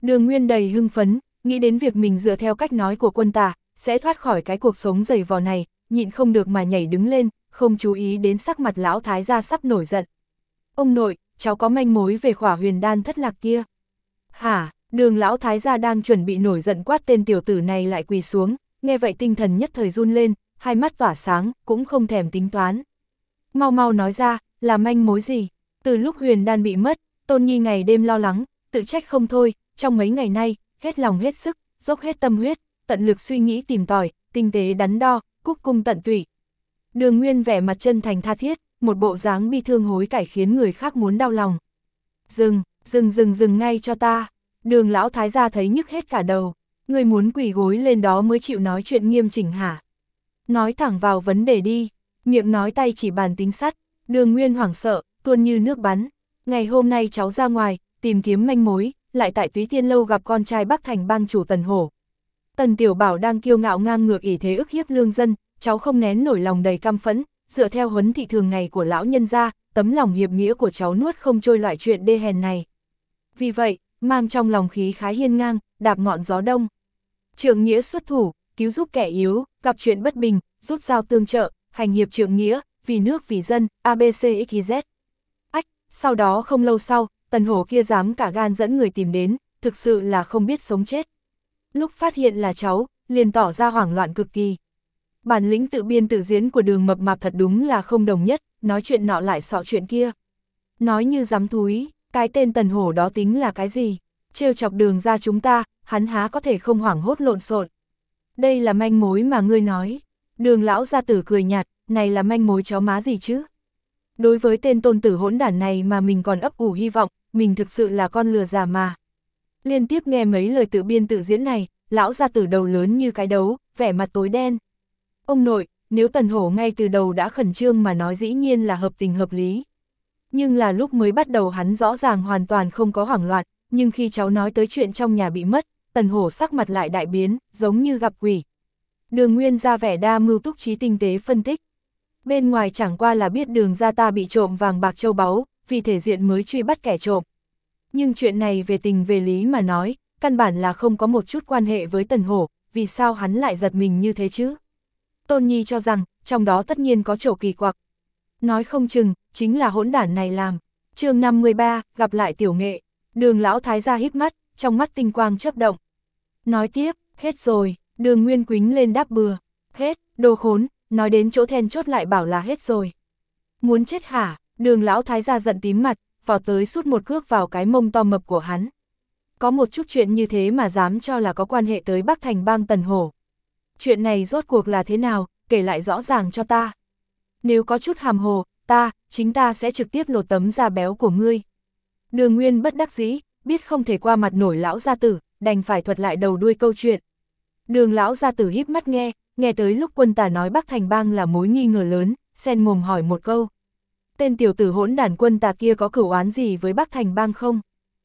Đường Nguyên đầy hưng phấn, nghĩ đến việc mình dựa theo cách nói của Quân Tà, sẽ thoát khỏi cái cuộc sống dày vò này, nhịn không được mà nhảy đứng lên, không chú ý đến sắc mặt lão thái gia sắp nổi giận. Ông nội, cháu có manh mối về khỏa huyền đan thất lạc kia. Hả, Đường lão thái gia đang chuẩn bị nổi giận quát tên tiểu tử này lại quỳ xuống, nghe vậy tinh thần nhất thời run lên, hai mắt tỏa sáng, cũng không thèm tính toán. Mau mau nói ra, là manh mối gì? Từ lúc huyền đan bị mất, Tôn Nhi ngày đêm lo lắng, tự trách không thôi, trong mấy ngày nay, hết lòng hết sức, dốc hết tâm huyết, tận lực suy nghĩ tìm tòi, tinh tế đắn đo, cúc cung tận tụy. Đường Nguyên vẻ mặt chân thành tha thiết, một bộ dáng bi thương hối cải khiến người khác muốn đau lòng. Dừng ngay cho ta. Đường lão thái gia thấy nhức hết cả đầu. Người muốn quỳ gối lên đó mới chịu nói chuyện nghiêm chỉnh hả? Nói thẳng vào vấn đề đi. Miệng nói tay chỉ bàn tính sắt. Đường Nguyên hoảng sợ, tuôn như nước bắn. Ngày hôm nay cháu ra ngoài, tìm kiếm manh mối, lại tại Túy Tiên Lâu gặp con trai Bắc Thành bang chủ Tần Hổ. Tần Tiểu Bảo đang kiêu ngạo ngang ngược ỷ thế ức hiếp lương dân, cháu không nén nổi lòng đầy căm phẫn, dựa theo huấn thị thường ngày của lão nhân gia, tấm lòng hiệp nghĩa của cháu nuốt không trôi loại chuyện đê hèn này. Vì vậy, mang trong lòng khí khái hiên ngang, đạp ngọn gió đông. Trượng nghĩa xuất thủ, cứu giúp kẻ yếu, gặp chuyện bất bình, rút dao tương trợ, hành hiệp trượng nghĩa, vì nước vì dân, ABCXYZ. Ách, sau đó không lâu sau, Tần Hổ kia dám cả gan dẫn người tìm đến, thực sự là không biết sống chết. Lúc phát hiện là cháu, liền tỏ ra hoảng loạn cực kỳ. Bản lĩnh tự biên tự diễn của Đường mập mạp thật đúng là không đồng nhất, nói chuyện nọ lại xọ chuyện kia. Nói như dám thúi, cái tên Tần Hổ đó tính là cái gì? Trêu chọc Đường ra chúng ta, hắn há có thể không hoảng hốt lộn xộn. Đây là manh mối mà ngươi nói. Đường lão gia tử cười nhạt, này là manh mối chó má gì chứ? Đối với tên tôn tử hỗn đản này mà mình còn ấp ủ hy vọng, mình thực sự là con lừa già mà. Liên tiếp nghe mấy lời tự biên tự diễn này, lão gia tử đầu lớn như cái đấu, vẻ mặt tối đen. Ông nội, nếu Tần Hổ ngay từ đầu đã khẩn trương mà nói dĩ nhiên là hợp tình hợp lý. Nhưng là lúc mới bắt đầu hắn rõ ràng hoàn toàn không có hoảng loạn, nhưng khi cháu nói tới chuyện trong nhà bị mất, Tần Hổ sắc mặt lại đại biến, giống như gặp quỷ. Đường Nguyên ra vẻ đa mưu túc trí tinh tế phân tích. Bên ngoài chẳng qua là biết Đường gia ta bị trộm vàng bạc châu báu, vì thể diện mới truy bắt kẻ trộm. Nhưng chuyện này về tình về lý mà nói, căn bản là không có một chút quan hệ với Tần Hổ, vì sao hắn lại giật mình như thế chứ? Tôn Nhi cho rằng, trong đó tất nhiên có chỗ kỳ quặc. Nói không chừng, chính là hỗn đản này làm. Chương 53, gặp lại tiểu nghệ. Đường lão thái gia híp mắt, trong mắt tinh quang chớp động. Nói tiếp, hết rồi, Đường Nguyên quính lên đáp bừa. Hết, đồ khốn, nói đến chỗ then chốt lại bảo là hết rồi. Muốn chết hả? Đường lão thái gia giận tím mặt, vào tới sút một cước vào cái mông to mập của hắn. Có một chút chuyện như thế mà dám cho là có quan hệ tới Bắc Thành bang Tần Hổ. Chuyện này rốt cuộc là thế nào, kể lại rõ ràng cho ta. Nếu có chút hàm hồ, chính ta sẽ trực tiếp lột tấm da béo của ngươi. Đường Nguyên bất đắc dĩ, biết không thể qua mặt nổi lão gia tử, đành phải thuật lại đầu đuôi câu chuyện. Đường lão gia tử híp mắt nghe tới lúc Quân Tà nói Bắc Thành bang là mối nghi ngờ lớn, xen mồm hỏi một câu. Tên tiểu tử hỗn đản Quân Tà kia có cửu oán gì với Bắc Thành bang không?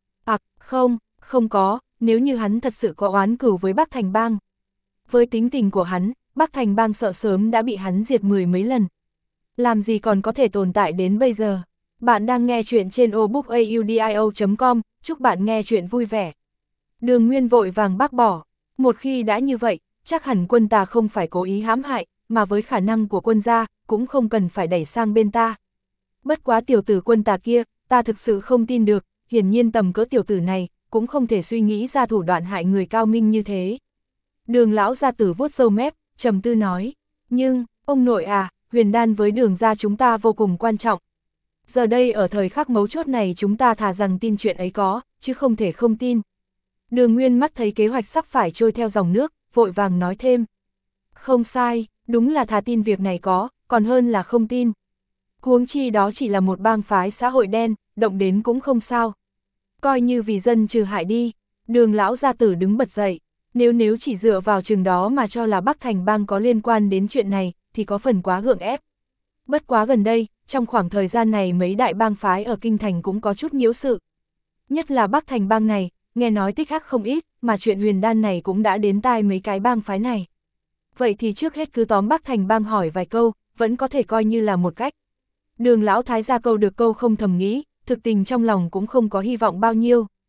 Không có, nếu như hắn thật sự có oán cửu với Bắc Thành bang. Với tính tình của hắn, Bắc Thành bang sợ sớm đã bị hắn diệt mười mấy lần. Làm gì còn có thể tồn tại đến bây giờ. Bạn đang nghe chuyện trên obookaudio.com, chúc bạn nghe chuyện vui vẻ. Đường Nguyên vội vàng bác bỏ. Một khi đã như vậy, chắc hẳn Quân Tà không phải cố ý hãm hại, mà với khả năng của Quân gia, cũng không cần phải đẩy sang bên ta. Bất quá tiểu tử Quân Tà kia, ta thực sự không tin được, hiển nhiên tầm cỡ tiểu tử này, cũng không thể suy nghĩ ra thủ đoạn hại người cao minh như thế. Đường lão gia tử vuốt râu mép, trầm tư nói, nhưng, ông nội à, huyền đan với Đường gia chúng ta vô cùng quan trọng. Giờ đây ở thời khắc mấu chốt này chúng ta thà rằng tin chuyện ấy có, chứ không thể không tin. Đường Nguyên mắt thấy kế hoạch sắp phải trôi theo dòng nước, vội vàng nói thêm. Không sai, đúng là thà tin việc này có, còn hơn là không tin. Huống chi đó chỉ là một bang phái xã hội đen, động đến cũng không sao. Coi như vì dân trừ hại đi. Đường lão gia tử đứng bật dậy. Nếu chỉ dựa vào chừng đó mà cho là Bắc Thành bang có liên quan đến chuyện này, thì có phần quá gượng ép. Bất quá gần đây, trong khoảng thời gian này mấy đại bang phái ở Kinh Thành cũng có chút nhiễu sự. Nhất là Bắc Thành bang này, nghe nói tích hắc không ít, mà chuyện huyền đan này cũng đã đến tai mấy cái bang phái này. Vậy thì trước hết cứ tóm Bắc Thành bang hỏi vài câu, vẫn có thể coi như là một cách. Đường lão thái gia câu được câu không thầm nghĩ, thực tình trong lòng cũng không có hy vọng bao nhiêu.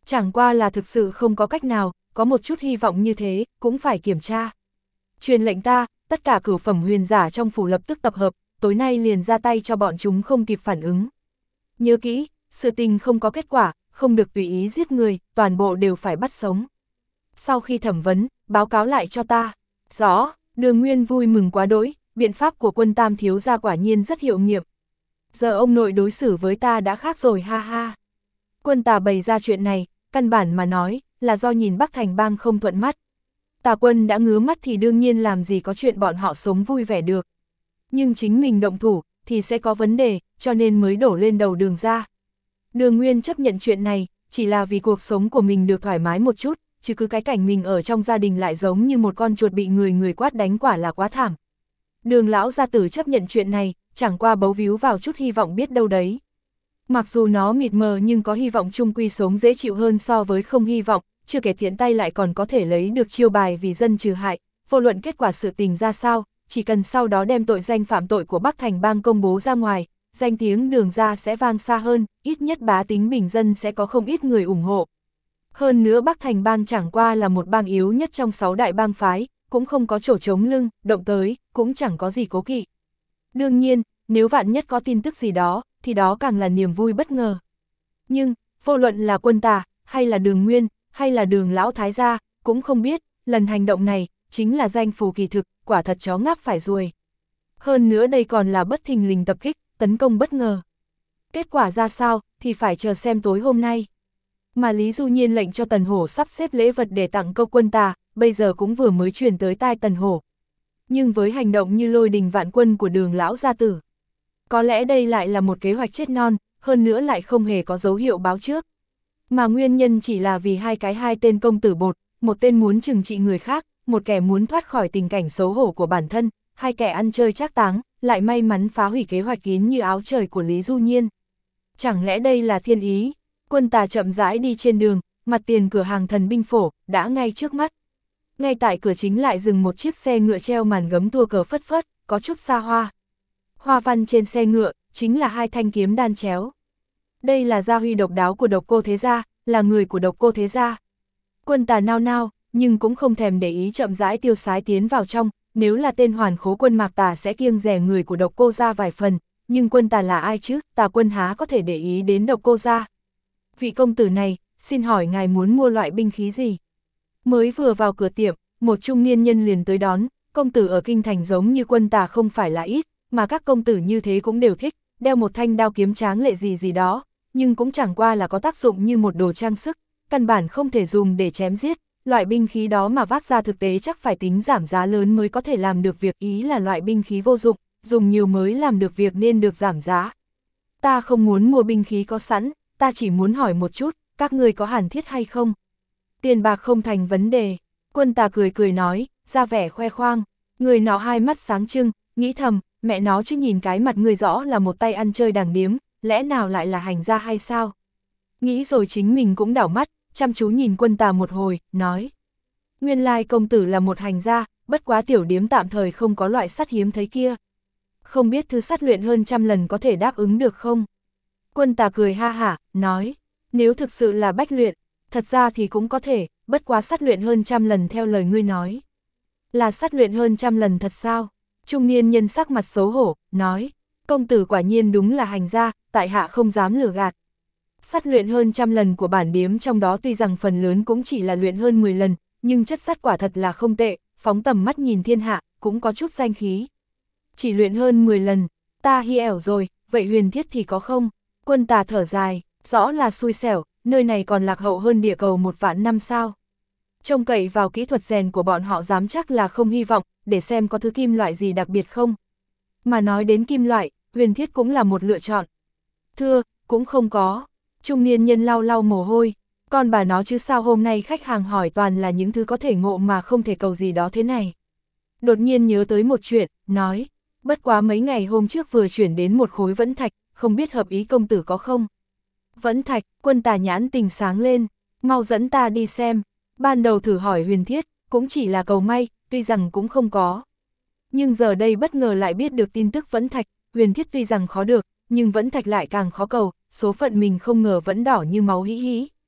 Chẳng qua là thực sự không có cách nào, có một chút hy vọng như thế, cũng phải kiểm tra. Truyền lệnh ta, tất cả cửu phẩm huyền giả trong phủ lập tức tập hợp, tối nay liền ra tay cho bọn chúng không kịp phản ứng. Nhớ kỹ, sự tình không có kết quả, không được tùy ý giết người, toàn bộ đều phải bắt sống. Sau khi thẩm vấn, báo cáo lại cho ta. Rõ, Đường Nguyên vui mừng quá đỗi, biện pháp của Quân Tam thiếu gia quả nhiên rất hiệu nghiệm. Giờ ông nội đối xử với ta đã khác rồi ha ha. Quân Tà bày ra chuyện này, căn bản mà nói, là do nhìn Bắc Thành Bang không thuận mắt. Tà Quân đã ngứa mắt thì đương nhiên làm gì có chuyện bọn họ sống vui vẻ được. Nhưng chính mình động thủ, thì sẽ có vấn đề, cho nên mới đổ lên đầu Đường ra. Đường Nguyên chấp nhận chuyện này, chỉ là vì cuộc sống của mình được thoải mái một chút, chứ cứ cái cảnh mình ở trong gia đình lại giống như một con chuột bị người quát đánh quả là quá thảm. Đường lão gia tử chấp nhận chuyện này, chẳng qua bấu víu vào chút hy vọng biết đâu đấy. Mặc dù nó mịt mờ nhưng có hy vọng chung quy sống dễ chịu hơn so với không hy vọng, chưa kể thiện tay lại còn có thể lấy được chiêu bài vì dân trừ hại, vô luận kết quả sự tình ra sao, chỉ cần sau đó đem tội danh phạm tội của Bắc Thành Bang công bố ra ngoài, danh tiếng Đường ra sẽ vang xa hơn, ít nhất bá tính bình dân sẽ có không ít người ủng hộ. Hơn nữa Bắc Thành Bang chẳng qua là một bang yếu nhất trong 6 đại bang phái, cũng không có chỗ chống lưng, động tới, cũng chẳng có gì cố kỵ. Đương nhiên, nếu vạn nhất có tin tức gì đó, thì đó càng là niềm vui bất ngờ. Nhưng, vô luận là Quân Tà, hay là Đường Nguyên, hay là Đường lão thái gia, cũng không biết, lần hành động này, chính là danh phù kỳ thực, quả thật chó ngáp phải ruồi. Hơn nữa đây còn là bất thình lình tập kích, tấn công bất ngờ. Kết quả ra sao, thì phải chờ xem tối hôm nay. Mà Lý Du Nhiên lệnh cho Tần Hổ sắp xếp lễ vật để tặng câu Quân Tà, bây giờ cũng vừa mới truyền tới tai Tần Hổ. Nhưng với hành động như lôi đình vạn quân của Đường lão gia tử, có lẽ đây lại là một kế hoạch chết non, hơn nữa lại không hề có dấu hiệu báo trước. Mà nguyên nhân chỉ là vì hai tên công tử bột, một tên muốn trừng trị người khác, một kẻ muốn thoát khỏi tình cảnh xấu hổ của bản thân, hai kẻ ăn chơi trác táng, lại may mắn phá hủy kế hoạch kín như áo trời của Lý Du Nhiên. Chẳng lẽ đây là thiên ý? Quân Tà chậm rãi đi trên đường, mặt tiền cửa hàng thần binh phổ, đã ngay trước mắt. Ngay tại cửa chính lại dừng một chiếc xe ngựa treo màn gấm tua cờ phất phất, có chút xa hoa. Hoa văn trên xe ngựa, chính là hai thanh kiếm đan chéo. Đây là gia huy độc đáo của Độc Cô Thế Gia, là người của Độc Cô Thế Gia. Quân Tà nao nao, nhưng cũng không thèm để ý chậm rãi tiêu sái tiến vào trong, nếu là tên Hoàn Khố Quân Mạc Tà sẽ kiêng dè người của Độc Cô Gia vài phần, nhưng Quân Tà là ai chứ, Tà Quân há có thể để ý đến Độc Cô Gia. Vị công tử này, xin hỏi ngài muốn mua loại binh khí gì? Mới vừa vào cửa tiệm, một trung niên nhân liền tới đón, công tử ở kinh thành giống như Quân Tà không phải là ít, mà các công tử như thế cũng đều thích, đeo một thanh đao kiếm tráng lệ gì đó, nhưng cũng chẳng qua là có tác dụng như một đồ trang sức, căn bản không thể dùng để chém giết, loại binh khí đó mà vác ra thực tế chắc phải tính giảm giá lớn mới có thể làm được việc, ý là loại binh khí vô dụng, dùng nhiều mới làm được việc nên được giảm giá. Ta không muốn mua binh khí có sẵn, ta chỉ muốn hỏi một chút, các ngươi có hàn thiết hay không? Tiền bạc không thành vấn đề. Quân Tà cười cười nói, ra vẻ khoe khoang. Người nọ hai mắt sáng trưng, nghĩ thầm, mẹ nó chứ nhìn cái mặt người rõ là một tay ăn chơi đàng điếm, lẽ nào lại là hành gia hay sao? Nghĩ rồi chính mình cũng đảo mắt, chăm chú nhìn Quân Tà một hồi, nói. Nguyên lai công tử là một hành gia, bất quá tiểu điếm tạm thời không có loại sắt hiếm thấy kia. Không biết thứ sắt luyện hơn 100 lần có thể đáp ứng được không? Quân Tà cười ha hả, nói, nếu thực sự là bách luyện, thật ra thì cũng có thể, bất quá sắt luyện hơn 100 lần theo lời ngươi nói. Là sắt luyện hơn 100 lần thật sao? Trung niên nhân sắc mặt xấu hổ, nói, công tử quả nhiên đúng là hành gia, tại hạ không dám lừa gạt. Sắt luyện hơn 100 lần của bản điếm trong đó tuy rằng phần lớn cũng chỉ là luyện hơn 10 lần, nhưng chất sắt quả thật là không tệ, phóng tầm mắt nhìn thiên hạ, cũng có chút danh khí. Chỉ luyện hơn 10 lần, ta hi ẻo rồi, vậy huyền thiết thì có không? Quân Tà thở dài, rõ là xui xẻo, nơi này còn lạc hậu hơn địa cầu 1 vạn năm sao. Trông cậy vào kỹ thuật rèn của bọn họ dám chắc là không hy vọng, để xem có thứ kim loại gì đặc biệt không. Mà nói đến kim loại, huyền thiết cũng là một lựa chọn. Thưa, cũng không có. Trung niên nhân lau lau mồ hôi, con bà nó chứ sao hôm nay khách hàng hỏi toàn là những thứ có thể ngộ mà không thể cầu gì đó thế này. Đột nhiên nhớ tới một chuyện, nói, bất quá mấy ngày hôm trước vừa chuyển đến một khối vẫn thạch, không biết hợp ý công tử có không? Vẫn thạch, Quân Tà nhãn tình sáng lên, mau dẫn ta đi xem. Ban đầu thử hỏi huyền thiết, cũng chỉ là cầu may, tuy rằng cũng không có. Nhưng giờ đây bất ngờ lại biết được tin tức vẫn thạch, huyền thiết tuy rằng khó được, nhưng vẫn thạch lại càng khó cầu, số phận mình không ngờ vẫn đỏ như máu hĩ hĩ.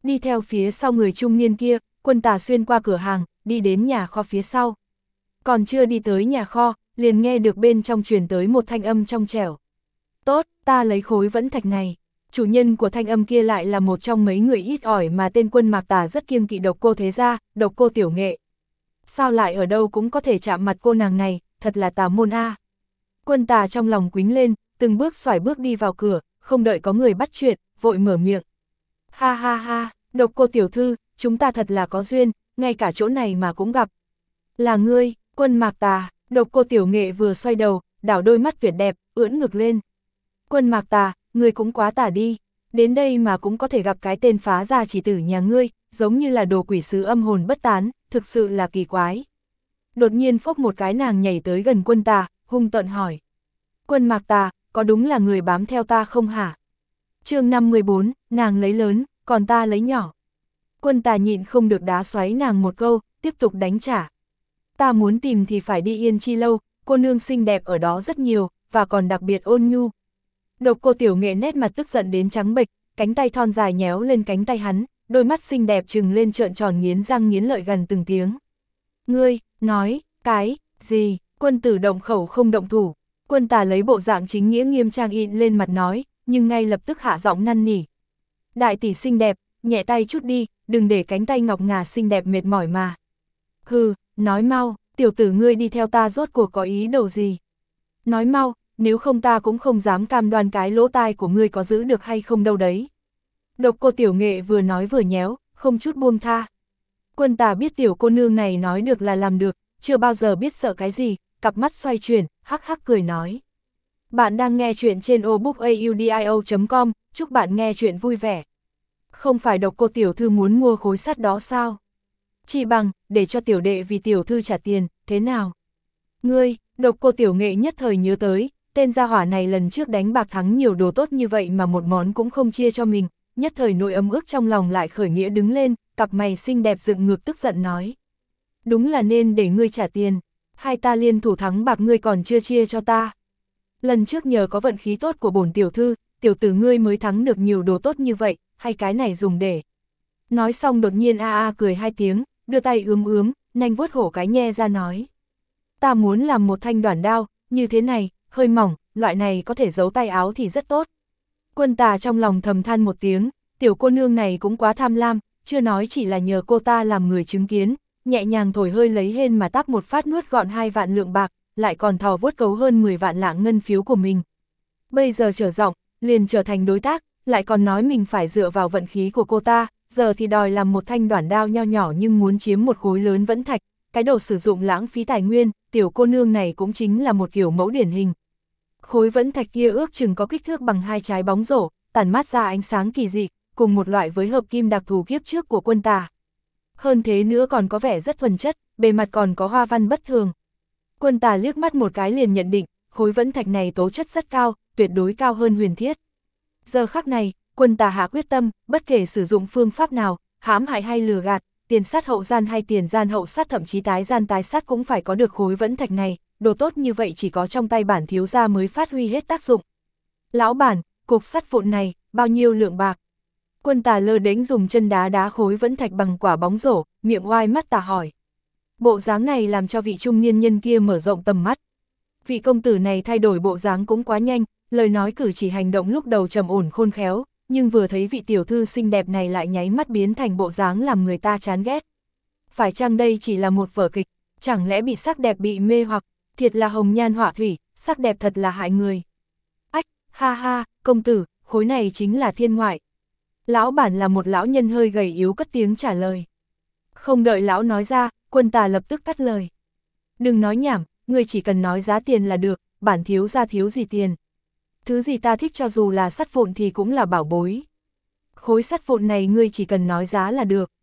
Đi theo phía sau người trung niên kia, Quân Tà xuyên qua cửa hàng, đi đến nhà kho phía sau. Còn chưa đi tới nhà kho, liền nghe được bên trong truyền tới một thanh âm trong trẻo. Tốt, ta lấy khối vẫn thạch này. Chủ nhân của thanh âm kia lại là một trong mấy người ít ỏi mà tên Quân Mạc Tà rất kiêng kỵ Độc Cô Thế Gia, Độc Cô Tiểu Nghệ. Sao lại ở đâu cũng có thể chạm mặt cô nàng này, thật là tà môn a. Quân Tà trong lòng quýnh lên, từng bước xoải bước đi vào cửa, không đợi có người bắt chuyện, vội mở miệng. Ha ha ha, Độc Cô tiểu thư, chúng ta thật là có duyên, ngay cả chỗ này mà cũng gặp. Là ngươi, Quân Mạc Tà. Độc Cô Tiểu Nghệ vừa xoay đầu, đảo đôi mắt tuyệt đẹp, ưỡn ngực lên. Quân Mạc Tà, ngươi cũng quá tà đi, đến đây mà cũng có thể gặp cái tên phá gia chỉ tử nhà ngươi, giống như là đồ quỷ sứ âm hồn bất tán, thực sự là kỳ quái. Đột nhiên phốc một cái nàng nhảy tới gần Quân Tà, hung tợn hỏi. Quân Mạc Tà, có đúng là người bám theo ta không hả? Chương 54, nàng lấy lớn, còn ta lấy nhỏ. Quân Tà nhịn không được đá xoáy nàng một câu, tiếp tục đánh trả. Ta muốn tìm thì phải đi Yên Chi Lâu, cô nương xinh đẹp ở đó rất nhiều, và còn đặc biệt ôn nhu. Độc Cô Tiểu Nghệ nét mặt tức giận đến trắng bệch, cánh tay thon dài nhéo lên cánh tay hắn, đôi mắt xinh đẹp trừng lên trợn tròn nghiến răng nghiến lợi gần từng tiếng. Ngươi, nói, cái, gì, quân tử động khẩu không động thủ. Quân Tà lấy bộ dạng chính nghĩa nghiêm trang in lên mặt nói, nhưng ngay lập tức hạ giọng năn nỉ. Đại tỷ xinh đẹp, nhẹ tay chút đi, đừng để cánh tay ngọc ngà xinh đẹp mệt mỏi mà. Hừ, nói mau, tiểu tử ngươi đi theo ta rốt cuộc có ý đồ gì? Nói mau, nếu không ta cũng không dám cam đoan cái lỗ tai của ngươi có giữ được hay không đâu đấy. Độc Cô Tiểu Nghệ vừa nói vừa nhéo, không chút buông tha. Quân Tà biết tiểu cô nương này nói được là làm được, chưa bao giờ biết sợ cái gì, cặp mắt xoay chuyển, hắc hắc cười nói. Bạn đang nghe chuyện trên obookaudio.com, chúc bạn nghe chuyện vui vẻ. Không phải Độc Cô tiểu thư muốn mua khối sắt đó sao? Chỉ bằng, để cho tiểu đệ vì tiểu thư trả tiền, thế nào? Ngươi, Độc Cô Tiểu Nghệ nhất thời nhớ tới, tên gia hỏa này lần trước đánh bạc thắng nhiều đồ tốt như vậy mà một món cũng không chia cho mình, nhất thời nỗi ấm ức trong lòng lại khởi nghĩa đứng lên, cặp mày xinh đẹp dựng ngược tức giận nói. Đúng là nên để ngươi trả tiền, hai ta liên thủ thắng bạc ngươi còn chưa chia cho ta. Lần trước nhờ có vận khí tốt của bổn tiểu thư, tiểu tử ngươi mới thắng được nhiều đồ tốt như vậy, hay cái này dùng để. Nói xong đột nhiên cười hai tiếng, đưa tay ướm, nanh vuốt hổ cái nhe ra nói. Ta muốn làm một thanh đoản đao, như thế này, hơi mỏng, loại này có thể giấu tay áo thì rất tốt. Quân Tà trong lòng thầm than một tiếng, tiểu cô nương này cũng quá tham lam, chưa nói chỉ là nhờ cô ta làm người chứng kiến, nhẹ nhàng thổi hơi lấy hên mà tắp một phát nuốt gọn 2 vạn lượng bạc, lại còn thò vuốt cấu hơn 10 vạn lạng ngân phiếu của mình. Bây giờ trở giọng, liền trở thành đối tác, lại còn nói mình phải dựa vào vận khí của cô ta, giờ thì đòi làm một thanh đoản đao nho nhỏ nhưng muốn chiếm một khối lớn vẫn thạch, cái đồ sử dụng lãng phí tài nguyên, tiểu cô nương này cũng chính là một kiểu mẫu điển hình. Khối vẫn thạch kia ước chừng có kích thước bằng 2 trái bóng rổ, tản mát ra ánh sáng kỳ dị, cùng một loại với hợp kim đặc thù kiếp trước của Quân Tà. Hơn thế nữa còn có vẻ rất thuần chất, bề mặt còn có hoa văn bất thường. Quân Tà liếc mắt một cái liền nhận định, khối vẫn thạch này tố chất rất cao, tuyệt đối cao hơn huyền thiết. Giờ khắc này, Quân Tà hạ quyết tâm, bất kể sử dụng phương pháp nào, hãm hại hay lừa gạt, tiền sát hậu gian hay tiền gian hậu sát thậm chí tái gian tái sát cũng phải có được khối vẫn thạch này, đồ tốt như vậy chỉ có trong tay bản thiếu gia mới phát huy hết tác dụng. Lão bản, cục sắt vụn này, bao nhiêu lượng bạc? Quân Tà lơ đễnh dùng chân đá đá khối vẫn thạch bằng quả bóng rổ, miệng oai mắt tà hỏi. Bộ dáng này làm cho vị trung niên nhân kia mở rộng tầm mắt. Vị công tử này thay đổi bộ dáng cũng quá nhanh, lời nói cử chỉ hành động lúc đầu trầm ổn khôn khéo, nhưng vừa thấy vị tiểu thư xinh đẹp này lại nháy mắt biến thành bộ dáng làm người ta chán ghét. Phải chăng đây chỉ là một vở kịch, chẳng lẽ bị sắc đẹp bị mê hoặc, thiệt là hồng nhan họa thủy, sắc đẹp thật là hại người. Ách, ha ha, công tử, khối này chính là thiên ngoại. Lão bản là một lão nhân hơi gầy yếu cất tiếng trả lời. Không đợi lão nói ra, Quân Tà lập tức cắt lời. Đừng nói nhảm, người chỉ cần nói giá tiền là được, bản thiếu gia thiếu gì tiền. Thứ gì ta thích cho dù là sắt vụn thì cũng là bảo bối. Khối sắt vụn này ngươi chỉ cần nói giá là được.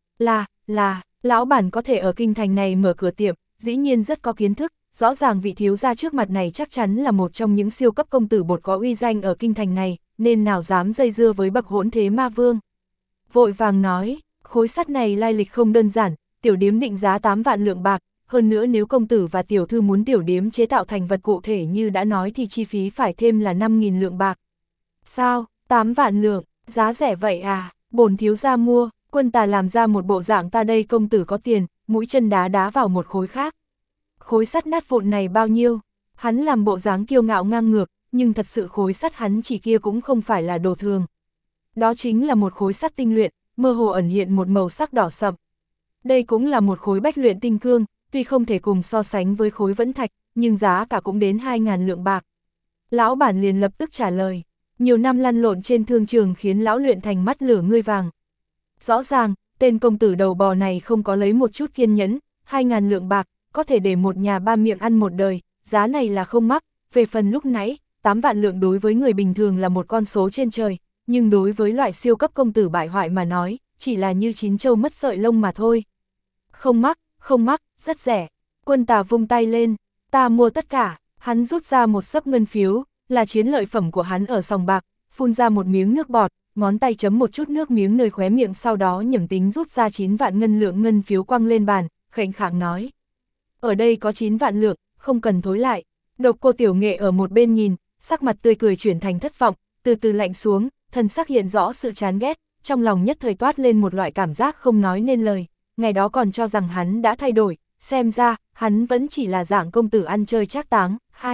Là, lão bản có thể ở kinh thành này mở cửa tiệm, dĩ nhiên rất có kiến thức, rõ ràng vị thiếu gia trước mặt này chắc chắn là một trong những siêu cấp công tử bột có uy danh ở kinh thành này, nên nào dám dây dưa với bậc hỗn thế ma vương. Vội vàng nói, khối sắt này lai lịch không đơn giản, tiểu điếm định giá 8 vạn lượng bạc, hơn nữa nếu công tử và tiểu thư muốn tiểu điếm chế tạo thành vật cụ thể như đã nói thì chi phí phải thêm là 5.000 lượng bạc. Sao, 8 vạn lượng, giá rẻ vậy à, bổn thiếu gia mua, Quân Tà làm ra một bộ dạng ta đây công tử có tiền, mũi chân đá đá vào một khối khác. Khối sắt nát vụn này bao nhiêu? Hắn làm bộ dáng kiêu ngạo ngang ngược, nhưng thật sự khối sắt hắn chỉ kia cũng không phải là đồ thường. Đó chính là một khối sắt tinh luyện, mơ hồ ẩn hiện một màu sắc đỏ sậm. Đây cũng là một khối bách luyện tinh cương, tuy không thể cùng so sánh với khối vẫn thạch, nhưng giá cả cũng đến 2.000 lượng bạc. Lão bản liền lập tức trả lời, nhiều năm lăn lộn trên thương trường khiến lão luyện thành mắt lửa ngươi vàng. Rõ ràng, tên công tử đầu bò này không có lấy một chút kiên nhẫn, 2.000 lượng bạc, có thể để một nhà ba miệng ăn một đời, giá này là không mắc. Về phần lúc nãy, 8 vạn lượng đối với người bình thường là một con số trên trời, nhưng đối với loại siêu cấp công tử bại hoại mà nói, chỉ là như chín trâu mất sợi lông mà thôi. Không mắc, rất rẻ. Quân Tà vung tay lên, ta mua tất cả. Hắn rút ra một xấp ngân phiếu, là chiến lợi phẩm của hắn ở sòng bạc, phun ra một miếng nước bọt, ngón tay chấm một chút nước miếng nơi khóe miệng, sau đó nhẩm tính rút ra 9 vạn ngân lượng ngân phiếu quăng lên bàn, khệnh khạng nói. Ở đây có 9 vạn lượng, không cần thối lại. Độc Cô Tiểu Nghệ ở một bên nhìn, sắc mặt tươi cười chuyển thành thất vọng, từ từ lạnh xuống, thân sắc hiện rõ sự chán ghét, trong lòng nhất thời toát lên một loại cảm giác không nói nên lời. Ngày đó còn cho rằng hắn đã thay đổi, xem ra, hắn vẫn chỉ là dạng công tử ăn chơi trác táng.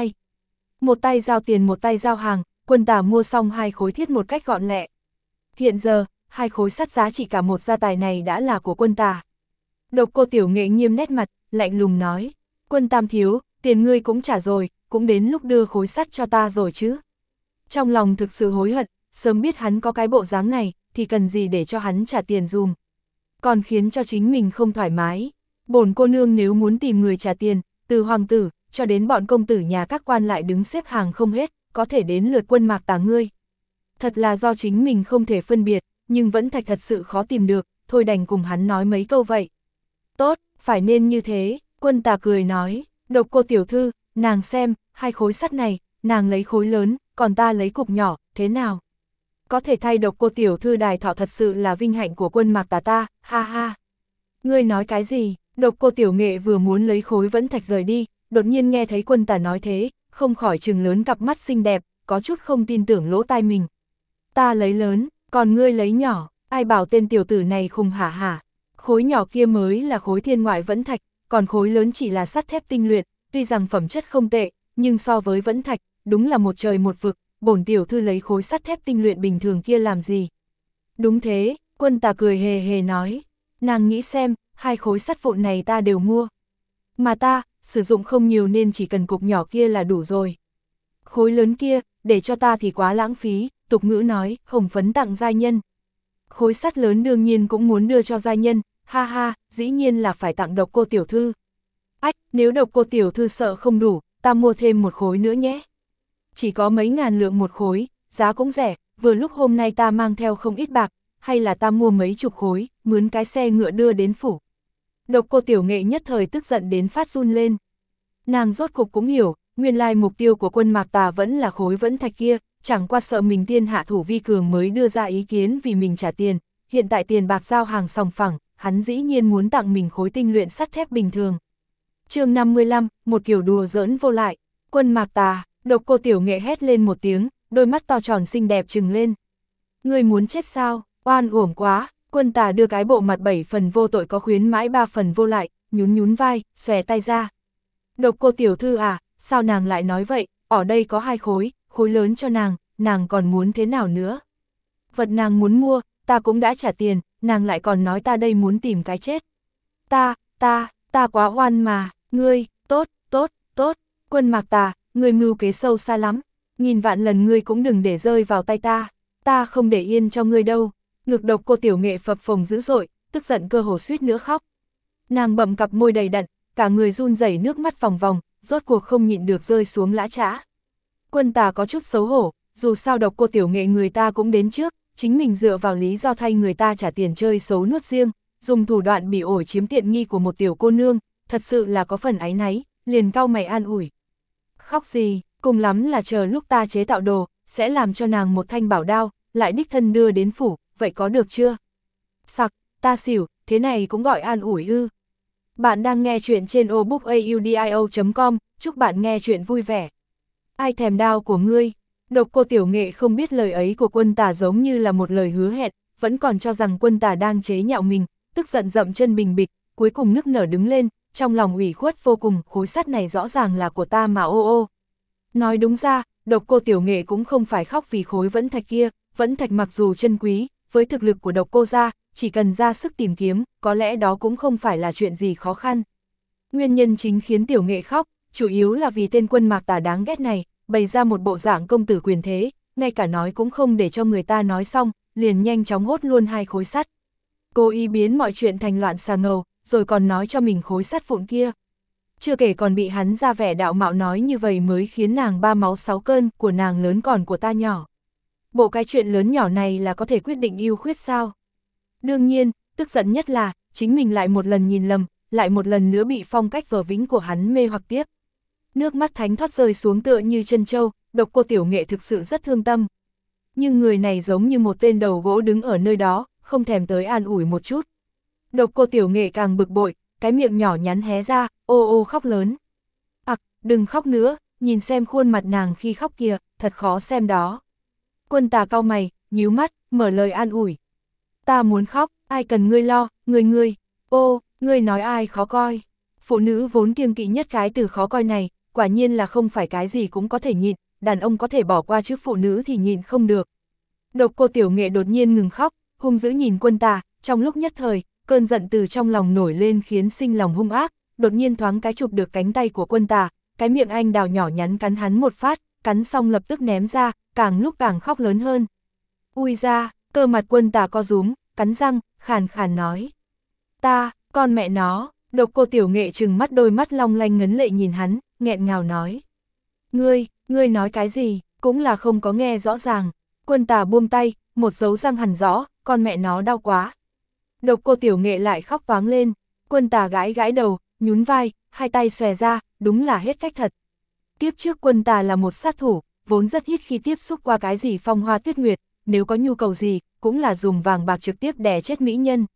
Một tay giao tiền một tay giao hàng, Quân Tà mua xong 2 khối thiết một cách gọn lẹ. Hiện giờ, 2 khối sắt giá trị cả một gia tài này đã là của Quân Tà. Độc Cô Tiểu Nghệ nghiêm nét mặt, lạnh lùng nói, Quân Tam thiếu, tiền ngươi cũng trả rồi, cũng đến lúc đưa khối sắt cho ta rồi chứ. Trong lòng thực sự hối hận, sớm biết hắn có cái bộ dáng này, thì cần gì để cho hắn trả tiền dùm. Còn khiến cho chính mình không thoải mái. Bổn cô nương nếu muốn tìm người trả tiền, từ hoàng tử, cho đến bọn công tử nhà các quan lại đứng xếp hàng không hết, có thể đến lượt Quân Mạc Tà ngươi. Thật là do chính mình không thể phân biệt, nhưng vẫn thạch thật sự khó tìm được, thôi đành cùng hắn nói mấy câu vậy. Tốt, phải nên như thế, Quân Tà cười nói, Độc Cô tiểu thư, nàng xem, 2 khối sắt này, nàng lấy khối lớn, còn ta lấy cục nhỏ, thế nào? Có thể thay Độc Cô tiểu thư đài thọ thật sự là vinh hạnh của Quân Mạc Tà ta, ha ha. Ngươi nói cái gì? Độc Cô Tiểu Nghệ vừa muốn lấy khối vẫn thạch rời đi, đột nhiên nghe thấy Quân Tà nói thế, không khỏi trừng lớn cặp mắt xinh đẹp, có chút không tin tưởng lỗ tai mình. Ta lấy lớn, còn ngươi lấy nhỏ, ai bảo tên tiểu tử này khùng hả hả. Khối nhỏ kia mới là khối thiên ngoại vẫn thạch, còn khối lớn chỉ là sắt thép tinh luyện, tuy rằng phẩm chất không tệ, nhưng so với vẫn thạch, đúng là một trời một vực, bổn tiểu thư lấy khối sắt thép tinh luyện bình thường kia làm gì. Đúng thế, Quân Tà cười hề hề nói, nàng nghĩ xem, 2 khối sắt vụn này ta đều mua. Mà ta, sử dụng không nhiều nên chỉ cần cục nhỏ kia là đủ rồi. Khối lớn kia, để cho ta thì quá lãng phí, tục ngữ nói, hồng phấn tặng giai nhân. Khối sắt lớn đương nhiên cũng muốn đưa cho giai nhân, ha ha, dĩ nhiên là phải tặng Độc Cô tiểu thư. Ách, nếu Độc Cô tiểu thư sợ không đủ, ta mua thêm một khối nữa nhé. Chỉ có mấy ngàn lượng một khối, giá cũng rẻ, vừa lúc hôm nay ta mang theo không ít bạc, hay là ta mua mấy chục khối, mướn cái xe ngựa đưa đến phủ. Độc Cô Tiểu Nghệ nhất thời tức giận đến phát run lên. Nàng rốt cục cũng hiểu, nguyên lai mục tiêu của Quân Mạc Tà vẫn là khối vẫn thạch kia, chẳng qua sợ mình tiên hạ thủ vi cường mới đưa ra ý kiến vì mình trả tiền, hiện tại tiền bạc giao hàng sòng phẳng, hắn dĩ nhiên muốn tặng mình khối tinh luyện sắt thép bình thường. Chương 55, một kiểu đùa giỡn vô lại. Quân Mạc Tà, Độc Cô Tiểu Nghệ hét lên một tiếng, đôi mắt to tròn xinh đẹp trừng lên. Ngươi muốn chết sao, oan uổng quá. Quân Tà đưa cái bộ mặt 7 phần vô tội có khuyến mãi 3 phần vô lại, nhún vai, xòe tay ra. Độc Cô tiểu thư à, sao nàng lại nói vậy, ở đây có 2 khối, khối lớn cho nàng còn muốn thế nào nữa? Vật nàng muốn mua, ta cũng đã trả tiền, nàng lại còn nói ta đây muốn tìm cái chết. Ta quá oan mà, ngươi, tốt, Quân Mạc Tà, ngươi mưu kế sâu xa lắm, nghìn vạn lần ngươi cũng đừng để rơi vào tay ta không để yên cho ngươi đâu. Ngực Độc Cô Tiểu Nghệ phập phồng dữ dội, tức giận cơ hồ suýt nữa khóc. Nàng bậm cặp môi đầy đặn, cả người run rẩy nước mắt vòng vòng, rốt cuộc không nhịn được rơi xuống lã chã. Quân Tà có chút xấu hổ, dù sao Độc Cô Tiểu Nghệ người ta cũng đến trước, chính mình dựa vào lý do thay người ta trả tiền chơi xấu nuốt riêng, dùng thủ đoạn bỉ ổi chiếm tiện nghi của một tiểu cô nương, thật sự là có phần áy náy, liền cau mày an ủi. Khóc gì, cùng lắm là chờ lúc ta chế tạo đồ, sẽ làm cho nàng một thanh bảo đao, lại đích thân đưa đến phủ, vậy có được chưa? Sặc, ta xỉu, thế này cũng gọi an ủi ư? Bạn đang nghe chuyện trên obookaudio.com, chúc bạn nghe chuyện vui vẻ. Ai thèm đao của ngươi? Độc Cô Tiểu Nghệ không biết lời ấy của Quân Tà giống như là một lời hứa hẹn, vẫn còn cho rằng Quân Tả đang chế nhạo mình, tức giận dậm chân bình bịch, cuối cùng nức nở đứng lên, trong lòng ủy khuất vô cùng, khối sắt này rõ ràng là của ta mà ô ô. Nói đúng ra, Độc Cô Tiểu Nghệ cũng không phải khóc vì khối vẫn thạch kia, vẫn thạch mặc dù chân quý, với thực lực của Độc Cô gia, chỉ cần ra sức tìm kiếm, có lẽ đó cũng không phải là chuyện gì khó khăn. Nguyên nhân chính khiến Tiểu Nghệ khóc, chủ yếu là vì tên Quân Mạc Tà đáng ghét này, bày ra một bộ dạng công tử quyền thế, ngay cả nói cũng không để cho người ta nói xong, liền nhanh chóng hốt luôn 2 khối sắt. Cố ý biến mọi chuyện thành loạn xà ngầu, rồi còn nói cho mình khối sắt vụn kia. Chưa kể còn bị hắn ra vẻ đạo mạo nói như vậy mới khiến nàng 3 máu 6 cơn, của nàng lớn còn của ta nhỏ. Bộ cái chuyện lớn nhỏ này là có thể quyết định ưu khuyết sao? Đương nhiên, tức giận nhất là, chính mình lại một lần nhìn lầm, lại một lần nữa bị phong cách vờ vĩnh của hắn mê hoặc tiếp. Nước mắt thánh thoát rơi xuống tựa như chân trâu, Độc Cô Tiểu Nghệ thực sự rất thương tâm. Nhưng người này giống như một tên đầu gỗ đứng ở nơi đó, không thèm tới an ủi một chút. Độc Cô Tiểu Nghệ càng bực bội, cái miệng nhỏ nhắn hé ra, ô ô khóc lớn. Đừng khóc nữa, nhìn xem khuôn mặt nàng khi khóc kìa, thật khó xem đó. Quân Tà cau mày, nhíu mắt, mở lời an ủi. Ta muốn khóc, ai cần ngươi lo, ngươi. Ô, ngươi nói ai khó coi. Phụ nữ vốn kiêng kỵ nhất cái từ khó coi này, quả nhiên là không phải cái gì cũng có thể nhịn, đàn ông có thể bỏ qua chứ phụ nữ thì nhịn không được. Độc Cô Tiểu Nghệ đột nhiên ngừng khóc, hung dữ nhìn Quân Tà, trong lúc nhất thời, cơn giận từ trong lòng nổi lên khiến sinh lòng hung ác, đột nhiên thoáng cái chụp được cánh tay của Quân Tà, cái miệng anh đào nhỏ nhắn cắn hắn một phát, cắn xong lập tức ném ra, càng lúc càng khóc lớn hơn. Ui ra, cơ mặt Quân Tà co rúm, cắn răng, khàn khàn nói. Ta, con mẹ nó, Độc Cô Tiểu Nghệ trừng mắt đôi mắt long lanh ngấn lệ nhìn hắn, nghẹn ngào nói. Ngươi nói cái gì, cũng là không có nghe rõ ràng. Quân Tà buông tay, một dấu răng hằn rõ, con mẹ nó đau quá. Độc Cô Tiểu Nghệ lại khóc toáng lên, Quân Tà gãi đầu, nhún vai, hai tay xòe ra, đúng là hết cách thật. Kiếp trước Quân Tà là một sát thủ, vốn rất ít khi tiếp xúc qua cái gì phong hoa tuyết nguyệt, nếu có nhu cầu gì, cũng là dùng vàng bạc trực tiếp đè chết mỹ nhân.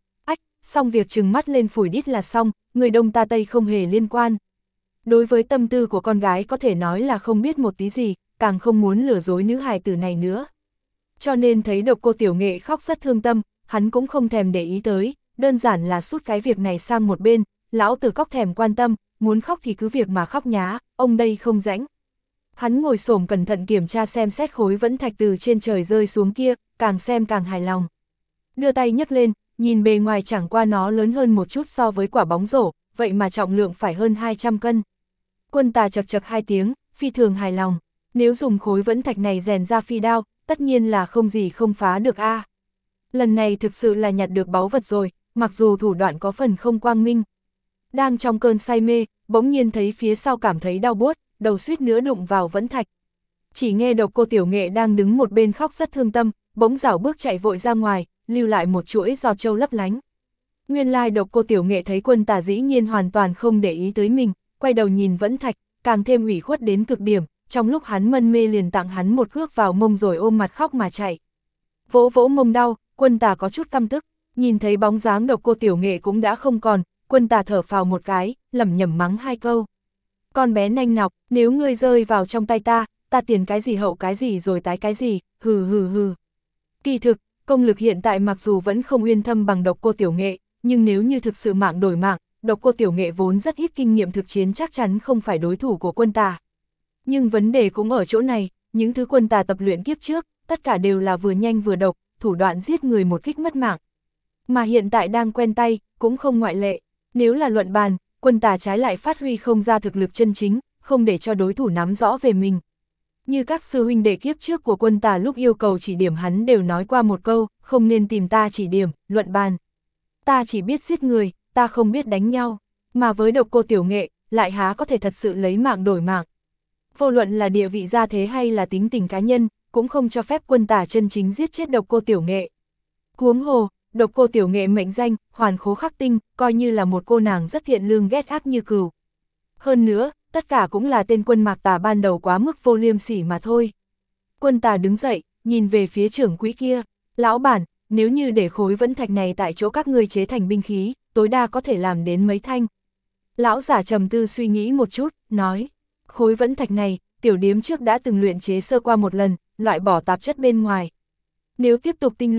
Xong việc trừng mắt lên phủi đít là xong, người Đông ta Tây không hề liên quan. Đối với tâm tư của con gái có thể nói là không biết một tí gì, càng không muốn lừa dối nữ hài tử này nữa. Cho nên thấy Độc Cô Tiểu Nghệ khóc rất thương tâm, hắn cũng không thèm để ý tới, đơn giản là sút cái việc này sang một bên, lão tử cóc thèm quan tâm, muốn khóc thì cứ việc mà khóc nhá, ông đây không rãnh. Hắn ngồi xổm cẩn thận kiểm tra xem xét khối vẫn thạch từ trên trời rơi xuống kia, càng xem càng hài lòng. Đưa tay nhấc lên, nhìn bề ngoài chẳng qua nó lớn hơn một chút so với quả bóng rổ, vậy mà trọng lượng phải hơn 200 cân. Quân Tà chật chật 2 tiếng, phi thường hài lòng. Nếu dùng khối vẫn thạch này rèn ra phi đao, tất nhiên là không gì không phá được a. Lần này thực sự là nhặt được báu vật rồi, mặc dù thủ đoạn có phần không quang minh. Đang trong cơn say mê, bỗng nhiên thấy phía sau cảm thấy đau buốt, đầu suýt nữa đụng vào vẫn thạch. Chỉ nghe Độc Cô Tiểu Nghệ đang đứng một bên khóc rất thương tâm, bỗng rảo bước chạy vội ra ngoài, lưu lại một chuỗi giọt châu lấp lánh. Nguyên lai Độc Cô Tiểu Nghệ thấy Quân Tà dĩ nhiên hoàn toàn không để ý tới mình, quay đầu nhìn vẫn thạch, càng thêm ủy khuất đến cực điểm, trong lúc hắn mân mê liền tặng hắn một cước vào mông rồi ôm mặt khóc mà chạy. Vỗ vỗ mông đau, Quân Tà có chút căm tức, nhìn thấy bóng dáng Độc Cô Tiểu Nghệ cũng đã không còn, Quân Tà thở phào một cái, lẩm nhẩm mắng 2 câu. Con bé nanh nọc, nếu ngươi rơi vào trong tay ta tiền cái gì hậu cái gì rồi tái cái gì, hừ. Kỳ thực, công lực hiện tại mặc dù vẫn không uyên thâm bằng Độc Cô Tiểu Nghệ, nhưng nếu như thực sự mạng đổi mạng, Độc Cô Tiểu Nghệ vốn rất ít kinh nghiệm thực chiến chắc chắn không phải đối thủ của Quân Tà. Nhưng vấn đề cũng ở chỗ này, những thứ Quân Tà tập luyện kiếp trước, tất cả đều là vừa nhanh vừa độc, thủ đoạn giết người một kích mất mạng. Mà hiện tại đang quen tay, cũng không ngoại lệ. Nếu là luận bàn, Quân Tà trái lại phát huy không ra thực lực chân chính, không để cho đối thủ nắm rõ về mình. Như các sư huynh đệ kiếp trước của Quân Tà lúc yêu cầu chỉ điểm hắn đều nói qua một câu, không nên tìm ta chỉ điểm, luận bàn. Ta chỉ biết giết người, ta không biết đánh nhau. Mà với Độc Cô Tiểu Nghệ, lại há có thể thật sự lấy mạng đổi mạng. Vô luận là địa vị gia thế hay là tính tình cá nhân, cũng không cho phép Quân Tà chân chính giết chết Độc Cô Tiểu Nghệ. Huống hồ, Độc Cô Tiểu Nghệ mệnh danh, hoàn khố khắc tinh, coi như là một cô nàng rất thiện lương ghét ác như cừu. Hơn nữa, tất cả cũng là tên Quân Mạc Tà ban đầu quá mức vô liêm sỉ mà thôi. Quân Tà đứng dậy, nhìn về phía trưởng quỹ kia, lão bản, nếu như để khối vẫn thạch này tại chỗ các ngươi chế thành binh khí, tối đa có thể làm đến mấy thanh. Lão giả trầm tư suy nghĩ một chút, nói, khối vẫn thạch này, tiểu điếm trước đã từng luyện chế sơ qua một lần, loại bỏ tạp chất bên ngoài. Nếu tiếp tục tinh luyện,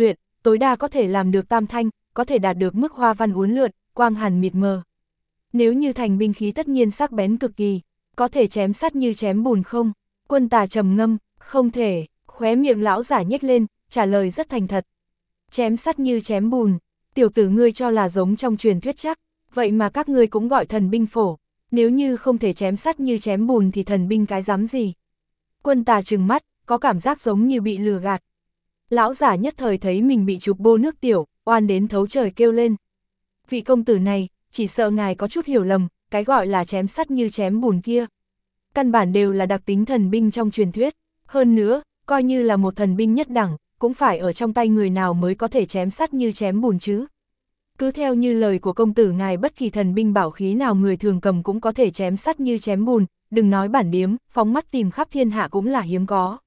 tối đa có thể làm được tam thanh, có thể đạt được mức hoa văn uốn lượn, quang hàn mịt mờ. Nếu như thành binh khí tất nhiên sắc bén cực kỳ, có thể chém sắt như chém bùn không? Quân Tà trầm ngâm, không thể, khóe miệng lão giả nhếch lên, trả lời rất thành thật. Chém sắt như chém bùn, tiểu tử ngươi cho là giống trong truyền thuyết chắc, vậy mà các ngươi cũng gọi thần binh phổ, nếu như không thể chém sắt như chém bùn thì thần binh cái dám gì? Quân Tà trừng mắt, có cảm giác giống như bị lừa gạt. Lão giả nhất thời thấy mình bị chụp bô nước tiểu, oan đến thấu trời kêu lên. Vị công tử này, chỉ sợ ngài có chút hiểu lầm, cái gọi là chém sắt như chém bùn kia. Căn bản đều là đặc tính thần binh trong truyền thuyết, hơn nữa, coi như là một thần binh nhất đẳng, cũng phải ở trong tay người nào mới có thể chém sắt như chém bùn chứ. Cứ theo như lời của công tử ngài, bất kỳ thần binh bảo khí nào người thường cầm cũng có thể chém sắt như chém bùn, đừng nói bản điếm, phóng mắt tìm khắp thiên hạ cũng là hiếm có.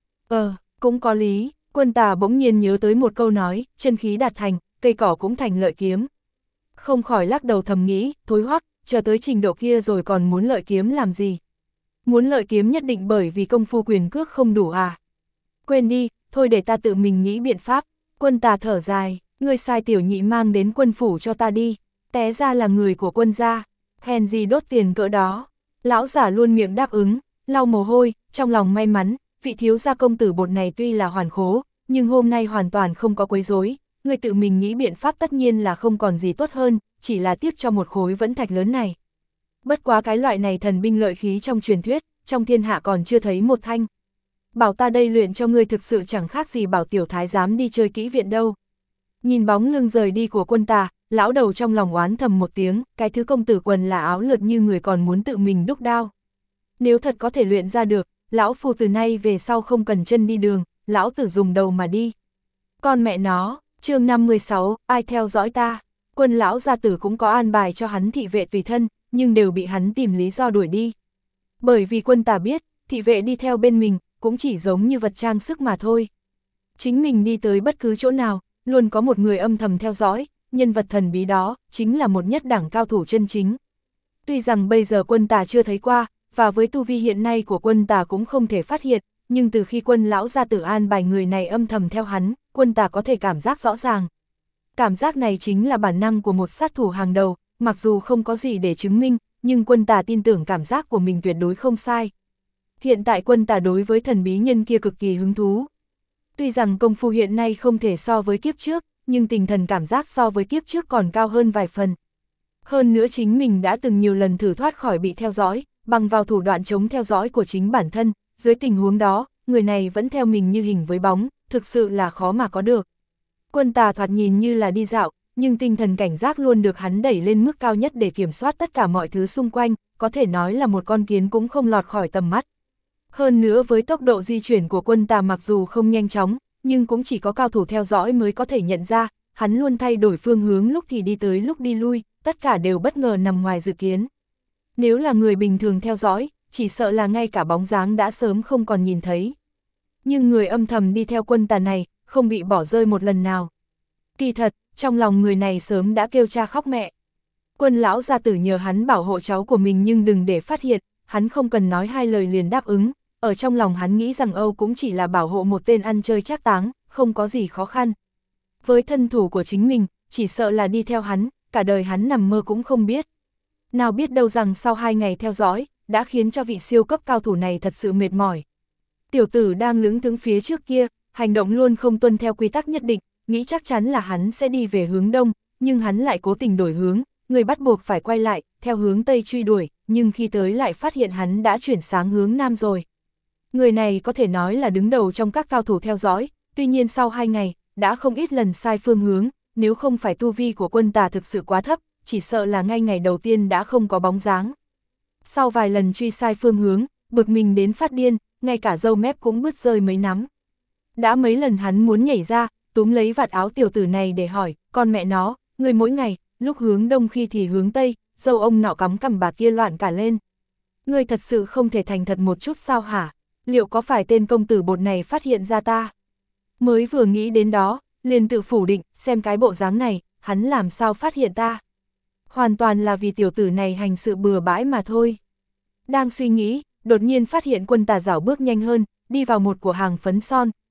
Cũng có lý. Quân Tà bỗng nhiên nhớ tới một câu nói, chân khí đạt thành, cây cỏ cũng thành lợi kiếm. Không khỏi lắc đầu thầm nghĩ, thối hoắc, chờ tới trình độ kia rồi còn muốn lợi kiếm làm gì? Muốn lợi kiếm nhất định bởi vì công phu quyền cước không đủ à? Quên đi, thôi để ta tự mình nghĩ biện pháp. Quân Tà thở dài, ngươi sai tiểu nhị mang đến quân phủ cho ta đi, té ra là người của quân gia, hèn gì đốt tiền cỡ đó. Lão giả luôn miệng đáp ứng, lau mồ hôi, trong lòng may mắn. Vị thiếu gia công tử bột này tuy là hoàn khố, nhưng hôm nay hoàn toàn không có quấy rối, người tự mình nghĩ biện pháp tất nhiên là không còn gì tốt hơn, chỉ là tiếc cho một khối vẫn thạch lớn này. Bất quá cái loại này thần binh lợi khí trong truyền thuyết, trong thiên hạ còn chưa thấy một thanh. Bảo ta đây luyện cho ngươi thực sự chẳng khác gì bảo tiểu thái giám đi chơi kỹ viện đâu. Nhìn bóng lưng rời đi của Quân Tà, lão đầu trong lòng oán thầm một tiếng, cái thứ công tử quần là áo lượt như người còn muốn tự mình đúc đao. Nếu thật có thể luyện ra được, lão phu từ nay về sau không cần chân đi đường, lão tử dùng đầu mà đi. Con mẹ nó, chương 56, ai theo dõi ta? Quân lão gia tử cũng có an bài cho hắn thị vệ tùy thân, nhưng đều bị hắn tìm lý do đuổi đi. Bởi vì Quân Tà biết, thị vệ đi theo bên mình, cũng chỉ giống như vật trang sức mà thôi. Chính mình đi tới bất cứ chỗ nào, luôn có một người âm thầm theo dõi, nhân vật thần bí đó, chính là một nhất đẳng cao thủ chân chính. Tuy rằng bây giờ Quân Tà chưa thấy qua, và với tu vi hiện nay của Quân Tà cũng không thể phát hiện, nhưng từ khi Quân lão gia tử an bài người này âm thầm theo hắn, Quân Tà có thể cảm giác rõ ràng. Cảm giác này chính là bản năng của một sát thủ hàng đầu, mặc dù không có gì để chứng minh, nhưng Quân Tà tin tưởng cảm giác của mình tuyệt đối không sai. Hiện tại Quân Tà đối với thần bí nhân kia cực kỳ hứng thú. Tuy rằng công phu hiện nay không thể so với kiếp trước, nhưng tinh thần cảm giác so với kiếp trước còn cao hơn vài phần. Hơn nữa chính mình đã từng nhiều lần thử thoát khỏi bị theo dõi, bằng vào thủ đoạn chống theo dõi của chính bản thân, dưới tình huống đó, người này vẫn theo mình như hình với bóng, thực sự là khó mà có được. Quân Tà thoạt nhìn như là đi dạo, nhưng tinh thần cảnh giác luôn được hắn đẩy lên mức cao nhất để kiểm soát tất cả mọi thứ xung quanh, có thể nói là một con kiến cũng không lọt khỏi tầm mắt. Hơn nữa với tốc độ di chuyển của Quân Tà mặc dù không nhanh chóng, nhưng cũng chỉ có cao thủ theo dõi mới có thể nhận ra, hắn luôn thay đổi phương hướng lúc thì đi tới lúc đi lui, tất cả đều bất ngờ nằm ngoài dự kiến. Nếu là người bình thường theo dõi, chỉ sợ là ngay cả bóng dáng đã sớm không còn nhìn thấy. Nhưng người âm thầm đi theo Quân Tà này, không bị bỏ rơi một lần nào. Kỳ thật, trong lòng người này sớm đã kêu cha khóc mẹ. Quân lão gia tử nhờ hắn bảo hộ cháu của mình nhưng đừng để phát hiện, hắn không cần nói hai lời liền đáp ứng. Ở trong lòng hắn nghĩ rằng Âu cũng chỉ là bảo hộ một tên ăn chơi trác táng, không có gì khó khăn. Với thân thủ của chính mình, chỉ sợ là đi theo hắn, cả đời hắn nằm mơ cũng không biết. Nào biết đâu rằng sau 2 ngày theo dõi, đã khiến cho vị siêu cấp cao thủ này thật sự mệt mỏi. Tiểu tử đang lững thững phía trước kia, hành động luôn không tuân theo quy tắc nhất định, nghĩ chắc chắn là hắn sẽ đi về hướng đông, nhưng hắn lại cố tình đổi hướng, người bắt buộc phải quay lại, theo hướng tây truy đuổi, nhưng khi tới lại phát hiện hắn đã chuyển sang hướng nam rồi. Người này có thể nói là đứng đầu trong các cao thủ theo dõi, tuy nhiên sau 2 ngày, đã không ít lần sai phương hướng, nếu không phải tu vi của Quân Tà thực sự quá thấp, chỉ sợ là ngay ngày đầu tiên đã không có bóng dáng. Sau vài lần truy sai phương hướng, bực mình đến phát điên, ngay cả râu mép cũng bứt rơi mấy nắm. Đã mấy lần hắn muốn nhảy ra, túm lấy vạt áo tiểu tử này để hỏi, con mẹ nó, người mỗi ngày, lúc hướng đông khi thì hướng tây, dâu ông nọ cắm cằm bà kia loạn cả lên. Người thật sự không thể thành thật một chút sao hả? Liệu có phải tên công tử bột này phát hiện ra ta? Mới vừa nghĩ đến đó, liền tự phủ định, xem cái bộ dáng này, hắn làm sao phát hiện ta? Hoàn toàn là vì tiểu tử này hành sự bừa bãi mà thôi. Đang suy nghĩ, đột nhiên phát hiện Quân Tà rảo bước nhanh hơn, đi vào một cửa hàng phấn son,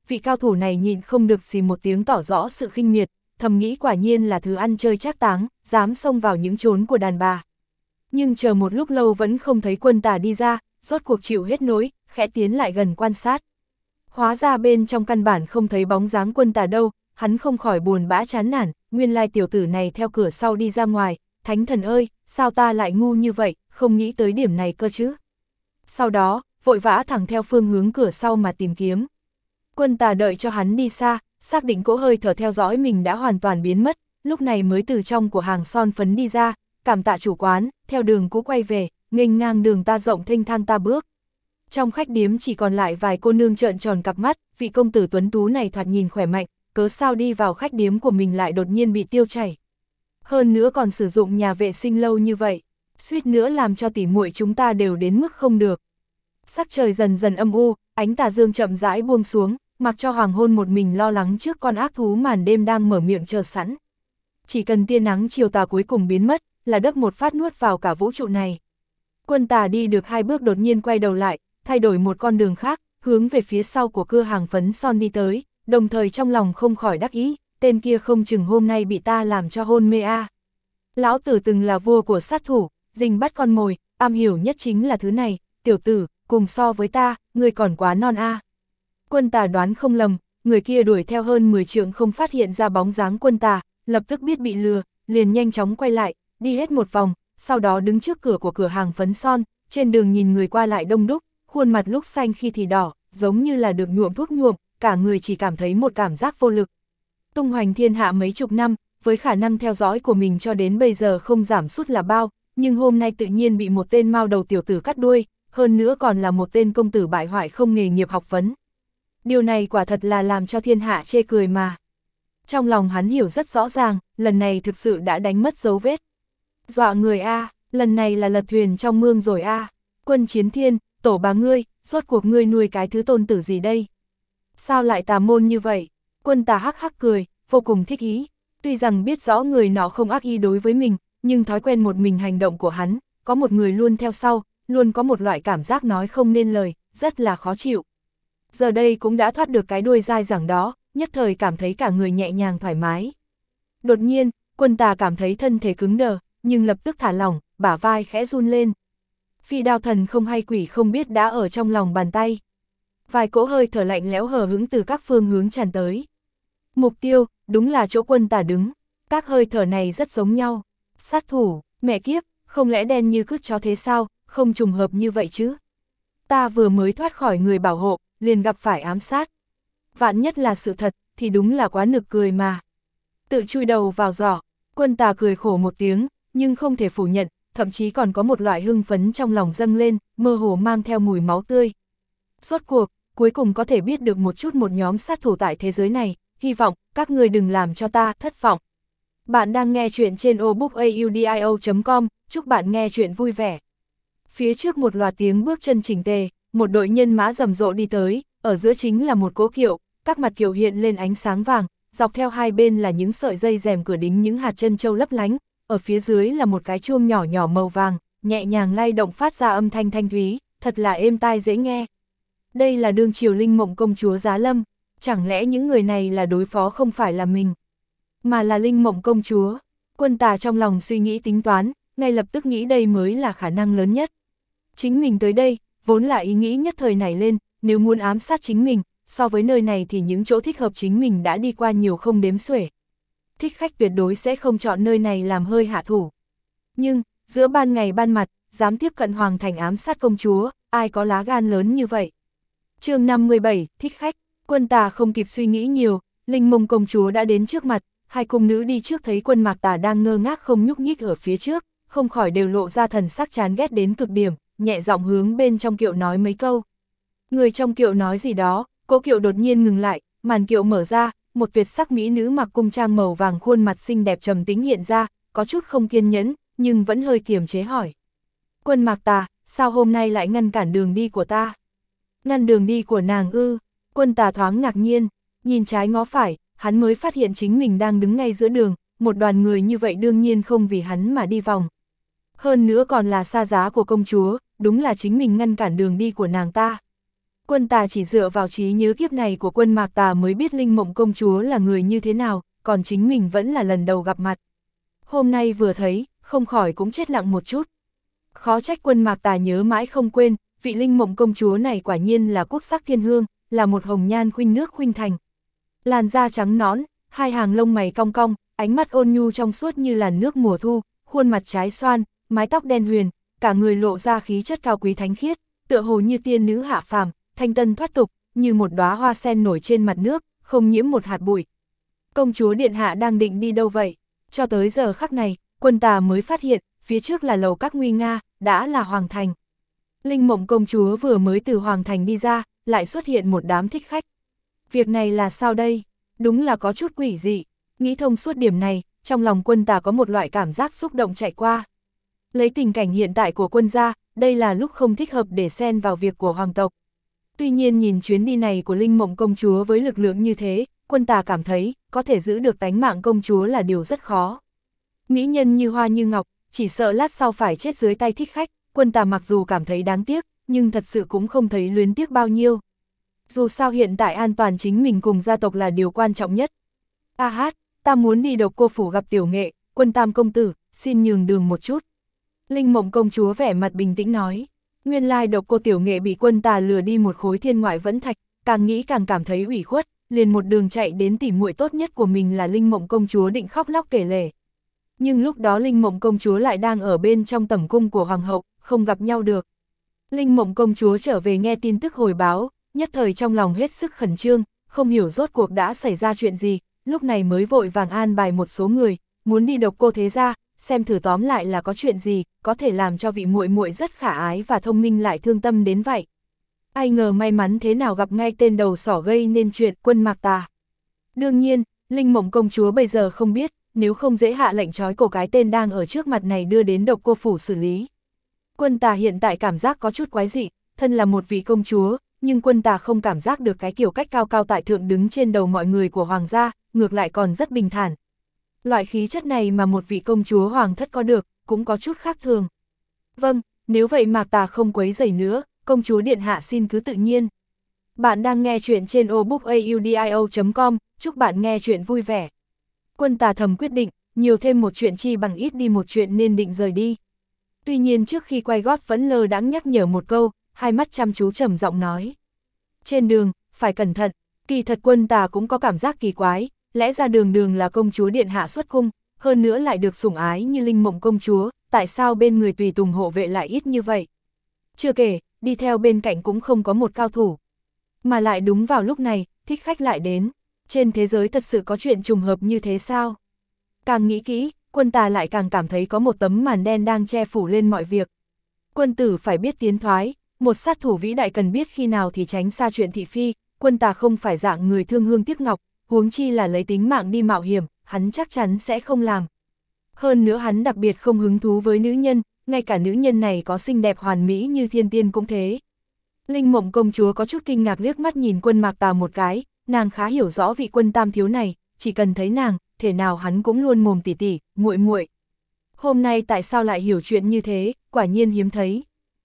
vị cao thủ này nhịn không được xì một tiếng tỏ rõ sự khinh miệt, thầm nghĩ quả nhiên là thứ ăn chơi trác táng, dám xông vào những chốn của đàn bà. Nhưng chờ một lúc lâu vẫn không thấy Quân Tà đi ra, rốt cuộc chịu hết nỗi, khẽ tiến lại gần quan sát. Hóa ra bên trong căn bản không thấy bóng dáng Quân Tà đâu, hắn không khỏi buồn bã chán nản, nguyên lai tiểu tử này theo cửa sau đi ra ngoài, thánh thần ơi, sao ta lại ngu như vậy, không nghĩ tới điểm này cơ chứ. Sau đó, vội vã thẳng theo phương hướng cửa sau mà tìm kiếm. Quân Tà đợi cho hắn đi xa, xác định cỗ hơi thở theo dõi mình đã hoàn toàn biến mất, lúc này mới từ trong của hàng son phấn đi ra, cảm tạ chủ quán, theo đường cũ quay về, nghênh ngang đường ta rộng thênh thang ta bước. Trong khách điếm chỉ còn lại vài cô nương trợn tròn cặp mắt, vị công tử tuấn tú này thoạt nhìn khỏe mạnh, cớ sao đi vào khách điếm của mình lại đột nhiên bị tiêu chảy. Hơn nữa còn sử dụng nhà vệ sinh lâu như vậy, suýt nữa làm cho tỉ muội chúng ta đều đến mức không được. Sắc trời dần dần âm u, ánh tà dương chậm rãi buông xuống, mặc cho hoàng hôn một mình lo lắng trước con ác thú màn đêm đang mở miệng chờ sẵn. Chỉ cần tia nắng chiều tà cuối cùng biến mất, là đớp một phát nuốt vào cả vũ trụ này. Quân Tà đi được 2 bước đột nhiên quay đầu lại, thay đổi một con đường khác, hướng về phía sau của cửa hàng phấn son đi tới, đồng thời trong lòng không khỏi đắc ý, tên kia không chừng hôm nay bị ta làm cho hôn mê a. Lão tử từng là vua của sát thủ, rình bắt con mồi, am hiểu nhất chính là thứ này, tiểu tử, cùng so với ta, ngươi còn quá non a. Quân Tà đoán không lầm, người kia đuổi theo hơn 10 trượng không phát hiện ra bóng dáng Quân Tà, lập tức biết bị lừa, liền nhanh chóng quay lại, đi hết một vòng, sau đó đứng trước cửa của cửa hàng phấn son, trên đường nhìn người qua lại đông đúc, khuôn mặt lúc xanh khi thì đỏ, giống như là được nhuộm thuốc nhuộm, cả người chỉ cảm thấy một cảm giác vô lực. Tung hoành thiên hạ mấy chục năm, với khả năng theo dõi của mình cho đến bây giờ không giảm sút là bao, nhưng hôm nay tự nhiên bị một tên mao đầu tiểu tử cắt đuôi, hơn nữa còn là một tên công tử bại hoại không nghề nghiệp học vấn. Điều này quả thật là làm cho thiên hạ chê cười mà. Trong lòng hắn hiểu rất rõ ràng, lần này thực sự đã đánh mất dấu vết. Dọa người a, lần này là lật thuyền trong mương rồi a. Quân Chiến Thiên, tổ bà ngươi, rốt cuộc ngươi nuôi cái thứ tôn tử gì đây? Sao lại tà môn như vậy? Quân Tà hắc hắc cười, vô cùng thích ý. Tuy rằng biết rõ người nọ không ác ý đối với mình, nhưng thói quen một mình hành động của hắn, có một người luôn theo sau, luôn có một loại cảm giác nói không nên lời, rất là khó chịu. Giờ đây cũng đã thoát được cái đuôi dai dẳng đó, nhất thời cảm thấy cả người nhẹ nhàng thoải mái. Đột nhiên, Quân Tà cảm thấy thân thể cứng đờ, nhưng lập tức thả lỏng, bả vai khẽ run lên. Phi đao thần không hay quỷ không biết đã ở trong lòng bàn tay. Vài cỗ hơi thở lạnh lẽo hờ hững từ các phương hướng tràn tới. Mục tiêu, đúng là chỗ Quân Tà đứng. Các hơi thở này rất giống nhau. Sát thủ, mẹ kiếp, không lẽ đen như cứt chó thế sao, không trùng hợp như vậy chứ. Ta vừa mới thoát khỏi người bảo hộ, liền gặp phải ám sát. Vạn nhất là sự thật, thì đúng là quá nực cười mà. Tự chui đầu vào giỏ, Quân Tà cười khổ một tiếng, nhưng không thể phủ nhận, thậm chí còn có một loại hưng phấn trong lòng dâng lên, mơ hồ mang theo mùi máu tươi. Rốt cuộc, cuối cùng có thể biết được một chút một nhóm sát thủ tại thế giới này, hy vọng các người đừng làm cho ta thất vọng. Bạn đang nghe chuyện trên obookaudio.com, chúc bạn nghe chuyện vui vẻ. Phía trước một loạt tiếng bước chân chỉnh tề, một đội nhân mã rầm rộ đi tới, ở giữa chính là một cỗ kiệu, các mặt kiệu hiện lên ánh sáng vàng, dọc theo hai bên là những sợi dây rèm cửa đính những hạt chân châu lấp lánh, ở phía dưới là một cái chuông nhỏ nhỏ màu vàng, nhẹ nhàng lay động phát ra âm thanh thanh thúy, thật là êm tai dễ nghe. Đây là đương triều Linh Mộng công chúa Giá Lâm, chẳng lẽ những người này là đối phó không phải là mình, mà là Linh Mộng công chúa. Quân Tà trong lòng suy nghĩ tính toán, ngay lập tức nghĩ đây mới là khả năng lớn nhất. Chính mình tới đây, vốn là ý nghĩ nhất thời nảy lên, nếu muốn ám sát chính mình, so với nơi này thì những chỗ thích hợp chính mình đã đi qua nhiều không đếm xuể. Thích khách tuyệt đối sẽ không chọn nơi này làm hơi hạ thủ. Nhưng, giữa ban ngày ban mặt, dám tiếp cận hoàng thành ám sát công chúa, ai có lá gan lớn như vậy? Chương 57, thích khách. Quân Tà không kịp suy nghĩ nhiều, Linh Mộng công chúa đã đến trước mặt, hai cung nữ đi trước thấy Quân Mạc Tà đang ngơ ngác không nhúc nhích ở phía trước, không khỏi đều lộ ra thần sắc chán ghét đến cực điểm, nhẹ giọng hướng bên trong kiệu nói mấy câu. Người trong kiệu nói gì đó, cỗ kiệu đột nhiên ngừng lại, màn kiệu mở ra, một tuyệt sắc mỹ nữ mặc cung trang màu vàng khuôn mặt xinh đẹp trầm tính hiện ra, có chút không kiên nhẫn, nhưng vẫn hơi kiềm chế hỏi. Quân Mạc Tà, sao hôm nay lại ngăn cản đường đi của ta? Ngăn đường đi của nàng ư? Quân Tà thoáng ngạc nhiên, nhìn trái ngó phải, hắn mới phát hiện chính mình đang đứng ngay giữa đường, một đoàn người như vậy đương nhiên không vì hắn mà đi vòng. Hơn nữa còn là xa giá của công chúa, đúng là chính mình ngăn cản đường đi của nàng ta. Quân Tà chỉ dựa vào trí nhớ kiếp này của Quân Mạc Tà mới biết Linh Mộng công chúa là người như thế nào, còn chính mình vẫn là lần đầu gặp mặt. Hôm nay vừa thấy, không khỏi cũng chết lặng một chút. Khó trách Quân Mạc Tà nhớ mãi không quên, vị Linh Mộng công chúa này quả nhiên là quốc sắc thiên hương, là một hồng nhan khuynh nước khuynh thành. Làn da trắng nõn, hai hàng lông mày cong cong, ánh mắt ôn nhu trong suốt như làn nước mùa thu, khuôn mặt trái xoan, mái tóc đen huyền, cả người lộ ra khí chất cao quý thánh khiết, tựa hồ như tiên nữ hạ phàm, thanh tân thoát tục, như một đóa hoa sen nổi trên mặt nước, không nhiễm một hạt bụi. Công chúa điện hạ đang định đi đâu vậy? Cho tới giờ khắc này, Quân Tà mới phát hiện, phía trước là lầu các nguy nga, đã là Hoàng Thành. Linh Mộng công chúa vừa mới từ Hoàng Thành đi ra, lại xuất hiện một đám thích khách. Việc này là sao đây? Đúng là có chút quỷ dị. Nghĩ thông suốt điểm này, trong lòng Quân Tà có một loại cảm giác xúc động chạy qua. Lấy tình cảnh hiện tại của quân gia, đây là lúc không thích hợp để xen vào việc của hoàng tộc. Tuy nhiên nhìn chuyến đi này của Linh Mộng công chúa với lực lượng như thế, Quân Tà cảm thấy, có thể giữ được tánh mạng công chúa là điều rất khó. Mỹ nhân như hoa như ngọc, chỉ sợ lát sau phải chết dưới tay thích khách, Quân Tà mặc dù cảm thấy đáng tiếc, nhưng thật sự cũng không thấy luyến tiếc bao nhiêu. Dù sao hiện tại an toàn chính mình cùng gia tộc là điều quan trọng nhất. A hát, ta muốn đi Độc Cô phủ gặp tiểu nghệ, Quân Tam công tử, xin nhường đường một chút. Linh Mộng công chúa vẻ mặt bình tĩnh nói. Nguyên lai Độc Cô tiểu nghệ bị Quân Tà lừa đi một khối thiên ngoại vẫn thạch, càng nghĩ càng cảm thấy ủy khuất, liền một đường chạy đến tỉ muội tốt nhất của mình là Linh Mộng công chúa định khóc lóc kể lể. Nhưng lúc đó Linh Mộng công chúa lại đang ở bên trong tẩm cung của hoàng hậu, không gặp nhau được. Linh Mộng công chúa trở về nghe tin tức hồi báo, nhất thời trong lòng hết sức khẩn trương, không hiểu rốt cuộc đã xảy ra chuyện gì, lúc này mới vội vàng an bài một số người, muốn đi Độc Cô thế gia, xem thử tóm lại là có chuyện gì, có thể làm cho vị muội muội rất khả ái và thông minh lại thương tâm đến vậy. Ai ngờ may mắn thế nào gặp ngay tên đầu sỏ gây nên chuyện Quân Mạc Tà. Đương nhiên, Linh Mộng công chúa bây giờ không biết, nếu không dễ hạ lệnh trói cổ cái tên đang ở trước mặt này đưa đến Độc Cô phủ xử lý. Quân Tà hiện tại cảm giác có chút quái dị, thân là một vị công chúa, nhưng Quân Tà không cảm giác được cái kiểu cách cao cao tại thượng đứng trên đầu mọi người của hoàng gia, ngược lại còn rất bình thản. Loại khí chất này mà một vị công chúa hoàng thất có được, cũng có chút khác thường. Vâng, nếu vậy Mạc Tà không quấy rầy nữa, công chúa điện hạ xin cứ tự nhiên. Bạn đang nghe chuyện trên obookaudio.com, chúc bạn nghe chuyện vui vẻ. Quân Tà thầm quyết định, nhiều thêm một chuyện chi bằng ít đi một chuyện nên định rời đi. Tuy nhiên trước khi quay gót vẫn lơ đãng nhắc nhở một câu, hai mắt chăm chú trầm giọng nói. Trên đường, phải cẩn thận, kỳ thật Quân Tà cũng có cảm giác kỳ quái, lẽ ra đường đường là công chúa điện hạ xuất cung, hơn nữa lại được sủng ái như Linh Mộng công chúa, tại sao bên người tùy tùng hộ vệ lại ít như vậy? Chưa kể, đi theo bên cạnh cũng không có một cao thủ. Mà lại đúng vào lúc này, thích khách lại đến. Trên thế giới thật sự có chuyện trùng hợp như thế sao? Càng nghĩ kỹ, Quân Tà lại càng cảm thấy có một tấm màn đen đang che phủ lên mọi việc. Quân tử phải biết tiến thoái, một sát thủ vĩ đại cần biết khi nào thì tránh xa chuyện thị phi. Quân Tà không phải dạng người thương hương tiếc ngọc, huống chi là lấy tính mạng đi mạo hiểm, hắn chắc chắn sẽ không làm. Hơn nữa hắn đặc biệt không hứng thú với nữ nhân, ngay cả nữ nhân này có xinh đẹp hoàn mỹ như thiên tiên cũng thế. Linh Mộng công chúa có chút kinh ngạc liếc mắt nhìn Quân Mạc Tà một cái, nàng khá hiểu rõ vị Quân tam thiếu này, chỉ cần thấy nàng, thể nào hắn cũng luôn mồm tỉ tỉ, muội muội. Hôm nay tại sao lại hiểu chuyện như thế, quả nhiên hiếm thấy.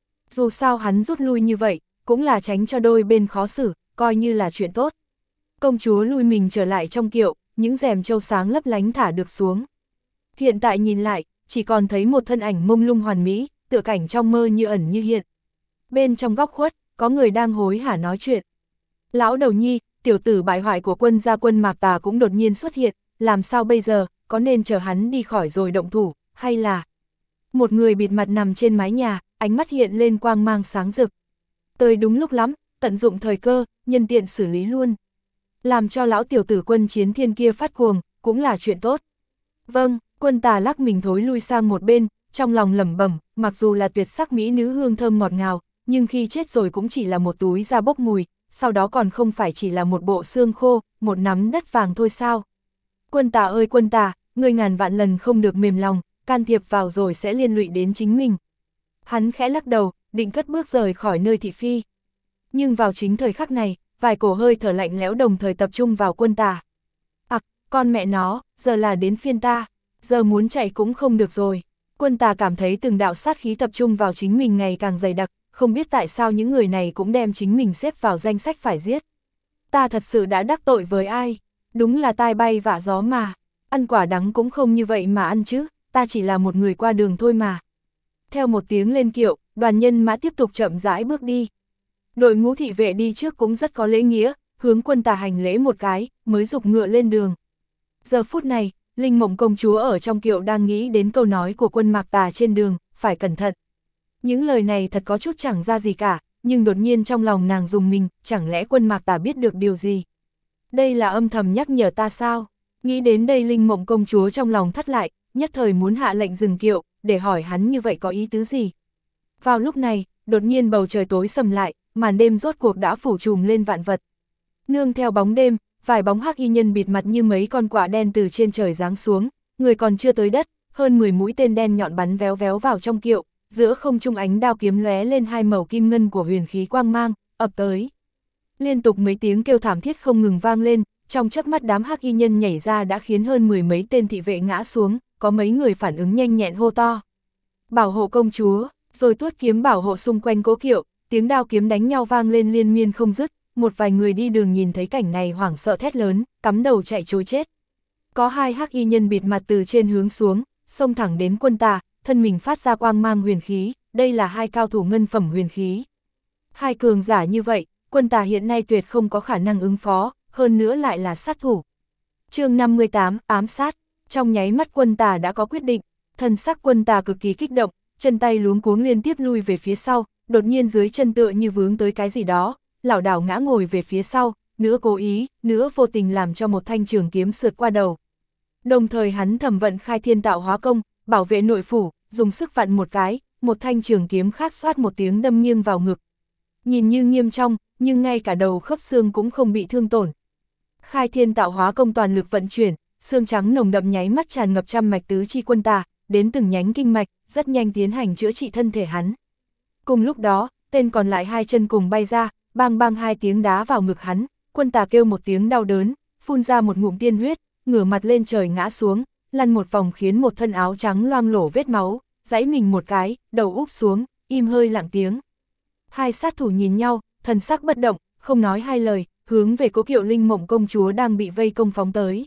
Dù sao hắn rút lui như vậy, cũng là tránh cho đôi bên khó xử, coi như là chuyện tốt. Công chúa lui mình trở lại trong kiệu, những rèm châu sáng lấp lánh thả được xuống. Hiện tại nhìn lại, chỉ còn thấy một thân ảnh mông lung hoàn mỹ, tựa cảnh trong mơ như ẩn như hiện. Bên trong góc khuất, có người đang hối hả nói chuyện. Lão đầu nhi, tiểu tử bại hoại của quân gia Quân Mạc Tà cũng đột nhiên xuất hiện, làm sao bây giờ, có nên chờ hắn đi khỏi rồi động thủ, hay là... Một người bịt mặt nằm trên mái nhà, ánh mắt hiện lên quang mang sáng rực. Tới đúng lúc lắm, tận dụng thời cơ, nhân tiện xử lý luôn. Làm cho lão tiểu tử Quân Chiến Thiên kia phát cuồng, cũng là chuyện tốt. Vâng, Quân Tà lắc mình thối lui sang một bên, trong lòng lẩm bẩm, mặc dù là tuyệt sắc mỹ nữ hương thơm ngọt ngào, nhưng khi chết rồi cũng chỉ là một túi da bốc mùi, sau đó còn không phải chỉ là một bộ xương khô, một nắm đất vàng thôi sao. Quân Tà ơi Quân Tà, ngươi ngàn vạn lần không được mềm lòng, can thiệp vào rồi sẽ liên lụy đến chính mình. Hắn khẽ lắc đầu, định cất bước rời khỏi nơi thị phi. Nhưng vào chính thời khắc này, vài cổ hơi thở lạnh lẽo đồng thời tập trung vào Quân Tà. Ặc, con mẹ nó, giờ là đến phiên ta, giờ muốn chạy cũng không được rồi. Quân Tà cảm thấy từng đạo sát khí tập trung vào chính mình ngày càng dày đặc, không biết tại sao những người này cũng đem chính mình xếp vào danh sách phải giết. Ta thật sự đã đắc tội với ai? Đúng là tai bay vạ gió mà. Ăn quả đắng cũng không như vậy mà ăn chứ, ta chỉ là một người qua đường thôi mà. Theo một tiếng lên kiệu, đoàn nhân mã tiếp tục chậm rãi bước đi. Đội ngũ thị vệ đi trước cũng rất có lễ nghĩa, hướng Quân Tà hành lễ một cái, mới giục ngựa lên đường. Giờ phút này, Linh Mộng công chúa ở trong kiệu đang nghĩ đến câu nói của Quân Mạc Tà trên đường, phải cẩn thận. Những lời này thật có chút chẳng ra gì cả, nhưng đột nhiên trong lòng nàng rùng mình, chẳng lẽ Quân Mạc Tà biết được điều gì? Đây là âm thầm nhắc nhở ta sao? Nghĩ đến đây Linh Mộng công chúa trong lòng thắt lại, nhất thời muốn hạ lệnh dừng kiệu, để hỏi hắn như vậy có ý tứ gì? Vào lúc này, đột nhiên bầu trời tối sầm lại, màn đêm rốt cuộc đã phủ trùm lên vạn vật. Nương theo bóng đêm, vài bóng hắc y nhân bịt mặt như mấy con quạ đen từ trên trời giáng xuống, người còn chưa tới đất, hơn 10 mũi tên đen nhọn bắn véo véo vào trong kiệu, giữa không trung ánh đao kiếm lóe lên hai màu kim ngân của huyền khí quang mang, ập tới. Liên tục mấy tiếng kêu thảm thiết không ngừng vang lên, trong chớp mắt đám hắc y nhân nhảy ra đã khiến hơn 10 mấy tên thị vệ ngã xuống, có mấy người phản ứng nhanh nhẹn hô to. Bảo hộ công chúa, rồi tuốt kiếm bảo hộ xung quanh cố kiệu, tiếng đao kiếm đánh nhau vang lên liên miên không dứt, một vài người đi đường nhìn thấy cảnh này hoảng sợ thét lớn, cắm đầu chạy trối chết. Có hai hắc y nhân bịt mặt từ trên hướng xuống, xông thẳng đến Quân Tà, thân mình phát ra quang mang huyền khí, đây là hai cao thủ ngân phẩm huyền khí. Hai cường giả như vậy, Quân Tà hiện nay tuyệt không có khả năng ứng phó, hơn nữa lại là sát thủ. Chương 58, ám sát, trong nháy mắt Quân Tà đã có quyết định, thần sắc Quân Tà cực kỳ kích động, chân tay luống cuống liên tiếp lui về phía sau, đột nhiên dưới chân tựa như vướng tới cái gì đó, lảo đảo ngã ngồi về phía sau, nữa cố ý, nữa vô tình làm cho một thanh trường kiếm sượt qua đầu. Đồng thời hắn thẩm vận khai thiên tạo hóa công, bảo vệ nội phủ, dùng sức vặn một cái, một thanh trường kiếm khác xoát một tiếng đâm nghiêng vào ngực. Nhìn như nghiêm trong, nhưng ngay cả đầu khớp xương cũng không bị thương tổn. Khai thiên tạo hóa công toàn lực vận chuyển, xương trắng nồng đậm nháy mắt tràn ngập trăm mạch tứ chi Quân Tà, đến từng nhánh kinh mạch, rất nhanh tiến hành chữa trị thân thể hắn. Cùng lúc đó, tên còn lại hai chân cùng bay ra, bang bang hai tiếng đá vào ngực hắn, Quân Tà kêu một tiếng đau đớn, phun ra một ngụm tiên huyết, ngửa mặt lên trời ngã xuống, lăn một vòng khiến một thân áo trắng loang lổ vết máu, giãy mình một cái, đầu úp xuống, im hơi lặng tiếng. Hai sát thủ nhìn nhau, thần sắc bất động, không nói hai lời, hướng về cố kiệu Linh Mộng công chúa đang bị vây công phóng tới.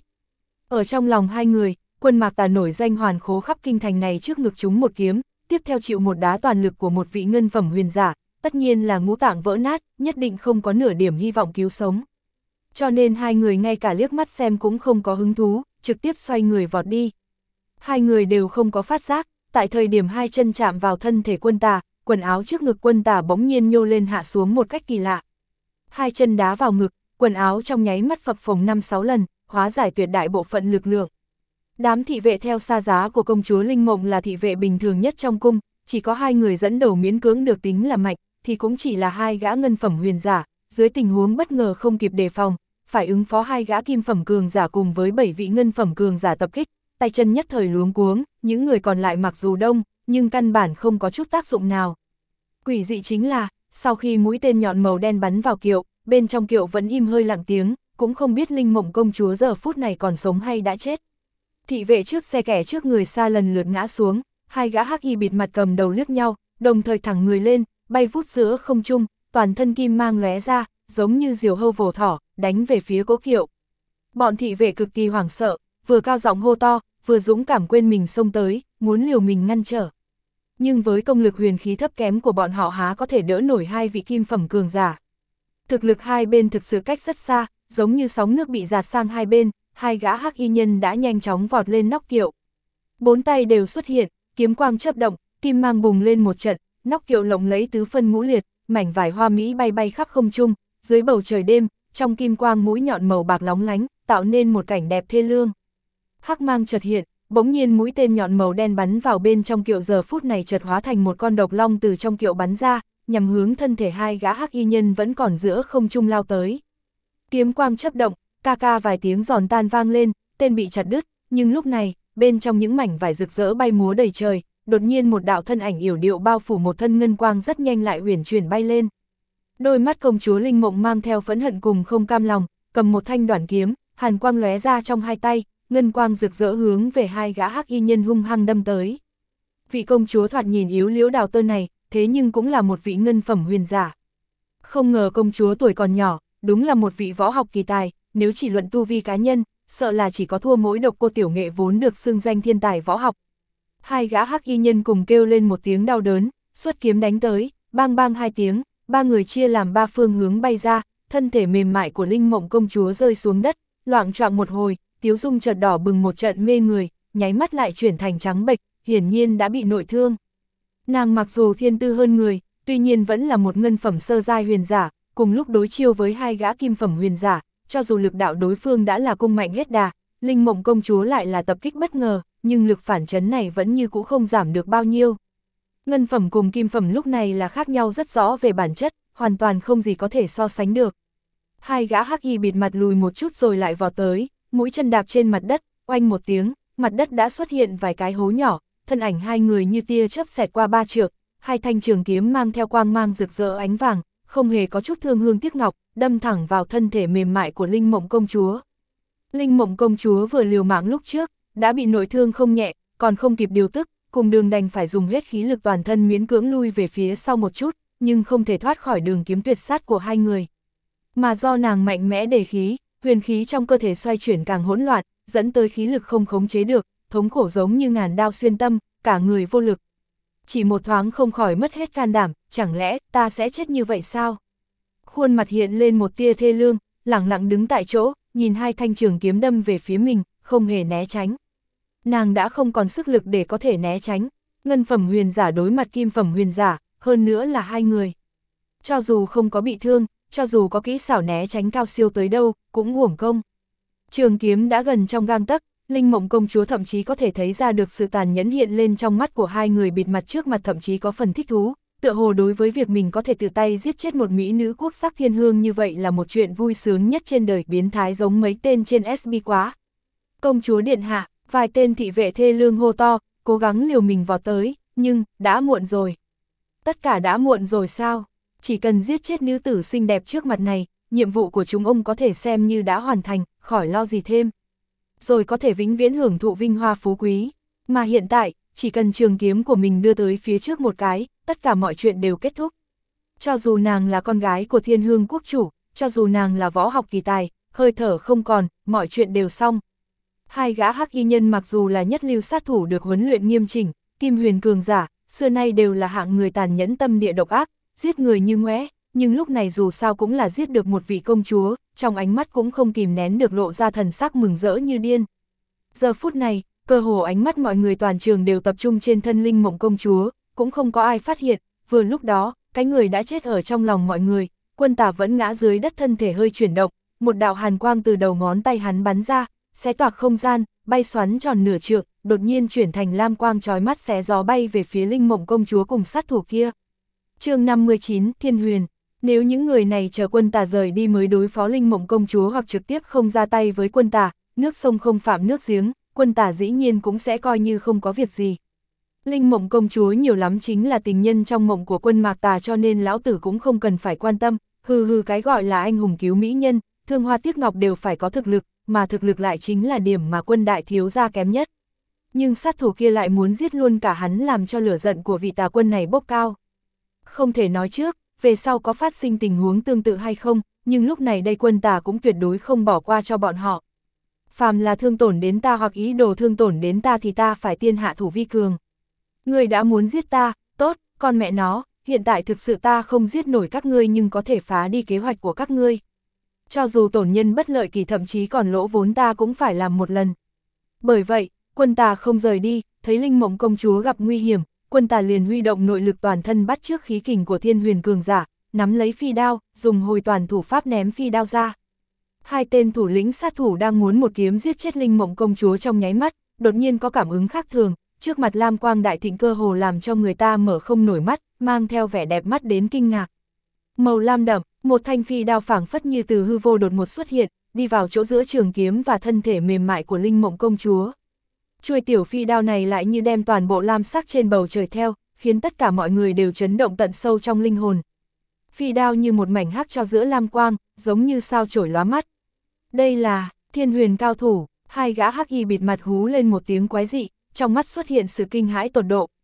Ở trong lòng hai người, Quân Mạc Tà nổi danh hoàn khố khắp kinh thành này trước ngực chúng một kiếm, tiếp theo chịu một đá toàn lực của một vị ngân phẩm huyền giả, tất nhiên là ngũ tạng vỡ nát, nhất định không có nửa điểm hy vọng cứu sống. Cho nên hai người ngay cả liếc mắt xem cũng không có hứng thú, trực tiếp xoay người vọt đi. Hai người đều không có phát giác, tại thời điểm hai chân chạm vào thân thể Quân Tà, quần áo trước ngực Quân Tà bỗng nhiên nhô lên hạ xuống một cách kỳ lạ. Hai chân đá vào ngực, quần áo trong nháy mắt phập phồng 5-6 lần, hóa giải tuyệt đại bộ phận lực lượng. Đám thị vệ theo xa giá của công chúa Linh Mộng là thị vệ bình thường nhất trong cung, chỉ có hai người dẫn đầu miễn cưỡng được tính là mạnh, thì cũng chỉ là hai gã ngân phẩm huyền giả, dưới tình huống bất ngờ không kịp đề phòng, phải ứng phó hai gã kim phẩm cường giả cùng với 7 vị ngân phẩm cường giả tập kích, tay chân nhất thời luống cuống, những người còn lại mặc dù đông, nhưng căn bản không có chút tác dụng nào. Quỷ dị chính là, sau khi mũi tên nhọn màu đen bắn vào kiệu, bên trong kiệu vẫn im hơi lặng tiếng, cũng không biết Linh Mộng công chúa giờ phút này còn sống hay đã chết. Thị vệ trước xe kẻ trước người xa lần lượt ngã xuống, hai gã hắc y bịt mặt cầm đầu liếc nhau, đồng thời thẳng người lên, bay vút giữa không trung, toàn thân kim mang lóe ra, giống như diều hâu vồ thỏ, đánh về phía cố kiệu. Bọn thị vệ cực kỳ hoảng sợ, vừa cao giọng hô to, vừa dũng cảm quên mình xông tới, muốn liều mình ngăn trở. Nhưng với công lực huyền khí thấp kém của bọn họ há có thể đỡ nổi hai vị kim phẩm cường giả. Thực lực hai bên thực sự cách rất xa, giống như sóng nước bị dạt sang hai bên, hai gã hắc y nhân đã nhanh chóng vọt lên nóc kiệu. Bốn tay đều xuất hiện, kiếm quang chớp động, kim mang bùng lên một trận, nóc kiệu lộng lẫy tứ phân ngũ liệt, mảnh vải hoa mỹ bay bay khắp không trung, dưới bầu trời đêm, trong kim quang mũi nhọn màu bạc lóng lánh, tạo nên một cảnh đẹp thê lương. Hắc mang chợt hiện, bỗng nhiên mũi tên nhọn màu đen bắn vào bên trong kiệu, giờ phút này chợt hóa thành một con độc long từ trong kiệu bắn ra, nhằm hướng thân thể hai gã hắc y nhân vẫn còn giữa không trung lao tới. Kiếm quang chớp động, ca ca vài tiếng giòn tan vang lên, tên bị chặt đứt, nhưng lúc này, bên trong những mảnh vải rực rỡ bay múa đầy trời, đột nhiên một đạo thân ảnh yểu điệu bao phủ một thân ngân quang rất nhanh lại uyển chuyển bay lên. Đôi mắt công chúa Linh Mộng mang theo phẫn hận cùng không cam lòng, cầm một thanh đoản kiếm, hàn quang lóe ra trong hai tay, ngân quang rực rỡ hướng về hai gã hắc y nhân hung hăng đâm tới. Vị công chúa thoạt nhìn yếu liễu đào tơ này, thế nhưng cũng là một vị ngân phẩm huyền giả. Không ngờ công chúa tuổi còn nhỏ, đúng là một vị võ học kỳ tài, nếu chỉ luận tu vi cá nhân, sợ là chỉ có thua mỗi Độc Cô Tiểu Nghệ vốn được xưng danh thiên tài võ học. Hai gã hắc y nhân cùng kêu lên một tiếng đau đớn, xuất kiếm đánh tới, bang bang hai tiếng, ba người chia làm ba phương hướng bay ra, thân thể mềm mại của Linh Mộng công chúa rơi xuống đất, loạng choạng một hồi, tiếu dung chợt đỏ bừng một trận mê người, nháy mắt lại chuyển thành trắng bệch, hiển nhiên đã bị nội thương. Nàng mặc dù thiên tư hơn người, tuy nhiên vẫn là một ngân phẩm sơ giai huyền giả, cùng lúc đối chiêu với hai gã kim phẩm huyền giả, cho dù lực đạo đối phương đã là cung mạnh hết đà, Linh Mộng công chúa lại là tập kích bất ngờ, nhưng lực phản chấn này vẫn như cũ không giảm được bao nhiêu. Ngân phẩm cùng kim phẩm lúc này là khác nhau rất rõ về bản chất, hoàn toàn không gì có thể so sánh được. Hai gã hắc y bịt mặt lùi một chút rồi lại vọt tới, mũi chân đạp trên mặt đất, oanh một tiếng, mặt đất đã xuất hiện vài cái hố nhỏ, thân ảnh hai người như tia chớp xẹt qua ba trượng, hai thanh trường kiếm mang theo quang mang rực rỡ ánh vàng, không hề có chút thương hương tiếc ngọc, đâm thẳng vào thân thể mềm mại của Linh Mộng công chúa. Linh Mộng công chúa vừa liều mạng lúc trước, đã bị nội thương không nhẹ, còn không kịp điều tức, cùng đường đành phải dùng hết khí lực toàn thân miễn cưỡng lui về phía sau một chút, nhưng không thể thoát khỏi đường kiếm tuyệt sát của hai người. Mà do nàng mạnh mẽ đề khí, huyền khí trong cơ thể xoay chuyển càng hỗn loạn, dẫn tới khí lực không khống chế được, thống khổ giống như ngàn đao xuyên tâm, cả người vô lực. Chỉ một thoáng không khỏi mất hết can đảm, chẳng lẽ ta sẽ chết như vậy sao? Khuôn mặt hiện lên một tia thê lương, lẳng lặng đứng tại chỗ, nhìn hai thanh trường kiếm đâm về phía mình, không hề né tránh. Nàng đã không còn sức lực để có thể né tránh, ngân phẩm huyền giả đối mặt kim phẩm huyền giả, hơn nữa là hai người. Cho dù không có bị thương, cho dù có kỹ xảo né tránh cao siêu tới đâu, cũng uổng công. Trường kiếm đã gần trong gang tấc, Linh Mộng công chúa thậm chí có thể thấy ra được sự tàn nhẫn hiện lên trong mắt của hai người bịt mặt trước mặt, thậm chí có phần thích thú, tựa hồ đối với việc mình có thể tự tay giết chết một mỹ nữ quốc sắc thiên hương như vậy là một chuyện vui sướng nhất trên đời, biến thái giống mấy tên trên SB quá. Công chúa điện hạ, vài tên thị vệ thê lương hô to, cố gắng liều mình vào tới, nhưng, đã muộn rồi. Tất cả đã muộn rồi sao? Chỉ cần giết chết nữ tử xinh đẹp trước mặt này, nhiệm vụ của chúng ông có thể xem như đã hoàn thành, khỏi lo gì thêm. Rồi có thể vĩnh viễn hưởng thụ vinh hoa phú quý. Mà hiện tại, chỉ cần trường kiếm của mình đưa tới phía trước một cái, tất cả mọi chuyện đều kết thúc. Cho dù nàng là con gái của Thiên Hương quốc chủ, cho dù nàng là võ học kỳ tài, hơi thở không còn, mọi chuyện đều xong. Hai gã hắc y nhân mặc dù là nhất lưu sát thủ được huấn luyện nghiêm chỉnh, kim huyền cường giả, xưa nay đều là hạng người tàn nhẫn tâm địa độc ác, giết người như ngoé, nhưng lúc này dù sao cũng là giết được một vị công chúa, trong ánh mắt cũng không kìm nén được lộ ra thần sắc mừng rỡ như điên. Giờ phút này, cơ hồ ánh mắt mọi người toàn trường đều tập trung trên thân Linh Mộng công chúa, cũng không có ai phát hiện, vừa lúc đó, cái người đã chết ở trong lòng mọi người, Quân Tả vẫn ngã dưới đất, thân thể hơi chuyển động, một đạo hàn quang từ đầu ngón tay hắn bắn ra, xé toạc không gian, bay xoắn tròn nửa trượng, đột nhiên chuyển thành lam quang chói mắt xé gió bay về phía Linh Mộng công chúa cùng sát thủ kia. Chương 59, Thiên Huyền. Nếu những người này chờ Quân Tả rời đi mới đối phó Linh Mộng công chúa hoặc trực tiếp không ra tay với Quân Tả, nước sông không phạm nước giếng, Quân Tả dĩ nhiên cũng sẽ coi như không có việc gì. Linh Mộng công chúa nhiều lắm chính là tình nhân trong mộng của Quân Mạc Tà, cho nên lão tử cũng không cần phải quan tâm, cái gọi là anh hùng cứu mỹ nhân, thương hoa tiếc ngọc đều phải có thực lực, mà thực lực lại chính là điểm mà Quân đại thiếu gia kém nhất. Nhưng sát thủ kia lại muốn giết luôn cả hắn, làm cho lửa giận của vị tà quân này bốc cao. Không thể nói trước, về sau có phát sinh tình huống tương tự hay không, nhưng lúc này đây Quân Tà cũng tuyệt đối không bỏ qua cho bọn họ. Phàm là thương tổn đến ta hoặc ý đồ thương tổn đến ta thì ta phải tiên hạ thủ vi cường. Ngươi đã muốn giết ta, tốt, con mẹ nó, hiện tại thực sự ta không giết nổi các ngươi nhưng có thể phá đi kế hoạch của các ngươi. Cho dù tổn nhân bất lợi kỳ, thậm chí còn lỗ vốn, ta cũng phải làm một lần. Bởi vậy, Quân Tà không rời đi, thấy Linh Mộng công chúa gặp nguy hiểm, Quân Tà liền huy động nội lực toàn thân bắt chước khí kình của Thiên Huyền cường giả, nắm lấy phi đao, dùng hồi toàn thủ pháp ném phi đao ra. Hai tên thủ lĩnh sát thủ đang muốn một kiếm giết chết Linh Mộng công chúa trong nháy mắt, đột nhiên có cảm ứng khác thường, trước mặt lam quang đại thịnh cơ hồ làm cho người ta mở không nổi mắt, mang theo vẻ đẹp mắt đến kinh ngạc. Màu lam đậm, một thanh phi đao phảng phất như từ hư vô đột ngột xuất hiện, đi vào chỗ giữa trường kiếm và thân thể mềm mại của Linh Mộng công chúa. Chuôi tiểu phi đao này lại như đem toàn bộ lam sắc trên bầu trời theo, khiến tất cả mọi người đều chấn động tận sâu trong linh hồn. Phi đao như một mảnh hắc cho giữa lam quang, giống như sao chổi lóa mắt. Đây là Thiên Huyền cao thủ. Hai gã hắc y bịt mặt hú lên một tiếng quái dị, trong mắt xuất hiện sự kinh hãi tột độ,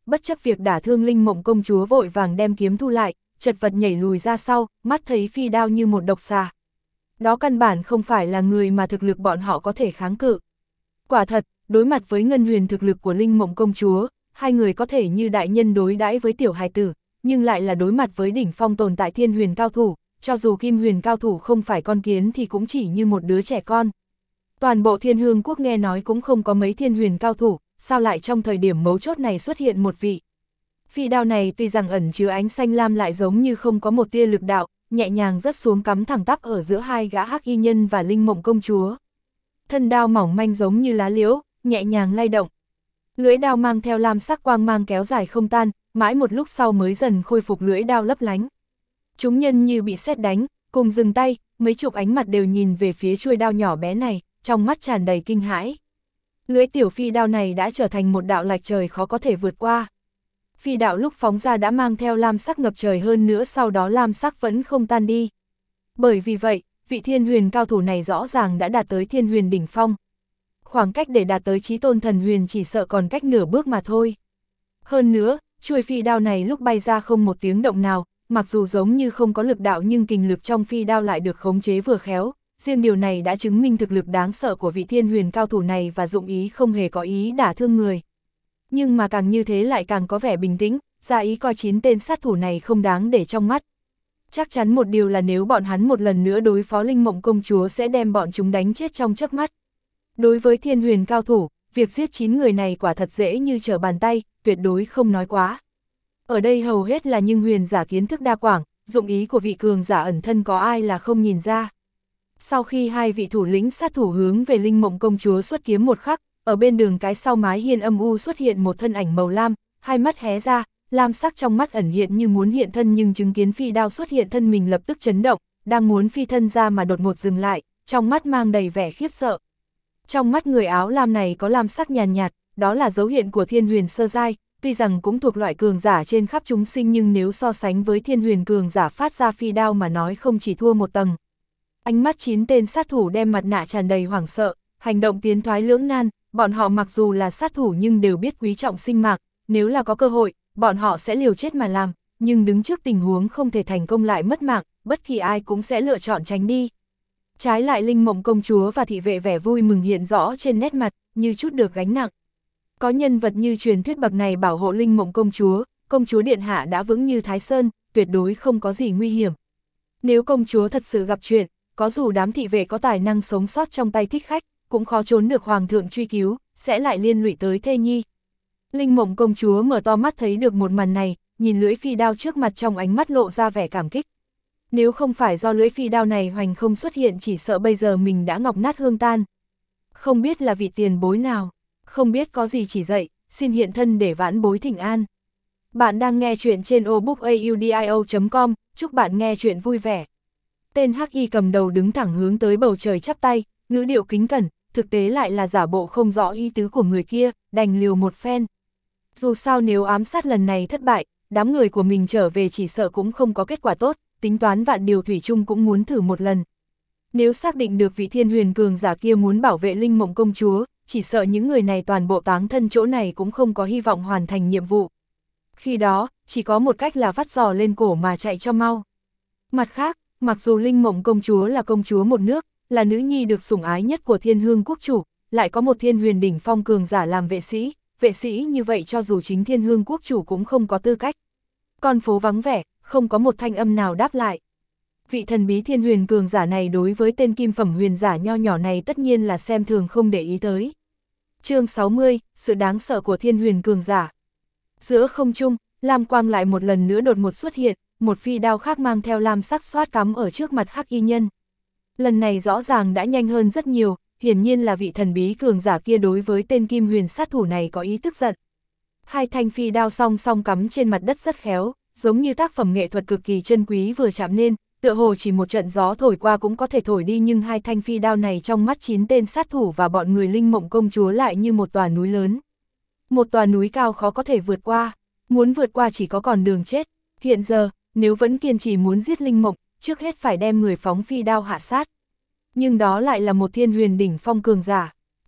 bất chấp việc đả thương Linh Mộng công chúa vội vàng đem kiếm thu lại, chật vật nhảy lùi ra sau, mắt thấy phi đao như một độc xà. Đó căn bản không phải là người mà thực lực bọn họ có thể kháng cự. Quả thật, đối mặt với ngân huyền thực lực của Linh Mộng công chúa, hai người có thể như đại nhân đối đãi với tiểu hài tử, nhưng lại là đối mặt với đỉnh phong tồn tại thiên huyền cao thủ, cho dù kim huyền cao thủ không phải con kiến thì cũng chỉ như một đứa trẻ con. Toàn bộ Thiên Hương quốc nghe nói cũng không có mấy thiên huyền cao thủ, sao lại trong thời điểm mấu chốt này xuất hiện một vị. Phi đao này tuy rằng ẩn chứa ánh xanh lam lại giống như không có một tia lực đạo, nhẹ nhàng rớt xuống cắm thẳng tắp ở giữa hai gã hắc y nhân và Linh Mộng công chúa. Thân đao mỏng manh giống như lá liễu, nhẹ nhàng lay động. Lưỡi đao mang theo lam sắc quang mang kéo dài không tan, mãi một lúc sau mới dần khôi phục lưỡi đao lấp lánh. Chúng nhân như bị sét đánh, cùng dừng tay, mấy chục ánh mặt đều nhìn về phía chuôi đao nhỏ bé này, trong mắt tràn đầy kinh hãi. Lưỡi tiểu phi đao này đã trở thành một đạo lạch trời khó có thể vượt qua. Phi đạo lúc phóng ra đã mang theo lam sắc ngập trời hơn nữa, sau đó lam sắc vẫn không tan đi. Bởi vì vậy, vị thiên huyền cao thủ này rõ ràng đã đạt tới thiên huyền đỉnh phong. Khoảng cách để đạt tới chí tôn thần huyền chỉ sợ còn cách nửa bước mà thôi. Hơn nữa, chuôi phi đao này lúc bay ra không một tiếng động nào, mặc dù giống như không có lực đạo nhưng kình lực trong phi đao lại được khống chế vừa khéo. Riêng điều này đã chứng minh thực lực đáng sợ của vị thiên huyền cao thủ này và dụng ý không hề có ý đả thương người. Nhưng mà càng như thế lại càng có vẻ bình tĩnh, ra ý coi 9 tên sát thủ này không đáng để trong mắt. Chắc chắn một điều là nếu bọn hắn một lần nữa đối phó Linh Mộng công chúa sẽ đem bọn chúng đánh chết trong chớp mắt. Đối với thiên huyền cao thủ, việc giết 9 người này quả thật dễ như trở bàn tay, tuyệt đối không nói quá. Ở đây hầu hết là những huyền giả kiến thức đa quảng, dụng ý của vị cường giả ẩn thân có ai là không nhìn ra. Sau khi hai vị thủ lĩnh sát thủ hướng về Linh Mộng công chúa xuất kiếm một khắc, ở bên đường cái sau mái hiên âm u xuất hiện một thân ảnh màu lam, hai mắt hé ra, lam sắc trong mắt ẩn hiện như muốn hiện thân, nhưng chứng kiến phi đao xuất hiện thân mình lập tức chấn động, đang muốn phi thân ra mà đột ngột dừng lại, trong mắt mang đầy vẻ khiếp sợ. Trong mắt người áo lam này có lam sắc nhàn nhạt, đó là dấu hiệu của thiên huyền sơ giai, tuy rằng cũng thuộc loại cường giả trên khắp chúng sinh nhưng nếu so sánh với thiên huyền cường giả phát ra phi đao mà nói không chỉ thua một tầng. Ánh mắt 9 tên sát thủ đem mặt nạ tràn đầy hoảng sợ, hành động tiến thoái lưỡng nan, bọn họ mặc dù là sát thủ nhưng đều biết quý trọng sinh mạng, nếu là có cơ hội, bọn họ sẽ liều chết mà làm, nhưng đứng trước tình huống không thể thành công lại mất mạng, bất kỳ ai cũng sẽ lựa chọn tránh đi. Trái lại Linh Mộng công chúa và thị vệ vẻ vui mừng hiện rõ trên nét mặt, như chút được gánh nặng. Có nhân vật như truyền thuyết bậc này bảo hộ Linh Mộng công chúa điện hạ đã vững như Thái Sơn, tuyệt đối không có gì nguy hiểm. Nếu công chúa thật sự gặp chuyện, có dù đám thị vệ có tài năng sống sót trong tay thích khách, cũng khó trốn được hoàng thượng truy cứu, sẽ lại liên lụy tới thê nhi. Linh Mộng công chúa mở to mắt thấy được một màn này, nhìn lưỡi phi đao trước mặt trong ánh mắt lộ ra vẻ cảm kích. Nếu không phải do lưỡi phi đao này hoành không xuất hiện chỉ sợ bây giờ mình đã ngọc nát hương tan. Không biết là vị tiền bối nào, không biết có gì chỉ dạy, xin hiện thân để vãn bối thỉnh an. Bạn đang nghe chuyện trên obookaudio.com, chúc bạn nghe chuyện vui vẻ. Tên hắc y cầm đầu đứng thẳng hướng tới bầu trời chắp tay, ngữ điệu kính cẩn, thực tế lại là giả bộ không rõ ý tứ của người kia, đành liều một phen. Dù sao nếu ám sát lần này thất bại, đám người của mình trở về chỉ sợ cũng không có kết quả tốt, tính toán vạn điều thủy chung cũng muốn thử một lần. Nếu xác định được vị thiên huyền cường giả kia muốn bảo vệ Linh Mộng công chúa, chỉ sợ những người này toàn bộ táng thân chỗ này cũng không có hy vọng hoàn thành nhiệm vụ. Khi đó, chỉ có một cách là vắt giò lên cổ mà chạy cho mau. Mặt khác, mặc dù Linh Mộng công chúa là công chúa một nước, là nữ nhi được sủng ái nhất của Thiên Hương quốc chủ, lại có một thiên huyền đỉnh phong cường giả làm vệ sĩ như vậy cho dù chính Thiên Hương quốc chủ cũng không có tư cách. Con phố vắng vẻ, không có một thanh âm nào đáp lại. Vị thần bí thiên huyền cường giả này đối với tên kim phẩm huyền giả nho nhỏ này tất nhiên là xem thường không để ý tới. Chương 60, sự đáng sợ của thiên huyền cường giả. Giữa không trung, lam quang lại một lần nữa đột ngột xuất hiện, một phi đao khác mang theo lam sắc xoát cắm ở trước mặt hắc y nhân. Lần này rõ ràng đã nhanh hơn rất nhiều, hiển nhiên là vị thần bí cường giả kia đối với tên kim huyền sát thủ này có ý tức giận. Hai thanh phi đao song song cắm trên mặt đất rất khéo, giống như tác phẩm nghệ thuật cực kỳ chân quý vừa chạm nên, tựa hồ chỉ một trận gió thổi qua cũng có thể thổi đi, nhưng hai thanh phi đao này trong mắt 9 tên sát thủ và bọn người Linh Mộng công chúa lại như một tòa núi lớn. Một tòa núi cao khó có thể vượt qua, muốn vượt qua chỉ có con đường chết. Hiện giờ, nếu vẫn kiên trì muốn giết Linh Mộng, trước hết phải đem người phóng phi đao hạ sát. Nhưng đó lại là một thiên huyền đỉnh phong cường giả.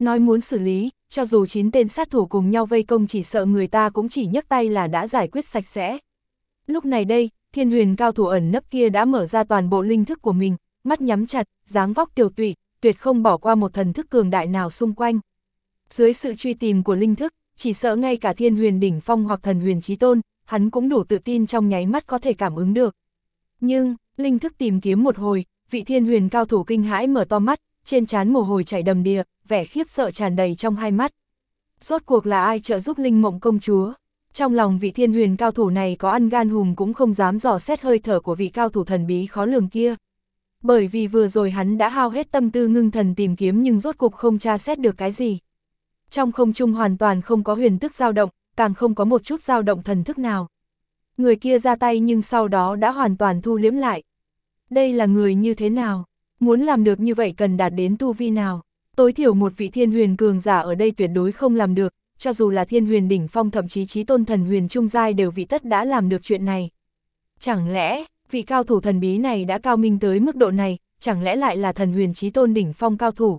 Nói muốn xử lý, cho dù 9 tên sát thủ cùng nhau vây công chỉ sợ người ta cũng chỉ nhấc tay là đã giải quyết sạch sẽ. Lúc này đây, Thiên Huyền cao thủ ẩn nấp kia đã mở ra toàn bộ linh thức của mình, mắt nhắm chặt, dáng vóc tiều tụy, tuyệt không bỏ qua một thần thức cường đại nào xung quanh. Dưới sự truy tìm của linh thức, chỉ sợ ngay cả Thiên Huyền đỉnh phong hoặc Thần Huyền chí tôn, hắn cũng đủ tự tin trong nháy mắt có thể cảm ứng được. Nhưng, linh thức tìm kiếm một hồi, vị Thiên Huyền cao thủ kinh hãi mở to mắt, trên trán mồ hôi chảy đầm đìa, vẻ khiếp sợ tràn đầy trong hai mắt. Rốt cuộc là ai trợ giúp Linh Mộng công chúa? Trong lòng vị Thiên Huyền cao thủ này có ăn gan hùm cũng không dám dò xét hơi thở của vị cao thủ thần bí khó lường kia. Bởi vì vừa rồi hắn đã hao hết tâm tư ngưng thần tìm kiếm nhưng rốt cuộc không tra xét được cái gì. Trong không trung hoàn toàn không có huyền tức dao động, càng không có một chút dao động thần thức nào. Người kia ra tay nhưng sau đó đã hoàn toàn thu liễm lại. Đây là người như thế nào? Muốn làm được như vậy cần đạt đến tu vi nào? Tối thiểu một vị Thiên Huyền cường giả ở đây tuyệt đối không làm được, cho dù là Thiên Huyền đỉnh phong thậm chí chí tôn Thần Huyền trung giai đều vị tất đã làm được chuyện này. Chẳng lẽ, vị cao thủ thần bí này đã cao minh tới mức độ này, chẳng lẽ lại là Thần Huyền chí tôn đỉnh phong cao thủ?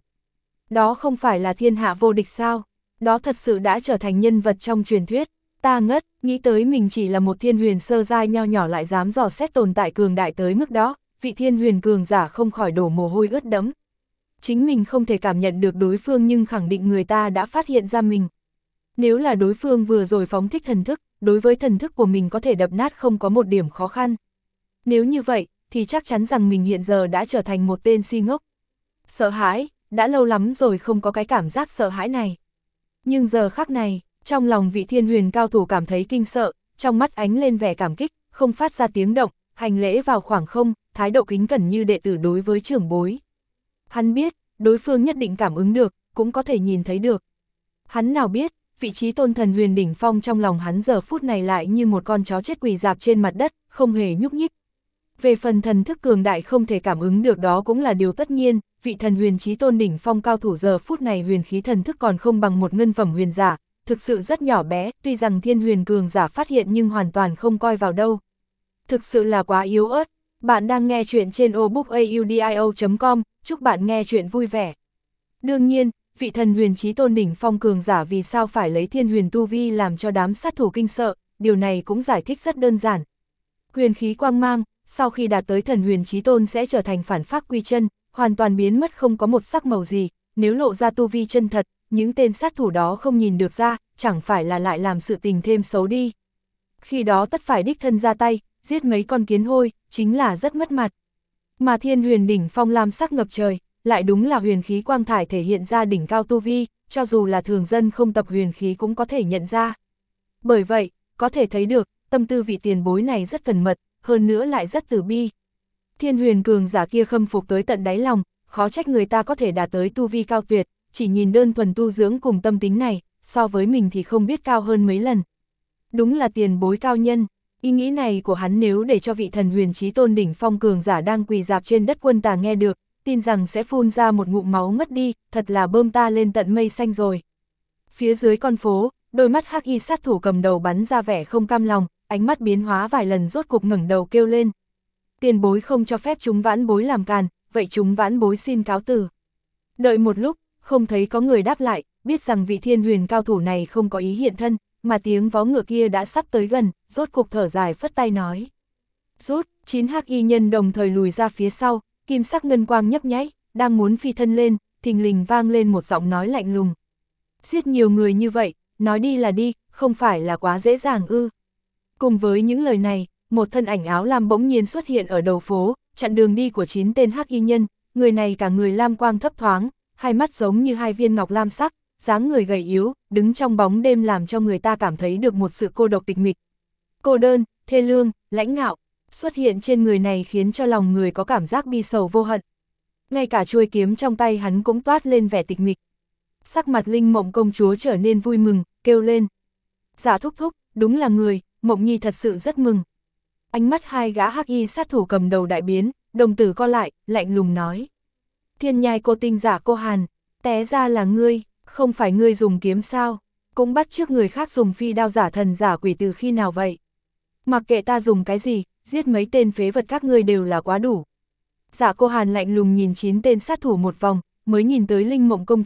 Đó không phải là thiên hạ vô địch sao? Đó thật sự đã trở thành nhân vật trong truyền thuyết. Ta ngất, nghĩ tới mình chỉ là một Thiên Huyền sơ giai nho nhỏ lại dám dò xét tồn tại cường đại tới mức đó, vị Thiên Huyền cường giả không khỏi đổ mồ hôi ướt đẫm. Chính mình không thể cảm nhận được đối phương nhưng khẳng định người ta đã phát hiện ra mình. Nếu là đối phương vừa rồi phóng thích thần thức, đối với thần thức của mình có thể đập nát không có một điểm khó khăn. Nếu như vậy, thì chắc chắn rằng mình hiện giờ đã trở thành một tên si ngốc. Sợ hãi, đã lâu lắm rồi không có cái cảm giác sợ hãi này. Nhưng giờ khắc này, trong lòng vị Thiên Huyền cao thủ cảm thấy kinh sợ, trong mắt ánh lên vẻ cảm kích, không phát ra tiếng động, hành lễ vào khoảng không, thái độ kính cẩn như đệ tử đối với trưởng bối. Hắn biết, đối phương nhất định cảm ứng được, cũng có thể nhìn thấy được. Hắn nào biết, vị trí tôn Thần Huyền đỉnh phong trong lòng hắn giờ phút này lại như một con chó chết quỳ rạp trên mặt đất, không hề nhúc nhích. Về phần thần thức cường đại không thể cảm ứng được đó cũng là điều tất nhiên, vị Thần Huyền chí tôn đỉnh phong cao thủ giờ phút này huyền khí thần thức còn không bằng một ngân phẩm huyền giả, thực sự rất nhỏ bé, tuy rằng Thiên Huyền cường giả phát hiện nhưng hoàn toàn không coi vào đâu. Thực sự là quá yếu ớt. Bạn đang nghe chuyện trên obookaudio.com, chúc bạn nghe chuyện vui vẻ. Đương nhiên, vị Thần Huyền chí tôn đỉnh phong cường giả vì sao phải lấy Thiên Huyền tu vi làm cho đám sát thủ kinh sợ, điều này cũng giải thích rất đơn giản. Huyền khí quang mang, sau khi đạt tới Thần Huyền chí tôn sẽ trở thành phản phác quy chân, hoàn toàn biến mất không có một sắc màu gì, nếu lộ ra tu vi chân thật, những tên sát thủ đó không nhìn được ra, chẳng phải là lại làm sự tình thêm xấu đi. Khi đó tất phải đích thân ra tay, giết mấy con kiến hôi, chính là rất mất mặt. Mà Thiên Huyền đỉnh phong lam sắc ngập trời, lại đúng là huyền khí quang thải thể hiện ra đỉnh cao tu vi, cho dù là thường dân không tập huyền khí cũng có thể nhận ra. Bởi vậy, có thể thấy được, tâm tư vị tiền bối này rất cẩn mật, hơn nữa lại rất từ bi. Thiên Huyền cường giả kia khâm phục tới tận đáy lòng, khó trách người ta có thể đạt tới tu vi cao tuyệt, chỉ nhìn đơn thuần tu dưỡng cùng tâm tính này, so với mình thì không biết cao hơn mấy lần. Đúng là tiền bối cao nhân. Ý nghĩ này của hắn nếu để cho vị Thần Huyền chí tôn đỉnh phong cường giả đang quỳ rạp trên đất Quân Tà nghe được, tin rằng sẽ phun ra một ngụm máu mất đi, thật là bơm ta lên tận mây xanh rồi. Phía dưới con phố, đôi mắt hắc y sát thủ cầm đầu bắn ra vẻ không cam lòng, ánh mắt biến hóa vài lần rốt cục ngẩng đầu kêu lên. Tiền bối không cho phép chúng vãn bối làm càn, vậy chúng vãn bối xin cáo từ. Đợi một lúc, không thấy có người đáp lại, biết rằng vị Thiên Huyền cao thủ này không có ý hiện thân, mà tiếng vó ngựa kia đã sắp tới gần, rốt cục thở dài phất tay nói. Rút, 9 hắc y nhân đồng thời lùi ra phía sau, kim sắc ngân quang nhấp nháy, đang muốn phi thân lên, thình lình vang lên một giọng nói lạnh lùng. Giết nhiều người như vậy, nói đi là đi, không phải là quá dễ dàng ư. Cùng với những lời này, một thân ảnh áo lam bỗng nhiên xuất hiện ở đầu phố, chặn đường đi của 9 tên hắc y nhân, người này cả người lam quang thấp thoáng, hai mắt giống như hai viên ngọc lam sắc, dáng người gầy yếu, đứng trong bóng đêm làm cho người ta cảm thấy được một sự cô độc tịch mịch. Cô đơn, thê lương, lãnh ngạo, xuất hiện trên người này khiến cho lòng người có cảm giác bi sầu vô hận. Ngay cả chuôi kiếm trong tay hắn cũng toát lên vẻ tịch mịch. Sắc mặt Linh Mộng công chúa trở nên vui mừng, kêu lên. Dạ thúc thúc, đúng là người, Mộng Nhi thật sự rất mừng. Ánh mắt hai gã hắc y sát thủ cầm đầu đại biến, đồng tử co lại, lạnh lùng nói. Thiên nhai cô tinh giả cô Hàn, té ra là ngươi, không phải ngươi dùng kiếm sao, cũng bắt trước người khác dùng phi đao giả thần giả quỷ từ khi nào vậy. Mặc kệ ta dùng cái gì, giết mấy tên phế vật các ngươi đều là quá đủ. Giả cô Hàn lạnh lùng nhìn 9 tên sát thủ một vòng, mới nhìn tới Linh Mộng công chúa,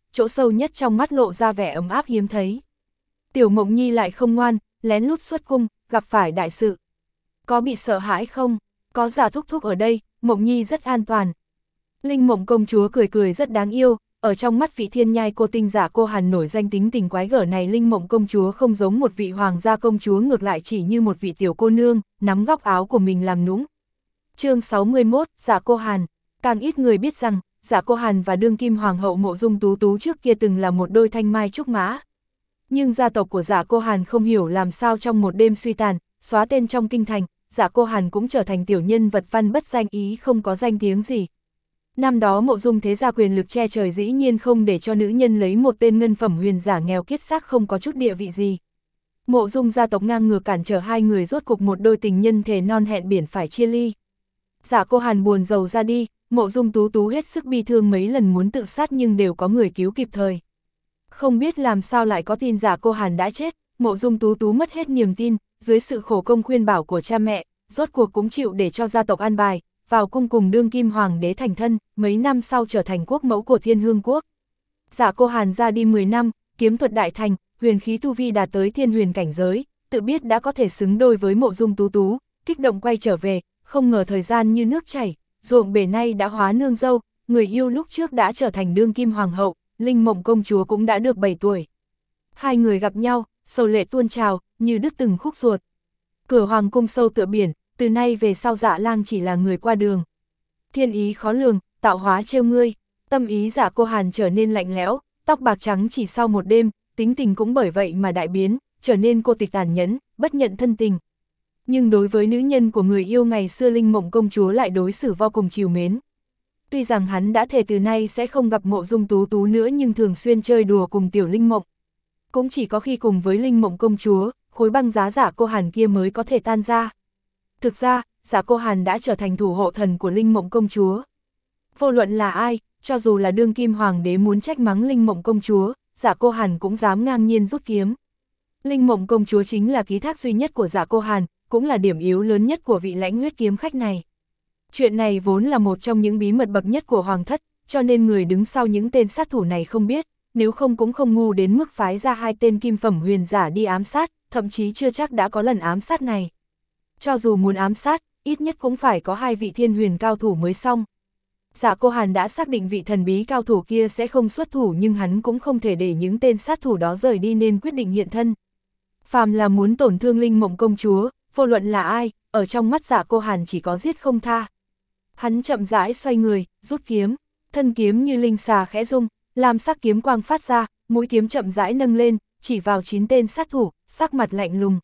chỗ sâu nhất trong mắt lộ ra vẻ ấm áp hiếm thấy. Tiểu Mộng Nhi lại không ngoan, lén lút xuất cung, gặp phải đại sự. Có bị sợ hãi không? Có Giả thúc thúc ở đây, Mộng Nhi rất an toàn. Linh Mộng công chúa cười cười rất đáng yêu, ở trong mắt vị thiên nhai cô tinh Giả Cô Hàn nổi danh tính tình quái gở này, Linh Mộng công chúa không giống một vị hoàng gia công chúa, ngược lại chỉ như một vị tiểu cô nương, nắm góc áo của mình làm nũng. Chương 61, Giả Cô Hàn. Càng ít người biết rằng, Giả Cô Hàn và đương kim hoàng hậu Mộ Dung Tú Tú trước kia từng là một đôi thanh mai trúc mã. Nhưng gia tộc của Giả Cô Hàn không hiểu làm sao trong một đêm suy tàn, xóa tên trong kinh thành, Giả Cô Hàn cũng trở thành tiểu nhân vật văn bất danh ý, không có danh tiếng gì. Năm đó Mộ Dung thế gia quyền lực che trời, dĩ nhiên không để cho nữ nhân lấy một tên ngân phẩm huyền giả nghèo kiết xác không có chút địa vị gì. Mộ Dung gia tộc ngang ngược cản trở hai người, rốt cục một đôi tình nhân thề non hẹn biển phải chia ly. Giả Cô Hàn buồn rầu ra đi, Mộ Dung Tú Tú hết sức bi thương, mấy lần muốn tự sát nhưng đều có người cứu kịp thời. Không biết làm sao lại có tin Giả Cô Hàn đã chết, Mộ Dung Tú Tú mất hết niềm tin, dưới sự khổ công khuyên bảo của cha mẹ, rốt cuộc cũng chịu để cho gia tộc an bài, vào cung cùng đương kim hoàng đế thành thân, mấy năm sau trở thành quốc mẫu của Thiên Hương quốc. Giả Cô Hàn ra đi 10 năm, kiếm thuật đại thành, huyền khí tu vi đạt tới thiên huyền cảnh giới, tự biết đã có thể xứng đôi với Mộ Dung Tú Tú, kích động quay trở về, không ngờ thời gian như nước chảy, ruộng bể nay đã hóa nương dâu, người yêu lúc trước đã trở thành đương kim hoàng hậu, Linh Mộng công chúa cũng đã được 7 tuổi. Hai người gặp nhau, sầu lệ tuôn trào, như đứt từng khúc ruột. Cửa hoàng cung sâu tựa biển, từ nay về sau Dạ lang chỉ là người qua đường. Thiên ý khó lường, tạo hóa trêu ngươi, tâm ý Giả Cô Hàn trở nên lạnh lẽo, tóc bạc trắng chỉ sau một đêm, tính tình cũng bởi vậy mà đại biến, trở nên cô tịch tàn nhẫn, bất nhận thân tình. Nhưng đối với nữ nhân của người yêu ngày xưa, Linh Mộng công chúa lại đối xử vô cùng trìu mến. Tuy rằng hắn đã thề từ nay sẽ không gặp Mộ Dung Tú Tú nữa, nhưng thường xuyên chơi đùa cùng tiểu Linh Mộng. Cũng chỉ có khi cùng với Linh Mộng công chúa, khối băng giá Giả Cô Hàn kia mới có thể tan ra. Thực ra, Giả Cô Hàn đã trở thành thủ hộ thần của Linh Mộng công chúa. Vô luận là ai, cho dù là đương kim hoàng đế muốn trách mắng Linh Mộng công chúa, Giả Cô Hàn cũng dám ngang nhiên rút kiếm. Linh Mộng công chúa chính là ký thác duy nhất của Giả Cô Hàn, cũng là điểm yếu lớn nhất của vị lãnh huyết kiếm khách này. Chuyện này vốn là một trong những bí mật bậc nhất của hoàng thất, cho nên người đứng sau những tên sát thủ này không biết, nếu không cũng không ngu đến mức phái ra 2 tên kim phẩm huyền giả đi ám sát, thậm chí chưa chắc đã có lần ám sát này. Cho dù muốn ám sát, ít nhất cũng phải có 2 vị thiên huyền cao thủ mới xong. Giả Cô Hàn đã xác định vị thần bí cao thủ kia sẽ không xuất thủ, nhưng hắn cũng không thể để những tên sát thủ đó rời đi nên quyết định hiện thân. Phàm là muốn tổn thương Linh Mộng công chúa, vô luận là ai, ở trong mắt Giả Cô Hàn chỉ có giết không tha. Hắn chậm rãi xoay người, rút kiếm, thân kiếm như linh xà khẽ rung, lam sắc kiếm quang phát ra, mũi kiếm chậm rãi nâng lên, chỉ vào 9 tên sát thủ, sắc mặt lạnh lùng.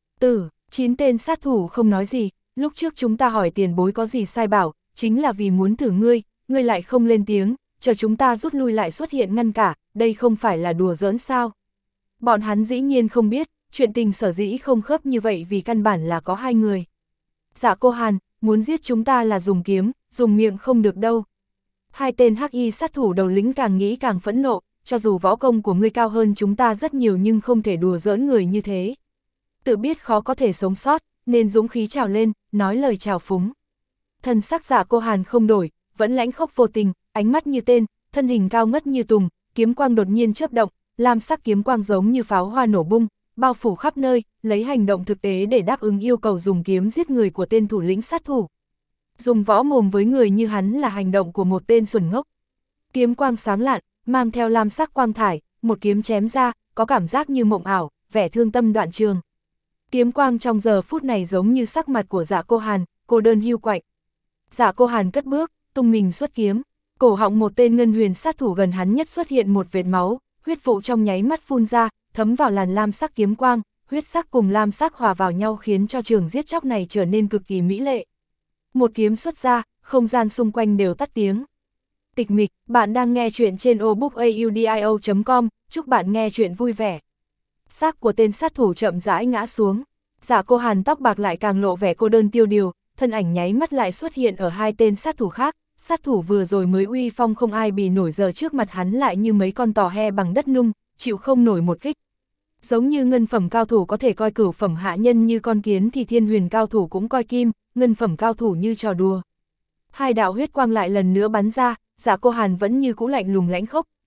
9 tên sát thủ không nói gì, lúc trước chúng ta hỏi tiền bối có gì sai bảo, chính là vì muốn thử ngươi, ngươi lại không lên tiếng, chờ chúng ta rút lui lại xuất hiện ngăn cả, đây không phải là đùa giỡn sao. Bọn hắn dĩ nhiên không biết, chuyện tình sở dĩ không khớp như vậy vì căn bản là có 2 người. Giả Cô Hàn, muốn giết chúng ta là dùng kiếm, dùng miệng không được đâu. 2 tên hắc y sát thủ đầu lĩnh càng nghĩ càng phẫn nộ, cho dù võ công của ngươi cao hơn chúng ta rất nhiều nhưng không thể đùa giỡn người như thế. Tự biết khó có thể sống sót, nên dũng khí trào lên, nói lời chào phúng. Thần sắc Giả Cô Hàn không đổi, vẫn lãnh khốc vô tình, ánh mắt như tên, thân hình cao ngất như tùng, kiếm quang đột nhiên chớp động, lam sắc kiếm quang giống như pháo hoa nổ bung, bao phủ khắp nơi, lấy hành động thực tế để đáp ứng yêu cầu dùng kiếm giết người của tên thủ lĩnh sát thủ. Dùng võ mồm với người như hắn là hành động của một tên xuẩn ngốc. Kiếm quang sáng lạn, mang theo lam sắc quang thải, một kiếm chém ra, có cảm giác như mộng ảo, vẻ thương tâm đoạn trường. Kiếm quang trong giờ phút này giống như sắc mặt của Giả Cô Hàn, cô đơn hiu quạnh. Giả Cô Hàn cất bước, tung mình xuất kiếm, cổ họng một tên ngân huyền sát thủ gần hắn nhất xuất hiện một vệt máu, huyết vụ trong nháy mắt phun ra, thấm vào làn lam sắc kiếm quang, huyết sắc cùng lam sắc hòa vào nhau khiến cho trường giết chóc này trở nên cực kỳ mỹ lệ. Một kiếm xuất ra, không gian xung quanh đều tắt tiếng. Tịch mịch, bạn đang nghe chuyện trên obookaudio.com, chúc bạn nghe chuyện vui vẻ. Xác của tên sát thủ chậm rãi ngã xuống. Giả Cô Hàn tóc bạc lại càng lộ vẻ cô đơn tiêu điều, thân ảnh nháy mắt lại xuất hiện ở 2 tên sát thủ khác. Sát thủ vừa rồi mới uy phong không ai bì nổi, giờ trước mặt hắn lại như mấy con tò he bằng đất nung, chịu không nổi một kích. Giống như ngân phẩm cao thủ có thể coi cửu phẩm hạ nhân như con kiến thì thiên huyền cao thủ cũng coi kim, ngân phẩm cao thủ như trò đùa. 2 đạo huyết quang lại lần nữa bắn ra, Giả Cô Hàn vẫn như cũ lạnh lùng lãnh khốc,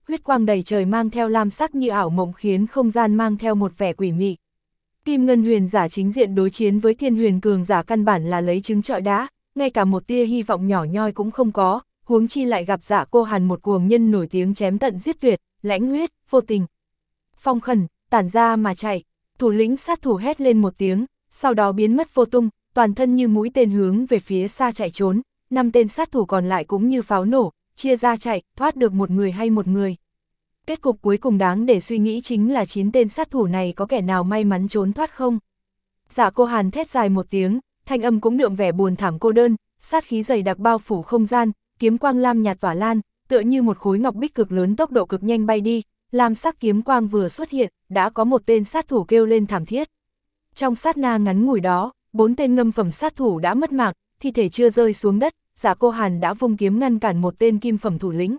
huyết quang đầy trời mang theo lam sắc như ảo mộng khiến không gian mang theo một vẻ quỷ mị. Kim Ngân Huyền giả chính diện đối chiến với Thiên Huyền cường giả căn bản là lấy trứng trọi đá, ngay cả một tia hy vọng nhỏ nhoi cũng không có, huống chi lại gặp Dạ Cô Hàn một cuồng nhân nổi tiếng chém tận giết tuyệt, lãnh huyết, vô tình. Phong Khẩn, tản ra mà chạy, thủ lĩnh sát thủ hét lên một tiếng, sau đó biến mất vô tung, toàn thân như mũi tên hướng về phía xa chạy trốn, 5 tên sát thủ còn lại cũng như pháo nổ, chia ra chạy, thoát được một người hay một người. Kết cục cuối cùng đáng để suy nghĩ chính là 9 tên sát thủ này có kẻ nào may mắn trốn thoát không? Dạ Cô Hàn thét dài một tiếng, thanh âm cũng đượm vẻ buồn thảm cô đơn, sát khí dày đặc bao phủ không gian, kiếm quang lam nhạt tỏa lan, tựa như một khối ngọc bích cực lớn tốc độ cực nhanh bay đi, lam sắc kiếm quang vừa xuất hiện, đã có một tên sát thủ kêu lên thảm thiết. Trong sát na ngắn ngủi đó, 4 tên ngâm phẩm sát thủ đã mất mạng, thi thể chưa rơi xuống đất, Dạ Cô Hàn đã vung kiếm ngăn cản một tên kim phẩm thủ lĩnh.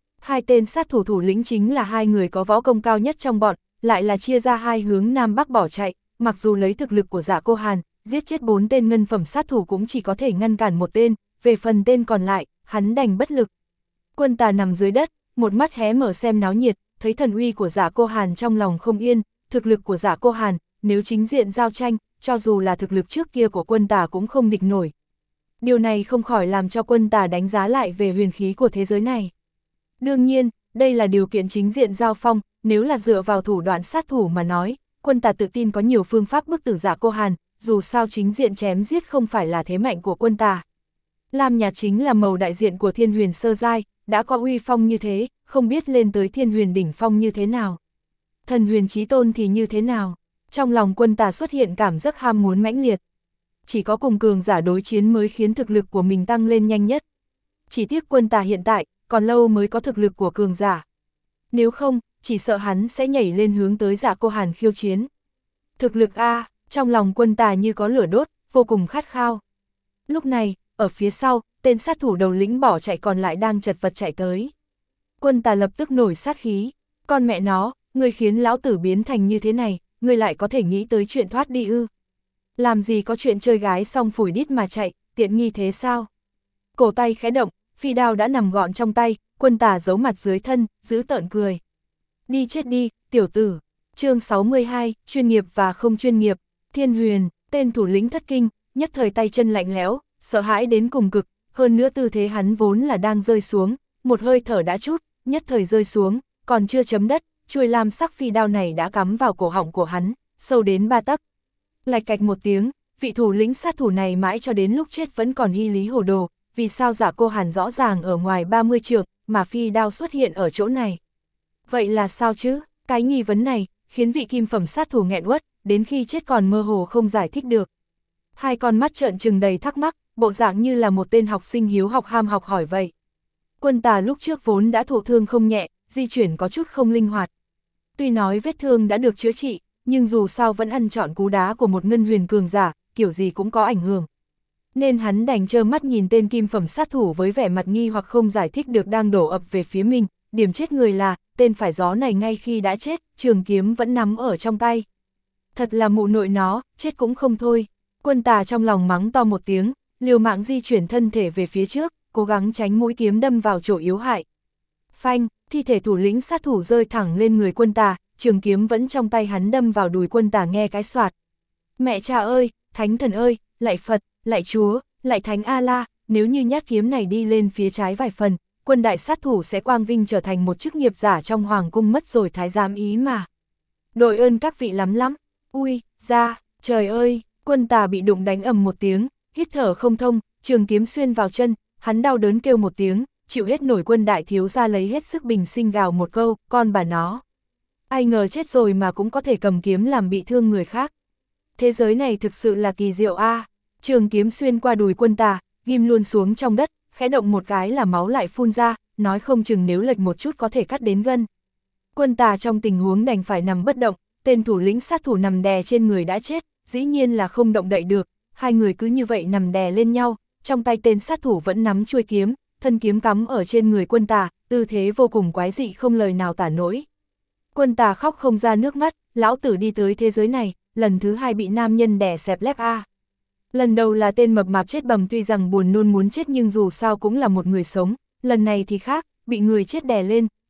2 tên sát thủ thủ lĩnh chính là 2 người có võ công cao nhất trong bọn, lại là chia ra 2 hướng Nam Bắc bỏ chạy, mặc dù lấy thực lực của Dạ Cô Hàn, giết chết 4 tên ngân phẩm sát thủ cũng chỉ có thể ngăn cản một tên, về phần tên còn lại, hắn đành bất lực. Quân Tà nằm dưới đất, một mắt hé mở xem náo nhiệt, thấy thần uy của Dạ Cô Hàn trong lòng không yên, thực lực của Dạ Cô Hàn, nếu chính diện giao tranh, cho dù là thực lực trước kia của Quân Tà cũng không địch nổi. Điều này không khỏi làm cho Quân Tà đánh giá lại về huyền khí của thế giới này. Đương nhiên, đây là điều kiện chính diện giao phong, nếu là dựa vào thủ đoạn sát thủ mà nói, Quân Tà tự tin có nhiều phương pháp bức tử Dạ Cô Hàn, dù sao chính diện chém giết không phải là thế mạnh của Quân Tà. Lam nhạt chính là màu đại diện của Thiên Huyền sơ giai, đã có uy phong như thế, không biết lên tới Thiên Huyền đỉnh phong như thế nào. Thần Huyền chí tôn thì như thế nào? Trong lòng Quân Tà xuất hiện cảm giác ham muốn mãnh liệt. Chỉ có cùng cường giả đối chiến mới khiến thực lực của mình tăng lên nhanh nhất. Chỉ tiếc Quân Tà hiện tại, còn lâu mới có thực lực của cường giả. Nếu không, chỉ sợ hắn sẽ nhảy lên hướng tới Dạ Cô Hàn khiêu chiến. Thực lực A, trong lòng Quân Tà như có lửa đốt, vô cùng khát khao. Lúc này, ở phía sau, tên sát thủ đầu lĩnh bỏ chạy còn lại đang chật vật chạy tới. Quân Tà lập tức nổi sát khí. Con mẹ nó, ngươi khiến lão tử biến thành như thế này, ngươi lại có thể nghĩ tới chuyện thoát đi ư? Làm gì có chuyện chơi gái xong phủi đít mà chạy, tiện nghi thế sao? Cổ tay khẽ động, phi đao đã nằm gọn trong tay, Quân Tà giấu mặt dưới thân, giữ tợn cười. Đi chết đi, tiểu tử. Chương 62, chuyên nghiệp và không chuyên nghiệp. Thiên Huyền, tên thủ lĩnh thất kinh, nhất thời tay chân lạnh lẽo, sợ hãi đến cùng cực, hơn nữa tư thế hắn vốn là đang rơi xuống, một hơi thở đã chút, nhất thời rơi xuống, còn chưa chấm đất, chuôi lam sắc phi đao này đã cắm vào cổ họng của hắn, sâu đến 3 tấc. Lạch cạch một tiếng, vị thủ lĩnh sát thủ này mãi cho đến lúc chết vẫn còn hy lý hồ đồ, vì sao Dạ Cô Hàn rõ ràng ở ngoài 30 trượng, mà phi đao xuất hiện ở chỗ này. Vậy là sao chứ? Cái nghi vấn này, khiến vị kim phẩm sát thủ nghẹn uất, đến khi chết còn mơ hồ không giải thích được. 2 con mắt trợn trừng đầy thắc mắc, bộ dạng như là một tên học sinh hiếu học ham học hỏi vậy. Quân Tà lúc trước vốn đã thụ thương không nhẹ, di chuyển có chút không linh hoạt. Tuy nói vết thương đã được chữa trị, nhưng dù sao vẫn ăn trọn cú đá của một ngân huyền cường giả, kiểu gì cũng có ảnh hưởng. Nên hắn đành trơ mắt nhìn tên kim phẩm sát thủ với vẻ mặt nghi hoặc không giải thích được đang đổ ập về phía mình, điểm chết người là, tên phải gió này ngay khi đã chết, trường kiếm vẫn nắm ở trong tay. Thật là mụ nội nó, chết cũng không thôi. Quân Tà trong lòng mắng to một tiếng, liều mạng di chuyển thân thể về phía trước, cố gắng tránh mũi kiếm đâm vào chỗ yếu hại. Phanh, thi thể thủ lĩnh sát thủ rơi thẳng lên người Quân Tà, trường kiếm vẫn trong tay hắn đâm vào đùi Quân Tà nghe cái soạt. Mẹ cha ơi, thánh thần ơi, lạy Phật, lạy Chúa, lạy Thánh A-la, nếu như nhát kiếm này đi lên phía trái vài phần, Quân đại sát thủ sẽ quang vinh trở thành một chức nghiệp giả trong hoàng cung mất rồi thái giám ý mà. Đội ơn các vị lắm lắm, ui, ra, trời ơi, Quân Tà bị đụng đánh ầm một tiếng, hít thở không thông, trường kiếm xuyên vào chân, hắn đau đớn kêu một tiếng, chịu hết nổi Quân đại thiếu gia lấy hết sức bình sinh gào một câu, con bà nó. Ai ngờ chết rồi mà cũng có thể cầm kiếm làm bị thương người khác. Thế giới này thực sự là kỳ diệu a. Trường kiếm xuyên qua đùi Quân Tà, ghim luôn xuống trong đất, khẽ động một cái là máu lại phun ra, nói không chừng nếu lệch một chút có thể cắt đến gân. Quân Tà trong tình huống đành phải nằm bất động, tên thủ lĩnh sát thủ nằm đè trên người đã chết, dĩ nhiên là không động đậy được, 2 người cứ như vậy nằm đè lên nhau, trong tay tên sát thủ vẫn nắm chuôi kiếm, thân kiếm cắm ở trên người Quân Tà, tư thế vô cùng quái dị không lời nào tả nổi. Quân Tà khóc không ra nước mắt, lão tử đi tới thế giới này, lần thứ 2 bị nam nhân đè xẹp lép a. Lần đầu là tên mập mạp chết bầm tuy rằng buồn nôn muốn chết nhưng dù sao cũng là một người sống, lần này thì khác, bị người chết đè lên,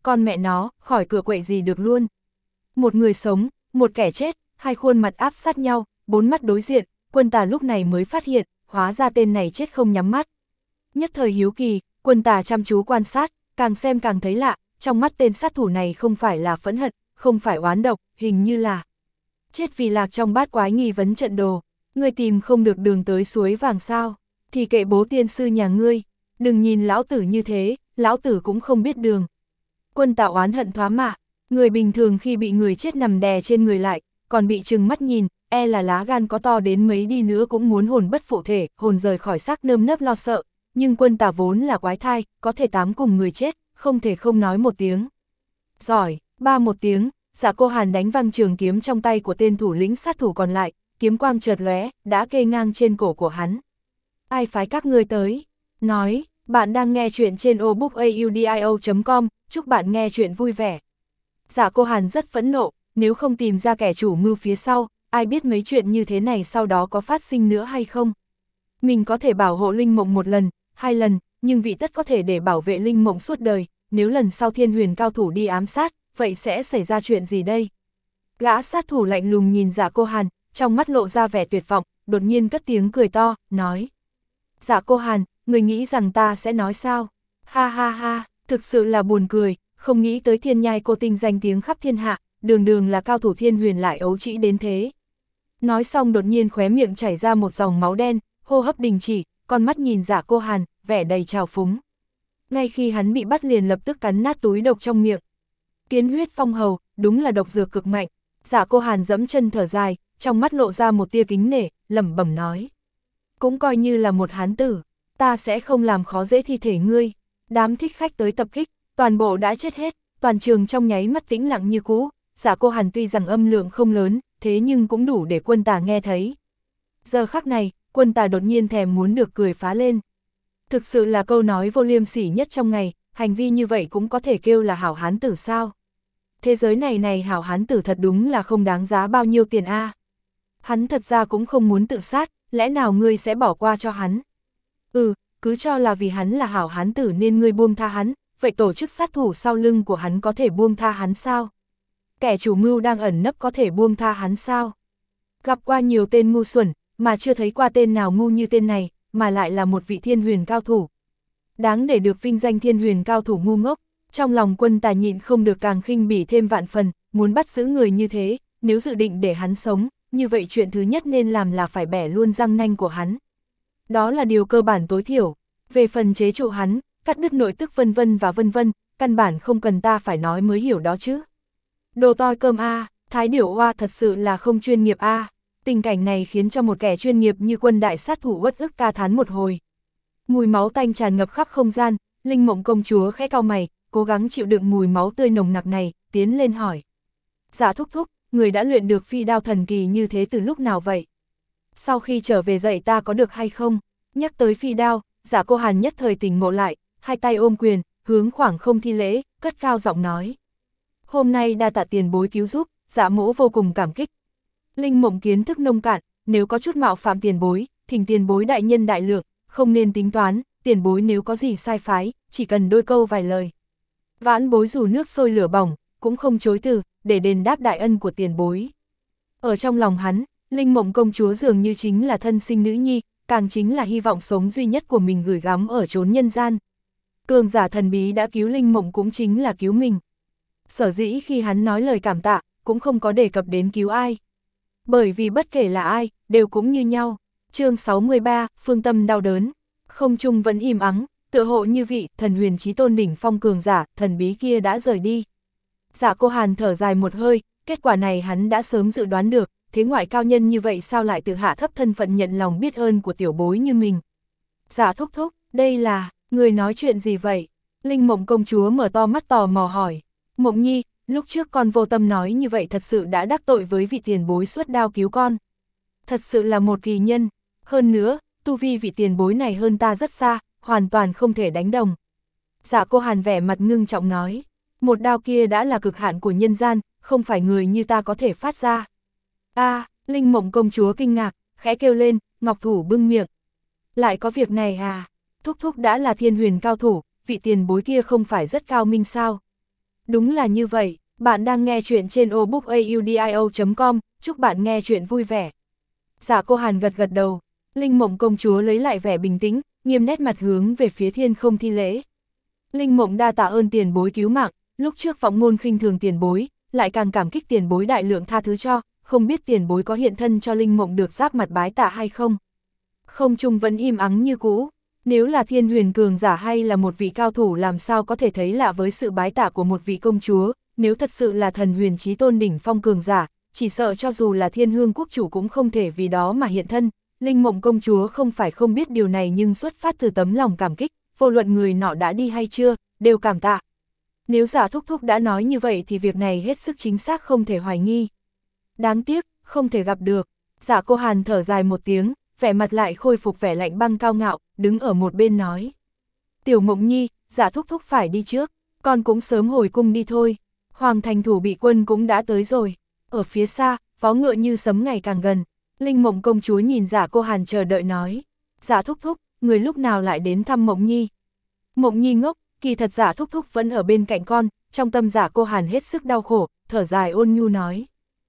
con mẹ nó, khỏi cửa quậy gì được luôn. Một người sống, một kẻ chết, hai khuôn mặt áp sát nhau, bốn mắt đối diện, Quân Tà lúc này mới phát hiện, hóa ra tên này chết không nhắm mắt. Nhất thời hiếu kỳ, Quân Tà chăm chú quan sát, càng xem càng thấy lạ, trong mắt tên sát thủ này không phải là phẫn hận, không phải oán độc, hình như là chết vì lạc trong bát quái nghi vấn trận đồ. Ngươi tìm không được đường tới suối vàng sao, thì kệ bố tiên sư nhà ngươi, đừng nhìn lão tử như thế, lão tử cũng không biết đường. Quân Tà oán hận thoá mạ, người bình thường khi bị người chết nằm đè trên người lại, còn bị trừng mắt nhìn, e là lá gan có to đến mấy đi nữa cũng muốn hồn bất phụ thể, hồn rời khỏi xác nơm nớp lo sợ, nhưng Quân Tà vốn là quái thai, có thể tám cùng người chết, không thể không nói một tiếng. Giỏi, ba một tiếng, Dạ Cô Hàn đánh văng trường kiếm trong tay của tên thủ lĩnh sát thủ còn lại, kiếm quang chợt lóe, đã kê ngang trên cổ của hắn. Ai phái các ngươi tới? Nói, bạn đang nghe chuyện trên obookaudio.com, chúc bạn nghe chuyện vui vẻ. Dạ Cô Hàn rất phẫn nộ, nếu không tìm ra kẻ chủ mưu phía sau, ai biết mấy chuyện như thế này sau đó có phát sinh nữa hay không. Mình có thể bảo hộ Linh Mộng một lần, hai lần, nhưng vị tất có thể để bảo vệ Linh Mộng suốt đời, nếu lần sau Thiên Huyền cao thủ đi ám sát, vậy sẽ xảy ra chuyện gì đây? Gã sát thủ lạnh lùng nhìn Dạ Cô Hàn, trong mắt lộ ra vẻ tuyệt vọng, đột nhiên cất tiếng cười to, nói. Dạ Cô Hàn, người nghĩ rằng ta sẽ nói sao? Ha ha ha, thực sự là buồn cười, không nghĩ tới Thiên Nhai Cô Tinh danh tiếng khắp thiên hạ, đường đường là cao thủ Thiên Huyền lại ấu trĩ đến thế. Nói xong đột nhiên khóe miệng chảy ra một dòng máu đen, hô hấp đình chỉ, con mắt nhìn Dạ Cô Hàn, vẻ đầy trào phúng. Ngay khi hắn bị bắt liền lập tức cắn nát túi độc trong miệng. Kiến huyết phong hầu, đúng là độc dược cực mạnh. Dạ Cô Hàn dẫm chân thở dài, trong mắt lộ ra một tia kính nể, lẩm bẩm nói. Cũng coi như là một hán tử, ta sẽ không làm khó dễ thi thể ngươi. Đám thích khách tới tập kích, toàn bộ đã chết hết, toàn trường trong nháy mắt tĩnh lặng như cũ. Dạ Cô Hàn tuy rằng âm lượng không lớn, thế nhưng cũng đủ để Quân Tà nghe thấy. Giờ khắc này, Quân Tà đột nhiên thèm muốn được cười phá lên. Thực sự là câu nói vô liêm sỉ nhất trong ngày, hành vi như vậy cũng có thể kêu là hảo hán tử sao? Thế giới này hảo hán tử thật đúng là không đáng giá bao nhiêu tiền a. Hắn thật ra cũng không muốn tự sát, lẽ nào ngươi sẽ bỏ qua cho hắn? Cứ cho là vì hắn là hảo hán tử nên ngươi buông tha hắn, vậy tổ chức sát thủ sau lưng của hắn có thể buông tha hắn sao? Kẻ chủ mưu đang ẩn nấp có thể buông tha hắn sao? Gặp qua nhiều tên ngu xuẩn, mà chưa thấy qua tên nào ngu như tên này, mà lại là một vị Thiên Huyền cao thủ. Đáng để được vinh danh Thiên Huyền cao thủ ngu ngốc, trong lòng Quân Tà nhịn không được càng khinh bỉ thêm vạn phần, muốn bắt giữ người như thế, nếu dự định để hắn sống, như vậy chuyện thứ nhất nên làm là phải bẻ luôn răng nanh của hắn. Đó là điều cơ bản tối thiểu, về phần chế trụ hắn, cắt đứt nội tức vân vân, căn bản không cần ta phải nói mới hiểu đó chứ. Đồ toi cơm a, thái điểu oa thật sự là không chuyên nghiệp a. Tình cảnh này khiến cho một kẻ chuyên nghiệp như Quân đại sát thủ uất ức ca thán một hồi. Mùi máu tanh tràn ngập khắp không gian, Linh Mộng công chúa khẽ cau mày, cố gắng chịu đựng mùi máu tươi nồng nặc này, tiến lên hỏi. Dạ thúc thúc, người đã luyện được phi đao thần kỳ như thế từ lúc nào vậy? Sau khi trở về dạy ta có được hay không? Nhắc tới phi đao, Dạ Cô Hàn nhất thời tỉnh ngộ lại, hai tay ôm quyền, hướng khoảng không thi lễ, cất cao giọng nói. Hôm nay đa tạ tiền bối cứu giúp, dạ mỗ vô cùng cảm kích. Linh Mộng kiến thức nông cạn, nếu có chút mạo phạm tiền bối, thỉnh tiền bối đại nhân đại lượng, không nên tính toán, tiền bối nếu có gì sai phái, chỉ cần đôi câu vài lời. Vãn bối dù nước sôi lửa bỏng, cũng không chối từ, để đền đáp đại ân của tiền bối. Ở trong lòng hắn, Linh Mộng công chúa dường như chính là thân sinh nữ nhi, càng chính là hy vọng sống duy nhất của mình gửi gắm ở chốn nhân gian. Cường giả thần bí đã cứu Linh Mộng cũng chính là cứu mình. Sở dĩ khi hắn nói lời cảm tạ, cũng không có đề cập đến cứu ai. Bởi vì bất kể là ai, đều cũng như nhau. Chương 63, phương tâm đau đớn. Không trung vẫn im ắng, tựa hộ như vị thần huyền chí tôn đỉnh phong cường giả, thần bí kia đã rời đi. Dạ Cô Hàn thở dài một hơi, kết quả này hắn đã sớm dự đoán được, thế ngoại cao nhân như vậy sao lại tự hạ thấp thân phận nhận lòng biết ơn của tiểu bối như mình. Dạ thúc thúc, đây là, người nói chuyện gì vậy? Linh Mộng công chúa mở to mắt tò mò hỏi. Mộng nhi, lúc trước con vô tâm nói như vậy thật sự đã đắc tội với vị tiền bối suốt đao cứu con. Thật sự là một kỳ nhân, hơn nữa, tu vi vị tiền bối này hơn ta rất xa, hoàn toàn không thể đánh đồng. Dạ Cô Hàn vẻ mặt ngưng trọng nói, một đao kia đã là cực hạn của nhân gian, không phải người như ta có thể phát ra. Linh Mộng công chúa kinh ngạc, khẽ kêu lên, ngọc thủ bưng miệng. Lại có việc này à, thúc thúc đã là Thiên Huyền cao thủ, vị tiền bối kia không phải rất cao minh sao. Đúng là như vậy, bạn đang nghe chuyện trên obookaudio.com, chúc bạn nghe chuyện vui vẻ. Dạ cô Hàn gật gật đầu, Linh Mộng công chúa lấy lại vẻ bình tĩnh, nghiêm nét mặt hướng về phía Thiên Không thi lễ. Linh Mộng đa tạ ơn tiền bối cứu mạng, lúc trước Vọng Ngôn khinh thường tiền bối, lại càng cảm kích tiền bối đại lượng tha thứ cho, không biết tiền bối có hiện thân cho Linh Mộng được giáp mặt bái tạ hay không. Không trung vẫn im ắng như cũ, nếu là thiên huyền cường giả hay là một vị cao thủ làm sao có thể thấy lạ với sự bái tạ của một vị công chúa, nếu thật sự là thần huyền chí tôn đỉnh phong cường giả, chỉ sợ cho dù là Thiên Hương quốc chủ cũng không thể vì đó mà hiện thân. Linh Mộng công chúa không phải không biết điều này nhưng xuất phát từ tấm lòng cảm kích, vô luận người nọ đã đi hay chưa, đều cảm tạ. Nếu Dạ thúc thúc đã nói như vậy thì việc này hết sức chính xác không thể hoài nghi. Đáng tiếc, không thể gặp được. Dạ cô Hàn thở dài một tiếng, vẻ mặt lại khôi phục vẻ lạnh băng cao ngạo, đứng ở một bên nói. Tiểu Mộng Nhi, Dạ thúc thúc phải đi trước, con cũng sớm hồi cung đi thôi. Hoàng thành thủ bị quân cũng đã tới rồi. Ở phía xa, vó ngựa như sấm ngày càng gần. Linh Mộng công chúa nhìn Dạ cô Hàn chờ đợi nói. Dạ thúc thúc, người lúc nào lại đến thăm Mộng Nhi? Mộng Nhi ngốc, kỳ thật Dạ thúc thúc vẫn ở bên cạnh con, trong tâm Dạ cô Hàn hết sức đau khổ, thở dài ôn nhu nói.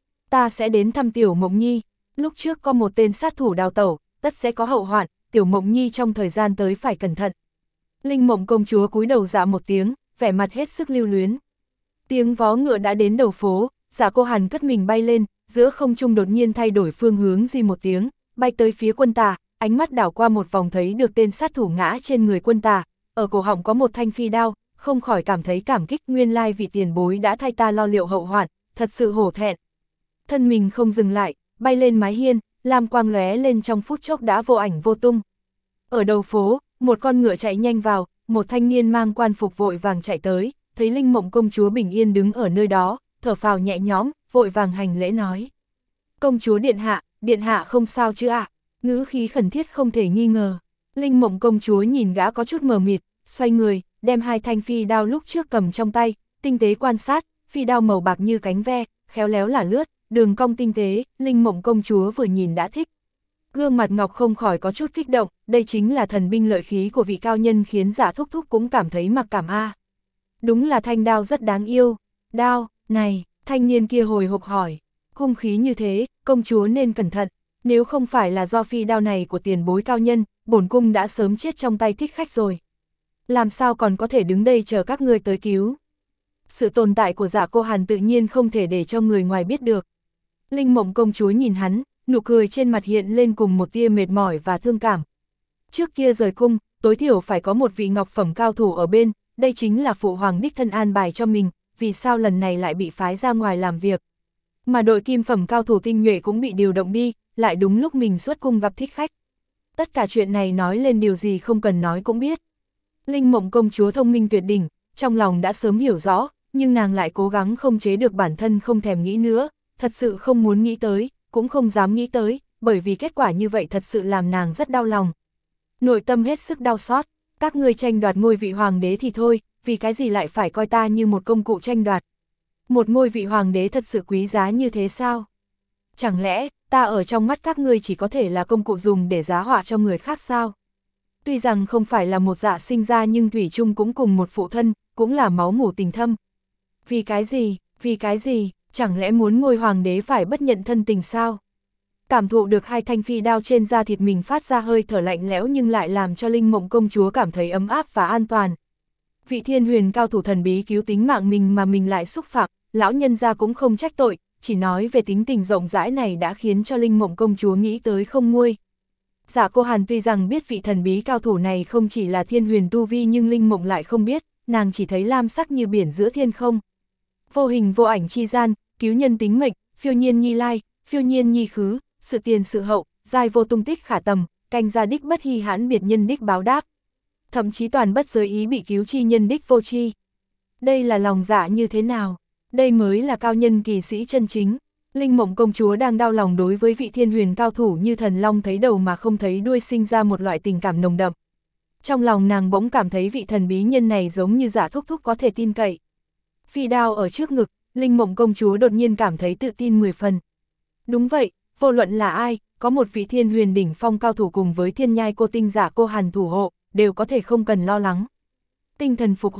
Ta sẽ đến thăm Tiểu Mộng Nhi, lúc trước có một tên sát thủ đào tẩu, tất sẽ có hậu hoạn, Tiểu Mộng Nhi trong thời gian tới phải cẩn thận. Linh Mộng công chúa cúi đầu dạ một tiếng, vẻ mặt hết sức lưu luyến. Tiếng vó ngựa đã đến đầu phố, Dạ cô Hàn cất mình bay lên, giữa không trung đột nhiên thay đổi phương hướng di một tiếng, bay tới phía quân Tà, ánh mắt đảo qua một vòng thấy được tên sát thủ ngã trên người quân Tà, ở cổ họng có một thanh phi đao, không khỏi cảm thấy cảm kích, nguyên lai vị tiền bối đã thay ta lo liệu hậu hoạn, thật sự hổ thẹn. Thân mình không dừng lại, bay lên mái hiên, lam quang lóe lên trong phút chốc đã vô ảnh vô tung. Ở đầu phố, một con ngựa chạy nhanh vào, một thanh niên mang quan phục vội vàng chạy tới, thấy Linh Mộng công chúa bình yên đứng ở nơi đó, thở phào nhẹ nhõm, vội vàng hành lễ nói. Công chúa điện hạ không sao chứ ạ? Ngữ khí khẩn thiết không thể nghi ngờ. Linh Mộng công chúa nhìn gã có chút mờ mịt, xoay người, đem hai thanh phi đao lúc trước cầm trong tay, tinh tế quan sát, phi đao màu bạc như cánh ve, khéo léo là lướt, đường cong tinh tế, Linh Mộng công chúa vừa nhìn đã thích. Gương mặt ngọc không khỏi có chút kích động, đây chính là thần binh lợi khí của vị cao nhân khiến Dạ thúc thúc cũng cảm thấy mặc cảm a. Đúng là thanh đao rất đáng yêu. Đao, này, thanh niên kia hồi hộp hỏi, hung khí như thế, công chúa nên cẩn thận, nếu không phải là do phi đao này của tiền bối cao nhân, bổn cung đã sớm chết trong tay thích khách rồi. Làm sao còn có thể đứng đây chờ các ngươi tới cứu? Sự tồn tại của Dạ cô Hàn tự nhiên không thể để cho người ngoài biết được. Linh Mộng công chúa nhìn hắn, nụ cười trên mặt hiện lên cùng một tia mệt mỏi và thương cảm. Trước kia rời cung, tối thiểu phải có một vị ngọc phẩm cao thủ ở bên, đây chính là phụ hoàng đích thân an bài cho mình, vì sao lần này lại bị phái ra ngoài làm việc. Mà đội kim phẩm cao thủ tinh nhuệ cũng bị điều động đi, lại đúng lúc mình xuất cung gặp thích khách. Tất cả chuyện này nói lên điều gì không cần nói cũng biết. Linh Mộng công chúa thông minh tuyệt đỉnh, trong lòng đã sớm hiểu rõ, nhưng nàng lại cố gắng không chế được bản thân không thèm nghĩ nữa, thật sự không muốn nghĩ tới, cũng không dám nghĩ tới, bởi vì kết quả như vậy thật sự làm nàng rất đau lòng. Nội tâm hết sức đau xót, các ngươi tranh đoạt ngôi vị hoàng đế thì thôi, vì cái gì lại phải coi ta như một công cụ tranh đoạt. Một ngôi vị hoàng đế thật sự quý giá như thế sao? Chẳng lẽ, ta ở trong mắt các ngươi chỉ có thể là công cụ dùng để giá họa cho người khác sao? Tuy rằng không phải là một Dạ sinh ra nhưng thủy chung cũng cùng một phụ thân, cũng là máu mủ tình thâm. Vì cái gì, chẳng lẽ muốn ngôi hoàng đế phải bất nhận thân tình sao? Cảm thụ được hai thanh phi đao trên da thịt mình phát ra hơi thở lạnh lẽo nhưng lại làm cho Linh Mộng công chúa cảm thấy ấm áp và an toàn. Vị thiên huyền cao thủ thần bí cứu tính mạng mình mà mình lại xúc phạm, lão nhân gia cũng không trách tội, chỉ nói về tính tình rộng rãi này đã khiến cho Linh Mộng công chúa nghĩ tới không nguôi. Dạ cô Hàn tuy rằng biết vị thần bí cao thủ này không chỉ là thiên huyền tu vi nhưng Linh Mộng lại không biết, nàng chỉ thấy lam sắc như biển giữa thiên không. Vô hình vô ảnh chi gian, cứu nhân tính mệnh, phiêu nhiên nhi lai, phiêu nhiên nhi khứ, sự tiền sự hậu, giai vô tung tích khả tầm, canh gia đích bất hy hãn biệt nhân đích báo đáp. Thậm chí toàn bất giới ý bị cứu chi nhân đích vô chi. Đây là lòng dạ như thế nào? Đây mới là cao nhân kỳ sĩ chân chính. Linh Mộng công chúa đang đau lòng đối với vị thiên huyền cao thủ như thần long thấy đầu mà không thấy đuôi, sinh ra một loại tình cảm nồng đậm. Trong lòng nàng bỗng cảm thấy vị thần bí nhân này giống như Dạ thúc thúc có thể tin cậy. Phi đao ở trước ngực, Linh Mộng công chúa đột nhiên cảm thấy tự tin 10 phần. Đúng vậy, vô luận là ai, có một vị thiên huyền đỉnh phong cao thủ cùng với thiên nhai cô tinh Dạ cô Hàn thủ hộ, đều có thể không cần lo lắng. Tinh thần phục hồi,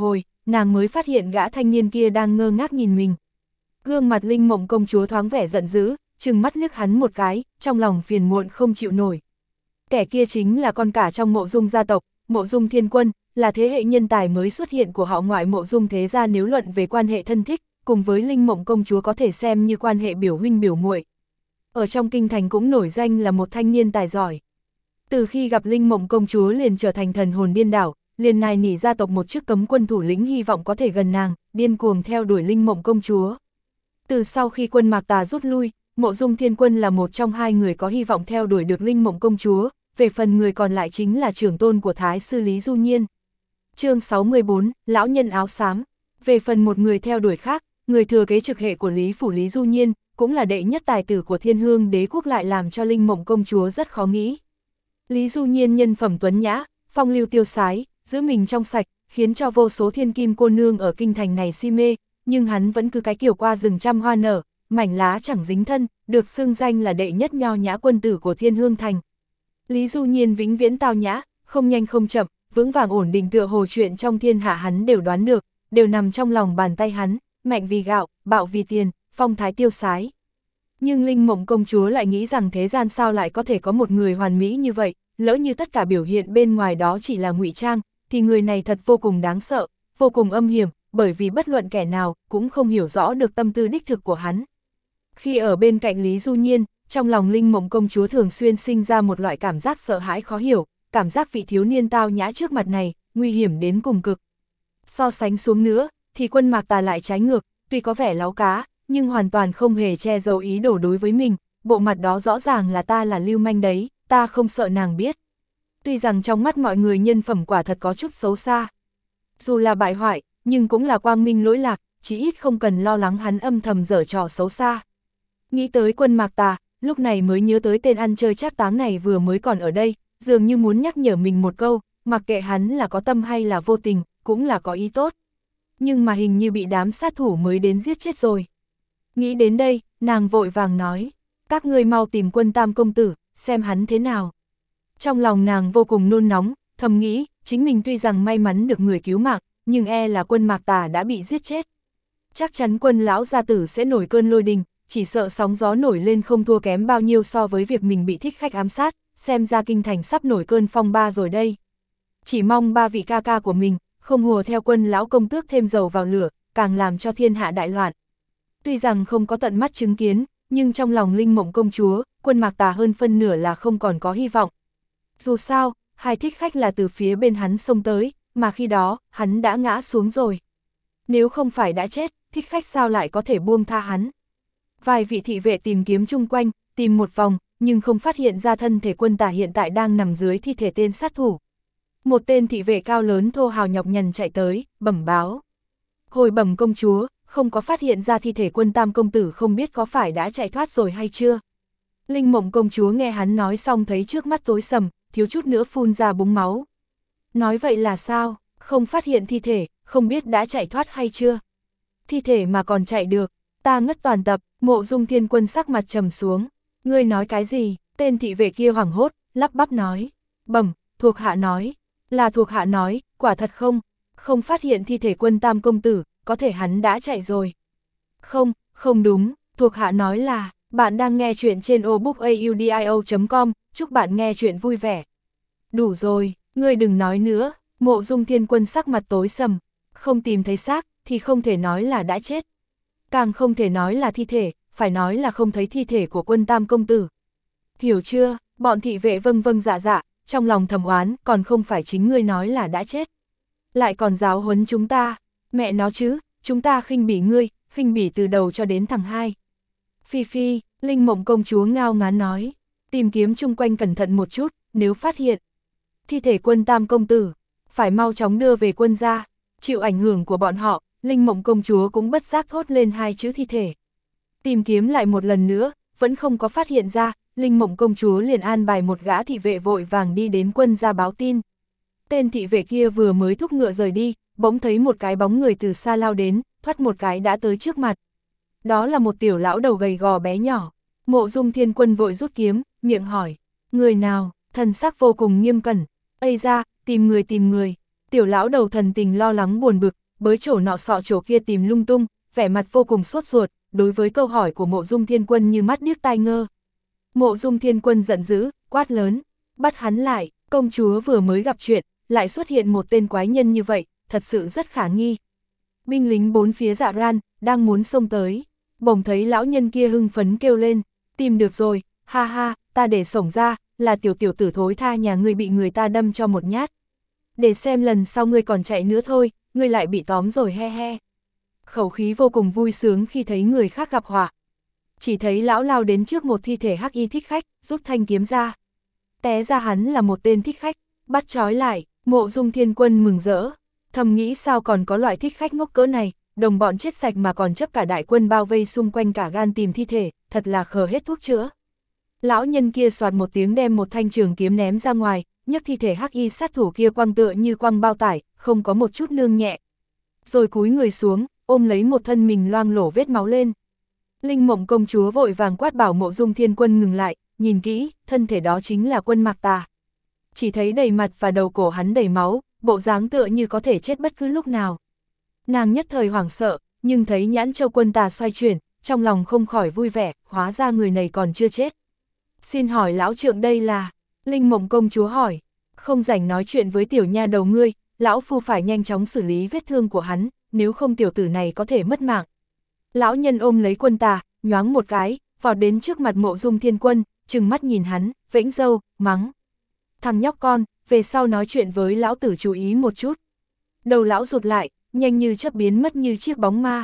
nàng mới phát hiện gã thanh niên kia đang ngơ ngác nhìn mình. Gương mặt Linh Mộng công chúa thoáng vẻ giận dữ, trừng mắt liếc hắn một cái, trong lòng phiền muộn không chịu nổi. Kẻ kia chính là con cả trong Mộ Dung gia tộc, Mộ Dung Thiên Quân, là thế hệ nhân tài mới xuất hiện của họ ngoại Mộ Dung thế gia, nếu luận về quan hệ thân thích, cùng với Linh Mộng công chúa có thể xem như quan hệ biểu huynh biểu muội. Ở trong kinh thành cũng nổi danh là một thanh niên tài giỏi. Từ khi gặp Linh Mộng công chúa liền trở thành thần hồn điên đảo, liền nài nỉ gia tộc một chức cấm quân thủ lĩnh hy vọng có thể gần nàng, điên cuồng theo đuổi Linh Mộng công chúa. Từ sau khi quân Mạc Tà rút lui, Mộ Dung Thiên Quân là một trong hai người có hy vọng theo đuổi được Linh Mộng công chúa, về phần người còn lại chính là trưởng tôn của Thái sư Lý Du Nhiên. Chương 64, Lão nhân áo xám. Về phần một người theo đuổi khác, người thừa kế trực hệ của Lý phủ Lý Du Nhiên, cũng là đệ nhất tài tử của Thiên Hương đế quốc, lại làm cho Linh Mộng công chúa rất khó nghĩ. Lý Du Nhiên nhân phẩm tuấn nhã, phong lưu tiêu sái, giữ mình trong sạch, khiến cho vô số thiên kim cô nương ở kinh thành này si mê, nhưng hắn vẫn cứ cái kiểu qua rừng trăm hoa nở, mảnh lá chẳng dính thân, được xưng danh là đệ nhất nho nhã quân tử của Thiên Hương thành. Lý Du Nhiên vĩnh viễn tao nhã, không nhanh không chậm, vững vàng ổn định, tựa hồ chuyện trong thiên hạ hắn đều đoán được, đều nằm trong lòng bàn tay hắn, mạnh vì gạo, bạo vì tiền, phong thái tiêu sái. Nhưng Linh Mộng công chúa lại nghĩ rằng thế gian sao lại có thể có một người hoàn mỹ như vậy, lỡ như tất cả biểu hiện bên ngoài đó chỉ là ngụy trang, thì người này thật vô cùng đáng sợ, vô cùng âm hiểm, bởi vì bất luận kẻ nào cũng không hiểu rõ được tâm tư đích thực của hắn. Khi ở bên cạnh Lý Du Nhiên, trong lòng Linh Mộng công chúa thường xuyên sinh ra một loại cảm giác sợ hãi khó hiểu, cảm giác vị thiếu niên tao nhã trước mặt này, nguy hiểm đến cùng cực. So sánh xuống nữa, thì quân Mạc Tà lại trái ngược, tuy có vẻ láu cá, nhưng hoàn toàn không hề che giấu ý đồ đối với mình, bộ mặt đó rõ ràng là ta là lưu manh đấy, ta không sợ nàng biết. Tuy rằng trong mắt mọi người nhân phẩm quả thật có chút xấu xa, dù là bại hoại, nhưng cũng là quang minh lỗi lạc, chỉ ít không cần lo lắng hắn âm thầm giở trò xấu xa. Nghĩ tới quân Mạc Tà, lúc này mới nhớ tới tên ăn chơi trác táng này vừa mới còn ở đây, dường như muốn nhắc nhở mình một câu, mặc kệ hắn là có tâm hay là vô tình, cũng là có ý tốt. Nhưng mà hình như bị đám sát thủ mới đến giết chết rồi. Nghĩ đến đây, nàng vội vàng nói, các ngươi mau tìm Quân Tam công tử, xem hắn thế nào. Trong lòng nàng vô cùng nôn nóng, thầm nghĩ, chính mình tuy rằng may mắn được người cứu mạng, nhưng e là quân Mạc Tà đã bị giết chết. Chắc chắn quân lão gia tử sẽ nổi cơn lôi đình, chỉ sợ sóng gió nổi lên không thua kém bao nhiêu so với việc mình bị thích khách ám sát, xem ra kinh thành sắp nổi cơn phong ba rồi đây. Chỉ mong ba vị ca ca của mình, không hùa theo quân lão công tước thêm dầu vào lửa, càng làm cho thiên hạ đại loạn. Tuy rằng không có tận mắt chứng kiến, nhưng trong lòng Linh Mộng công chúa, quân Mạc Tà hơn phân nửa là không còn có hy vọng. Dù sao, hai thích khách là từ phía bên hắn xông tới, mà khi đó, hắn đã ngã xuống rồi. Nếu không phải đã chết, thích khách sao lại có thể buông tha hắn. Vài vị thị vệ tìm kiếm chung quanh, tìm một vòng, nhưng không phát hiện ra thân thể quân Tà hiện tại đang nằm dưới thi thể tên sát thủ. Một tên thị vệ cao lớn thô hào nhọc nhằn chạy tới, bẩm báo. Hồi bẩm công chúa, không có phát hiện ra thi thể quân Tam công tử, không biết có phải đã chạy thoát rồi hay chưa. Linh Mộng công chúa nghe hắn nói xong thấy trước mắt tối sầm, thiếu chút nữa phun ra búng máu. Nói vậy là sao, không phát hiện thi thể, không biết đã chạy thoát hay chưa. Thi thể mà còn chạy được, ta ngất toàn tập. Mộ Dung Thiên Quân sắc mặt trầm xuống. Ngươi nói cái gì? Tên thị vệ kia hoảng hốt, lắp bắp nói. Bẩm, thuộc hạ nói. Là thuộc hạ nói, quả thật không phát hiện thi thể quân Tam công tử, có thể hắn đã chạy rồi. Không đúng, thuộc hạ nói là, bạn đang nghe chuyện trên obookaudio.com, chúc bạn nghe chuyện vui vẻ. Đủ rồi, ngươi đừng nói nữa. Mộ Dung Thiên Quân sắc mặt tối sầm, không tìm thấy xác thì không thể nói là đã chết. Càng không thể nói là thi thể, phải nói là không thấy thi thể của quân Tam công tử. Hiểu chưa? Bọn thị vệ vâng vâng dạ dạ, trong lòng thầm oán, còn không phải chính ngươi nói là đã chết. Lại còn giáo huấn chúng ta, mẹ nó chứ, chúng ta khinh bỉ ngươi, khinh bỉ từ đầu cho đến thằng hai. Phi Phi, Linh Mộng công chúa ngao ngán nói, tìm kiếm chung quanh cẩn thận một chút, nếu phát hiện thi thể quân Tam công tử, phải mau chóng đưa về quân gia. Chịu ảnh hưởng của bọn họ, Linh Mộng công chúa cũng bất giác thốt lên hai chữ thi thể. Tìm kiếm lại một lần nữa, vẫn không có phát hiện ra, Linh Mộng công chúa liền an bài một gã thị vệ vội vàng đi đến quân gia báo tin. Tên thị vệ kia vừa mới thúc ngựa rời đi, bỗng thấy một cái bóng người từ xa lao đến, thoát một cái đã tới trước mặt. Đó là một tiểu lão đầu gầy gò bé nhỏ. Mộ Dung Thiên Quân vội rút kiếm, miệng hỏi, người nào? Thần sắc vô cùng nghiêm cẩn. Ây ra, tìm người. Tiểu lão đầu thần tình lo lắng buồn bực, bới chỗ nọ sọ chỗ kia tìm lung tung, vẻ mặt vô cùng sốt ruột, đối với câu hỏi của Mộ Dung Thiên Quân như mắt điếc tai ngơ. Mộ Dung Thiên Quân giận dữ, quát lớn, bắt hắn lại, công chúa vừa mới gặp chuyện, lại xuất hiện một tên quái nhân như vậy, thật sự rất khả nghi. Binh lính bốn phía dạ ran, đang muốn xông tới, bỗng thấy lão nhân kia hưng phấn kêu lên, tìm được rồi, ha ha, ta để xổng ra, là tiểu tử thối tha nhà ngươi bị người ta đâm cho một nhát. Để xem lần sau ngươi còn chạy nữa thôi, ngươi lại bị tóm rồi he he. Khẩu khí vô cùng vui sướng khi thấy người khác gặp họa. Chỉ thấy lão lao đến trước một thi thể hắc y thích khách, rút thanh kiếm ra. Té ra hắn là một tên thích khách, bắt trói lại, Mộ Dung Thiên Quân mừng rỡ. Thầm nghĩ sao còn có loại thích khách ngốc cỡ này, đồng bọn chết sạch mà còn chấp cả đại quân bao vây xung quanh cả gan tìm thi thể, thật là khờ hết thuốc chữa. Lão nhân kia soạt một tiếng đem một thanh trường kiếm ném ra ngoài, nhấc thi thể hắc y sát thủ kia quăng tựa như quăng bao tải, không có một chút nương nhẹ. Rồi cúi người xuống, ôm lấy một thân mình loang lổ vết máu lên. Linh Mộng công chúa vội vàng quát bảo Mộ Dung Thiên Quân ngừng lại, nhìn kỹ, thân thể đó chính là Quân Mạc Tà. Chỉ thấy đầy mặt và đầu cổ hắn đầy máu, bộ dáng tựa như có thể chết bất cứ lúc nào. Nàng nhất thời hoảng sợ, nhưng thấy nhãn châu Quân Tà xoay chuyển, trong lòng không khỏi vui vẻ, hóa ra người này còn chưa chết. Xin hỏi lão trượng đây là? Linh Mộng công chúa hỏi. Không rảnh nói chuyện với tiểu nha đầu ngươi, lão phu phải nhanh chóng xử lý vết thương của hắn, nếu không tiểu tử này có thể mất mạng. Lão nhân ôm lấy Quân Tà, nhoáng một cái, vọt đến trước mặt Mộ Dung Thiên Quân, trừng mắt nhìn hắn, vẫy râu, mắng. Thằng nhóc con, về sau nói chuyện với lão tử chú ý một chút. Đầu lão rụt lại, nhanh như chớp biến mất như chiếc bóng ma.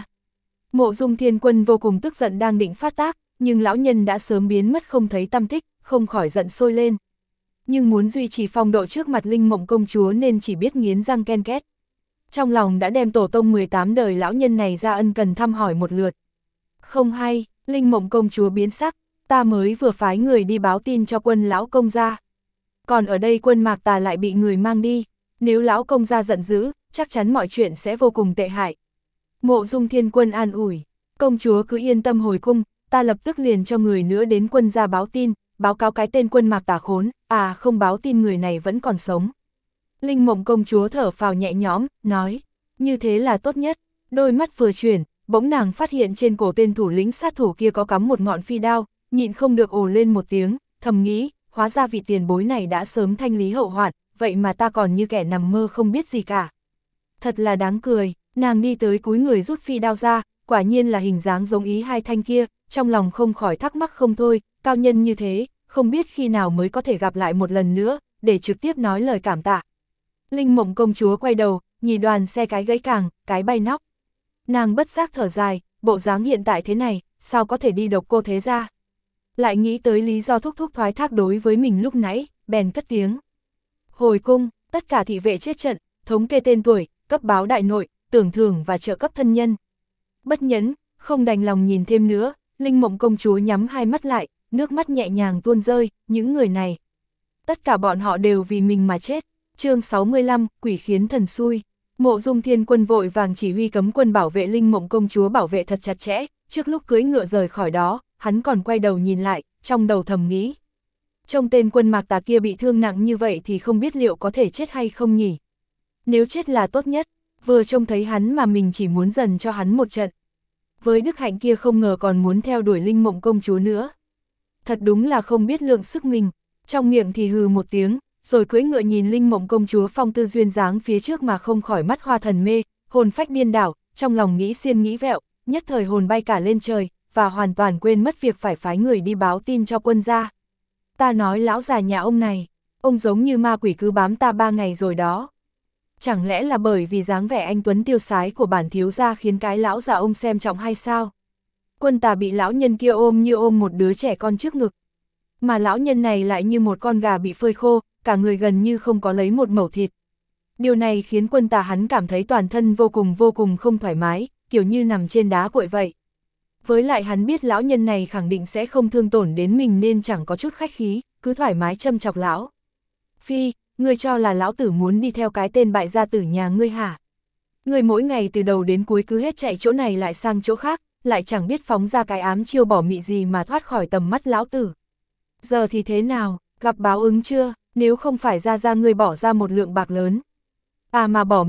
Mộ Dung Thiên Quân vô cùng tức giận đang định phát tác, nhưng lão nhân đã sớm biến mất không thấy tăm tích, không khỏi giận sôi lên. Nhưng muốn duy trì phong độ trước mặt Linh Mộng công chúa nên chỉ biết nghiến răng ken két. Trong lòng đã đem tổ tông 18 đời lão nhân này ra ân cần thăm hỏi một lượt. Không hay, Linh Mộng công chúa biến sắc, ta mới vừa phái người đi báo tin cho Quân lão công gia. Còn ở đây Quân Mạc Tà lại bị người mang đi, nếu lão công gia giận dữ, chắc chắn mọi chuyện sẽ vô cùng tệ hại. Mộ Dung Thiên Quân an ủi, công chúa cứ yên tâm hồi cung, ta lập tức liền cho người nữa đến quân gia báo tin, báo cáo cái tên Quân Mạc Tà khốn, không báo tin người này vẫn còn sống. Linh Mộng công chúa thở phào nhẹ nhõm, nói, như thế là tốt nhất. Đôi mắt vừa chuyển, bỗng nàng phát hiện trên cổ tên thủ lĩnh sát thủ kia có cắm một ngọn phi đao, nhịn không được ồ lên một tiếng, thầm nghĩ, hóa ra vị tiền bối này đã sớm thanh lý hậu hoạn, vậy mà ta còn như kẻ nằm mơ không biết gì cả. Thật là đáng cười, nàng đi tới cúi người rút phi đao ra, quả nhiên là hình dáng giống ý hai thanh kia, trong lòng không khỏi thắc mắc không thôi, cao nhân như thế, không biết khi nào mới có thể gặp lại một lần nữa, để trực tiếp nói lời cảm tạ. Linh Mộng công chúa quay đầu, nhìn đoàn xe cái gãy càng, cái bay nóc. Nàng bất giác thở dài, bộ dáng hiện tại thế này, sao có thể đi độc cô thế ra. Lại nghĩ tới lý do thúc thúc thoái thác đối với mình lúc nãy, bèn cất tiếng. Hồi cung, tất cả thị vệ chết trận, thống kê tên tuổi, cấp báo đại nội, tưởng thưởng và trợ cấp thân nhân. Bất nhẫn, không đành lòng nhìn thêm nữa, Linh Mộng công chúa nhắm hai mắt lại, nước mắt nhẹ nhàng tuôn rơi, những người này. Tất cả bọn họ đều vì mình mà chết. Chương 65, quỷ khiến thần xui. Mộ Dung Thiên Quân vội vàng chỉ huy cấm quân bảo vệ Linh Mộng công chúa bảo vệ thật chặt chẽ, trước lúc cưỡi ngựa rời khỏi đó, hắn còn quay đầu nhìn lại, trong đầu thầm nghĩ. Trông tên Quân Mạc Tà kia bị thương nặng như vậy thì không biết liệu có thể chết hay không nhỉ? Nếu chết là tốt nhất, vừa trông thấy hắn mà mình chỉ muốn dần cho hắn một trận. Với đức hạnh kia không ngờ còn muốn theo đuổi Linh Mộng công chúa nữa. Thật đúng là không biết lượng sức mình, trong miệng thì hừ một tiếng, rồi cưỡi ngựa nhìn Linh Mộng công chúa phong tư duyên dáng phía trước mà không khỏi mắt hoa thần mê, hồn phách điên đảo, trong lòng nghĩ xiên nghĩ vẹo, nhất thời hồn bay cả lên trời, và hoàn toàn quên mất việc phải phái người đi báo tin cho quân gia. Ta nói lão già nhà ông này, ông giống như ma quỷ cứ bám ta 3 ngày rồi đó. Chẳng lẽ là bởi vì dáng vẻ anh tuấn tiêu sái của bản thiếu gia khiến cái lão già ông xem trọng hay sao? Quân Tà bị lão nhân kia ôm như ôm một đứa trẻ con trước ngực. Mà lão nhân này lại như một con gà bị phơi khô, cả người gần như không có lấy một mẩu thịt. Điều này khiến Quân Tà hắn cảm thấy toàn thân vô cùng không thoải mái, kiểu như nằm trên đá cuội vậy. Với lại hắn biết lão nhân này khẳng định sẽ không thương tổn đến mình nên chẳng có chút khách khí, cứ thoải mái châm chọc lão. Phi, ngươi cho là lão tử muốn đi theo cái tên bại gia tử nhà ngươi hả? Ngươi mỗi ngày từ đầu đến cuối cứ hết chạy chỗ này lại sang chỗ khác, lại chẳng biết phóng ra cái ám chiêu bỏ mị gì mà thoát khỏi tầm mắt lão tử. Giờ thì thế nào, gặp báo ứng chưa, nếu không phải ra ngươi bỏ ra một lượng bạc lớn. Mà bỏ mị,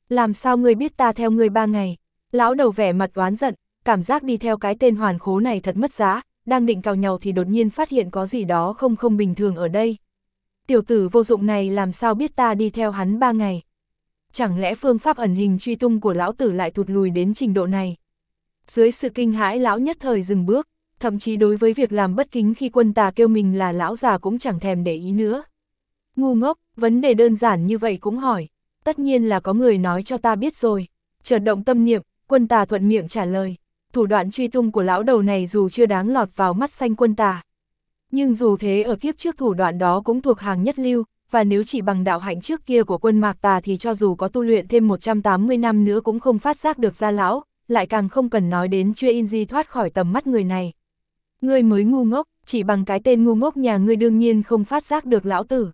Làm sao ngươi biết ta theo ngươi 3 ngày? Lão đầu vẻ mặt oán giận, cảm giác đi theo cái tên hoàn khố này thật mất giá, đang định cào nhau thì đột nhiên phát hiện có gì đó không bình thường ở đây. Tiểu tử vô dụng này làm sao biết ta đi theo hắn 3 ngày? Chẳng lẽ phương pháp ẩn hình truy tung của lão tử lại thụt lùi đến trình độ này? Dưới sự kinh hãi lão nhất thời dừng bước, thậm chí đối với việc làm bất kính khi Quân Tà kêu mình là lão già cũng chẳng thèm để ý nữa. Ngu ngốc, vấn đề đơn giản như vậy cũng hỏi. Tất nhiên là có người nói cho ta biết rồi. Chợt động tâm niệm, Quân Tà thuận miệng trả lời. Thủ đoạn truy tung của lão đầu này dù chưa đáng lọt vào mắt xanh Quân Tà, nhưng dù thế ở kiếp trước thủ đoạn đó cũng thuộc hàng nhất lưu, và nếu chỉ bằng đạo hạnh trước kia của Quân Mạc Tà thì cho dù có tu luyện thêm 180 năm nữa cũng không phát giác được ra lão, lại càng không cần nói đến chưa in gì thoát khỏi tầm mắt người này. Ngươi mới ngu ngốc, chỉ bằng cái tên ngu ngốc nhà ngươi đương nhiên không phát giác được lão tử.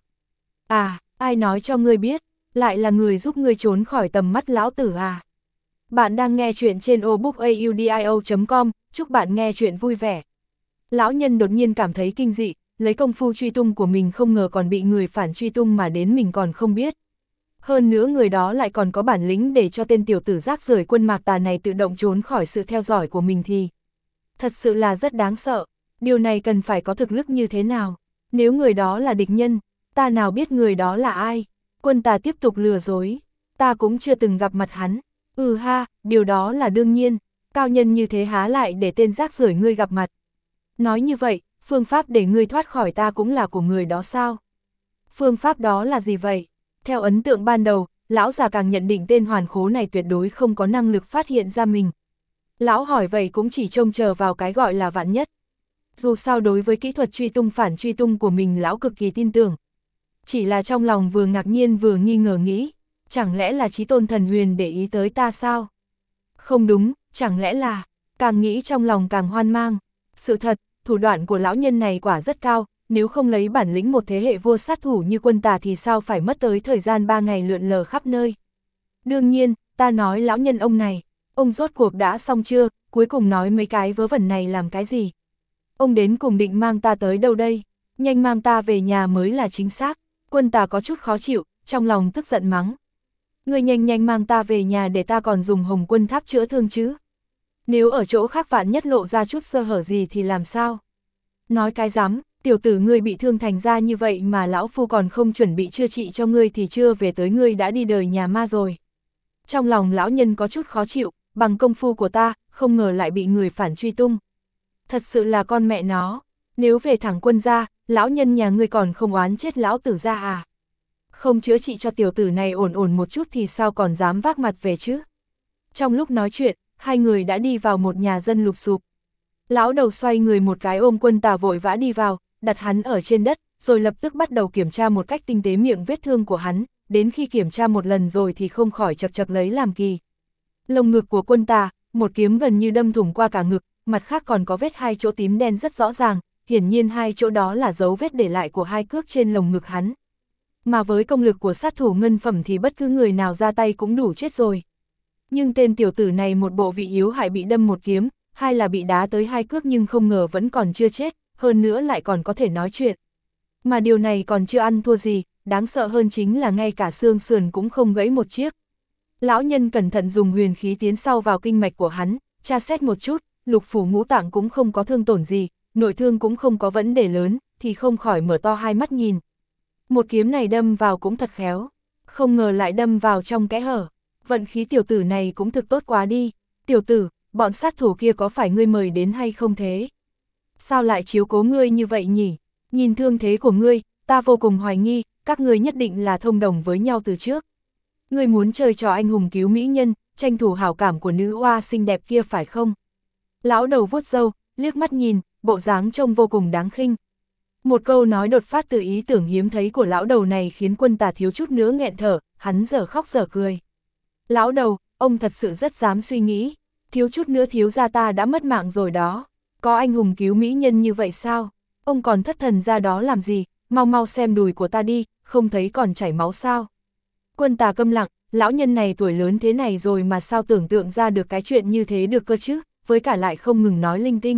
À, ai nói cho ngươi biết, lại là người giúp ngươi trốn khỏi tầm mắt lão tử à? Bạn đang nghe chuyện trên obookaudio.com, chúc bạn nghe chuyện vui vẻ. Lão nhân đột nhiên cảm thấy kinh dị, lấy công phu truy tung của mình không ngờ còn bị người phản truy tung mà đến mình còn không biết. Hơn nữa người đó lại còn có bản lĩnh để cho tên tiểu tử rác rưởi Quân Mạc Tà này tự động trốn khỏi sự theo dõi của mình thì thật sự là rất đáng sợ. Điều này cần phải có thực lực như thế nào? Nếu người đó là địch nhân, ta nào biết người đó là ai? Quân Tà tiếp tục lừa dối. Ta cũng chưa từng gặp mặt hắn. Ừ ha, điều đó là đương nhiên. Cao nhân như thế há lại để tên rác rưởi ngươi gặp mặt. Nói như vậy, phương pháp để ngươi thoát khỏi ta cũng là của người đó sao? Phương pháp đó là gì vậy? Theo ấn tượng ban đầu, lão già càng nhận định tên hoàn khố này tuyệt đối không có năng lực phát hiện ra mình. Lão hỏi vậy cũng chỉ trông chờ vào cái gọi là vạn nhất. Dù sao đối với kỹ thuật truy tung phản truy tung của mình lão cực kỳ tin tưởng. Chỉ là trong lòng vừa ngạc nhiên vừa nghi ngờ nghĩ, chẳng lẽ là Chí Tôn Thần Huyền để ý tới ta sao? Không đúng, chẳng lẽ là, càng nghĩ trong lòng càng hoang mang. Sự thật, thủ đoạn của lão nhân này quả rất cao, nếu không lấy bản lĩnh một thế hệ vua sát thủ như Quân Tà thì sao phải mất tới thời gian 3 ngày lượn lờ khắp nơi. Đương nhiên, ta nói lão nhân ông này, ông rốt cuộc đã xong chưa, cuối cùng nói mấy cái vớ vẩn này làm cái gì? Ông đến cùng định mang ta tới đâu đây? Nhanh mang ta về nhà mới là chính xác. Quân Tà có chút khó chịu, trong lòng tức giận mắng. Ngươi nhanh mang ta về nhà để ta còn dùng Hồng Quân Tháp chữa thương chứ. Nếu ở chỗ khác vạn nhất lộ ra chút sơ hở gì thì làm sao? Nói cái rắm, tiểu tử ngươi bị thương thành ra như vậy mà lão phu còn không chuẩn bị chữa trị cho ngươi thì chưa về tới ngươi đã đi đời nhà ma rồi. Trong lòng lão nhân có chút khó chịu, bằng công phu của ta, không ngờ lại bị người phản truy tung. Thật sự là con mẹ nó, nếu về thẳng Quân gia, lão nhân nhà ngươi còn không oán chết lão tử ra à? Không chữa trị cho tiểu tử này ổn một chút thì sao còn dám vác mặt về chứ? Trong lúc nói chuyện, hai người đã đi vào một nhà dân lụp xụp. Lão đầu xoay người một cái ôm Quân Tà vội vã đi vào, đặt hắn ở trên đất, rồi lập tức bắt đầu kiểm tra một cách tinh tế miệng vết thương của hắn, đến khi kiểm tra một lần rồi thì không khỏi chật chật lấy làm kỳ. Lồng ngực của Quân Tà, một kiếm gần như đâm thủng qua cả ngực, mặt khác còn có vết 2 chỗ tím đen rất rõ ràng, hiển nhiên 2 chỗ đó là dấu vết để lại của 2 cước trên lồng ngực hắn. Mà với công lực của sát thủ ngân phẩm thì bất cứ người nào ra tay cũng đủ chết rồi. Nhưng tên tiểu tử này một bộ vị yếu hại bị đâm một kiếm, hai là bị đá tới 2 cước nhưng không ngờ vẫn còn chưa chết, hơn nữa lại còn có thể nói chuyện. Mà điều này còn chưa ăn thua gì, đáng sợ hơn chính là ngay cả xương sườn cũng không gãy một chiếc. Lão nhân cẩn thận dùng huyền khí tiến sâu vào kinh mạch của hắn, tra xét một chút, lục phủ ngũ tạng cũng không có thương tổn gì, nội thương cũng không có vấn đề lớn, thì không khỏi mở to hai mắt nhìn. Một kiếm này đâm vào cũng thật khéo, không ngờ lại đâm vào trong kẽ hở. Vận khí tiểu tử này cũng thực tốt quá đi. Tiểu tử, bọn sát thủ kia có phải ngươi mời đến hay không thế? Sao lại chiếu cố ngươi như vậy nhỉ? Nhìn thương thế của ngươi, ta vô cùng hoài nghi, các ngươi nhất định là thông đồng với nhau từ trước. Ngươi muốn chơi trò anh hùng cứu mỹ nhân, tranh thủ hảo cảm của nữ oa xinh đẹp kia phải không? Lão đầu vuốt râu, liếc mắt nhìn, bộ dáng trông vô cùng đáng khinh. Một câu nói đột phát từ ý tưởng hiếm thấy của lão đầu này khiến Quân Tà thiếu chút nữa nghẹn thở, hắn dở khóc dở cười. Lão đầu, ông thật sự rất dám suy nghĩ, thiếu chút nữa thiếu gia ta đã mất mạng rồi đó. Có anh hùng cứu mỹ nhân như vậy sao? Ông còn thất thần ra đó làm gì? Mau xem đùi của ta đi, không thấy còn chảy máu sao? Quân Tà câm lặng, lão nhân này tuổi lớn thế này rồi mà sao tưởng tượng ra được cái chuyện như thế được cơ chứ, với cả lại không ngừng nói linh tinh.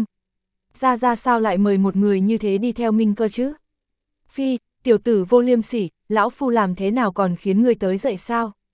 Ra sao lại mời một người như thế đi theo mình cơ chứ? Phi, tiểu tử vô liêm sỉ, lão phu làm thế nào còn khiến người tới dậy sao?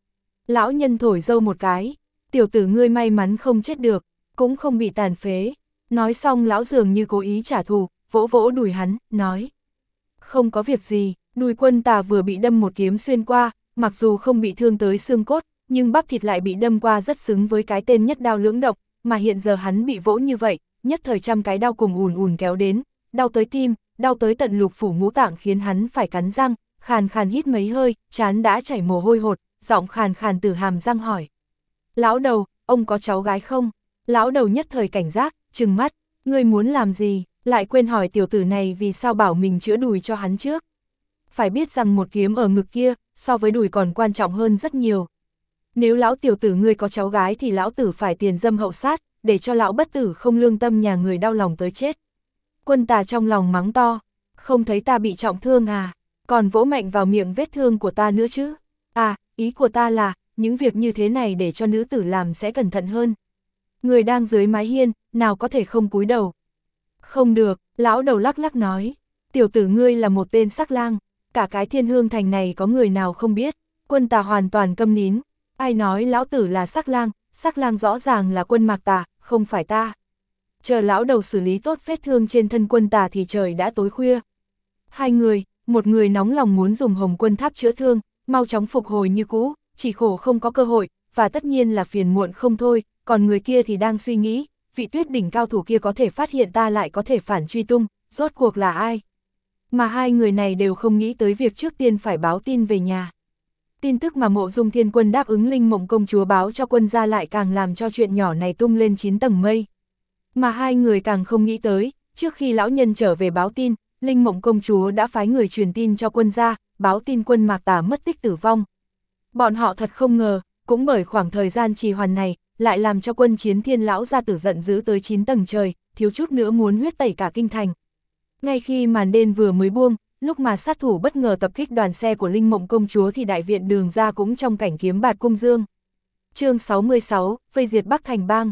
Lão nhân thổi dâu một cái, tiểu tử ngươi may mắn không chết được, cũng không bị tàn phế. Nói xong lão dường như cố ý trả thù, vỗ vỗ đùi hắn, nói. Không có việc gì, đùi Quân Tà vừa bị đâm một kiếm xuyên qua, mặc dù không bị thương tới xương cốt, nhưng bắp thịt lại bị đâm qua rất xứng với cái tên nhất đao lưỡng độc, mà hiện giờ hắn bị vỗ như vậy, nhất thời trăm cái đau cùng ùn ùn kéo đến, đau tới tim, đau tới tận lục phủ ngũ tạng khiến hắn phải cắn răng, khàn khàn hít mấy hơi, trán đã chảy mồ hôi hột, giọng khàn khàn từ hàm răng hỏi. Lão đầu, ông có cháu gái không? Lão đầu nhất thời cảnh giác, trừng mắt, ngươi muốn làm gì, lại quên hỏi tiểu tử này vì sao bảo mình chữa đùi cho hắn trước. Phải biết rằng một kiếm ở ngực kia, so với đùi còn quan trọng hơn rất nhiều. Nếu lão tiểu tử ngươi có cháu gái thì lão tử phải tiền dâm hậu sát, để cho lão bất tử không lương tâm nhà người đau lòng tới chết. Quân Tà trong lòng mắng to, không thấy ta bị trọng thương à, còn vỗ mạnh vào miệng vết thương của ta nữa chứ. À, ý của ta là, những việc như thế này để cho nữ tử làm sẽ cẩn thận hơn. Người đang dưới mái hiên, nào có thể không cúi đầu. Không được, lão đầu lắc lắc nói, tiểu tử ngươi là một tên sắc lang, cả cái Thiên Hương thành này có người nào không biết. Quân Tà hoàn toàn câm nín, ai nói lão tử là sắc lang rõ ràng là Quân Mạc Tà, không phải ta. Chờ lão đầu xử lý tốt vết thương trên thân Quân Tà thì trời đã tối khuya. Hai người, một người nóng lòng muốn dùng Hồng Quân Tháp chữa thương, mau chóng phục hồi như cũ, chỉ khổ không có cơ hội, và tất nhiên là phiền muộn không thôi, còn người kia thì đang suy nghĩ, vị Tuyết đỉnh cao thủ kia có thể phát hiện ta lại có thể phản truy tung, rốt cuộc là ai? Mà hai người này đều không nghĩ tới việc trước tiên phải báo tin về nhà. Tin tức mà Mộ Dung Thiên Quân đáp ứng Linh Mộng công chúa báo cho quân gia lại càng làm cho chuyện nhỏ này tung lên 9 tầng mây. Mà hai người càng không nghĩ tới, trước khi lão nhân trở về báo tin, Linh Mộng công chúa đã phái người truyền tin cho quân gia, báo tin Quân Mạc Tà mất tích tử vong. Bọn họ thật không ngờ, cũng bởi khoảng thời gian trì hoãn này, lại làm cho Quân Chiến Thiên lão gia tử giận dữ tới 9 tầng trời, thiếu chút nữa muốn huyết tẩy cả kinh thành. Ngay khi màn đêm vừa mới buông, lúc mà sát thủ bất ngờ tập kích đoàn xe của Linh Mộng công chúa thì đại viện Đường gia cũng trong cảnh kiếm bạt cung dương. Chương 66, vây diệt Bắc Thành Bang,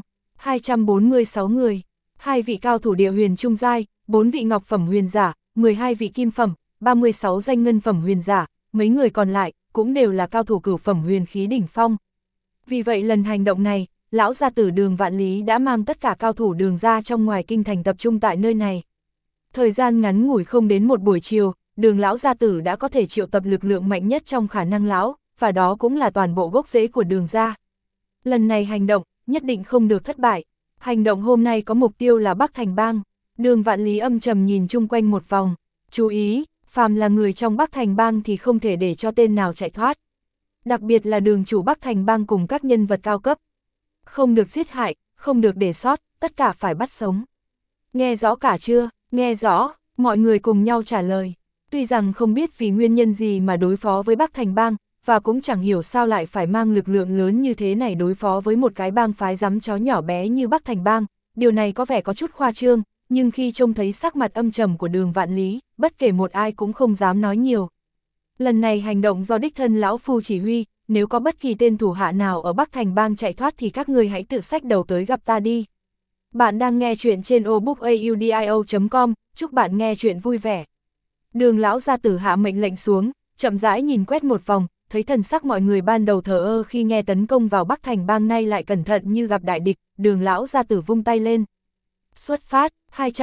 246 người, 2 vị cao thủ địa huyền trung giai, 4 vị ngọc phẩm huyền giả, 12 vị kim phẩm, 36 danh ngân phẩm huyền giả, mấy người còn lại cũng đều là cao thủ cửu phẩm huyền khí đỉnh phong. Vì vậy lần hành động này, lão gia tử Đường Vạn Lý đã mang tất cả cao thủ Đường gia trong ngoài kinh thành tập trung tại nơi này. Thời gian ngắn ngủi không đến một buổi chiều, Đường lão gia tử đã có thể triệu tập lực lượng mạnh nhất trong khả năng lão, và đó cũng là toàn bộ gốc rễ của Đường gia. Lần này hành động, nhất định không được thất bại. Hành động hôm nay có mục tiêu là Bắc Thành Bang. Đường Vạn Lý âm trầm nhìn chung quanh một vòng. Chú ý, phàm là người trong Bắc Thành Bang thì không thể để cho tên nào chạy thoát. Đặc biệt là đường chủ Bắc Thành Bang cùng các nhân vật cao cấp. Không được giết hại, không được để sót, tất cả phải bắt sống. Nghe rõ cả chưa? Nghe rõ, mọi người cùng nhau trả lời. Tuy rằng không biết vì nguyên nhân gì mà đối phó với Bắc Thành Bang, và cũng chẳng hiểu sao lại phải mang lực lượng lớn như thế này đối phó với một cái bang phái giắm chó nhỏ bé như Bắc Thành Bang. Điều này có vẻ có chút khoa trương, nhưng khi trông thấy sắc mặt âm trầm của Đường Vạn Lý, bất kể một ai cũng không dám nói nhiều. Lần này hành động do đích thân lão phu chỉ huy, nếu có bất kỳ tên thủ hạ nào ở Bắc Thành Bang chạy thoát thì các người hãy tự xách đầu tới gặp ta đi. Bạn đang nghe chuyện trên obookaudio.com, chúc bạn nghe chuyện vui vẻ. Đường lão gia tử hạ mệnh lệnh xuống, chậm rãi nhìn quét một vòng, thấy thần sắc mọi người ban đầu thờ ơ khi nghe tấn công vào Bắc Thành Bang nay lại cẩn thận như gặp đại địch, Đường lão gia tử vung tay lên. Xuất phát,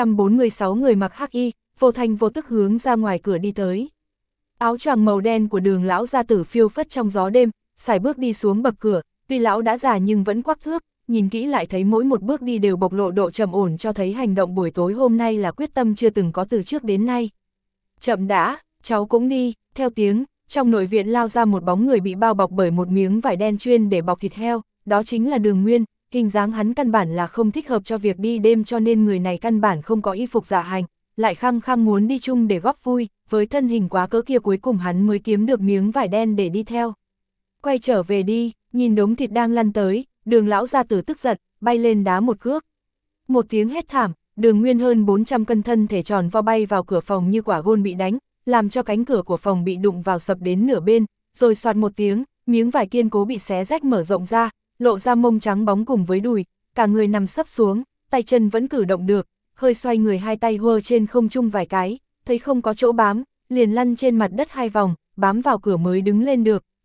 246 người mặc hắc y, vô thanh vô tức hướng ra ngoài cửa đi tới. Áo choàng màu đen của Đường lão gia tử phiêu phất trong gió đêm, sải bước đi xuống bậc cửa, tuy lão đã già nhưng vẫn quắc thước, nhìn kỹ lại thấy mỗi một bước đi đều bộc lộ độ trầm ổn cho thấy hành động buổi tối hôm nay là quyết tâm chưa từng có từ trước đến nay. Chậm đã, cháu cũng đi, theo tiếng, trong nội viện lao ra một bóng người bị bao bọc bởi một miếng vải đen chuyên để bọc thịt heo, đó chính là Đường Nguyên, hình dáng hắn căn bản là không thích hợp cho việc đi đêm cho nên người này căn bản không có y phục dạ hành, lại khăng khăng muốn đi chung để góp vui, với thân hình quá cỡ kia cuối cùng hắn mới kiếm được miếng vải đen để đi theo. Quay trở về đi, nhìn đống thịt đang lăn tới, Đường lão gia tử tức giận, bay lên đá một cước. Một tiếng hét thảm, Đường Nguyên hơn 400 cân thân thể tròn vo bay vào cửa phòng như quả gôn bị đánh, làm cho cánh cửa của phòng bị đụng vào sập đến nửa bên, rồi soạt một tiếng, miếng vải kiên cố bị xé rách mở rộng ra, lộ ra mông trắng bóng cùng với đùi, cả người nằm sấp xuống, tay chân vẫn cử động được, hơi xoay người hai tay hơ trên không trung vài cái, thấy không có chỗ bám, liền lăn trên mặt đất 2 vòng, bám vào cửa mới đứng lên được,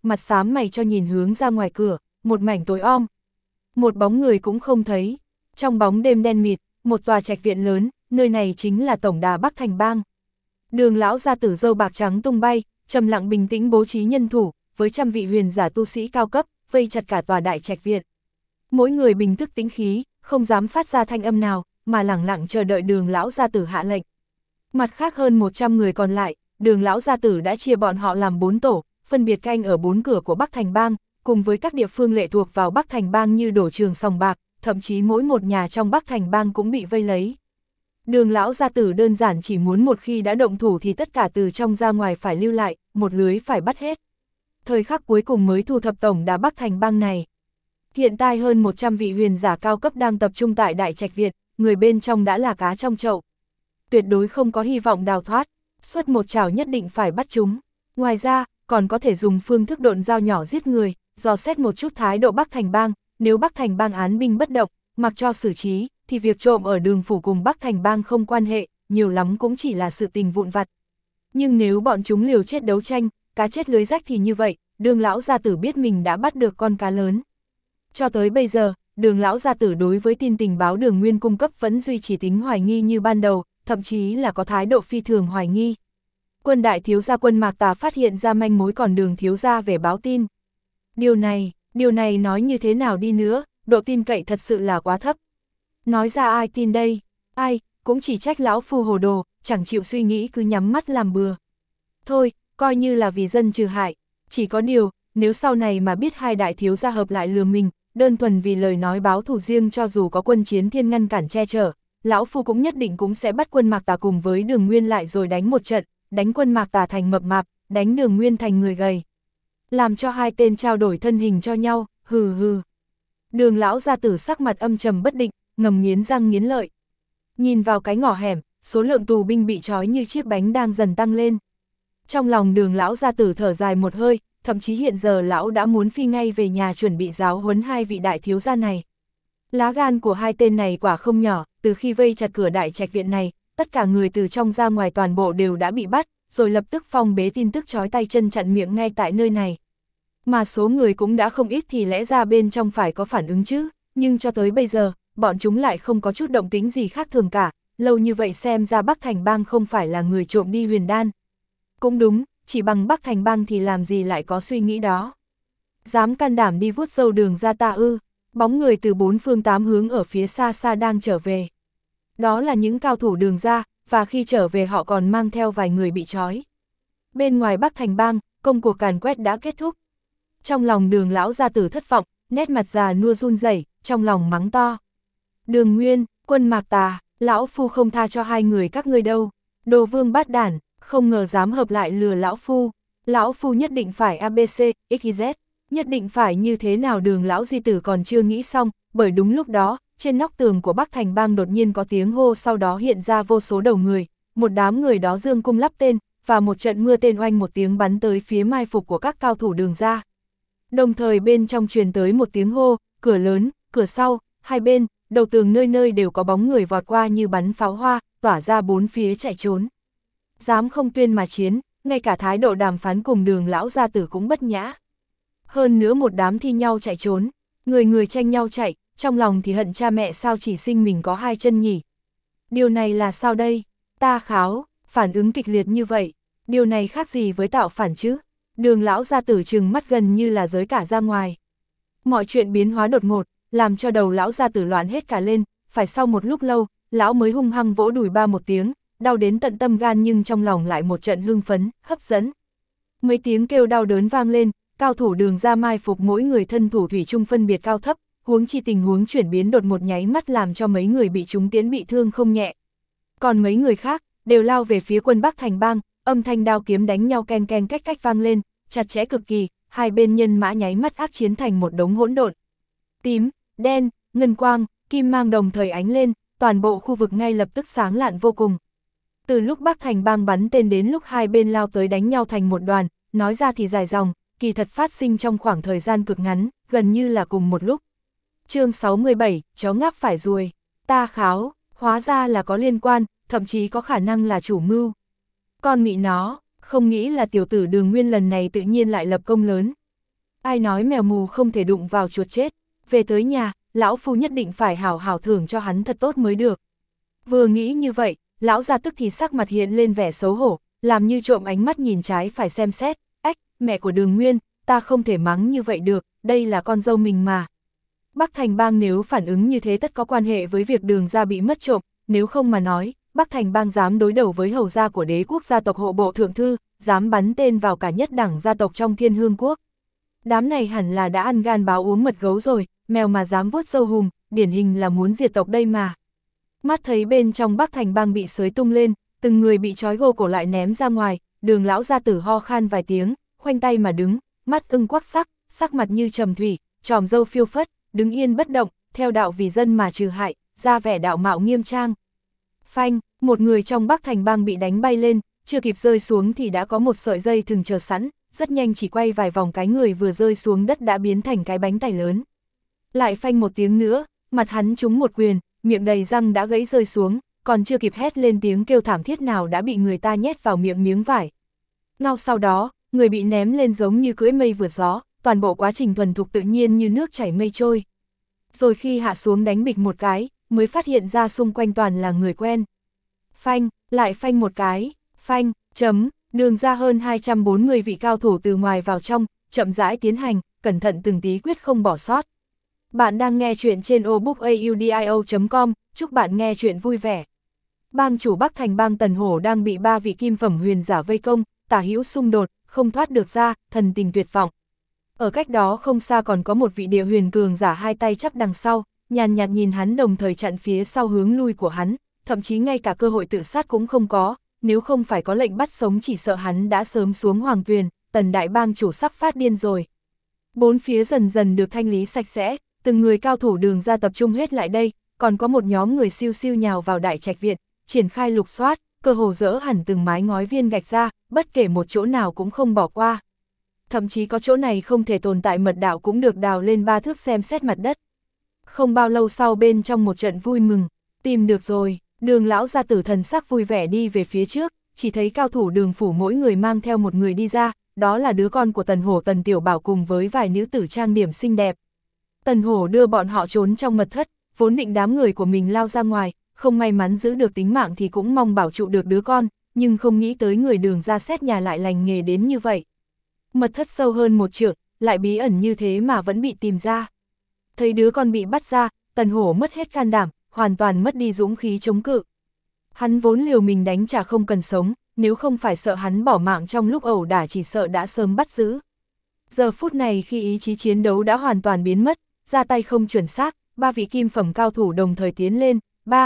mặt xám mày cho nhìn hướng ra ngoài cửa, một mảnh tối om. Một bóng người cũng không thấy. Trong bóng đêm đen mịt, một tòa trạch viện lớn, nơi này chính là tổng đà Bắc Thành Bang. Đường lão gia tử râu bạc trắng tung bay, trầm lặng bình tĩnh bố trí nhân thủ, với trăm vị huyền giả tu sĩ cao cấp, vây chặt cả tòa đại trạch viện. Mỗi người bình thức tĩnh khí, không dám phát ra thanh âm nào, mà lẳng lặng chờ đợi đường lão gia tử hạ lệnh. Mặt khác hơn 100 người còn lại, đường lão gia tử đã chia bọn họ làm 4 tổ, phân biệt canh ở 4 cửa của Bắc Thành Bang, cùng với các địa phương lệ thuộc vào Bắc Thành Bang như đổ trường sòng bạc, thậm chí mỗi một nhà trong Bắc Thành Bang cũng bị vây lấy. Đường lão gia tử đơn giản chỉ muốn một khi đã động thủ thì tất cả từ trong ra ngoài phải lưu lại, một lưới phải bắt hết. Thời khắc cuối cùng mới thu thập tổng đà Bắc Thành Bang này. Hiện tại hơn 100 vị huyền giả cao cấp đang tập trung tại Đại Trạch Viện, người bên trong đã là cá trong chậu. Tuyệt đối không có hy vọng đào thoát, suốt một chảo nhất định phải bắt chúng. Ngoài ra, còn có thể dùng phương thức độn dao nhỏ giết người, dò xét một chút thái độ Bắc Thành Bang, nếu Bắc Thành Bang án binh bất động, mặc cho xử trí, thì việc trộm ở đường phủ cùng Bắc Thành Bang không quan hệ, nhiều lắm cũng chỉ là sự tình vụn vặt. Nhưng nếu bọn chúng liều chết đấu tranh, cá chết lưới rách thì như vậy, đường lão gia tử biết mình đã bắt được con cá lớn. Cho tới bây giờ, đường lão gia tử đối với tin tình báo đường nguyên cung cấp vẫn duy trì tính hoài nghi như ban đầu, thậm chí là có thái độ phi thường hoài nghi. Quân đại thiếu gia Quân Mạc Tà phát hiện ra manh mối còn đường thiếu gia về báo tin. Điều này nói như thế nào đi nữa, độ tin cậy thật sự là quá thấp. Nói ra ai tin đây, ai, cũng chỉ trách lão phu hồ đồ, chẳng chịu suy nghĩ cứ nhắm mắt làm bừa. Thôi, coi như là vì dân trừ hại, chỉ có điều, nếu sau này mà biết hai đại thiếu gia hợp lại lừa mình, đơn thuần vì lời nói báo thù riêng cho dù có Quân Chiến Thiên ngăn cản che chở, lão phu cũng nhất định cũng sẽ bắt Quân Mạc Tà cùng với Đường Nguyên lại rồi đánh một trận, đánh Quân Mạc Tà thành mập mạp, đánh Đường Nguyên thành người gầy. Làm cho hai tên trao đổi thân hình cho nhau, hừ hừ. Đường lão gia tử sắc mặt âm trầm bất định, ngầm nghiến răng nghiến lợi. Nhìn vào cái ngõ hẻm, số lượng tù binh bị trói như chiếc bánh đang dần tăng lên. Trong lòng đường lão gia tử thở dài một hơi, thậm chí hiện giờ lão đã muốn phi ngay về nhà chuẩn bị giáo huấn hai vị đại thiếu gia này. Lá gan của hai tên này quả không nhỏ, từ khi vây chặt cửa Đại Trạch Viện này, tất cả người từ trong ra ngoài toàn bộ đều đã bị bắt, rồi lập tức phong bế tin tức trói tay chân chặn miệng ngay tại nơi này. Mà số người cũng đã không ít thì lẽ ra bên trong phải có phản ứng chứ, nhưng cho tới bây giờ, bọn chúng lại không có chút động tĩnh gì khác thường cả, lâu như vậy xem ra Bắc Thành Bang không phải là người trộm đi huyền đan. Cũng đúng, chỉ bằng Bắc Thành Bang thì làm gì lại có suy nghĩ đó. Dám can đảm đi vuốt râu đường ra ta ư, bóng người từ 4 phương 8 hướng ở phía xa xa đang trở về. Đó là những cao thủ đường ra, và khi trở về họ còn mang theo vài người bị trói. Bên ngoài Bắc Thành Bang, công cuộc càn quét đã kết thúc. Trong lòng đường lão gia tử thất vọng, nét mặt già nua run rẩy, trong lòng mắng to. Đường Nguyên, Quân Mạc Tà, lão phu không tha cho hai người các ngươi đâu. Đồ vương bát đản, không ngờ dám hợp lại lừa lão phu. Lão phu nhất định phải ABC, XYZ, nhất định phải như thế nào. Đường lão di tử còn chưa nghĩ xong, bởi đúng lúc đó, trên nóc tường của Bắc Thành Bang đột nhiên có tiếng hô, sau đó hiện ra vô số đầu người, một đám người đó dương cung lắp tên, và một trận mưa tên oanh một tiếng bắn tới phía mai phục của các cao thủ đường ra. Đồng thời bên trong truyền tới một tiếng hô, cửa lớn, cửa sau, hai bên, đầu tường nơi nơi đều có bóng người vọt qua như bắn pháo hoa, tỏa ra bốn phía chạy trốn. Dám không tuyên mà chiến, ngay cả thái độ đàm phán cùng đường lão gia tử cũng bất nhã. Hơn nữa một đám thi nhau chạy trốn, người người tranh nhau chạy, trong lòng thì hận cha mẹ sao chỉ sinh mình có hai chân nhỉ. Điều này là sao đây? Ta kháo, phản ứng kịch liệt như vậy, điều này khác gì với tạo phản chứ? Đường lão gia tử trừng mắt gần như là giới cả ra ngoài. Mọi chuyện biến hóa đột ngột, làm cho đầu lão gia tử loạn hết cả lên, phải sau một lúc lâu, lão mới hung hăng vỗ đùi ba một tiếng, đau đến tận tâm gan nhưng trong lòng lại một trận hưng phấn, hấp dẫn. Mấy tiếng kêu đau đớn vang lên, cao thủ đường ra mai phục mỗi người thân thủ thủy chung phân biệt cao thấp, huống chi tình huống chuyển biến đột một nháy mắt làm cho mấy người bị trúng tiễn bị thương không nhẹ. Còn mấy người khác, đều lao về phía quân Bắc Thành Bang, âm thanh đao kiếm đánh nhau ken ken cách cách vang lên, chặt chẽ cực kỳ, hai bên nhân mã nháy mắt ác chiến thành một đống hỗn độn. Tím, đen, ngân quang, kim mang đồng thời ánh lên, toàn bộ khu vực ngay lập tức sáng lạn vô cùng. Từ lúc Bắc Thành Bang bắn tên đến lúc hai bên lao tới đánh nhau thành một đoàn, nói ra thì dài dòng, kỳ thật phát sinh trong khoảng thời gian cực ngắn, gần như là cùng một lúc. Chương 67, chó ngáp phải ruồi. Ta kháo, hóa ra là có liên quan, thậm chí có khả năng là chủ mưu. Con mị nó, không nghĩ là tiểu tử Đường Nguyên lần này tự nhiên lại lập công lớn. Ai nói mèo mù không thể đụng vào chuột chết, về tới nhà, lão phu nhất định phải hảo hảo thưởng cho hắn thật tốt mới được. Vừa nghĩ như vậy, lão gia tức thì sắc mặt hiện lên vẻ xấu hổ, làm như trộm ánh mắt nhìn trái phải xem xét, ách, mẹ của Đường Nguyên, ta không thể mắng như vậy được, đây là con dâu mình mà. Bắc Thành Bang nếu phản ứng như thế tất có quan hệ với việc Đường gia bị mất trộm, nếu không mà nói, Bắc Thành Bang dám đối đầu với hầu gia của đế quốc gia tộc hộ bộ thượng thư, dám bắn tên vào cả nhất đẳng gia tộc trong Thiên Hương quốc. Đám này hẳn là đã ăn gan báo uống mật gấu rồi, mèo mà dám vuốt râu hùm, điển hình là muốn diệt tộc đây mà. Mắt thấy bên trong Bắc Thành Bang bị xới tung lên, từng người bị trói gô cổ lại ném ra ngoài, Đường lão gia tử ho khan vài tiếng, khoanh tay mà đứng, mắt ưng quắc sắc mặt như trầm thủy, tròm râu phiêu phất, đứng yên bất động, theo đạo vì dân mà trừ hại, ra vẻ đạo mạo nghiêm trang. Phanh, một người trong Bắc Thành Bang bị đánh bay lên, chưa kịp rơi xuống thì đã có một sợi dây thừng chờ sẵn, rất nhanh chỉ quay vài vòng cái người vừa rơi xuống đất đã biến thành cái bánh tải lớn. Lại phanh một tiếng nữa, mặt hắn trúng một quyền, miệng đầy răng đã gãy rơi xuống, còn chưa kịp hét lên tiếng kêu thảm thiết nào đã bị người ta nhét vào miệng miếng vải. Ngay sau đó, người bị ném lên giống như cưỡi mây vượt gió, toàn bộ quá trình thuần thục tự nhiên như nước chảy mây trôi. Rồi khi hạ xuống đánh bịch một cái, mới phát hiện ra xung quanh toàn là người quen. Phanh, lại phanh một cái, phanh, chấm, Đường ra hơn 240 vị cao thủ từ ngoài vào trong, chậm rãi tiến hành, cẩn thận từng tí quyết không bỏ sót. Bạn đang nghe chuyện trên obookaudio.com, chúc bạn nghe chuyện vui vẻ. Bang chủ Bắc Thành Bang Tần Hổ đang bị 3 vị kim phẩm huyền giả vây công, tả hữu xung đột, không thoát được ra, thần tình tuyệt vọng. Ở cách đó không xa còn có một vị địa huyền cường giả hai tay chắp đằng sau, nhàn nhạt nhìn hắn đồng thời chặn phía sau hướng lui của hắn, thậm chí ngay cả cơ hội tự sát cũng không có, nếu không phải có lệnh bắt sống chỉ sợ hắn đã sớm xuống hoàng tuyền, Tần đại bang chủ sắp phát điên rồi. Bốn phía dần dần được thanh lý sạch sẽ, từng người cao thủ Đường ra tập trung hết lại đây, còn có một nhóm người siêu siêu nhào vào đại trạch viện, triển khai lục soát, cơ hồ dỡ hẳn từng mái ngói viên gạch ra, bất kể một chỗ nào cũng không bỏ qua. Thậm chí có chỗ này không thể tồn tại mật đạo cũng được đào lên 3 thước xem xét mặt đất. Không bao lâu sau bên trong một trận vui mừng, tìm được rồi, Đường lão gia tử thần sắc vui vẻ đi về phía trước, chỉ thấy cao thủ Đường phủ mỗi người mang theo một người đi ra, đó là đứa con của Tần Hổ Tần Tiểu Bảo cùng với vài nữ tử trang điểm xinh đẹp. Tần Hổ đưa bọn họ trốn trong mật thất, vốn định đám người của mình lao ra ngoài, không may mắn giữ được tính mạng thì cũng mong bảo trụ được đứa con, nhưng không nghĩ tới người Đường ra xét nhà lại lành nghề đến như vậy. Mật thất sâu hơn 1 trượng, lại bí ẩn như thế mà vẫn bị tìm ra. Thấy đứa con bị bắt ra, Tần Hổ mất hết can đảm, hoàn toàn mất đi dũng khí chống cự. Hắn vốn liều mình đánh trả không cần sống, nếu không phải sợ hắn bỏ mạng trong lúc ẩu đả chỉ sợ đã sớm bắt giữ. Giờ phút này khi ý chí chiến đấu đã hoàn toàn biến mất, ra tay không chuẩn xác, 3 vị kim phẩm cao thủ đồng thời tiến lên,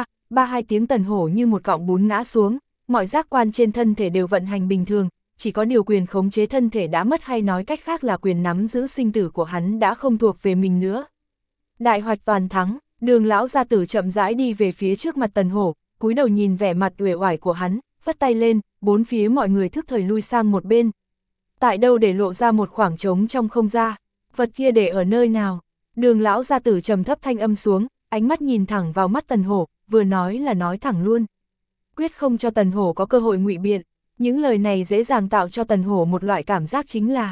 hai tiếng Tần Hổ như một cọng bún ngã xuống, mọi giác quan trên thân thể đều vận hành bình thường, chỉ có điều quyền khống chế thân thể đã mất hay nói cách khác là quyền nắm giữ sinh tử của hắn đã không thuộc về mình nữa. Đại hoạch toàn thắng, Đường lão gia tử chậm rãi đi về phía trước mặt Tần Hổ, cúi đầu nhìn vẻ mặt uể oải của hắn, phất tay lên, bốn phía mọi người thức thời lui sang một bên. Tại đâu để lộ ra một khoảng trống trong không gian, vật kia để ở nơi nào? Đường lão gia tử trầm thấp thanh âm xuống, ánh mắt nhìn thẳng vào mắt Tần Hổ, vừa nói là nói thẳng luôn. Quyết không cho Tần Hổ có cơ hội ngụy biện, những lời này dễ dàng tạo cho Tần Hổ một loại cảm giác chính là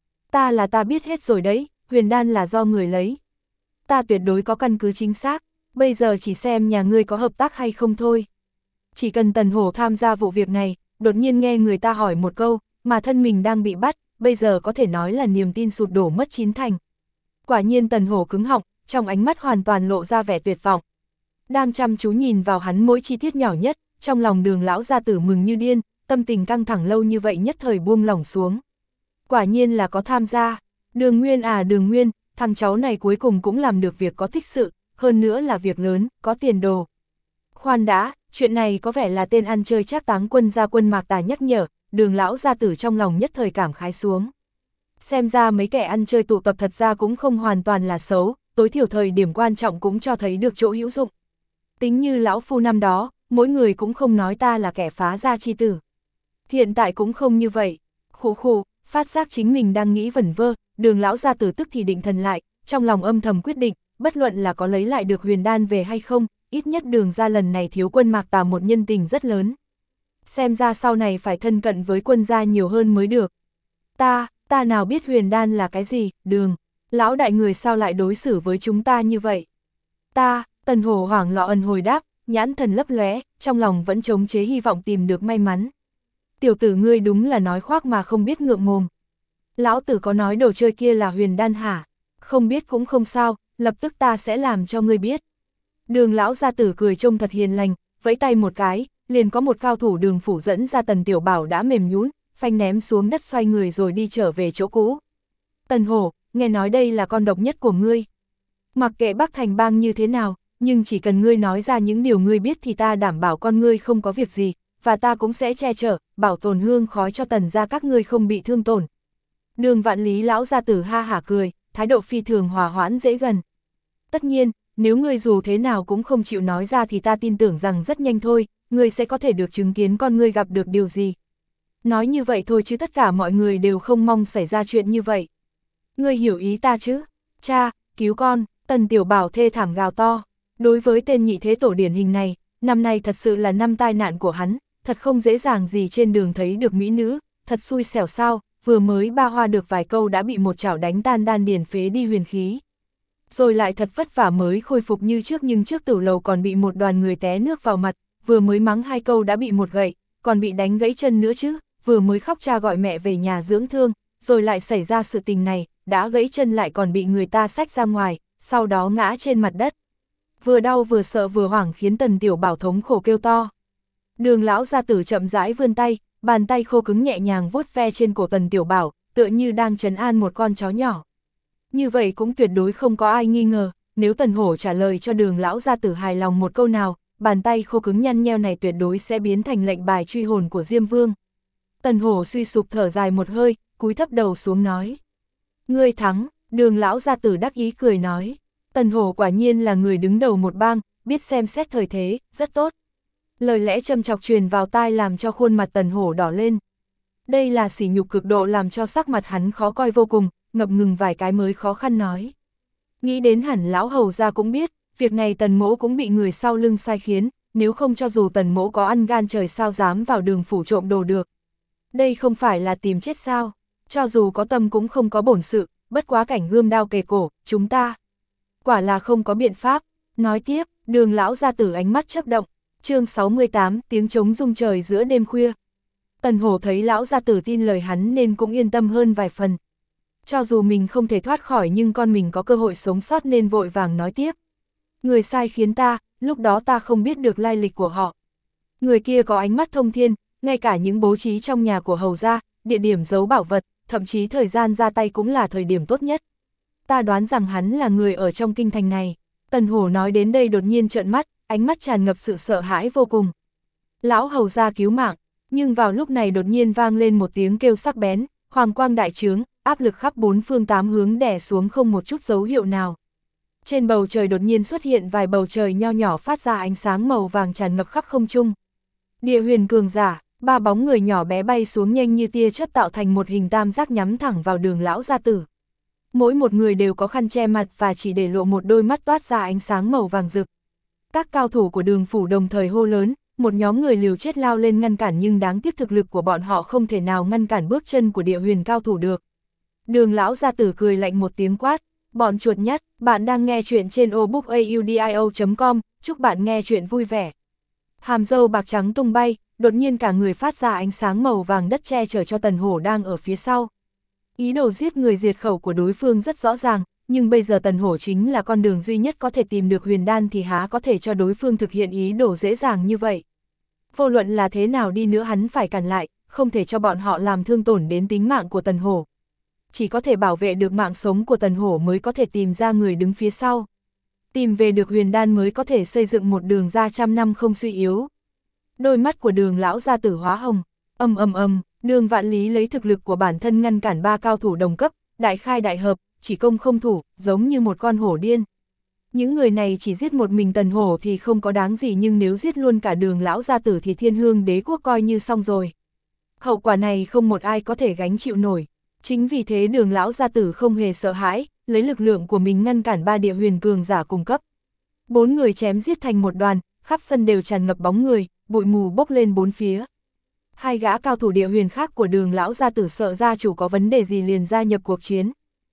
ta biết hết rồi đấy, huyền đan là do người lấy. Ta tuyệt đối có căn cứ chính xác, bây giờ chỉ xem nhà ngươi có hợp tác hay không thôi. Chỉ cần Tần Hổ tham gia vụ việc này, đột nhiên nghe người ta hỏi một câu, mà thân mình đang bị bắt, bây giờ có thể nói là niềm tin sụp đổ mất 9 thành. Quả nhiên Tần Hổ cứng họng, trong ánh mắt hoàn toàn lộ ra vẻ tuyệt vọng. Đang chăm chú nhìn vào hắn mỗi chi tiết nhỏ nhất, trong lòng Đường lão gia tử mừng như điên, tâm tình căng thẳng lâu như vậy nhất thời buông lỏng xuống. Quả nhiên là có tham gia, Đường Nguyên à Đường Nguyên, thằng cháu này cuối cùng cũng làm được việc có thích sự, hơn nữa là việc lớn, có tiền đồ. Khoan đã, chuyện này có vẻ là tên ăn chơi Trác Táng Quân gia quân Mạc Tà nhắc nhở, Đường lão gia tử trong lòng nhất thời cảm khái xuống. Xem ra mấy kẻ ăn chơi tụ tập thật ra cũng không hoàn toàn là xấu, tối thiểu thời điểm quan trọng cũng cho thấy được chỗ hữu dụng. Tính như lão phu năm đó, mỗi người cũng không nói ta là kẻ phá gia chi tử. Hiện tại cũng không như vậy. Khụ, phát giác chính mình đang nghĩ vẩn vơ, Đường lão gia tử tức thì định thần lại, trong lòng âm thầm quyết định, bất luận là có lấy lại được huyền đan về hay không, ít nhất Đường gia lần này thiếu quân Mạc Tà một nhân tình rất lớn. Xem ra sau này phải thân cận với quân gia nhiều hơn mới được. Ta nào biết huyền đan là cái gì, Đường, lão đại người sao lại đối xử với chúng ta như vậy? Ta, Tần Hổ hoảng loạn hồi đáp, nhãn thần lấp lóe, trong lòng vẫn chống chế hy vọng tìm được may mắn. Tiểu tử ngươi đúng là nói khoác mà không biết ngượng mồm. Lão tử có nói đồ chơi kia là huyền đan hả? Không biết cũng không sao, lập tức ta sẽ làm cho ngươi biết. Đường lão gia tử cười trông thật hiền lành, vẫy tay một cái, liền có một cao thủ Đường phủ dẫn ra Tần Tiểu Bảo đã mềm nhũn, phanh ném xuống đất xoay người rồi đi trở về chỗ cũ. Tần Hổ, nghe nói đây là con độc nhất của ngươi. Mặc kệ Bắc Thành Bang như thế nào, nhưng chỉ cần ngươi nói ra những điều ngươi biết thì ta đảm bảo con ngươi không có việc gì, và ta cũng sẽ che chở, bảo tồn hương khói cho Tần gia các ngươi không bị thương tổn. Đường Vạn Lý lão gia tử ha hả cười, thái độ phi thường hòa hoãn dễ gần. Tất nhiên, nếu ngươi dù thế nào cũng không chịu nói ra thì ta tin tưởng rằng rất nhanh thôi, ngươi sẽ có thể được chứng kiến con ngươi gặp được điều gì. Nói như vậy thôi chứ tất cả mọi người đều không mong xảy ra chuyện như vậy. Ngươi hiểu ý ta chứ? Cha, cứu con, Tần Tiểu Bảo thê thảm gào to. Đối với tên nhị thế tổ điển hình này, năm nay thật sự là năm tai nạn của hắn, thật không dễ dàng gì trên đường thấy được mỹ nữ, thật xui xẻo sao, vừa mới ba hoa được vài câu đã bị một chảo đánh tan đan điền phế đi huyền khí. Rồi lại thật vất vả mới khôi phục như trước nhưng trước tử lầu còn bị một đoàn người té nước vào mặt, vừa mới mắng hai câu đã bị một gậy, còn bị đánh gãy chân nữa chứ, vừa mới khóc cha gọi mẹ về nhà dưỡng thương, rồi lại xảy ra sự tình này, đã gãy chân lại còn bị người ta xách ra ngoài, sau đó ngã trên mặt đất. Vừa đau vừa sợ vừa hoảng khiến Tần Tiểu Bảo thống khổ kêu to. Đường lão gia tử chậm rãi vươn tay, bàn tay khô cứng nhẹ nhàng vuốt ve trên cổ Tần Tiểu Bảo, tựa như đang trấn an một con chó nhỏ. Như vậy cũng tuyệt đối không có ai nghi ngờ, nếu Tần Hổ trả lời cho đường lão gia tử hài lòng một câu nào, bàn tay khô cứng nhăn nheo này tuyệt đối sẽ biến thành lệnh bài truy hồn của Diêm Vương. Tần Hổ suy sụp thở dài một hơi, cúi thấp đầu xuống nói. Ngươi thắng, đường lão gia tử đắc ý cười nói. Tần Hổ quả nhiên là người đứng đầu một bang, biết xem xét thời thế, rất tốt. Lời lẽ châm chọc truyền vào tai làm cho khuôn mặt Tần Hổ đỏ lên. Đây là sỉ nhục cực độ làm cho sắc mặt hắn khó coi vô cùng, ngập ngừng vài cái mới khó khăn nói. Nghĩ đến hẳn lão hầu gia cũng biết, việc này Tần mỗ cũng bị người sau lưng sai khiến, nếu không cho dù Tần mỗ có ăn gan trời sao dám vào Đường phủ trộm đồ được. Đây không phải là tìm chết sao, cho dù có tâm cũng không có bổn sự, bất quá cảnh gươm đao kề cổ, chúng ta. Quả là không có biện pháp. Nói tiếp, đường lão gia tử ánh mắt chớp động, chương 68, tiếng trống rung trời giữa đêm khuya. Tần Hổ thấy lão gia tử tin lời hắn nên cũng yên tâm hơn vài phần. Cho dù mình không thể thoát khỏi nhưng con mình có cơ hội sống sót nên vội vàng nói tiếp. Người sai khiến ta, lúc đó ta không biết được lai lịch của họ. Người kia có ánh mắt thông thiên, ngay cả những bố trí trong nhà của hầu gia, địa điểm giấu bảo vật, thậm chí thời gian ra tay cũng là thời điểm tốt nhất. Ta đoán rằng hắn là người ở trong kinh thành này. Tần Hổ nói đến đây đột nhiên trợn mắt, ánh mắt tràn ngập sự sợ hãi vô cùng. Lão hầu gia cứu mạng, nhưng vào lúc này đột nhiên vang lên một tiếng kêu sắc bén, hoàng quang đại trướng, áp lực khắp bốn phương tám hướng đè xuống không một chút dấu hiệu nào. Trên bầu trời đột nhiên xuất hiện vài bầu trời nho nhỏ phát ra ánh sáng màu vàng tràn ngập khắp không trung. Địa huyền cường giả, ba bóng người nhỏ bé bay xuống nhanh như tia chớp tạo thành một hình tam giác nhắm thẳng vào đường lão gia tử. Mỗi một người đều có khăn che mặt và chỉ để lộ một đôi mắt toát ra ánh sáng màu vàng rực. Các cao thủ của Đường phủ đồng thời hô lớn, một nhóm người liều chết lao lên ngăn cản nhưng đáng tiếc thực lực của bọn họ không thể nào ngăn cản bước chân của địa huyền cao thủ được. Đường lão gia tử cười lạnh một tiếng quát, bọn chuột nhắt, bạn đang nghe chuyện trên obookaudio.com, chúc bạn nghe chuyện vui vẻ. Hàm râu bạc trắng tung bay, đột nhiên cả người phát ra ánh sáng màu vàng đất che chở cho Tần Hổ đang ở phía sau. Ý đồ giết người diệt khẩu của đối phương rất rõ ràng, nhưng bây giờ Tần Hổ chính là con đường duy nhất có thể tìm được huyền đan thì há có thể cho đối phương thực hiện ý đồ dễ dàng như vậy. Vô luận là thế nào đi nữa hắn phải cản lại, không thể cho bọn họ làm thương tổn đến tính mạng của Tần Hổ. Chỉ có thể bảo vệ được mạng sống của Tần Hổ mới có thể tìm ra người đứng phía sau. Tìm về được huyền đan mới có thể xây dựng một đường ra trăm năm không suy yếu. Đôi mắt của đường lão gia tử hóa hồng, Đường Vạn Lý lấy thực lực của bản thân ngăn cản ba cao thủ đồng cấp, đại khai đại hợp, chỉ công không thủ, giống như một con hổ điên. Những người này chỉ giết một mình Tần Hổ thì không có đáng gì nhưng nếu giết luôn cả đường lão gia tử thì Thiên Hương Đế quốc coi như xong rồi. Hậu quả này không một ai có thể gánh chịu nổi. Chính vì thế đường lão gia tử không hề sợ hãi, lấy lực lượng của mình ngăn cản ba địa huyền cường giả cung cấp. Bốn người chém giết thành một đoàn, khắp sân đều tràn ngập bóng người, bụi mù bốc lên bốn phía. Hai gã cao thủ địa huyền khác của Đường lão gia tử sợ gia chủ có vấn đề gì liền gia nhập cuộc chiến.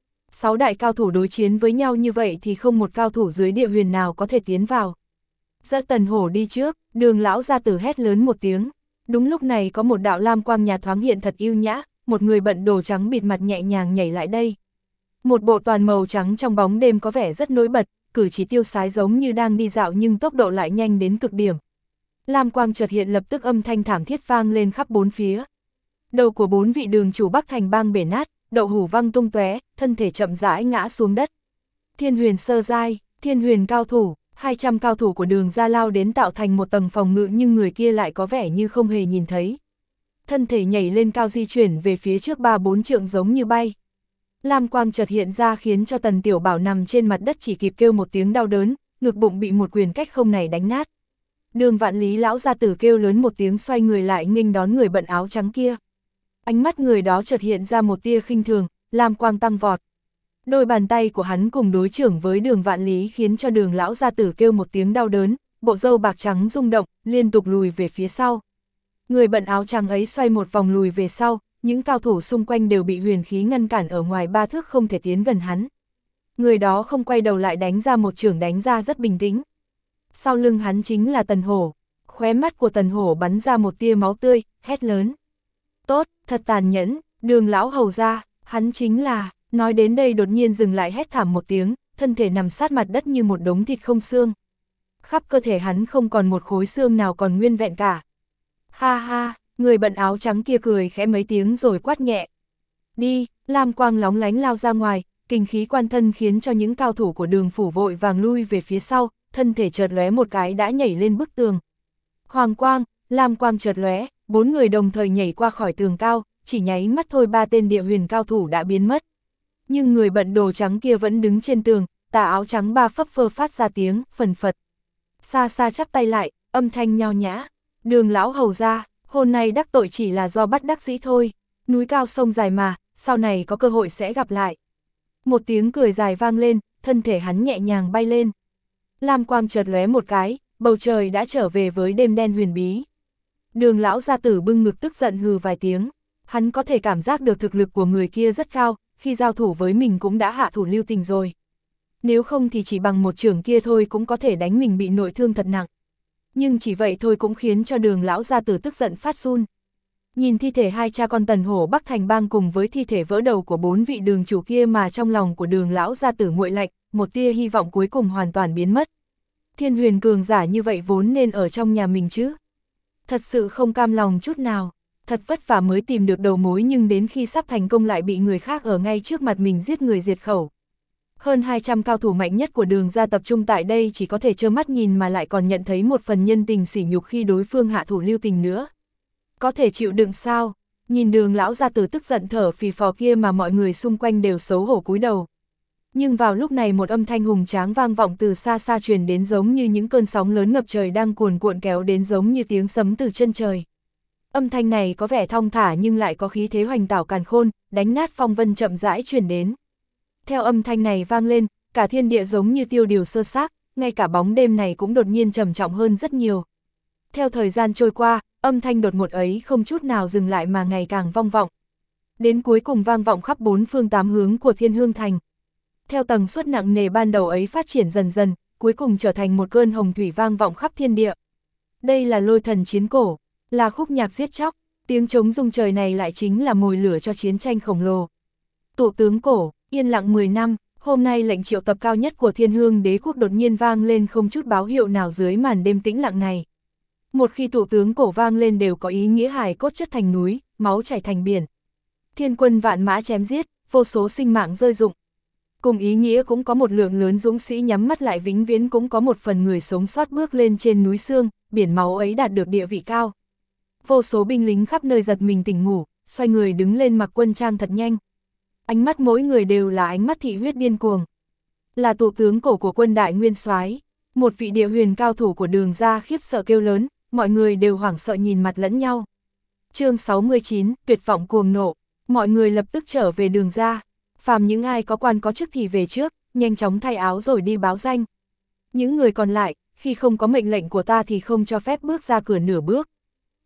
6 đại cao thủ đối chiến với nhau như vậy thì không một cao thủ dưới địa huyền nào có thể tiến vào. Dẫn Tần Hổ đi trước, Đường lão gia tử hét lớn một tiếng. Đúng lúc này có một đạo lam quang nhà thoáng hiện thật yêu nhã, một người bận đồ trắng bịt mặt nhẹ nhàng nhảy lại đây. Một bộ toàn màu trắng trong bóng đêm có vẻ rất nổi bật, cử chỉ tiêu sái giống như đang đi dạo nhưng tốc độ lại nhanh đến cực điểm. Lam quang chợt hiện lập tức âm thanh thảm thiết vang lên khắp bốn phía. Đầu của 4 vị đường chủ Bắc Thành bang bể nát, đậu hủ văng tung tóe, thân thể chậm rãi ngã xuống đất. Thiên huyền sơ giai, thiên huyền cao thủ, 200 cao thủ của Đường gia lao đến tạo thành một tầng phòng ngự nhưng người kia lại có vẻ như không hề nhìn thấy. Thân thể nhảy lên cao di chuyển về phía trước 3-4 trượng giống như bay. Lam quang chợt hiện ra khiến cho Tần Tiểu Bảo nằm trên mặt đất chỉ kịp kêu một tiếng đau đớn, ngực bụng bị một quyền cách không này đánh nát. Đường Vạn Lý lão gia tử kêu lớn một tiếng xoay người lại nghênh đón người bận áo trắng kia. Ánh mắt người đó chợt hiện ra một tia khinh thường, lam quang tăng vọt. Đôi bàn tay của hắn cùng đối trưởng với Đường Vạn Lý khiến cho Đường lão gia tử kêu một tiếng đau đớn, bộ râu bạc trắng rung động, liên tục lùi về phía sau. Người bận áo trắng ấy xoay một vòng lùi về sau, những cao thủ xung quanh đều bị huyền khí ngăn cản ở ngoài 3 thước không thể tiến gần hắn. Người đó không quay đầu lại đánh ra một chưởng đánh ra rất bình tĩnh. Sau lưng hắn chính là Tần Hổ. Khóe mắt của Tần Hổ bắn ra một tia máu tươi, hét lớn. Tốt, thật tàn nhẫn, Đường lão hầu ra, hắn chính là, nói đến đây đột nhiên dừng lại hét thảm một tiếng, thân thể nằm sát mặt đất như một đống thịt không xương. Khắp cơ thể hắn không còn một khối xương nào còn nguyên vẹn cả. Ha ha, người bận áo trắng kia cười khẽ mấy tiếng rồi quát nhẹ. Đi, lam quang lóng lánh lao ra ngoài, kinh khí quan thân khiến cho những cao thủ của Đường phủ vội vàng lui về phía sau, thân thể chợt lóe một cái đã nhảy lên bức tường. Hoàng quang, lam quang chợt lóe, 4 người đồng thời nhảy qua khỏi tường cao, chỉ nháy mắt thôi 3 tên địa huyền cao thủ đã biến mất. Nhưng người bận đồ trắng kia vẫn đứng trên tường, tà áo trắng ba phấp phơ phát ra tiếng, phần phật. Xa xa chắp tay lại, âm thanh nho nhã. Đường lão hầu ra, hôm nay đắc tội chỉ là do bắt đắc dĩ thôi, núi cao sông dài mà, sau này có cơ hội sẽ gặp lại. Một tiếng cười dài vang lên, thân thể hắn nhẹ nhàng bay lên. Lam quang chợt lóe một cái, bầu trời đã trở về với đêm đen huyền bí. Đường lão gia tử bưng ngực tức giận hừ vài tiếng, hắn có thể cảm giác được thực lực của người kia rất cao, khi giao thủ với mình cũng đã hạ thủ lưu tình rồi. Nếu không thì chỉ bằng một chưởng kia thôi cũng có thể đánh mình bị nội thương thật nặng. Nhưng chỉ vậy thôi cũng khiến cho Đường lão gia tử tức giận phát run. Nhìn thi thể hai cha con Tần Hổ Bắc Thành bang cùng với thi thể vỡ đầu của 4 vị đường chủ kia mà trong lòng của Đường lão gia tử nguội lạnh, một tia hy vọng cuối cùng hoàn toàn biến mất. Thiên huyền cường giả như vậy vốn nên ở trong nhà mình chứ. Thật sự không cam lòng chút nào, thật vất vả mới tìm được đầu mối nhưng đến khi sắp thành công lại bị người khác ở ngay trước mặt mình giết người diệt khẩu. Hơn 200 cao thủ mạnh nhất của Đường gia tập trung tại đây chỉ có thể trơ mắt nhìn mà lại còn nhận thấy một phần nhân tình sỉ nhục khi đối phương hạ thủ lưu tình nữa. Có thể chịu đựng sao? Nhìn Đường lão gia tử tức giận thở phì phò kia mà mọi người xung quanh đều xấu hổ cúi đầu. Nhưng vào lúc này một âm thanh hùng tráng vang vọng từ xa xa truyền đến giống như những cơn sóng lớn ngập trời đang cuồn cuộn kéo đến giống như tiếng sấm từ chân trời. Âm thanh này có vẻ thong thả nhưng lại có khí thế hoành tảo càn khôn, đánh nát phong vân chậm rãi truyền đến. Theo âm thanh này vang lên, cả thiên địa giống như tiêu điều sơ xác, ngay cả bóng đêm này cũng đột nhiên trầm trọng hơn rất nhiều. Theo thời gian trôi qua, âm thanh đột ngột ấy không chút nào dừng lại mà ngày càng vang vọng. Đến cuối cùng vang vọng khắp 4 phương 8 hướng của Thiên Hương Thành. Theo tầng suất nặng nề ban đầu ấy phát triển dần dần, cuối cùng trở thành một cơn hồng thủy vang vọng khắp thiên địa. Đây là lôi thần chiến cổ, là khúc nhạc giết chóc, tiếng trống rung trời này lại chính là mồi lửa cho chiến tranh khổng lồ. Tụ tướng cổ, yên lặng 10 năm, hôm nay lệnh triệu tập cao nhất của Thiên Hương Đế quốc đột nhiên vang lên không chút báo hiệu nào dưới màn đêm tĩnh lặng này. Một khi tụ tướng cổ vang lên đều có ý nghĩa hài cốt chất thành núi, máu chảy thành biển. Thiên quân vạn mã chém giết, vô số sinh mạng rơi rụng. Cùng ý nghĩa cũng có một lượng lớn dũng sĩ nhắm mắt lại vĩnh viễn cũng có một phần người sống sót bước lên trên núi xương, biển máu ấy đạt được địa vị cao. Vô số binh lính khắp nơi giật mình tỉnh ngủ, xoay người đứng lên mặc quân trang thật nhanh. Ánh mắt mỗi người đều là ánh mắt thị huyết điên cuồng. Là tụ tướng cổ của quân đại nguyên soái, một vị địa huyền cao thủ của Đường gia khiếp sợ kêu lớn, mọi người đều hoảng sợ nhìn mặt lẫn nhau. Chương 69, tuyệt vọng cuồng nộ, mọi người lập tức trở về Đường gia. Phàm những ai có quan có chức thì về trước, nhanh chóng thay áo rồi đi báo danh. Những người còn lại, khi không có mệnh lệnh của ta thì không cho phép bước ra cửa nửa bước.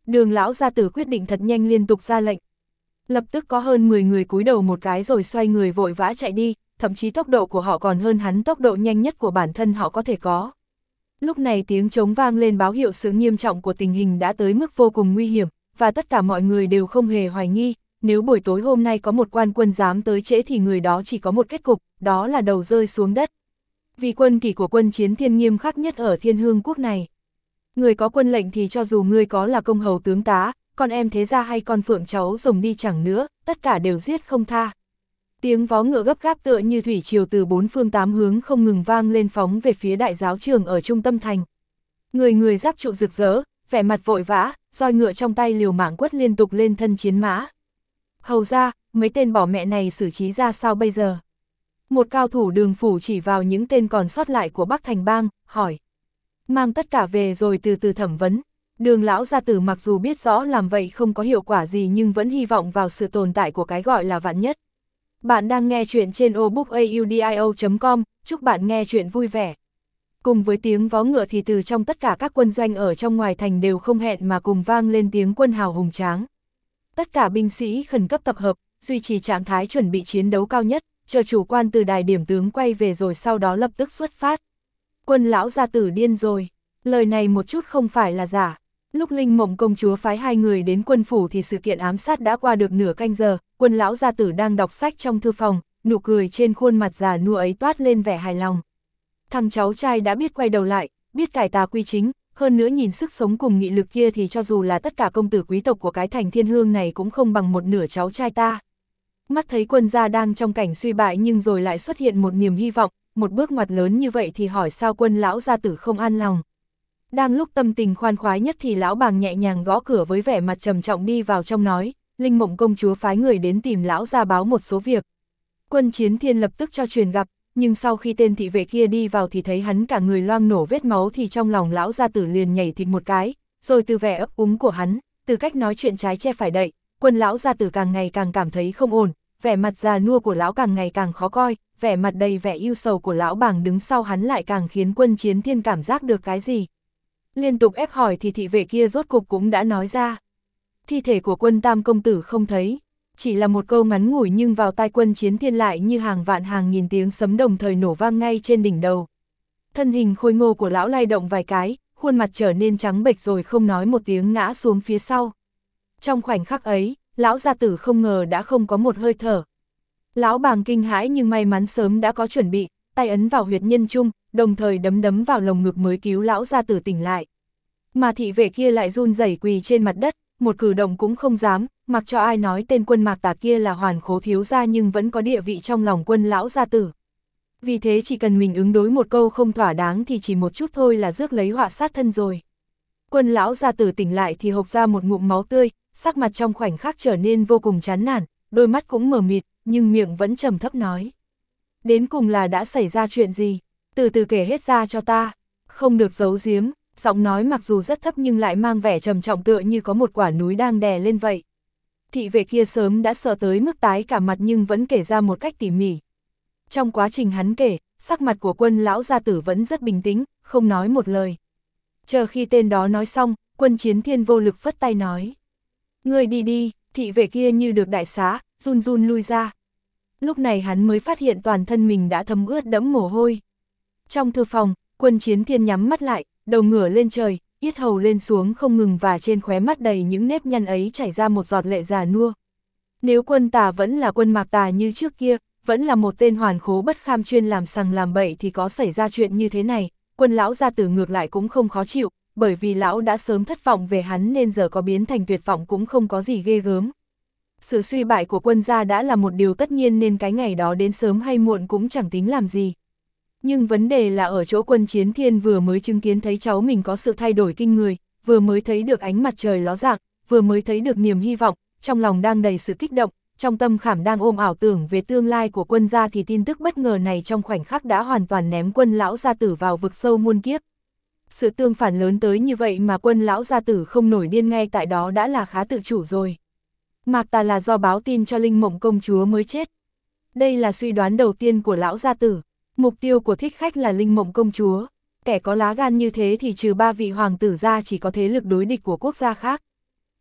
Đường lão gia tử quyết định thật nhanh liên tục ra lệnh. Lập tức có hơn 10 người cúi đầu một cái rồi xoay người vội vã chạy đi, thậm chí tốc độ của họ còn hơn hắn tốc độ nhanh nhất của bản thân họ có thể có. Lúc này tiếng trống vang lên báo hiệu sự nghiêm trọng của tình hình đã tới mức vô cùng nguy hiểm, và tất cả mọi người đều không hề hoài nghi, nếu buổi tối hôm nay có một quan quân dám tới trễ thì người đó chỉ có một kết cục, đó là đầu rơi xuống đất. Vì quân kỷ của quân Chiến Thiên nghiêm khắc nhất ở Thiên Hương quốc này. Người có quân lệnh thì cho dù ngươi có là công hầu tướng tá, con em thế gia hay con phượng cháu rồng đi chẳng nữa, tất cả đều giết không tha. Tiếng vó ngựa gấp gáp tựa như thủy triều từ bốn phương tám hướng không ngừng vang lên phóng về phía đại giáo trường ở trung tâm thành. Người giáp trụ rực rỡ, vẻ mặt vội vã, roi ngựa trong tay liều mạng quất liên tục lên thân chiến mã. Hầu ra, mấy tên bỏ mẹ này xử trí ra sao bây giờ? Một cao thủ Đường phủ chỉ vào những tên còn sót lại của Bắc Thành Bang, hỏi. Mang tất cả về rồi từ từ thẩm vấn. Đường lão gia tử mặc dù biết rõ làm vậy không có hiệu quả gì nhưng vẫn hy vọng vào sự tồn tại của cái gọi là vạn nhất. Bạn đang nghe chuyện trên obookaudio.com, chúc bạn nghe chuyện vui vẻ. Cùng với tiếng vó ngựa thì từ trong tất cả các quân doanh ở trong ngoài thành đều không hẹn mà cùng vang lên tiếng quân hào hùng tráng. Tất cả binh sĩ khẩn cấp tập hợp, duy trì trạng thái chuẩn bị chiến đấu cao nhất, chờ chủ quan từ đài điểm tướng quay về rồi sau đó lập tức xuất phát. Quân lão gia tử điên rồi, lời này một chút không phải là giả. Lúc Linh Mộng công chúa phái 2 người đến quân phủ thì sự kiện ám sát đã qua được nửa canh giờ, quân lão gia tử đang đọc sách trong thư phòng, nụ cười trên khuôn mặt già nua ấy toát lên vẻ hài lòng. Thằng cháu trai đã biết quay đầu lại, biết cải tà quy chính, hơn nữa nhìn sức sống cùng nghị lực kia thì cho dù là tất cả công tử quý tộc của cái thành Thiên Hương này cũng không bằng một nửa cháu trai ta. Mắt thấy quân gia đang trong cảnh suy bại nhưng rồi lại xuất hiện một niềm hy vọng, một bước ngoặt lớn như vậy thì hỏi sao quân lão gia tử không an lòng. Đang lúc tâm tình khoan khoái nhất thì lão bàng nhẹ nhàng gõ cửa với vẻ mặt trầm trọng đi vào trong nói, Linh Mộng công chúa phái người đến tìm lão ra báo một số việc. Quân Chiến Thiên lập tức cho truyền gặp, nhưng sau khi tên thị vệ kia đi vào thì thấy hắn cả người loang nổ vết máu thì trong lòng lão gia tử liền nhảy thịt một cái, rồi từ vẻ ấp úng của hắn, từ cách nói chuyện trái che phải đậy, quân lão gia tử càng ngày càng cảm thấy không ổn, vẻ mặt già nua của lão càng ngày càng khó coi, vẻ mặt đầy vẻ ưu sầu của lão bàng đứng sau hắn lại càng khiến quân Chiến Thiên cảm giác được cái gì. Liên tục ép hỏi thì thị vệ kia rốt cục cũng đã nói ra. Thi thể của quân tam công tử không thấy, chỉ là một câu ngắn ngủi nhưng vào tai quân Chiến Thiên lại như hàng vạn hàng nghìn tiếng sấm đồng thời nổ vang ngay trên đỉnh đầu. Thân hình khôi ngô của lão lay động vài cái, khuôn mặt trở nên trắng bệch rồi không nói một tiếng ngã xuống phía sau. Trong khoảnh khắc ấy, lão gia tử không ngờ đã không có một hơi thở. Lão bàng kinh hãi nhưng may mắn sớm đã có chuẩn bị, tay ấn vào huyệt nhân trung, đồng thời đấm vào lồng ngực mới cứu lão gia tử tỉnh lại. Mà thị vệ kia lại run rẩy quỳ trên mặt đất, một cử động cũng không dám, mặc cho ai nói tên quân Mạc Tà kia là Hoàn Khố thiếu gia nhưng vẫn có địa vị trong lòng quân lão gia tử. Vì thế chỉ cần mình ứng đối một câu không thỏa đáng thì chỉ một chút thôi là rước lấy họa sát thân rồi. Quân lão gia tử tỉnh lại thì hộc ra một ngụm máu tươi, sắc mặt trong khoảnh khắc trở nên vô cùng chán nản, đôi mắt cũng mờ mịt, nhưng miệng vẫn trầm thấp nói. Đến cùng là đã xảy ra chuyện gì? Từ từ kể hết ra cho ta, không được giấu giếm. Giọng nói mặc dù rất thấp nhưng lại mang vẻ trầm trọng tựa như có một quả núi đang đè lên vậy. Thị vệ kia sớm đã sợ tới mức tái cả mặt nhưng vẫn kể ra một cách tỉ mỉ. Trong quá trình hắn kể, sắc mặt của quân lão gia tử vẫn rất bình tĩnh, không nói một lời. Chờ khi tên đó nói xong, quân Chiến Thiên vô lực phất tay nói. Ngươi đi đi, thị vệ kia như được đại xá, run run lui ra. Lúc này hắn mới phát hiện toàn thân mình đã thấm ướt đẫm mồ hôi. Trong thư phòng, quân Chiến Thiên nhắm mắt lại, đầu ngửa lên trời, yết hầu lên xuống không ngừng và trên khóe mắt đầy những nếp nhăn ấy chảy ra một giọt lệ già nua. Nếu quân Tà vẫn là quân Mạc Tà như trước kia, vẫn là một tên hoàn khố bất kham chuyên làm sằng làm bậy thì có xảy ra chuyện như thế này, quân lão gia tử ngược lại cũng không khó chịu, bởi vì lão đã sớm thất vọng về hắn nên giờ có biến thành tuyệt vọng cũng không có gì ghê gớm. Sự suy bại của quân gia đã là một điều tất nhiên nên cái ngày đó đến sớm hay muộn cũng chẳng tính làm gì. Nhưng vấn đề là ở chỗ quân Chiến Thiên vừa mới chứng kiến thấy cháu mình có sự thay đổi kinh người, vừa mới thấy được ánh mặt trời ló dạng, vừa mới thấy được niềm hy vọng, trong lòng đang đầy sự kích động, trong tâm khảm đang ôm ảo tưởng về tương lai của quân gia thì tin tức bất ngờ này trong khoảnh khắc đã hoàn toàn ném quân lão gia tử vào vực sâu muôn kiếp. Sự tương phản lớn tới như vậy mà quân lão gia tử không nổi điên ngay tại đó đã là khá tự chủ rồi. Mạc Tà là do báo tin cho Linh Mộng công chúa mới chết. Đây là suy đoán đầu tiên của lão gia tử. Mục tiêu của thích khách là Linh Mộng công chúa. Kẻ có lá gan như thế thì trừ 3 vị hoàng tử ra chỉ có thế lực đối địch của quốc gia khác.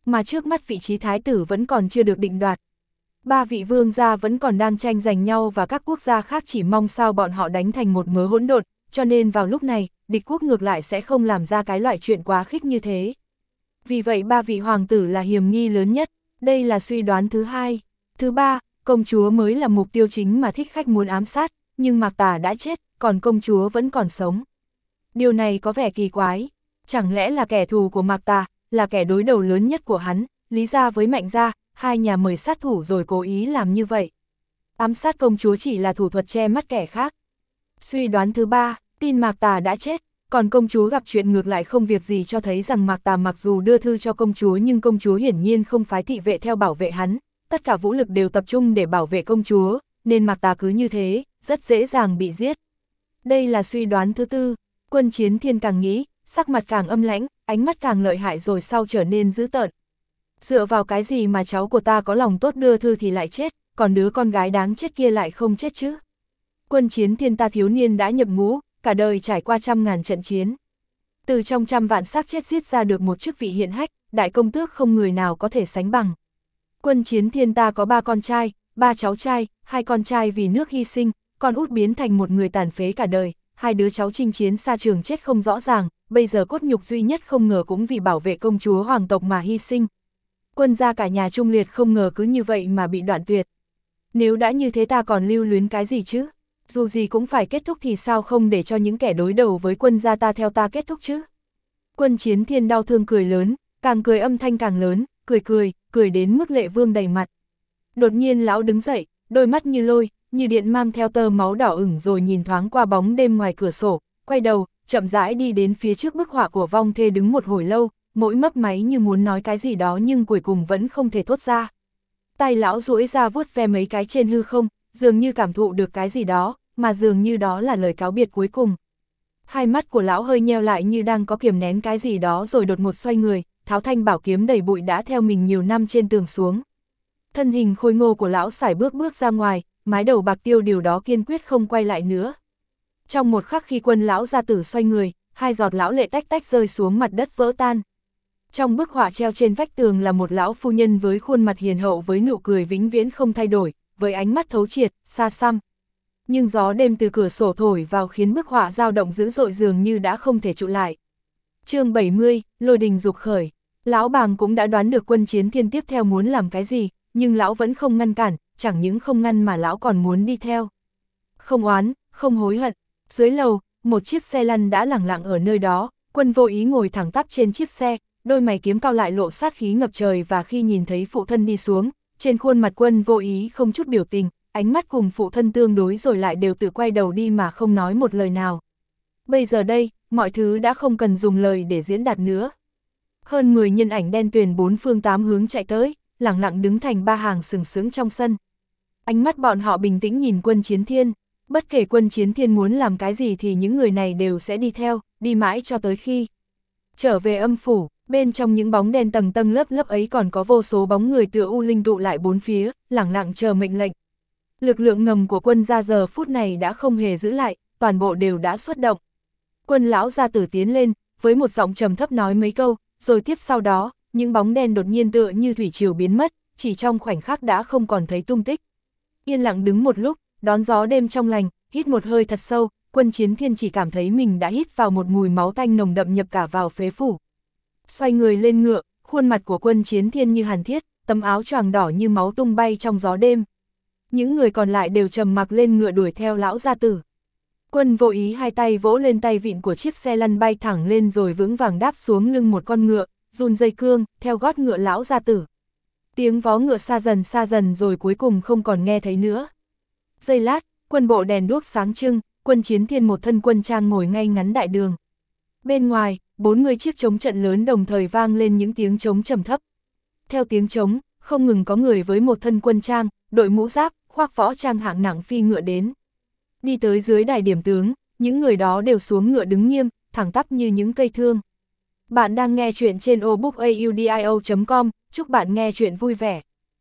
mà trước mắt vị trí thái tử vẫn còn chưa được định đoạt. Ba vị vương gia vẫn còn đang tranh giành nhau và các quốc gia khác chỉ mong sao bọn họ đánh thành một mớ hỗn độn, cho nên vào lúc này, địch quốc ngược lại sẽ không làm ra cái loại chuyện quá khích như thế. Vì vậy ba vị hoàng tử là hiểm nghi lớn nhất, đây là suy đoán thứ hai. Thứ ba, công chúa mới là mục tiêu chính mà thích khách muốn ám sát, nhưng Mạc Tà đã chết, còn công chúa vẫn còn sống. Điều này có vẻ kỳ quái, chẳng lẽ là kẻ thù của Mạc Tà, là kẻ đối đầu lớn nhất của hắn, Lý gia với Mạnh gia, hai nhà mời sát thủ rồi cố ý làm như vậy. Ám sát công chúa chỉ là thủ thuật che mắt kẻ khác. Suy đoán thứ ba, tin Mạc Tà đã chết, còn công chúa gặp chuyện ngược lại không việc gì cho thấy rằng Mạc Tà mặc dù đưa thư cho công chúa nhưng công chúa hiển nhiên không phái thị vệ theo bảo vệ hắn, tất cả vũ lực đều tập trung để bảo vệ công chúa, nên Mạc Tà cứ như thế, rất dễ dàng bị giết. Đây là suy đoán thứ tư. Quân Chiến Thiên càng nghĩ, sắc mặt càng âm lãnh, ánh mắt càng lợi hại rồi sau trở nên dữ tợn. Dựa vào cái gì mà cháu của ta có lòng tốt đưa thư thì lại chết, còn đứa con gái đáng chết kia lại không chết chứ? Quân Chiến Thiên ta thiếu niên đã nhập ngũ, cả đời trải qua trăm ngàn trận chiến. Từ trong trăm vạn xác chết giết ra được một chức vị hiển hách, đại công tước không người nào có thể sánh bằng. Quân Chiến Thiên ta có 3 con trai, 3 cháu trai, 2 con trai vì nước hy sinh, con út biến thành một người tàn phế cả đời, 2 đứa cháu chinh chiến xa trường chết không rõ ràng, bây giờ cốt nhục duy nhất không ngờ cũng vì bảo vệ công chúa hoàng tộc mà hy sinh. Quân gia cả nhà trung liệt không ngờ cứ như vậy mà bị đoạn tuyệt. Nếu đã như thế ta còn lưu luyến cái gì chứ? Dù gì cũng phải kết thúc thì sao không để cho những kẻ đối đầu với quân gia ta theo ta kết thúc chứ? Quân Chiến Thiên đau thương cười lớn, càng cười âm thanh càng lớn, cười đến mức lệ vương đầy mặt. Đột nhiên lão đứng dậy, đôi mắt như lôi, như điện mang theo tơ máu đỏ ửng rồi nhìn thoáng qua bóng đêm ngoài cửa sổ, quay đầu, chậm rãi đi đến phía trước bức họa của vong thê đứng một hồi lâu, mỗi mấp máy như muốn nói cái gì đó nhưng cuối cùng vẫn không thể thốt ra. Tay lão duỗi ra vuốt ve mấy cái trên hư không, dường như cảm thụ được cái gì đó, mà dường như đó là lời cáo biệt cuối cùng. Hai mắt của lão hơi nheo lại như đang có kiềm nén cái gì đó rồi đột ngột xoay người, tháo thanh bảo kiếm đầy bụi đã theo mình nhiều năm trên tường xuống. Thân hình khôi ngô của lão sải bước ra ngoài, mái đầu bạc tiêu điều đó kiên quyết không quay lại nữa. Trong một khắc khi quân lão gia tử xoay người, 2 giọt lão lệ tách tách rơi xuống mặt đất vỡ tan. Trong bức họa treo trên vách tường là một lão phu nhân với khuôn mặt hiền hậu với nụ cười vĩnh viễn không thay đổi, với ánh mắt thấu triệt, xa xăm. Nhưng gió đêm từ cửa sổ thổi vào khiến bức họa dao động dữ dội dường như đã không thể trụ lại. Chương 70, lôi đình dục khởi. Lão bàng cũng đã đoán được Quân Chiến Thiên tiếp theo muốn làm cái gì, nhưng lão vẫn không ngăn cản, chẳng những không ngăn mà lão còn muốn đi theo. Không oán, không hối hận. Dưới lầu, một chiếc xe lăn đã lẳng lặng ở nơi đó, Quân Vô Ý ngồi thẳng tắp trên chiếc xe, đôi mày kiếm cao lại lộ sát khí ngập trời và khi nhìn thấy phụ thân đi xuống, trên khuôn mặt Quân Vô Ý không chút biểu tình, ánh mắt cùng phụ thân tương đối rồi lại đều tự quay đầu đi mà không nói một lời nào. Bây giờ đây, mọi thứ đã không cần dùng lời để diễn đạt nữa. Hơn 10 nhân ảnh đen tuyền 4 phương 8 hướng chạy tới, lẳng lặng đứng thành 3 hàng sừng sững trong sân. Ánh mắt bọn họ bình tĩnh nhìn Quân Chiến Thiên, bất kể Quân Chiến Thiên muốn làm cái gì thì những người này đều sẽ đi theo, đi mãi cho tới khi trở về âm phủ. Bên trong những bóng đen tầng tầng lớp lớp ấy còn có vô số bóng người tựa u linh tụ lại bốn phía, lẳng lặng chờ mệnh lệnh. Lực lượng ngầm của quân gia giờ phút này đã không hề giữ lại, toàn bộ đều đã xuất động. Quân lão gia tử tiến lên, với một giọng trầm thấp nói mấy câu, rồi tiếp sau đó, những bóng đen đột nhiên tựa như thủy triều biến mất, chỉ trong khoảnh khắc đã không còn thấy tung tích. Yên lặng đứng một lúc, đón gió đêm trong lành, hít một hơi thật sâu, Quân Chiến Thiên chỉ cảm thấy mình đã hít vào một mùi máu tanh nồng đậm nhập cả vào phế phủ. Xoay người lên ngựa, khuôn mặt của Quân Chiến Thiên như hàn thiết, tấm áo choàng đỏ như máu tung bay trong gió đêm. Những người còn lại đều trầm mặc lên ngựa đuổi theo lão gia tử. Quân Vô Ý hai tay vỗ lên tay vịn của chiếc xe lăn bay thẳng lên rồi vững vàng đáp xuống lưng một con ngựa, run dây cương, theo gót ngựa lão gia tử. Tiếng vó ngựa xa dần rồi cuối cùng không còn nghe thấy nữa. Giây lát, quân bộ đèn đuốc sáng trưng, Quân Chiến Thiên một thân quân trang ngồi ngay ngắn đại đường. Bên ngoài, 40 chiếc trống trận lớn đồng thời vang lên những tiếng trống trầm thấp. Theo tiếng trống, không ngừng có người với một thân quân trang, đội mũ giáp, khoác võ trang hạng nặng phi ngựa đến. Đi tới dưới đài điểm tướng, những người đó đều xuống ngựa đứng nghiêm, thẳng tắp như những cây thương. Bạn đang nghe chuyện trên obookaudio.com, chúc bạn nghe chuyện vui vẻ.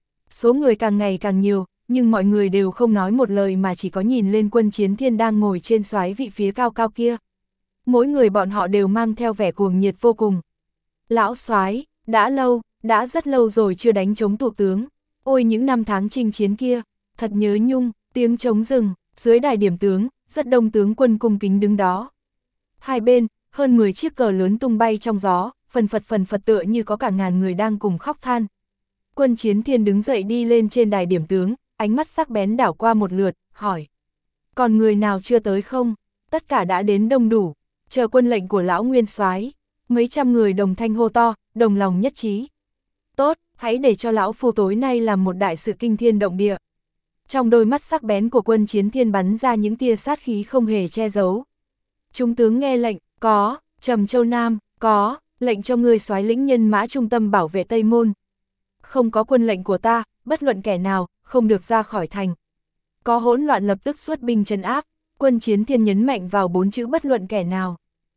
Số người càng ngày càng nhiều, nhưng mọi người đều không nói một lời mà chỉ có nhìn lên Quân Chiến Thiên đang ngồi trên soái vị phía cao cao kia. Mỗi người bọn họ đều mang theo vẻ cuồng nhiệt vô cùng. Lão soái, đã lâu, đã rất lâu rồi chưa đánh trống tụ tướng. Ôi những năm tháng chinh chiến kia, thật nhớ nhung, tiếng trống rừng, dưới đài điểm tướng, rất đông tướng quân cung kính đứng đó. Hai bên, hơn 10 chiếc cờ lớn tung bay trong gió, phần phật tựa như có cả ngàn người đang cùng khóc than. Quân Chiến Thiên đứng dậy đi lên trên đài điểm tướng, ánh mắt sắc bén đảo qua một lượt, hỏi. Còn người nào chưa tới không? Tất cả đã đến đông đủ, chờ quân lệnh của lão nguyên soái. Mấy trăm người đồng thanh hô to, đồng lòng nhất trí. Tốt, hãy để cho lão phu tối nay làm một đại sự kinh thiên động địa. Trong đôi mắt sắc bén của Quân Chiến Thiên bắn ra những tia sát khí không hề che giấu. Chúng tướng nghe lệnh, có, Trầm Châu Nam, có, lệnh cho ngươi soái lĩnh nhân mã trung tâm bảo vệ Tây Môn. Không có quân lệnh của ta, bất luận kẻ nào, không được ra khỏi thành. Có hỗn loạn lập tức xuất binh trấn áp. Quân Chiến Thiên nhấn mạnh vào 4 chữ bất luận kẻ nào.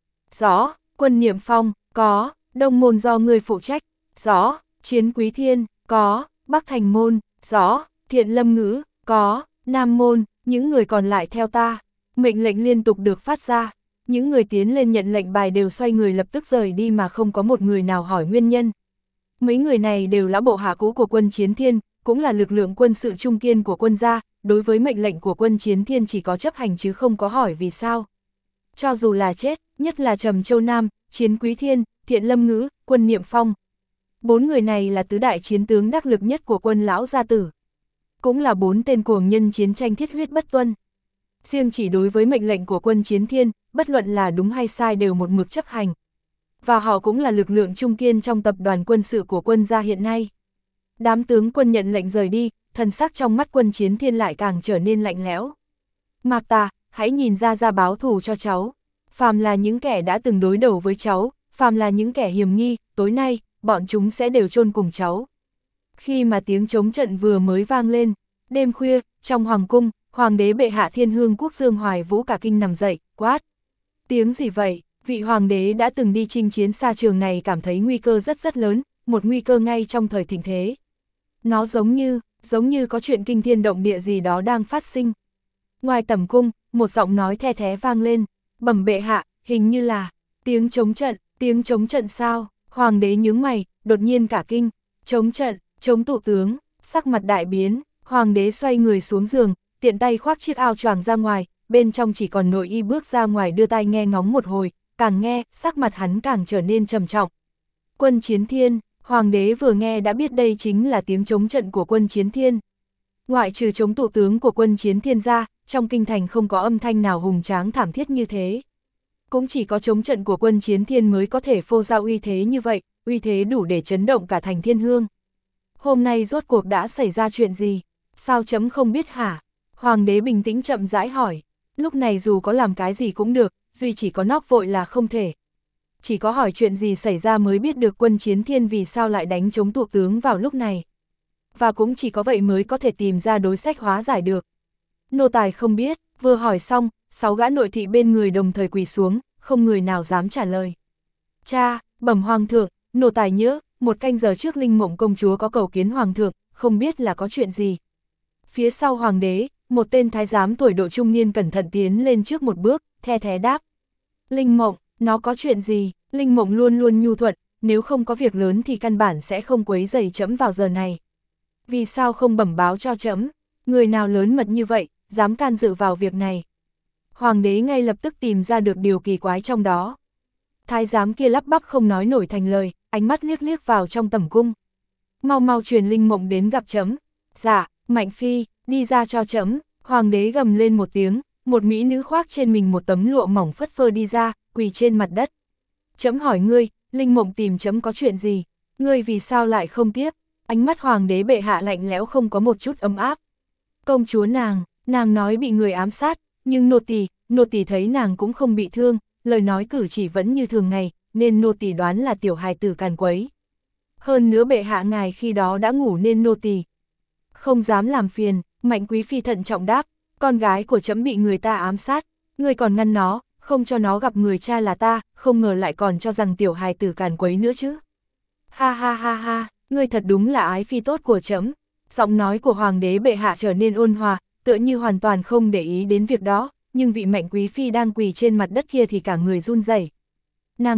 Rõ, Quân Niệm Phong, có, Đông Môn do ngươi phụ trách. Rõ, Chiến Quý Thiên, có, Bắc Thành Môn, rõ, Thiện Lâm Ngữ, có, Nam Môn, những người còn lại theo ta. Mệnh lệnh liên tục được phát ra. Những người tiến lên nhận lệnh bài đều xoay người lập tức rời đi mà không có một người nào hỏi nguyên nhân. Mấy người này đều là bộ hạ cũ của Quân Chiến Thiên, cũng là lực lượng quân sự trung kiên của quân gia, đối với mệnh lệnh của Quân Chiến Thiên chỉ có chấp hành chứ không có hỏi vì sao. Cho dù là chết, nhất là Trầm Châu Nam, Chiến Quý Thiên, Thiện Lâm Ngữ, Quân Niệm Phong. 4 người này là tứ đại chiến tướng đắc lực nhất của quân lão gia tử. Cũng là 4 tên cuồng nhân chiến tranh thiết huyết bất tuân. Riêng chỉ đối với mệnh lệnh của Quân Chiến Thiên, bất luận là đúng hay sai đều một mực chấp hành. Và họ cũng là lực lượng trung kiên trong tập đoàn quân sự của quân gia hiện nay. Đám tướng quân nhận lệnh rời đi, thần sắc trong mắt Quân Chiến Thiên lại càng trở nên lạnh lẽo. Mạc Tà, hãy nhìn ra báo thù cho cháu. Phàm là những kẻ đã từng đối đầu với cháu, phàm là những kẻ hiểm nghi, tối nay, bọn chúng sẽ đều chôn cùng cháu. Khi mà tiếng trống trận vừa mới vang lên, đêm khuya, trong hoàng cung, hoàng đế bệ hạ Thiên Hương Quốc Dương Hoài Vũ cả kinh nằm dậy, quát. Tiếng gì vậy? Vị hoàng đế đã từng đi chinh chiến xa trường này cảm thấy nguy cơ rất lớn, một nguy cơ ngay trong thời thịnh thế. Nó giống như có chuyện kinh thiên động địa gì đó đang phát sinh. Ngoài tẩm cung, một giọng nói the thé vang lên, bẩm bệ hạ, hình như là tiếng trống trận sao? Hoàng đế nhướng mày, đột nhiên cả kinh, trống trận, trống tụ tướng, sắc mặt đại biến, hoàng đế xoay người xuống giường, tiện tay khoác chiếc áo choàng ra ngoài, bên trong chỉ còn nội y bước ra ngoài đưa tai nghe ngóng một hồi, càng nghe, sắc mặt hắn càng trở nên trầm trọng. Quân Chiến Thiên, hoàng đế vừa nghe đã biết đây chính là tiếng trống trận của Quân Chiến Thiên. Ngoại trừ trống tụ tướng của Quân Chiến Thiên ra, trong kinh thành không có âm thanh nào hùng tráng thảm thiết như thế. Cũng chỉ có trống trận của Quân Chiến Thiên mới có thể phô ra uy thế như vậy, uy thế đủ để chấn động cả thành Thiên Hương. Hôm nay rốt cuộc đã xảy ra chuyện gì? Sao chấm không biết hả? Hoàng đế bình tĩnh chậm rãi hỏi. Lúc này dù có làm cái gì cũng được, duy chỉ có nóc vội là không thể. Chỉ có hỏi chuyện gì xảy ra mới biết được Quân Chiến Thiên vì sao lại đánh trống tụ tướng vào lúc này. Và cũng chỉ có vậy mới có thể tìm ra đối sách hóa giải được. Nô tài không biết, vừa hỏi xong, 6 gã nội thị bên người đồng thời quỳ xuống, không người nào dám trả lời. Cha, bẩm hoàng thượng, nô tài nhớ, 1 canh giờ trước Linh Mộng công chúa có cầu kiến hoàng thượng, không biết là có chuyện gì. Phía sau hoàng đế, một tên thái giám tuổi độ trung niên cẩn thận tiến lên trước một bước, the thé đáp. Linh Mộng, nó có chuyện gì? Linh Mộng luôn luôn nhu thuận, nếu không có việc lớn thì căn bản sẽ không quấy rầy trẫm vào giờ này. Vì sao không bẩm báo cho trẫm? Người nào lớn mật như vậy, dám can dự vào việc này? Hoàng đế ngay lập tức tìm ra được điều kỳ quái trong đó. Thái giám kia lắp bắp không nói nổi thành lời, ánh mắt liếc liếc vào trong tẩm cung. Mau truyền Linh Mộng đến gặp trẫm. Dạ, Mạnh Phi, đi ra cho trẫm. Hoàng đế gầm lên một tiếng, một mỹ nữ khoác trên mình một tấm lụa mỏng phất phơ đi ra, quỳ trên mặt đất. Trẫm hỏi ngươi, Linh Mộng tìm trẫm có chuyện gì? Ngươi vì sao lại không tiếp? Ánh mắt hoàng đế bệ hạ lạnh lẽo không có một chút ấm áp. Công chúa nàng nói bị người ám sát, nhưng nô tỳ thấy nàng cũng không bị thương, lời nói cử chỉ vẫn như thường ngày, nên nô tỳ đoán là tiểu hài tử càn quấy. Hơn nữa bệ hạ ngài khi đó đã ngủ nên nô tỳ không dám làm phiền. Mạnh quý phi thận trọng đáp, con gái của trẫm bị người ta ám sát, ngươi còn ngăn nó, không cho nó gặp người cha là ta, không ngờ lại còn cho rằng tiểu hài tử càn quấy nữa chứ. Ha, ngươi thật đúng là ái phi tốt của trẫm. Giọng nói của hoàng đế bệ hạ trở nên ôn hòa, tựa như hoàn toàn không để ý đến việc đó, nhưng vị Mạnh quý phi đang quỳ trên mặt đất kia thì cả người run rẩy. Nàng biết,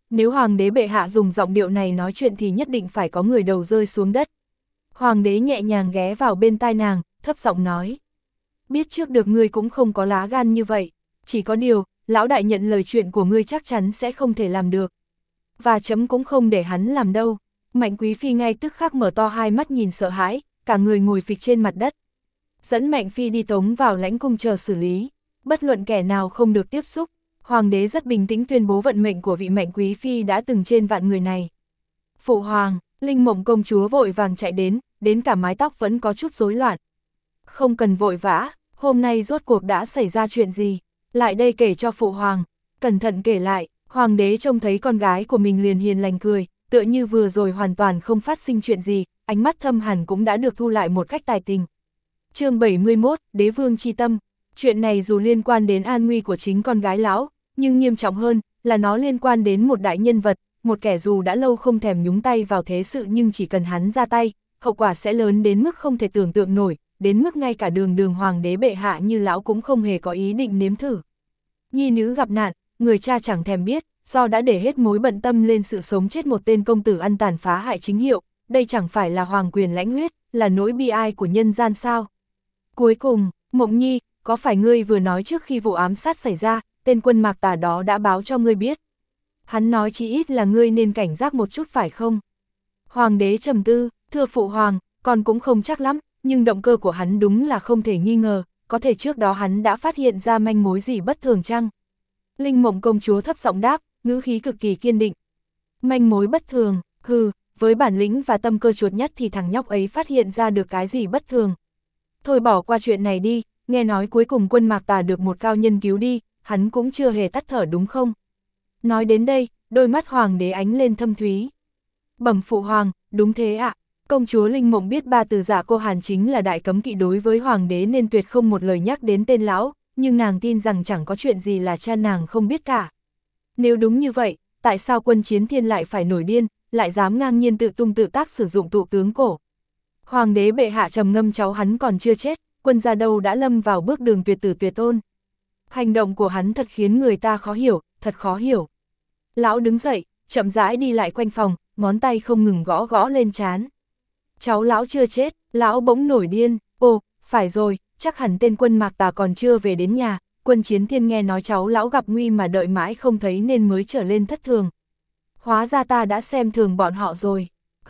nếu hoàng đế bệ hạ dùng giọng điệu này nói chuyện thì nhất định phải có người đầu rơi xuống đất. Hoàng đế nhẹ nhàng ghé vào bên tai nàng, thấp giọng nói. Biết trước được ngươi cũng không có lá gan như vậy, chỉ có điều, lão đại nhận lời chuyện của ngươi chắc chắn sẽ không thể làm được. Và chấm cũng không để hắn làm đâu. Mạnh Quý Phi ngay tức khắc mở to hai mắt nhìn sợ hãi, cả người ngồi phịch trên mặt đất. Dẫn Mạnh Phi đi tống vào lãnh cung chờ xử lý, bất luận kẻ nào không được tiếp xúc. Hoàng đế rất bình tĩnh tuyên bố vận mệnh của vị Mạnh Quý Phi đã từng trên vạn người này. Phụ hoàng, Linh Mộng công chúa vội vàng chạy đến cả mái tóc vẫn có chút rối loạn. Không cần vội vã, hôm nay rốt cuộc đã xảy ra chuyện gì, lại đây kể cho phụ hoàng. Cẩn thận kể lại, hoàng đế trông thấy con gái của mình liền hiền lành cười, tựa như vừa rồi hoàn toàn không phát sinh chuyện gì, ánh mắt thâm hẳn cũng đã được thu lại một cách tài tình. Chương 71, Đế vương chi tâm. Chuyện này dù liên quan đến an nguy của chính con gái lão, nhưng nghiêm trọng hơn là nó liên quan đến một đại nhân vật, một kẻ dù đã lâu không thèm nhúng tay vào thế sự nhưng chỉ cần hắn ra tay, hậu quả sẽ lớn đến mức không thể tưởng tượng nổi, đến mức ngay cả đường hoàng đế bệ hạ như lão cũng không hề có ý định nếm thử. Nhi nữ gặp nạn, người cha chẳng thèm biết, do đã để hết mối bận tâm lên sự sống chết một tên công tử ăn tàn phá hại chính hiệu, đây chẳng phải là hoàng quyền lãnh huyết, là nỗi bi ai của nhân gian sao. Cuối cùng, Mộng Nhi, có phải ngươi vừa nói trước khi vụ ám sát xảy ra, tên quân Mạc Tà đó đã báo cho ngươi biết? Hắn nói chí ít là ngươi nên cảnh giác một chút phải không? Hoàng đế trầm tư, thưa phụ hoàng, con cũng không chắc lắm, nhưng động cơ của hắn đúng là không thể nghi ngờ, có thể trước đó hắn đã phát hiện ra manh mối gì bất thường chăng? Linh Mộng công chúa thấp giọng đáp, ngữ khí cực kỳ kiên định. Manh mối bất thường, với bản lĩnh và tâm cơ chuột nhất thì thằng nhóc ấy phát hiện ra được cái gì bất thường. Thôi bỏ qua chuyện này đi, nghe nói cuối cùng quân Mạc Tà được một cao nhân cứu đi, hắn cũng chưa hề tắt thở đúng không? Nói đến đây, đôi mắt hoàng đế ánh lên thâm thúy. Bẩm phụ hoàng, đúng thế ạ. Công chúa Linh Mộng biết ba từ Dạ Cô Hàn chính là đại cấm kỵ đối với hoàng đế nên tuyệt không một lời nhắc đến tên lão, nhưng nàng tin rằng chẳng có chuyện gì là cha nàng không biết cả. Nếu đúng như vậy, tại sao Quân Chiến Thiên lại phải nổi điên, lại dám ngang nhiên tự tung tự tác sử dụng tụ tướng cổ? Hoàng đế bệ hạ trầm ngâm, cháu hắn còn chưa chết, quân gia đâu đã lâm vào bước đường tuyệt tử tuyệt tôn. Hành động của hắn thật khiến người ta khó hiểu, thật khó hiểu. Lão đứng dậy, chậm rãi đi lại quanh phòng, ngón tay không ngừng gõ gõ lên trán. Cháu lão chưa chết, lão bỗng nổi điên, ồ, phải rồi, chắc hẳn tên quân Mạc Tà còn chưa về đến nhà, Quân Chiến Thiên nghe nói cháu lão gặp nguy mà đợi mãi không thấy nên mới trở lên thất thường. Hóa ra ta đã xem thường bọn họ rồi,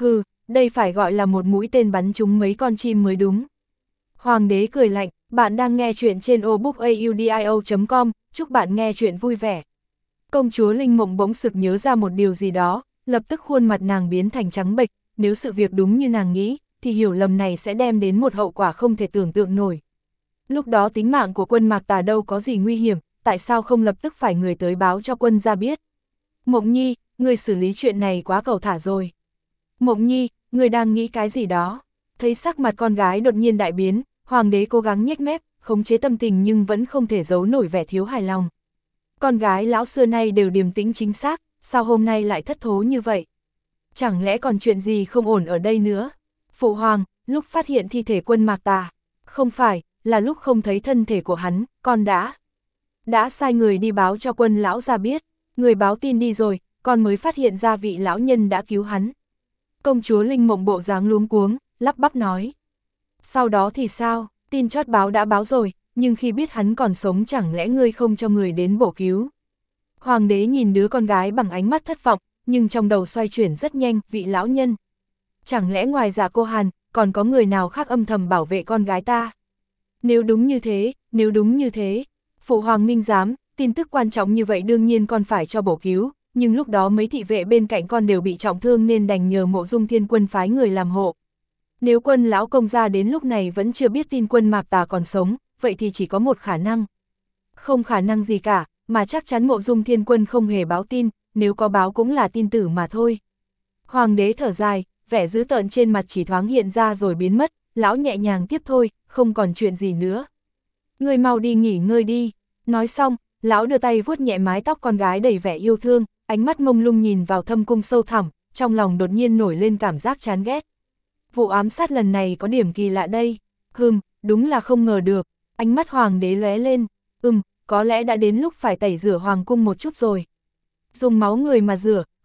đây phải gọi là một mũi tên bắn trúng mấy con chim mới đúng. Hoàng đế cười lạnh, bạn đang nghe chuyện trên obookaudio.com, chúc bạn nghe chuyện vui vẻ. Công chúa Linh Mộng bỗng sực nhớ ra một điều gì đó, lập tức khuôn mặt nàng biến thành trắng bệch, nếu sự việc đúng như nàng nghĩ, thì hiểu lầm này sẽ đem đến một hậu quả không thể tưởng tượng nổi. Lúc đó tính mạng của quân Mạc Tà đâu có gì nguy hiểm, tại sao không lập tức phải người tới báo cho quân gia biết? Mộng Nhi, người xử lý chuyện này quá cẩu thả rồi. Mộng Nhi, người đang nghĩ cái gì đó? Thấy sắc mặt con gái đột nhiên đại biến, hoàng đế cố gắng nhếch mép, khống chế tâm tình nhưng vẫn không thể giấu nổi vẻ thiếu hài lòng. Con gái lão xưa nay đều điềm tĩnh chính xác, sao hôm nay lại thất thố như vậy? Chẳng lẽ còn chuyện gì không ổn ở đây nữa? Phụ hoàng, lúc phát hiện thi thể quân Mạc Tà, không phải, là lúc không thấy thân thể của hắn, con đã sai người đi báo cho quân lão ra biết, người báo tin đi rồi, con mới phát hiện ra vị lão nhân đã cứu hắn. Công chúa Linh Mộng bộ dáng luống cuống, lắp bắp nói. Sau đó thì sao, tin chót báo đã báo rồi, nhưng khi biết hắn còn sống chẳng lẽ ngươi không cho người đến bổ cứu? Hoàng đế nhìn đứa con gái bằng ánh mắt thất vọng, nhưng trong đầu xoay chuyển rất nhanh, vị lão nhân. Chẳng lẽ ngoài Dạ Cô Hàn, còn có người nào khác âm thầm bảo vệ con gái ta? Nếu đúng như thế, phụ hoàng minh giám, tin tức quan trọng như vậy đương nhiên con phải cho bổ cứu, nhưng lúc đó mấy thị vệ bên cạnh con đều bị trọng thương nên đành nhờ Mộ Dung Thiên Quân phái người làm hộ. Nếu quân lão công gia đến lúc này vẫn chưa biết tin quân Mạc Tà còn sống, vậy thì chỉ có một khả năng. Không khả năng gì cả, mà chắc chắn Mộ Dung Thiên Quân không hề báo tin, nếu có báo cũng là tin tử mà thôi. Hoàng đế thở dài, vẻ dữ tợn trên mặt chỉ thoáng hiện ra rồi biến mất, lão nhẹ nhàng tiếp thôi, không còn chuyện gì nữa. Ngươi mau đi nghỉ ngơi đi. Nói xong, lão đưa tay vuốt nhẹ mái tóc con gái đầy vẻ yêu thương, ánh mắt mông lung nhìn vào thâm cung sâu thẳm, trong lòng đột nhiên nổi lên cảm giác chán ghét. Vụ ám sát lần này có điểm kỳ lạ đây. Đúng là không ngờ được. Ánh mắt hoàng đế lóe lên. Có lẽ đã đến lúc phải tẩy rửa hoàng cung một chút rồi. Dùng máu người mà rửa,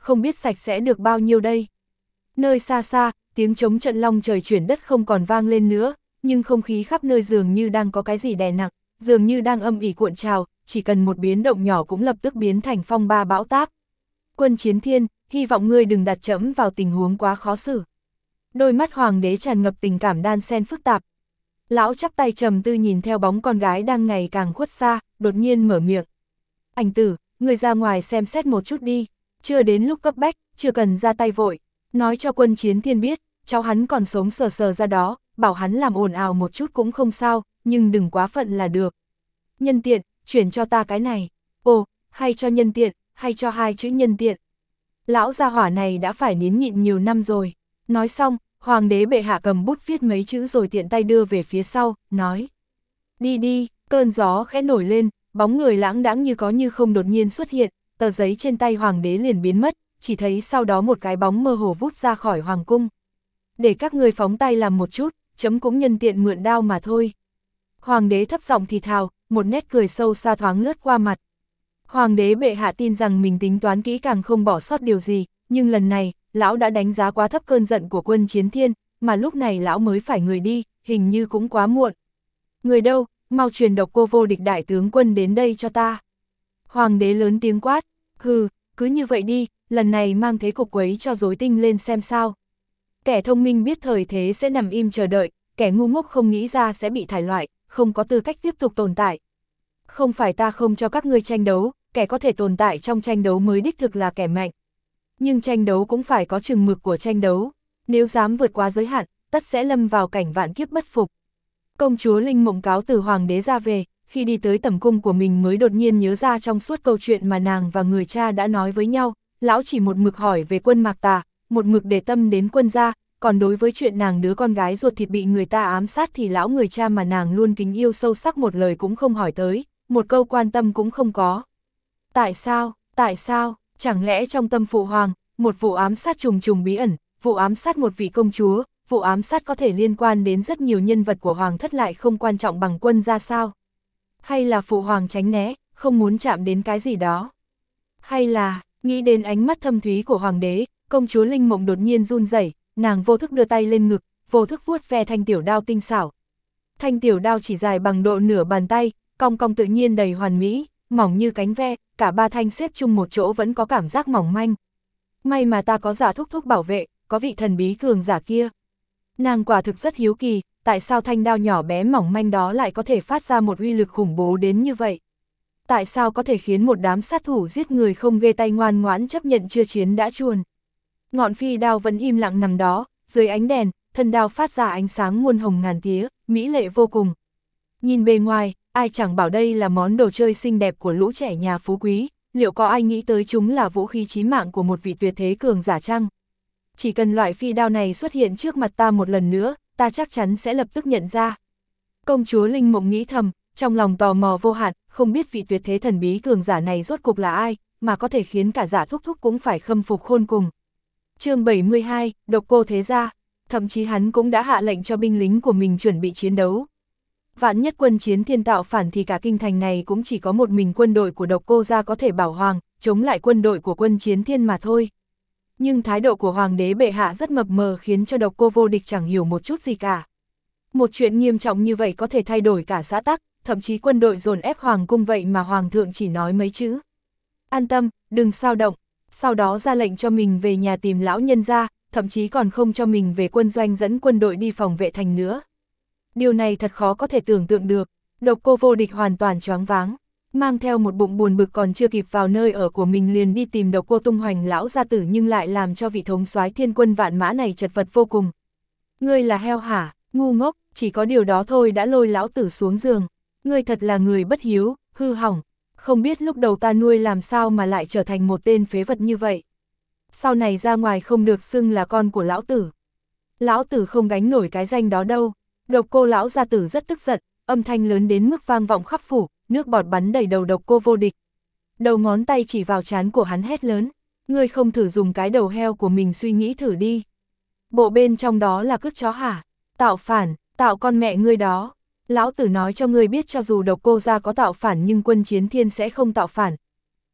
không biết sạch sẽ được bao nhiêu đây. Nơi xa xa, tiếng trống trận long trời chuyển đất không còn vang lên nữa, nhưng không khí khắp nơi dường như đang có cái gì đè nặng, dường như đang âm ỉ cuộn trào, chỉ cần một biến động nhỏ cũng lập tức biến thành phong ba bão táp. Quân Chiến Thiên, hy vọng ngươi đừng đặt trẫm vào tình huống quá khó xử. Đôi mắt hoàng đế tràn ngập tình cảm đan xen phức tạp. Lão chắp tay trầm tư nhìn theo bóng con gái đang ngày càng khuất xa, đột nhiên mở miệng. Ảnh tử, ngươi ra ngoài xem xét một chút đi, chưa đến lúc cấp bách, chưa cần ra tay vội. Nói cho Quân Chiến Thiên biết, cháu hắn còn sống sờ sờ ra đó, bảo hắn làm ồn ào một chút cũng không sao, nhưng đừng quá phận là được. Nhân tiện, chuyển cho ta cái này. Ồ, hay cho nhân tiện, hay cho hai chữ nhân tiện. Lão gia hỏa này đã phải nín nhịn nhiều năm rồi. Nói xong, hoàng đế bệ hạ cầm bút viết mấy chữ rồi tiện tay đưa về phía sau, nói. Đi đi, cơn gió khẽ nổi lên, bóng người lãng đãng như có như không đột nhiên xuất hiện, tờ giấy trên tay hoàng đế liền biến mất, chỉ thấy sau đó một cái bóng mơ hồ vút ra khỏi hoàng cung. Để các người phóng tay làm một chút, chấm cũng nhân tiện mượn đao mà thôi. Hoàng đế thấp giọng thì thào, một nét cười sâu xa thoáng lướt qua mặt. Hoàng đế bệ hạ tin rằng mình tính toán kỹ càng không bỏ sót điều gì, nhưng lần này, lão đã đánh giá quá thấp cơn giận của Quân Chiến Thiên, mà lúc này lão mới phải người đi, hình như cũng quá muộn. Người đâu, mau truyền Độc Cô Vô Địch đại tướng quân đến đây cho ta. Hoàng đế lớn tiếng quát, hừ, cứ như vậy đi, lần này mang thế cục quấy cho rối tinh lên xem sao. Kẻ thông minh biết thời thế sẽ nằm im chờ đợi, kẻ ngu ngốc không nghĩ ra sẽ bị thải loại, không có tư cách tiếp tục tồn tại. Không phải ta không cho các ngươi tranh đấu, kẻ có thể tồn tại trong tranh đấu mới đích thực là kẻ mạnh. Nhưng tranh đấu cũng phải có chừng mực của tranh đấu, nếu dám vượt qua giới hạn, tất sẽ lâm vào cảnh vạn kiếp bất phục. Công chúa Linh Mộng cáo từ hoàng đế ra về, khi đi tới tẩm cung của mình mới đột nhiên nhớ ra trong suốt câu chuyện mà nàng và người cha đã nói với nhau, lão chỉ một mực hỏi về Quân Mạc Tà, một mực để tâm đến Quân gia, còn đối với chuyện nàng đứa con gái ruột thịt bị người ta ám sát thì lão người cha mà nàng luôn kính yêu sâu sắc một lời cũng không hỏi tới, một câu quan tâm cũng không có. Tại sao, chẳng lẽ trong tâm phụ hoàng, một vụ ám sát trùng trùng bí ẩn, vụ ám sát một vị công chúa, vụ ám sát có thể liên quan đến rất nhiều nhân vật của hoàng thất lại không quan trọng bằng Quân gia sao? Hay là phụ hoàng tránh né, không muốn chạm đến cái gì đó? Hay là, nghĩ đến ánh mắt thâm thúy của hoàng đế, công chúa Linh Mộng đột nhiên run rẩy, nàng vô thức đưa tay lên ngực, vô thức vuốt ve thanh tiểu đao tinh xảo. Thanh tiểu đao chỉ dài bằng độ nửa bàn tay, cong cong tự nhiên đầy hoàn mỹ, mỏng như cánh ve, cả ba thanh xếp chung một chỗ vẫn có cảm giác mỏng manh. May mà ta có giả thúc thúc bảo vệ, có vị thần bí cường giả kia. Nàng quả thực rất hiếu kỳ, tại sao thanh đao nhỏ bé mỏng manh đó lại có thể phát ra một uy lực khủng bố đến như vậy? Tại sao có thể khiến một đám sát thủ giết người không ghê tay ngoan ngoãn chấp nhận chưa chiến đã chuồn? Ngọn phi đao vẫn im lặng nằm đó, dưới ánh đèn, thân đao phát ra ánh sáng muôn hồng ngàn tía, mỹ lệ vô cùng. Nhìn bề ngoài, ai chẳng bảo đây là món đồ chơi xinh đẹp của lũ trẻ nhà phú quý, liệu có ai nghĩ tới chúng là vũ khí chí mạng của một vị tuyệt thế cường giả chăng? Chỉ cần loại phi đao này xuất hiện trước mặt ta một lần nữa, ta chắc chắn sẽ lập tức nhận ra. Công chúa Linh Mộng nghĩ thầm, trong lòng tò mò vô hạn, không biết vị tuyệt thế thần bí cường giả này rốt cuộc là ai, mà có thể khiến cả giả thúc thúc cũng phải khâm phục khôn cùng. Chương 72, Độc Cô thế gia, thậm chí hắn cũng đã hạ lệnh cho binh lính của mình chuẩn bị chiến đấu. Vạn nhất Quân Chiến Thiên tạo phản thì cả kinh thành này cũng chỉ có một mình quân đội của Độc Cô gia có thể bảo hoàng, chống lại quân đội của Quân Chiến Thiên mà thôi. Nhưng thái độ của hoàng đế bệ hạ rất mập mờ khiến cho Độc Cô Vô Địch chẳng hiểu một chút gì cả. Một chuyện nghiêm trọng như vậy có thể thay đổi cả xã tắc, thậm chí quân đội dồn ép hoàng cung vậy mà hoàng thượng chỉ nói mấy chữ. An tâm, đừng sao động, sau đó ra lệnh cho mình về nhà tìm lão nhân gia, thậm chí còn không cho mình về quân doanh dẫn quân đội đi phòng vệ thành nữa. Điều này thật khó có thể tưởng tượng được, Độc Cô Vô Địch hoàn toàn choáng váng, mang theo một bụng buồn bực còn chưa kịp vào nơi ở của mình liền đi tìm Độc Cô tung hoành lão gia tử nhưng lại làm cho vị thống soái thiên quân vạn mã này chật vật vô cùng. Ngươi là heo hả, ngu ngốc, chỉ có điều đó thôi đã lôi lão tử xuống giường, ngươi thật là người bất hiếu, hư hỏng, không biết lúc đầu ta nuôi làm sao mà lại trở thành một tên phế vật như vậy. Sau này ra ngoài không được xưng là con của lão tử. Lão tử không gánh nổi cái danh đó đâu. Độc Cô lão gia tử rất tức giận, âm thanh lớn đến mức vang vọng khắp phủ, nước bọt bắn đầy đầu Độc Cô Vô Địch. Đầu ngón tay chỉ vào trán của hắn hét lớn, ngươi không thử dùng cái đầu heo của mình suy nghĩ thử đi. Bộ bên trong đó là cứt chó hả? Tạo phản, tạo con mẹ ngươi đó. Lão tử nói cho ngươi biết cho dù Độc Cô gia có tạo phản nhưng Quân Chiến Thiên sẽ không tạo phản.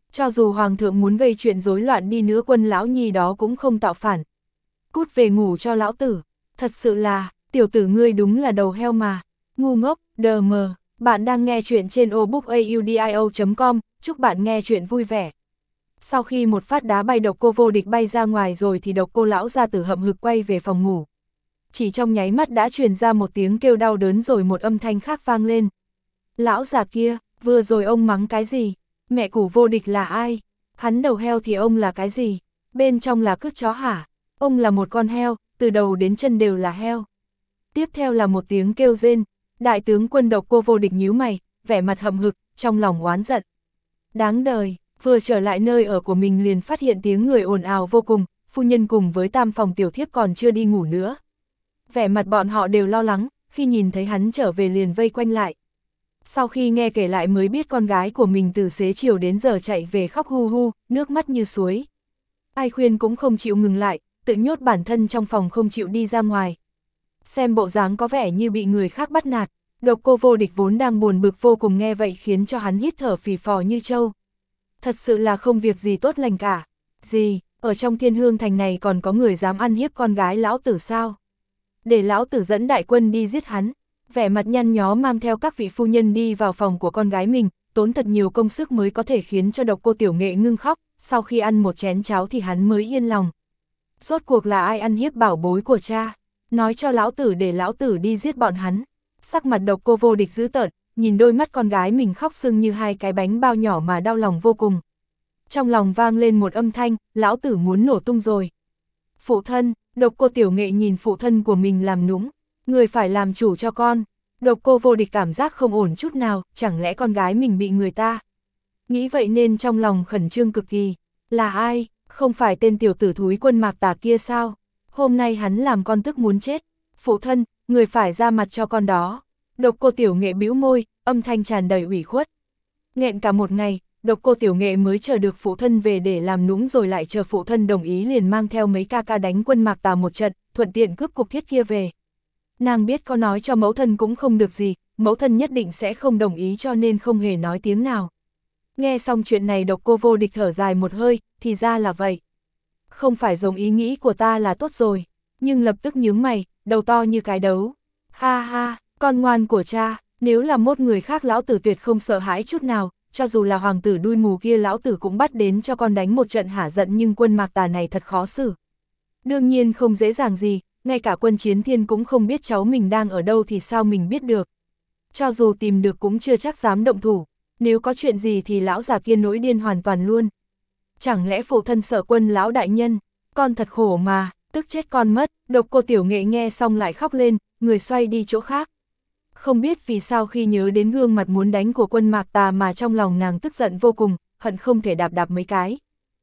Cho dù hoàng thượng muốn gây chuyện rối loạn đi nữa Quân lão nhi đó cũng không tạo phản. Cút về ngủ cho lão tử, thật sự là, tiểu tử ngươi đúng là đầu heo mà, ngu ngốc, đờ mờ. Bạn đang nghe chuyện trên obookaudio.com, chúc bạn nghe chuyện vui vẻ. Sau khi một phát đá bay Độc Cô Vô Địch bay ra ngoài rồi thì Độc Cô lão gia tử hậm hực quay về phòng ngủ. Chỉ trong nháy mắt đã truyền ra một tiếng kêu đau đớn rồi một âm thanh khác vang lên. Lão già kia, vừa rồi ông mắng cái gì? Mẹ của Vô Địch là ai? Hắn đầu heo thì ông là cái gì? Bên trong là cứt chó hả? Ông là một con heo, từ đầu đến chân đều là heo. Tiếp theo là một tiếng kêu rên, đại tướng quân Độc Cô Vô Địch nhíu mày, vẻ mặt hậm hực, trong lòng oán giận. Đáng đời, vừa trở lại nơi ở của mình liền phát hiện tiếng người ồn ào vô cùng, phu nhân cùng với tam phòng tiểu thiếp còn chưa đi ngủ nữa. Vẻ mặt bọn họ đều lo lắng, khi nhìn thấy hắn trở về liền vây quanh lại. Sau khi nghe kể lại mới biết con gái của mình từ xế chiều đến giờ chạy về khóc hu hu, nước mắt như suối. Ai khuyên cũng không chịu ngừng lại, tự nhốt bản thân trong phòng không chịu đi ra ngoài. Xem bộ dáng có vẻ như bị người khác bắt nạt, Độc Cô Vô Địch vốn đang buồn bực vô cùng nghe vậy khiến cho hắn hít thở phì phò như trâu. Thật sự là không việc gì tốt lành cả. Gì, ở trong Thiên Hương Thành này còn có người dám ăn hiếp con gái lão tử sao? Để lão tử dẫn đại quân đi giết hắn. Vẻ mặt nhăn nhó mang theo các vị phu nhân đi vào phòng của con gái mình, tốn thật nhiều công sức mới có thể khiến cho Độc Cô Tiểu Nghệ ngưng khóc, sau khi ăn một chén cháo thì hắn mới yên lòng. Rốt cuộc là ai ăn hiếp bảo bối của cha? Nói cho lão tử để lão tử đi giết bọn hắn. Sắc mặt Độc Cô Vô Địch dữ tợn, nhìn đôi mắt con gái mình khóc sưng như hai cái bánh bao nhỏ mà đau lòng vô cùng. Trong lòng vang lên một âm thanh, lão tử muốn nổ tung rồi. Phụ thân, Độc Cô Tiểu Nghệ nhìn phụ thân của mình làm nũng, người phải làm chủ cho con. Độc Cô Vô Địch cảm giác không ổn chút nào, chẳng lẽ con gái mình bị người ta? Nghĩ vậy nên trong lòng khẩn trương cực kỳ. Là ai? Không phải tên tiểu tử thúi Quân Mạc Tà kia sao? Hôm nay hắn làm con tức muốn chết. Phụ thân, người phải ra mặt cho con đó. Độc Cô Tiểu Nghệ bĩu môi, âm thanh tràn đầy ủy khuất. Nghẹn cả một ngày, Độc Cô Tiểu Nghệ mới chờ được phụ thân về để làm nũng rồi lại chờ phụ thân đồng ý liền mang theo mấy ca ca đánh Quân Mạc Tà một trận, thuận tiện cướp cục thiết kia về. Nàng biết có nói cho mẫu thân cũng không được gì, mẫu thân nhất định sẽ không đồng ý cho nên không hề nói tiếng nào. Nghe xong chuyện này Độc Cô Vô Địch thở dài một hơi, thì ra là vậy. Không phải giống ý nghĩ của ta là tốt rồi, nhưng lập tức nhướng mày, đầu to như cái đấu. Ha ha, con ngoan của cha, nếu là một người khác lão tử tuyệt không sợ hãi chút nào, cho dù là hoàng tử đuôi mù kia lão tử cũng bắt đến cho con đánh một trận hả giận nhưng Quân Mạc Tà này thật khó xử. Đương nhiên không dễ dàng gì, ngay cả Quân Chiến Thiên cũng không biết cháu mình đang ở đâu thì sao mình biết được. Cho dù tìm được cũng chưa chắc dám động thủ, nếu có chuyện gì thì lão già kia nổi điên hoàn toàn luôn. Chẳng lẽ phụ thân sợ Quân lão đại nhân, con thật khổ mà, tức chết con mất. Độc Cô Tiểu Nghệ nghe xong lại khóc lên, người xoay đi chỗ khác. Không biết vì sao khi nhớ đến gương mặt muốn đánh của Quân Mạc Tà mà trong lòng nàng tức giận vô cùng, hận không thể đạp đạp mấy cái.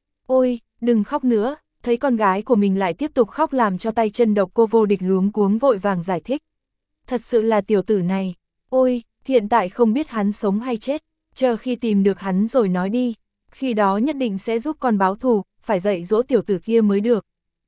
Ôi, đừng khóc nữa, thấy con gái của mình lại tiếp tục khóc làm cho tay chân Độc Cô Vô Địch luống cuống vội vàng giải thích. Thật sự là tiểu tử này, ôi, hiện tại không biết hắn sống hay chết, chờ khi tìm được hắn rồi nói đi, khi đó nhất định sẽ giúp con báo thù, phải dạy dỗ tiểu tử kia mới được.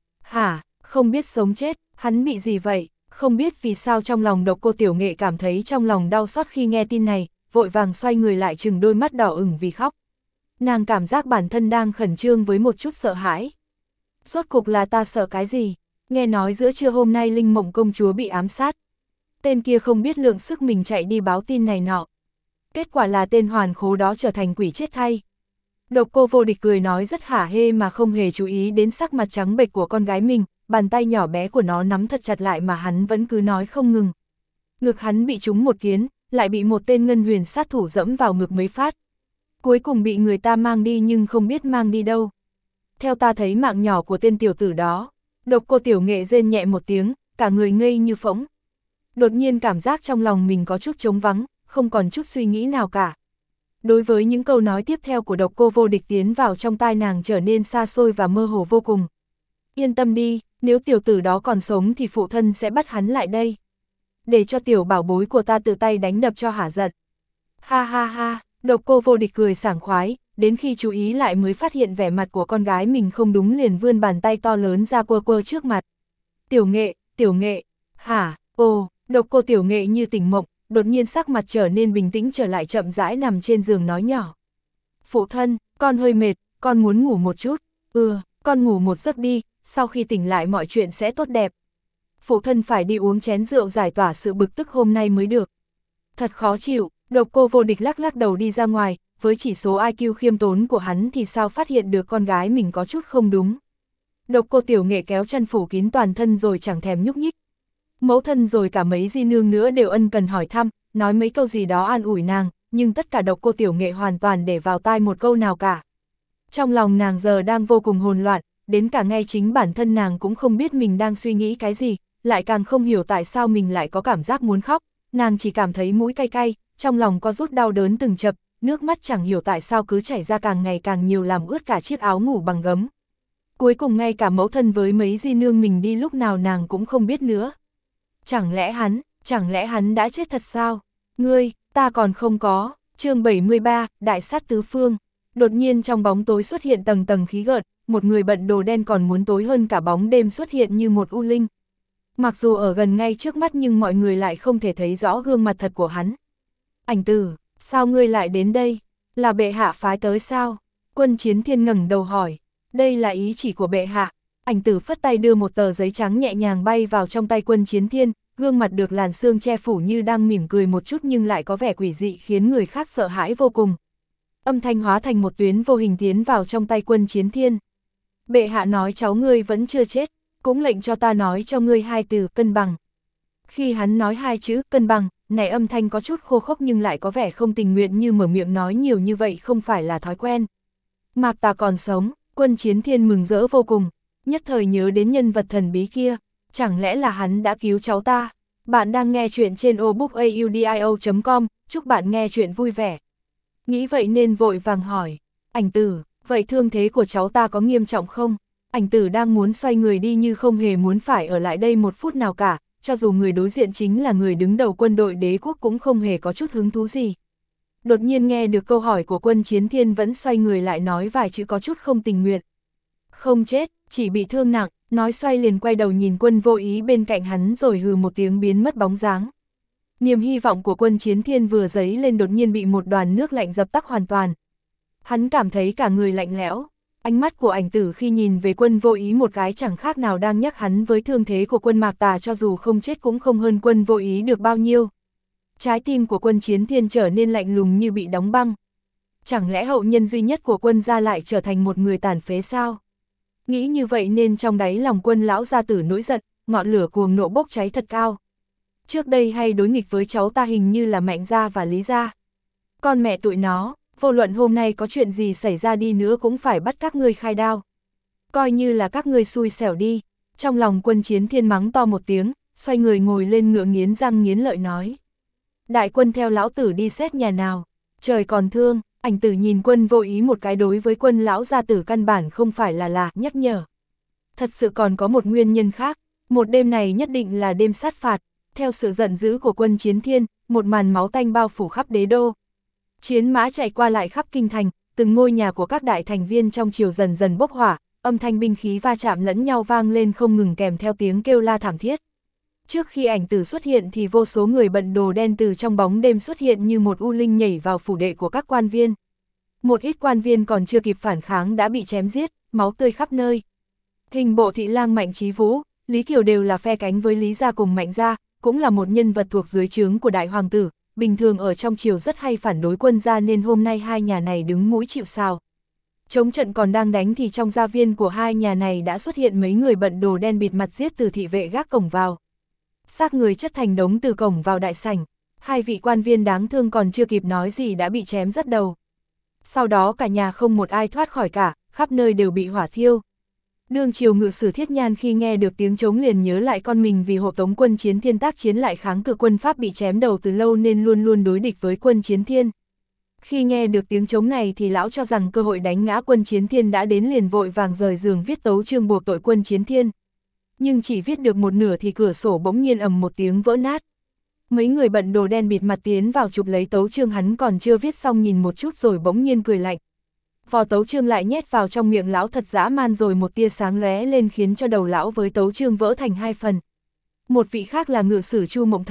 Hả, không biết sống chết, hắn bị gì vậy? Không biết vì sao trong lòng Độc Cô Tiểu Nghệ cảm thấy trong lòng đau xót khi nghe tin này, vội vàng xoay người lại trừng đôi mắt đỏ ửng vì khóc. Nàng cảm giác bản thân đang khẩn trương với một chút sợ hãi. Rốt cục là ta sợ cái gì? Nghe nói giữa trưa hôm nay Linh Mộng công chúa bị ám sát. Tên kia không biết lượng sức mình chạy đi báo tin này nọ. Kết quả là tên hoàn khố đó trở thành quỷ chết thay. Độc Cô Vô Địch cười nói rất hả hê mà không hề chú ý đến sắc mặt trắng bệch của con gái mình, bàn tay nhỏ bé của nó nắm thật chặt lại mà hắn vẫn cứ nói không ngừng. Ngực hắn bị trúng một kiến, lại bị một tên ngân huyền sát thủ dẫm vào ngực mấy phát. Cuối cùng bị người ta mang đi nhưng không biết mang đi đâu. Theo ta thấy mạng nhỏ của tên tiểu tử đó. Độc Cô Tiểu Nghệ rên nhẹ một tiếng, cả người ngây như phỗng. Đột nhiên cảm giác trong lòng mình có chút trống vắng, không còn chút suy nghĩ nào cả. Đối với những câu nói tiếp theo của Độc Cô Vô Địch tiến vào trong tai nàng trở nên xa xôi và mơ hồ vô cùng. Yên tâm đi, nếu tiểu tử đó còn sống thì phụ thân sẽ bắt hắn lại đây. Để cho tiểu bảo bối của ta tự tay đánh đập cho hả giận. Ha ha ha, Độc Cô Vô Địch cười sảng khoái, đến khi chú ý lại mới phát hiện vẻ mặt của con gái mình không đúng liền vươn bàn tay to lớn ra quơ quơ trước mặt. Tiểu Nghệ, hả, Độc Cô Tiểu Nghệ như tỉnh mộng, đột nhiên sắc mặt trở nên bình tĩnh trở lại chậm rãi nằm trên giường nói nhỏ. Phụ thân, Con hơi mệt, con muốn ngủ một chút. Con ngủ một giấc đi, sau khi tỉnh lại mọi chuyện sẽ tốt đẹp. Phụ thân phải đi uống chén rượu giải tỏa sự bực tức hôm nay mới được. Thật khó chịu, Độc Cô Vô Địch lắc lắc đầu đi ra ngoài, với chỉ số IQ khiêm tốn của hắn thì sao phát hiện được con gái mình có chút không đúng. Độc Cô Tiểu Nghệ kéo chăn phủ kín toàn thân rồi chẳng thèm nhúc nhích. Mẫu thân rồi cả mấy di nương nữa đều ân cần hỏi thăm, nói mấy câu gì đó an ủi nàng, nhưng tất cả Độc Cô Tiểu Nghệ hoàn toàn để vào tai một câu nào cả. Trong lòng nàng giờ đang vô cùng hỗn loạn, đến cả ngay chính bản thân nàng cũng không biết mình đang suy nghĩ cái gì, lại càng không hiểu tại sao mình lại có cảm giác muốn khóc, nàng chỉ cảm thấy mũi cay cay, trong lòng có rút đau đớn từng chập, nước mắt chẳng hiểu tại sao cứ chảy ra càng ngày càng nhiều làm ướt cả chiếc áo ngủ bằng gấm. Cuối cùng ngay cả mẫu thân với mấy di nương mình đi lúc nào nàng cũng không biết nữa. Chẳng lẽ hắn đã chết thật sao? Ta còn không có. Chương 73, Đại sát tứ phương. Đột nhiên trong bóng tối xuất hiện tầng tầng khí gợn, một người bận đồ đen còn muốn tối hơn cả bóng đêm xuất hiện như một u linh. Mặc dù ở gần ngay trước mắt nhưng mọi người lại không thể thấy rõ gương mặt thật của hắn. Ảnh Tử, sao ngươi lại đến đây? Là bệ hạ phái tới sao? Quân Chiến Thiên ngẩng đầu hỏi. Đây là ý chỉ của bệ hạ. Ảnh Tử phất tay đưa một tờ giấy trắng nhẹ nhàng bay vào trong tay Quân Chiến Thiên, gương mặt được làn sương che phủ như đang mỉm cười một chút nhưng lại có vẻ quỷ dị khiến người khác sợ hãi vô cùng. Âm thanh hóa thành một tuyến vô hình tiến vào trong tay Quân Chiến Thiên. Bệ hạ nói cháu ngươi vẫn chưa chết, cũng lệnh cho ta nói cho ngươi hai từ cân bằng. Khi hắn nói hai chữ cân bằng, này âm thanh có chút khô khốc nhưng lại có vẻ không tình nguyện như mở miệng nói nhiều như vậy không phải là thói quen. Mạc Tà còn sống, Quân Chiến Thiên mừng rỡ vô cùng, nhất thời nhớ đến nhân vật thần bí kia, chẳng lẽ là hắn đã cứu cháu ta. Bạn đang nghe chuyện trên obookaudio.com, chúc bạn nghe chuyện vui vẻ. Nghĩ vậy nên vội vàng hỏi, Ảnh Tử, vậy thương thế của cháu ta có nghiêm trọng không? Ảnh Tử đang muốn xoay người đi như không hề muốn phải ở lại đây một phút nào cả, cho dù người đối diện chính là người đứng đầu quân đội đế quốc cũng không hề có chút hứng thú gì. Đột nhiên nghe được câu hỏi của Quân Chiến Thiên vẫn xoay người lại nói vài chữ có chút không tình nguyện. Không chết, chỉ bị thương nặng, nói xoay liền quay đầu nhìn Quân Vô Ý bên cạnh hắn rồi hừ một tiếng biến mất bóng dáng. Niềm hy vọng của Quân Chiến Thiên vừa dấy lên đột nhiên bị một đoàn nước lạnh dập tắt hoàn toàn. Hắn cảm thấy cả người lạnh lẽo, ánh mắt của Ảnh Tử khi nhìn về Quân Vô Ý một cái chẳng khác nào đang nhắc hắn với thương thế của Quân Mạc Tà cho dù không chết cũng không hơn Quân Vô Ý được bao nhiêu. Trái tim của Quân Chiến Thiên trở nên lạnh lùng như bị đóng băng. Chẳng lẽ hậu nhân duy nhất của Quân gia lại trở thành một người tàn phế sao? Nghĩ như vậy nên trong đáy lòng Quân lão gia tử nổi giận, ngọn lửa cuồng nộ bốc cháy thật cao. Trước đây hay đối nghịch với cháu ta hình như là Mạnh gia và Lý gia. Con mẹ tụi nó, vô luận hôm nay có chuyện gì xảy ra đi nữa cũng phải bắt các ngươi khai đao. Coi như là các ngươi xui xẻo đi. Trong lòng Quân Chiến Thiên mắng to một tiếng, xoay người ngồi lên ngựa nghiến răng nghiến lợi nói. Đại quân theo lão tử đi xét nhà nào. Trời còn thương, Ảnh Tử nhìn Quân Vô Ý một cái, đối với Quân lão gia tử căn bản không phải là nhắc nhở. Thật sự còn có một nguyên nhân khác, một đêm này nhất định là đêm sát phạt. Theo sự giận dữ của Quân Chiến Thiên, một màn máu tanh bao phủ khắp đế đô. Chiến mã chạy qua lại khắp kinh thành, từng ngôi nhà của các đại thành viên trong triều dần dần bốc hỏa, âm thanh binh khí va chạm lẫn nhau vang lên không ngừng kèm theo tiếng kêu la thảm thiết. Trước khi Ảnh Tử xuất hiện thì vô số người bận đồ đen từ trong bóng đêm xuất hiện như một u linh nhảy vào phủ đệ của các quan viên. Một ít quan viên còn chưa kịp phản kháng đã bị chém giết, máu tươi khắp nơi. Hình bộ thị lang Mạnh Chí Vũ, Lý Kiều đều là phe cánh với Lý gia cùng Mạnh gia, cũng là một nhân vật thuộc dưới trướng của đại hoàng tử, bình thường ở trong triều rất hay phản đối Quân gia nên hôm nay hai nhà này đứng mũi chịu sào. Chống trận còn đang đánh thì trong gia viên của hai nhà này đã xuất hiện mấy người bận đồ đen bịt mặt giết từ thị vệ gác cổng vào. Xác người chất thành đống từ cổng vào đại sảnh, hai vị quan viên đáng thương còn chưa kịp nói gì đã bị chém rớt đầu. Sau đó cả nhà không một ai thoát khỏi cả, khắp nơi đều bị hỏa thiêu. Đương triều ngự sử Thiết Nhan khi nghe được tiếng trống liền nhớ lại con mình vì hộ tống Quân Chiến Thiên tác chiến lại kháng cự quân Pháp bị chém đầu từ lâu nên luôn luôn đối địch với Quân Chiến Thiên. Khi nghe được tiếng trống này thì lão cho rằng cơ hội đánh ngã Quân Chiến Thiên đã đến liền vội vàng rời giường viết tấu chương buộc tội Quân Chiến Thiên. Nhưng chỉ viết được một nửa thì cửa sổ bỗng nhiên ầm một tiếng vỡ nát. Mấy người bận đồ đen bịt mặt tiến vào chụp lấy tấu chương hắn còn chưa viết xong nhìn một chút rồi bỗng nhiên cười lạnh. Vò tấu chương lại nhét vào trong miệng lão thật dã man rồi một tia sáng lóe lên khiến cho đầu lão với tấu chương vỡ thành hai phần. Một vị khác là ngự sử Chu Mộng Thành,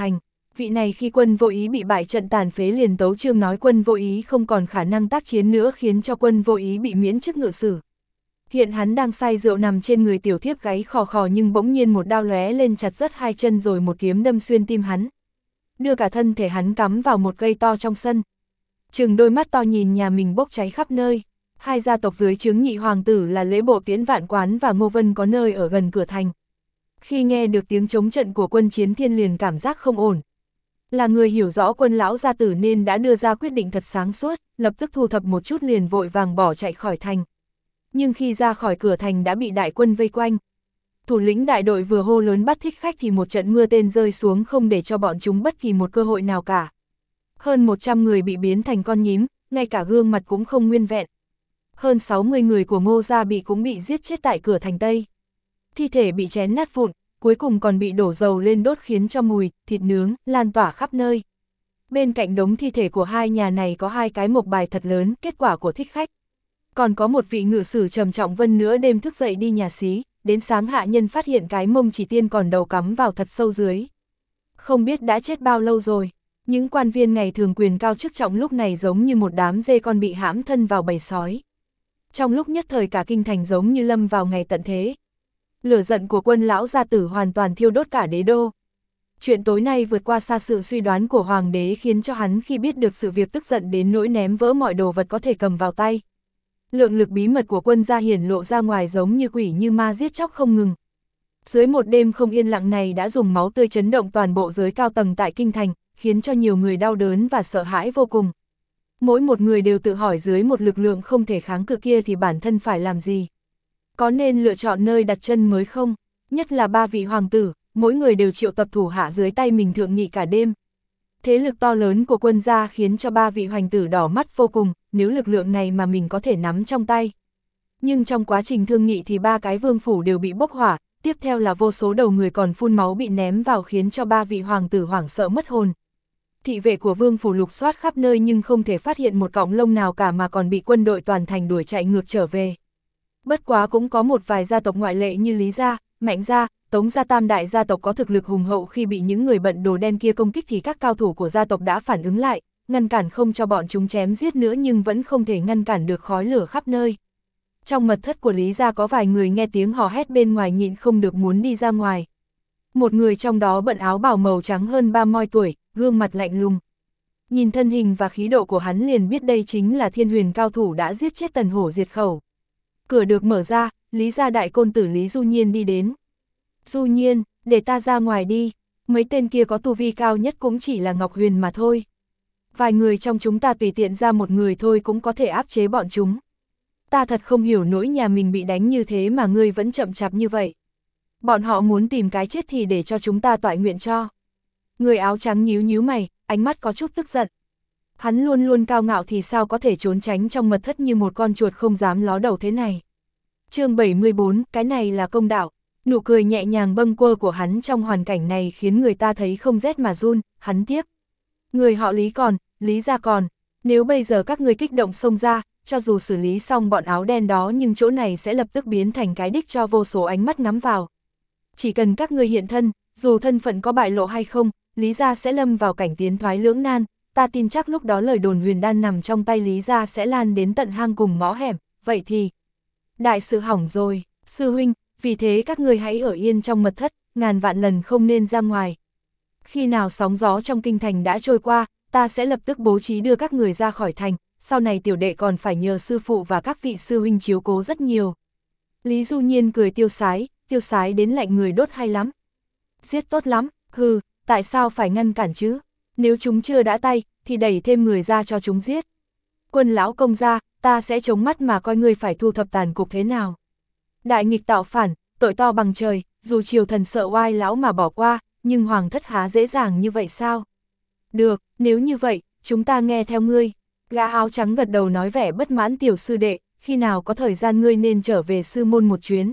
Vị này khi Quân Vô Ý bị bại trận tàn phế liền tấu chương nói Quân Vô Ý không còn khả năng tác chiến nữa, khiến cho Quân Vô Ý bị miễn chức ngự sử. Hiện hắn đang say rượu nằm trên người tiểu thiếp gáy khò khò, nhưng bỗng nhiên một đao lóe lên chặt rớt hai chân, rồi một kiếm đâm xuyên tim hắn, đưa cả thân thể hắn cắm vào một cây to trong sân. Trừng đôi mắt to nhìn nhà mình bốc cháy khắp nơi. Hai gia tộc dưới trướng nhị hoàng tử là Lễ Bộ Tiễn Vạn Quán và Ngô Vân có nơi ở gần cửa thành. Khi nghe được tiếng chống trận của Quân Chiến Thiên liền cảm giác không ổn. Là người hiểu rõ Quân lão gia tử nên đã đưa ra quyết định thật sáng suốt, lập tức thu thập một chút liền vội vàng bỏ chạy khỏi thành. Nhưng khi ra khỏi cửa thành đã bị đại quân vây quanh. Thủ lĩnh đại đội vừa hô lớn bắt thích khách thì một trận mưa tên rơi xuống, không để cho bọn chúng bất kỳ một cơ hội nào cả. Hơn 100 người bị biến thành con nhím, ngay cả gương mặt cũng không nguyên vẹn. Hơn 60 người của Ngô gia cũng bị giết chết tại cửa thành Tây. Thi thể bị chén nát vụn, cuối cùng còn bị đổ dầu lên đốt khiến cho mùi thịt nướng lan tỏa khắp nơi. Bên cạnh đống thi thể của hai nhà này có hai cái mộc bài thật lớn, kết quả của thích khách. Còn có một vị ngự sử trầm trọng vân nữa đêm thức dậy đi nhà xí, đến sáng hạ nhân phát hiện cái mông chỉ tiên còn đầu cắm vào thật sâu dưới. Không biết đã chết bao lâu rồi. Những quan viên ngày thường quyền cao chức trọng lúc này giống như một đám dê con bị hãm thân vào bầy sói. Trong lúc nhất thời cả kinh thành giống như lâm vào ngày tận thế. Lửa giận của Quân lão gia tử hoàn toàn thiêu đốt cả đế đô. Chuyện tối nay vượt qua xa sự suy đoán của hoàng đế, khiến cho hắn khi biết được sự việc tức giận đến nỗi ném vỡ mọi đồ vật có thể cầm vào tay. Lượng lực bí mật của Quân gia hiển lộ ra ngoài giống như quỷ như ma, giết chóc không ngừng. Dưới một đêm không yên lặng này đã dùng máu tươi chấn động toàn bộ giới cao tầng tại kinh thành, khiến cho nhiều người đau đớn và sợ hãi vô cùng. Mỗi một người đều tự hỏi dưới một lực lượng không thể kháng cự kia thì bản thân phải làm gì. Có nên lựa chọn nơi đặt chân mới không? Nhất là ba vị hoàng tử, mỗi người đều triệu tập thủ hạ dưới tay mình thượng nghị cả đêm. Thế lực to lớn của Quân gia khiến cho ba vị hoàng tử đỏ mắt vô cùng, nếu lực lượng này mà mình có thể nắm trong tay. Nhưng trong quá trình thương nghị thì ba cái vương phủ đều bị bốc hỏa, tiếp theo là vô số đầu người còn phun máu bị ném vào, khiến cho ba vị hoàng tử hoảng sợ mất hồn. Thị vệ của vương phủ lục soát khắp nơi nhưng không thể phát hiện một cọng lông nào cả, mà còn bị quân đội toàn thành đuổi chạy ngược trở về. Bất quá cũng có một vài gia tộc ngoại lệ như Lý gia, Mạnh gia, Tống gia, tam đại gia tộc có thực lực hùng hậu, khi bị những người bận đồ đen kia công kích thì các cao thủ của gia tộc đã phản ứng lại, ngăn cản không cho bọn chúng chém giết nữa, nhưng vẫn không thể ngăn cản được khói lửa khắp nơi. Trong mật thất của Lý gia có vài người nghe tiếng hò hét bên ngoài nhịn không được muốn đi ra ngoài. Một người trong đó bận áo bào màu trắng hơn 30 tuổi, gương mặt lạnh lùng. Nhìn thân hình và khí độ của hắn liền biết đây chính là Thiên Huyền cao thủ đã giết chết Tần Hổ diệt khẩu. Cửa được mở ra, Lý gia đại côn tử Lý Du Nhiên đi đến. Du Nhiên, để ta ra ngoài đi, mấy tên kia có tu vi cao nhất cũng chỉ là Ngọc Huyền mà thôi. Vài người trong chúng ta tùy tiện ra một người thôi cũng có thể áp chế bọn chúng. Ta thật không hiểu nỗi nhà mình bị đánh như thế mà ngươi vẫn chậm chạp như vậy. Bọn họ muốn tìm cái chết thì để cho chúng ta toại nguyện cho. Người áo trắng nhíu nhíu mày, ánh mắt có chút tức giận. Hắn luôn luôn cao ngạo thì sao có thể trốn tránh trong mật thất như một con chuột không dám ló đầu thế này. Chương 74, cái này là công đạo. Nụ cười nhẹ nhàng bâng quơ của hắn trong hoàn cảnh này khiến người ta thấy không rét mà run. Hắn tiếp. Người họ Lý còn, Lý gia còn. Nếu bây giờ các ngươi kích động xông ra, cho dù xử lý xong bọn áo đen đó nhưng chỗ này sẽ lập tức biến thành cái đích cho vô số ánh mắt ngắm vào. Chỉ cần các ngươi hiện thân, dù thân phận có bại lộ hay không, Lý gia sẽ lâm vào cảnh tiến thoái lưỡng nan. Ta tin chắc lúc đó lời đồn huyền đan nằm trong tay Lý gia sẽ lan đến tận hang cùng ngõ hẻm. Vậy thì đại sự hỏng rồi, sư huynh, vì thế các ngươi hãy ở yên trong mật thất, ngàn vạn lần không nên ra ngoài. Khi nào sóng gió trong kinh thành đã trôi qua, ta sẽ lập tức bố trí đưa các người ra khỏi thành, sau này tiểu đệ còn phải nhờ sư phụ và các vị sư huynh chiếu cố rất nhiều. Lý Du Nhiên cười tiêu sái đến lạnh người đốt hay lắm. Giết tốt lắm, hừ, tại sao phải ngăn cản chứ? Nếu chúng chưa đã tay, thì đẩy thêm người ra cho chúng giết. Quân lão công gia, ta sẽ chống mắt mà coi ngươi phải thu thập tàn cục thế nào. Đại nghịch tạo phản, tội to bằng trời, dù triều thần sợ oai lão mà bỏ qua, nhưng hoàng thất há dễ dàng như vậy sao? Được, nếu như vậy, chúng ta nghe theo ngươi. Gã áo trắng gật đầu nói vẻ bất mãn. Tiểu sư đệ, khi nào có thời gian ngươi nên trở về sư môn một chuyến.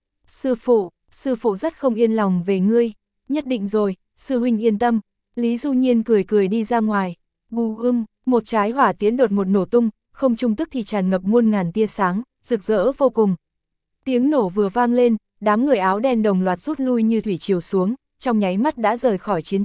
Sư phụ rất không yên lòng về ngươi. Nhất định rồi, sư huynh yên tâm. Lý Du Nhiên cười đi ra ngoài. Bù một trái hỏa tiễn đột ngột nổ tung, không trung tức thì tràn ngập muôn ngàn tia sáng, rực rỡ vô cùng. Tiếng nổ vừa vang lên, đám người áo đen đồng loạt rút lui như thủy triều xuống, trong nháy mắt đã rời khỏi chiến trường,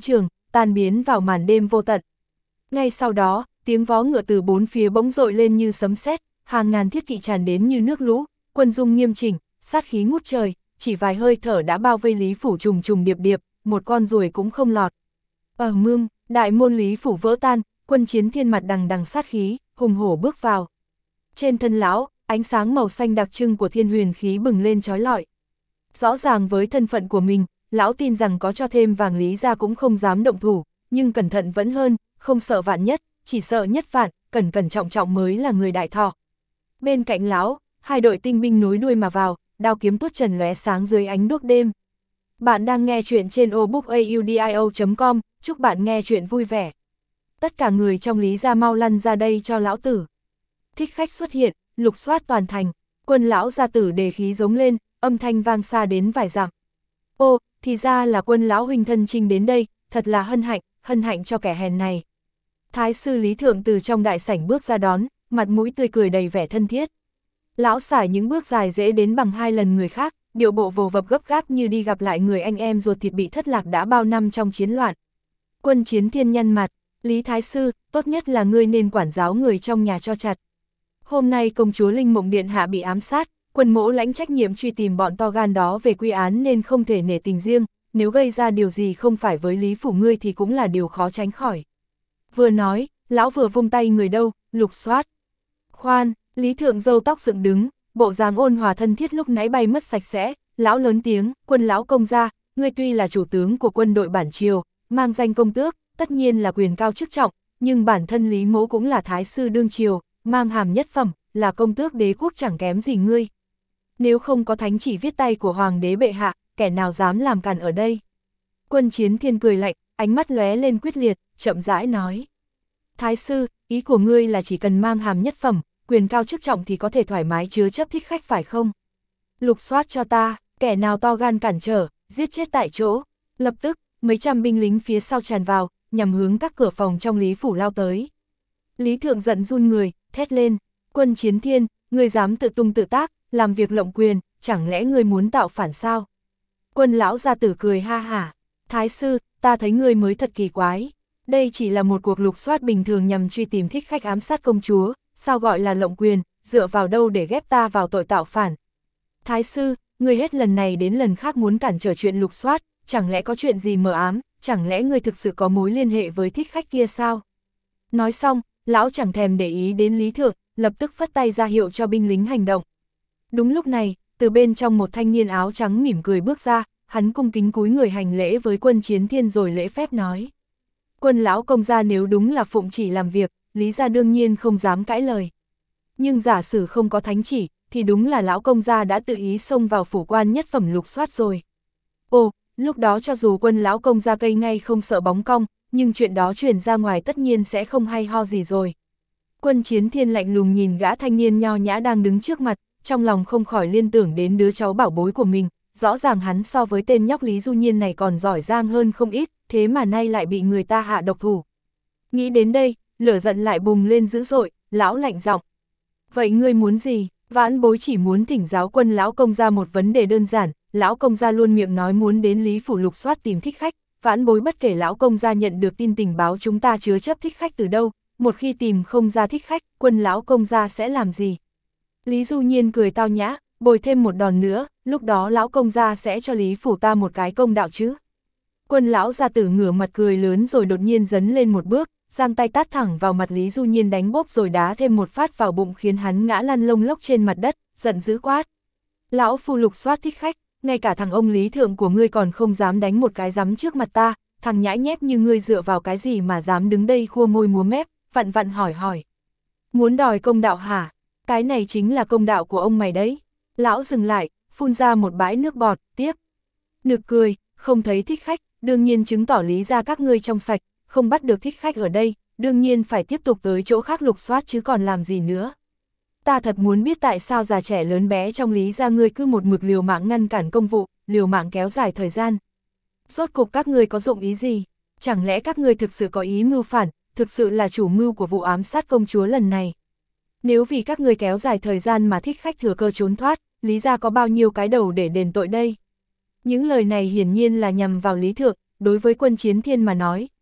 tan biến vào màn đêm vô tận. Ngay sau đó, tiếng vó ngựa từ bốn phía bỗng dội lên như sấm sét, hàng ngàn thiết kỵ tràn đến như nước lũ, quân dung nghiêm chỉnh, sát khí ngút trời, chỉ vài hơi thở đã bao vây Lý phủ trùng trùng điệp điệp, một con ruồi cũng không lọt. Ở mương, đại môn Lý phủ vỡ tan, Quân Chiến Thiên mặt đằng đằng sát khí, hùng hổ bước vào. Trên thân lão, ánh sáng màu xanh đặc trưng của thiên huyền khí bừng lên chói lọi. Rõ ràng với thân phận của mình, lão tin rằng có cho thêm vàng Lý gia cũng không dám động thủ, nhưng cẩn thận vẫn hơn, không sợ vạn nhất, chỉ sợ nhất vạn, cẩn cẩn trọng trọng mới là người đại thọ. Bên cạnh lão, hai đội tinh binh nối đuôi mà vào, đao kiếm tuốt trần lóe sáng dưới ánh đuốc đêm. Bạn đang nghe chuyện trên obookaudio.com, chúc bạn nghe chuyện vui vẻ. Tất cả người trong Lý gia mau lăn ra đây cho lão tử. Thích khách xuất hiện, lục soát toàn thành, quân lão gia tử đề khí giống lên, âm thanh vang xa đến vài dặm. Ô, thì ra là quân lão huynh thân chinh đến đây, thật là hân hạnh cho kẻ hèn này. Thái sư Lý Thượng từ trong đại sảnh bước ra đón, mặt mũi tươi cười đầy vẻ thân thiết. Lão sải những bước dài dễ đến bằng 2 lần người khác, điệu bộ vồ vập gấp gáp như đi gặp lại người anh em ruột thịt bị thất lạc đã bao năm trong chiến loạn. Quân Chiến Thiên nhăn mặt, Lý Thái sư, tốt nhất là ngươi nên quản giáo người trong nhà cho chặt. Hôm nay công chúa Linh Mộng Điện hạ bị ám sát, quân mỗ lãnh trách nhiệm truy tìm bọn to gan đó về quy án nên không thể nể tình riêng, nếu gây ra điều gì không phải với Lý phủ ngươi thì cũng là điều khó tránh khỏi. Vừa nói, lão vừa vung tay người đâu, lục soát. Khoan, Lý Thượng râu tóc dựng đứng, bộ dáng ôn hòa thân thiết lúc nãy bay mất sạch sẽ, lão lớn tiếng, quân lão công gia, ngươi tuy là chủ tướng của quân đội bản triều, mang danh công tước, tất nhiên là quyền cao chức trọng, nhưng bản thân Lý mỗ cũng là thái sư đương triều, mang hàm nhất phẩm, là công tước đế quốc chẳng kém gì ngươi. Nếu không có thánh chỉ viết tay của hoàng đế bệ hạ, kẻ nào dám làm càn ở đây. Quân Chiến Thiên cười lạnh, ánh mắt lóe lên quyết liệt, chậm rãi nói. Thái sư, ý của ngươi là chỉ cần mang hàm nhất phẩm, quyền cao chức trọng thì có thể thoải mái chứa chấp thích khách phải không? Lục soát cho ta, kẻ nào to gan cản trở, giết chết tại chỗ. Lập tức, mấy trăm binh lính phía sau tràn vào, nhằm hướng các cửa phòng trong Lý phủ lao tới. Lý Thượng giận run người, thét lên, Quân Chiến Thiên, ngươi dám tự tung tự tác, làm việc lộng quyền, chẳng lẽ ngươi muốn tạo phản sao? Quân lão gia tử cười ha hả, Thái sư, ta thấy ngươi mới thật kỳ quái. Đây chỉ là một cuộc lục soát bình thường nhằm truy tìm thích khách ám sát công chúa, sao gọi là lộng quyền, dựa vào đâu để ghép ta vào tội tạo phản? Thái sư, ngươi hết lần này đến lần khác muốn cản trở chuyện lục soát, chẳng lẽ có chuyện gì mờ ám, chẳng lẽ ngươi thực sự có mối liên hệ với thích khách kia sao? Nói xong, lão chẳng thèm để ý đến Lý Thượng, lập tức phất tay ra hiệu cho binh lính hành động. Đúng lúc này, từ bên trong một thanh niên áo trắng mỉm cười bước ra, hắn cung kính cúi người hành lễ với Quân Chiến Thiên rồi lễ phép nói. Quân lão công gia nếu đúng là phụng chỉ làm việc, Lý gia đương nhiên không dám cãi lời. Nhưng giả sử không có thánh chỉ, thì đúng là lão công gia đã tự ý xông vào phủ quan nhất phẩm lục soát rồi. Ồ, lúc đó cho dù quân lão công gia cây ngay không sợ bóng cong, nhưng chuyện đó truyền ra ngoài tất nhiên sẽ không hay ho gì rồi. Quân Chiến Thiên lạnh lùng nhìn gã thanh niên nho nhã đang đứng trước mặt, trong lòng không khỏi liên tưởng đến đứa cháu bảo bối của mình, rõ ràng hắn so với tên nhóc Lý Du Nhiên này còn giỏi giang hơn không ít, thế mà nay lại bị người ta hạ độc thủ. Nghĩ đến đây, lửa giận lại bùng lên dữ dội, lão lạnh giọng. Vậy ngươi muốn gì? Vãn bối chỉ muốn thỉnh giáo quân lão công gia một vấn đề đơn giản, lão công gia luôn miệng nói muốn đến Lý phủ lục soát tìm thích khách, vãn bối bất kể lão công gia nhận được tin tình báo chúng ta chứa chấp thích khách từ đâu, một khi tìm không ra thích khách, quân lão công gia sẽ làm gì? Lý Du Nhiên cười tao nhã, bồi thêm một đòn nữa, lúc đó lão công gia sẽ cho Lý phủ ta một cái công đạo chứ. Quân lão gia tử ngửa mặt cười lớn rồi đột nhiên dấn lên một bước, giang tay tát thẳng vào mặt Lý Du Nhiên đánh bốp rồi đá thêm một phát vào bụng khiến hắn ngã lăn lông lốc trên mặt đất, giận dữ quát. Lão phu lục soát thích khách, ngay cả thằng ông Lý Thượng của ngươi còn không dám đánh một cái giấm trước mặt ta, thằng nhãi nhép như ngươi dựa vào cái gì mà dám đứng đây khua môi múa mép, vặn vặn hỏi. Muốn đòi công đạo hả? Cái này chính là công đạo của ông mày đấy. Lão dừng lại, phun ra một bãi nước bọt, tiếp. Nực cười, không thấy thích khách, đương nhiên chứng tỏ Lý ra các ngươi trong sạch, không bắt được thích khách ở đây, đương nhiên phải tiếp tục tới chỗ khác lục soát chứ còn làm gì nữa. Ta thật muốn biết tại sao già trẻ lớn bé trong Lý ra ngươi cứ một mực liều mạng ngăn cản công vụ, liều mạng kéo dài thời gian. Rốt cục các ngươi có dụng ý gì? Chẳng lẽ các ngươi thực sự có ý mưu phản, thực sự là chủ mưu của vụ ám sát công chúa lần này? Nếu vì các ngươi kéo dài thời gian mà thích khách thừa cơ trốn thoát, Lý ra có bao nhiêu cái đầu để đền tội đây? Những lời này hiển nhiên là nhằm vào Lý Thượng, đối với Quân Chiến Thiên mà nói,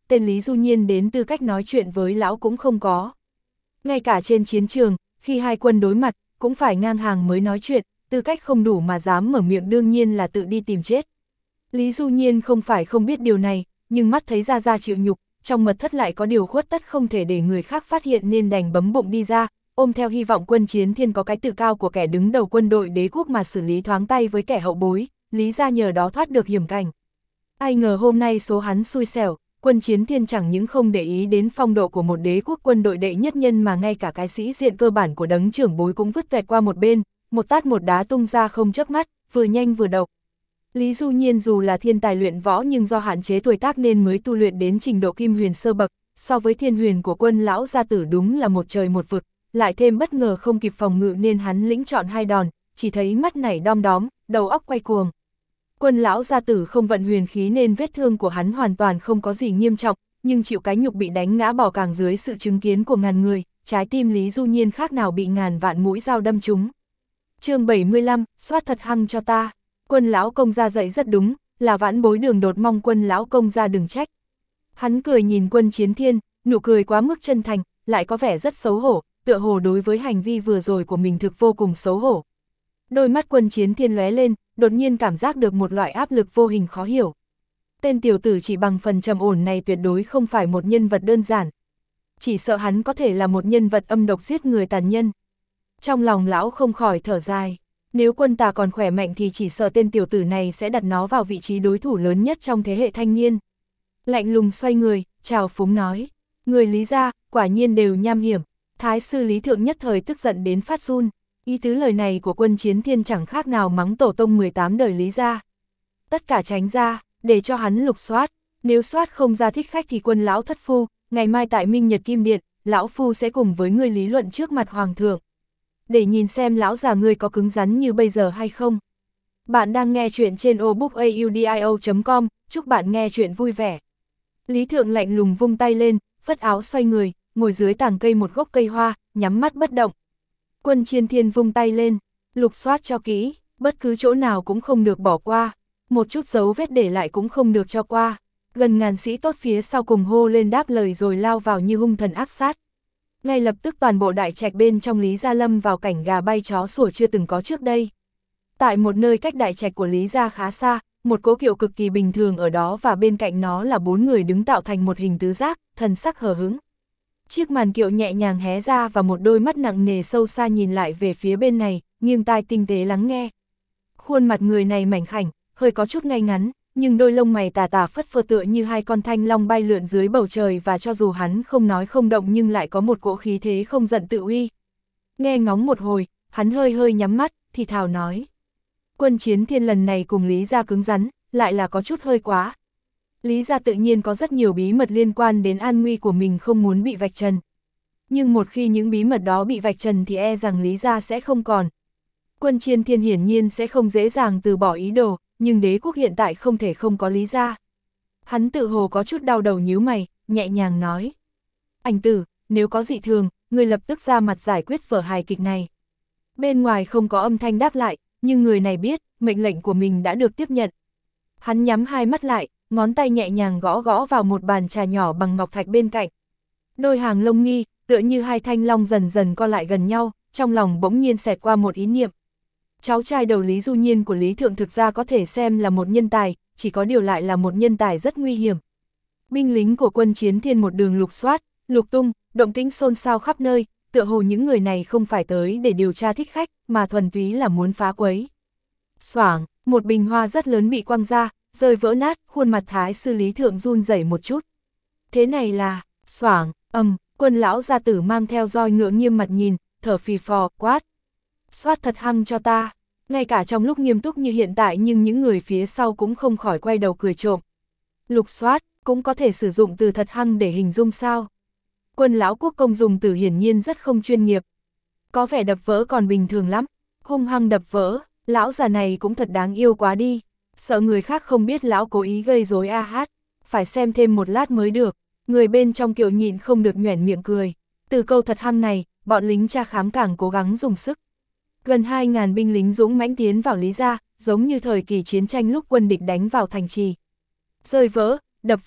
tên Lý Du Nhiên đến tư cách nói chuyện với lão cũng không có. Ngay cả trên chiến trường, khi hai quân đối mặt, cũng phải ngang hàng mới nói chuyện, tư cách không đủ mà dám mở miệng đương nhiên là tự đi tìm chết. Lý Du Nhiên không phải không biết điều này, nhưng mắt thấy Gia Gia chịu nhục, trong mật thất lại có điều khuất tất không thể để người khác phát hiện nên đành bấm bụng đi ra, ôm theo hy vọng Quân Chiến Thiên có cái tự cao của kẻ đứng đầu quân đội đế quốc mà xử lý thoáng tay với kẻ hậu bối, Lý gia nhờ đó thoát được hiểm cảnh. Ai ngờ hôm nay số hắn xui xẻo, Quân Chiến Thiên chẳng những không để ý đến phong độ của một đế quốc quân đội đệ nhất nhân mà ngay cả cái sĩ diện cơ bản của đấng trưởng bối cũng vứt tuẹt qua một bên, một tát một đá tung ra không chớp mắt, vừa nhanh vừa độc. Lý Du Nhiên dù là thiên tài luyện võ nhưng do hạn chế tuổi tác nên mới tu luyện đến trình độ kim huyền sơ bậc, so với thiên huyền của Quân lão gia tử đúng là một trời một vực, lại thêm bất ngờ không kịp phòng ngự nên hắn lĩnh chọn hai đòn, chỉ thấy mắt nảy đom đóm, đầu óc quay cuồng. Quân lão gia tử không vận huyền khí nên vết thương của hắn hoàn toàn không có gì nghiêm trọng, nhưng chịu cái nhục bị đánh ngã bỏ càng dưới sự chứng kiến của ngàn người, trái tim Lý Du Nhiên khác nào bị ngàn vạn mũi dao đâm trúng. Chương 75, soát thật hăng cho ta. Quân lão công gia dạy rất đúng, là vãn bối Đường Đột mong Quân lão công gia đừng trách. Hắn cười nhìn Quân Chiến Thiên, nụ cười quá mức chân thành, lại có vẻ rất xấu hổ, tựa hồ đối với hành vi vừa rồi của mình thực vô cùng xấu hổ. Đôi mắt Quân Chiến Thiên lóe lên, đột nhiên cảm giác được một loại áp lực vô hình khó hiểu. Tên tiểu tử chỉ bằng phần trầm ổn này tuyệt đối không phải một nhân vật đơn giản. Chỉ sợ hắn có thể là một nhân vật âm độc giết người tàn nhân. Trong lòng lão không khỏi thở dài. Nếu Quân Tà còn khỏe mạnh thì chỉ sợ tên tiểu tử này sẽ đặt nó vào vị trí đối thủ lớn nhất trong thế hệ thanh niên. Lạnh lùng xoay người, chào phúng nói. Người Lý gia, quả nhiên đều nham hiểm. Thái sư Lý Thượng nhất thời tức giận đến phát run. Ý tứ lời này của Quân Chiến Thiên chẳng khác nào mắng tổ tông 18 đời Lý gia. Tất cả tránh ra, để cho hắn lục soát. Nếu soát không ra thích khách thì Quân lão thất phu, ngày mai tại Minh Nhật Kim Điện, lão phu sẽ cùng với ngươi lý luận trước mặt hoàng thượng. Để nhìn xem lão già ngươi có cứng rắn như bây giờ hay không. Bạn đang nghe chuyện trên obookaudio.com, chúc bạn nghe chuyện vui vẻ. Lý Thượng lạnh lùng vung tay lên, phất áo xoay người, ngồi dưới tàng cây một gốc cây hoa, nhắm mắt bất động. Quân Chiến Thiên vung tay lên, lục soát cho kỹ, bất cứ chỗ nào cũng không được bỏ qua, một chút dấu vết để lại cũng không được cho qua. Gần ngàn sĩ tốt phía sau cùng hô lên đáp lời rồi lao vào như hung thần ác sát. Ngay lập tức toàn bộ đại trạch bên trong Lý gia lâm vào cảnh gà bay chó sủa chưa từng có trước đây. Tại một nơi cách đại trạch của Lý gia khá xa, một cỗ kiệu cực kỳ bình thường ở đó và bên cạnh nó là 4 người đứng tạo thành một hình tứ giác, thần sắc hờ hững. Chiếc màn kiệu nhẹ nhàng hé ra và một đôi mắt nặng nề sâu xa nhìn lại về phía bên này, nghiêng tai tinh tế lắng nghe. Khuôn mặt người này mảnh khảnh, hơi có chút ngay ngắn, nhưng đôi lông mày tà tà phất phơ tựa như hai con thanh long bay lượn dưới bầu trời và cho dù hắn không nói không động nhưng lại có một cỗ khí thế không giận tự uy. Nghe ngóng một hồi, hắn hơi hơi nhắm mắt, thì thào nói. Quân Chiến Thiên lần này cùng Lý gia cứng rắn, lại là có chút hơi quá. Lý gia tự nhiên có rất nhiều bí mật liên quan đến an nguy của mình không muốn bị vạch trần. Nhưng một khi những bí mật đó bị vạch trần thì e rằng Lý gia sẽ không còn. Quân Chiến Thiên hiển nhiên sẽ không dễ dàng từ bỏ ý đồ, nhưng đế quốc hiện tại không thể không có Lý gia. Hắn tự hồ có chút đau đầu nhíu mày, nhẹ nhàng nói. Anh tử, nếu có dị thường, người lập tức ra mặt giải quyết vở hài kịch này. Bên ngoài không có âm thanh đáp lại, nhưng người này biết, mệnh lệnh của mình đã được tiếp nhận. Hắn nhắm hai mắt lại, ngón tay nhẹ nhàng gõ gõ vào một bàn trà nhỏ bằng ngọc thạch bên cạnh. Đôi hàng lông mi, tựa như hai thanh long dần dần co lại gần nhau, trong lòng bỗng nhiên xẹt qua một ý niệm. Cháu trai đầu Lý Du Nhiên của Lý Thượng thực ra có thể xem là một nhân tài, chỉ có điều lại là một nhân tài rất nguy hiểm. Binh lính của Quân Chiến Thiên một đường lục soát, lục tung, động tĩnh xôn xao khắp nơi, tựa hồ những người này không phải tới để điều tra thích khách, mà thuần túy là muốn phá quấy. Xoảng, một bình hoa rất lớn bị quăng ra, rơi vỡ nát, khuôn mặt Thái sư Lý Thượng run rẩy một chút. Thế này là, xoảng, Quân lão gia tử mang theo roi ngựa nghiêm mặt nhìn, thở phì phò, quát. Soát thật hăng cho ta. Ngay cả trong lúc nghiêm túc như hiện tại nhưng những người phía sau cũng không khỏi quay đầu cười trộm. Lục soát, cũng có thể sử dụng từ thật hăng để hình dung sao. Quân lão quốc công dùng từ hiển nhiên rất không chuyên nghiệp. Có vẻ đập vỡ còn bình thường lắm, hung hăng đập vỡ, lão già này cũng thật đáng yêu quá đi. Sợ người khác không biết lão cố ý gây rối a hát, phải xem thêm một lát mới được. Người bên trong kiệu nhịn không được nhoẻn miệng cười. Từ câu thật hăng này, bọn lính tra khám càng cố gắng dùng sức. Gần 2.000 binh lính dũng mãnh tiến vào Lý gia, giống như thời kỳ chiến tranh lúc quân địch đánh vào thành trì. Rơi vỡ, đập vỡ,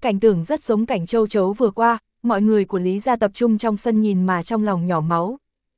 cảnh tượng rất giống cảnh châu chấu vừa qua, mọi người của Lý gia tập trung trong sân nhìn mà trong lòng nhỏ máu.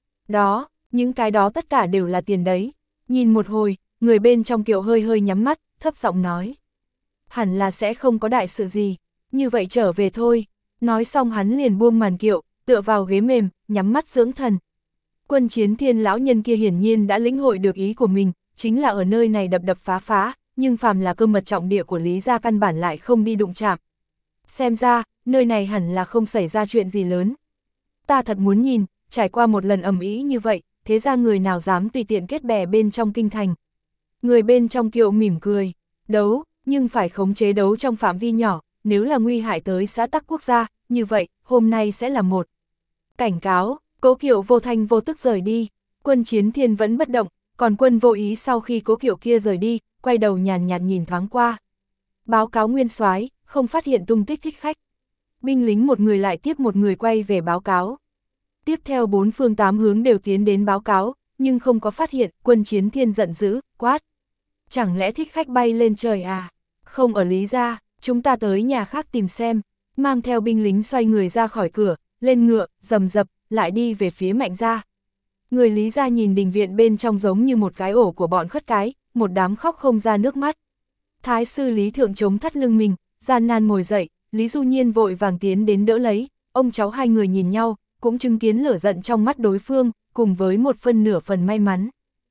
Đó, những cái đó tất cả đều là tiền đấy. Nhìn một hồi, người bên trong kiệu hơi hơi nhắm mắt, thấp giọng nói. Hẳn là sẽ không có đại sự gì, như vậy trở về thôi. Nói xong hắn liền buông màn kiệu, tựa vào ghế mềm, nhắm mắt dưỡng thần. Quân Chiến Thiên lão nhân kia hiển nhiên đã lĩnh hội được ý của mình, chính là ở nơi này đập đập phá phá, nhưng phàm là cơ mật trọng địa của Lý gia căn bản lại không đi đụng chạm. Xem ra, nơi này hẳn là không xảy ra chuyện gì lớn. Ta thật muốn nhìn, trải qua một lần ầm ĩ như vậy, thế ra người nào dám tùy tiện kết bè bên trong kinh thành. Người bên trong kiệu mỉm cười, đấu, nhưng phải khống chế đấu trong phạm vi nhỏ, nếu là nguy hại tới xã tắc quốc gia, như vậy, hôm nay sẽ là một cảnh cáo. Cố Kiệu vô thanh vô tức rời đi, Quân Chiến Thiên vẫn bất động, còn Quân Vô Ý sau khi Cố Kiệu kia rời đi, quay đầu nhàn nhạt nhìn thoáng qua. Báo cáo nguyên soái, không phát hiện tung tích thích khách. Binh lính một người lại tiếp một người quay về báo cáo. Tiếp theo 4 phương 8 hướng đều tiến đến báo cáo, nhưng không có phát hiện. Quân Chiến Thiên giận dữ, quát. Chẳng lẽ thích khách bay lên trời à? Không ở Lý gia, chúng ta tới nhà khác tìm xem. Mang theo binh lính xoay người ra khỏi cửa, lên ngựa, rầm rập, lại đi về phía Mạnh gia. Người Lý gia nhìn đình viện bên trong giống như một cái ổ của bọn khất cái, một đám khóc không ra nước mắt. Thái sư Lý Thượng chống thắt lưng mình, gian nan ngồi dậy, Lý Du Nhiên vội vàng tiến đến đỡ lấy, ông cháu hai người nhìn nhau, cũng chứng kiến lửa giận trong mắt đối phương, cùng với một phân nửa phần may mắn.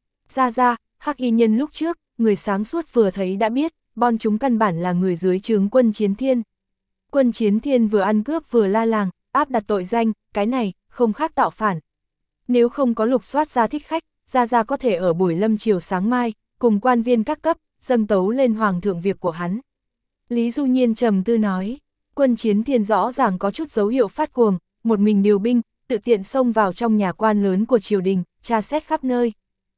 Ra, Hắc Y Nhân lúc trước, người sáng suốt vừa thấy đã biết, bọn chúng căn bản là người dưới trướng Quân Chiến Thiên. Quân Chiến Thiên vừa ăn cướp vừa la làng, áp đặt tội danh, cái này, không khác tạo phản. Nếu không có lục soát ra thích khách, ra có thể ở buổi lâm chiều sáng mai, cùng quan viên các cấp, dâng tấu lên hoàng thượng việc của hắn. Lý Du Nhiên trầm tư nói, Quân Chiến Thiên rõ ràng có chút dấu hiệu phát cuồng, một mình điều binh, tự tiện xông vào trong nhà quan lớn của triều đình, tra xét khắp nơi.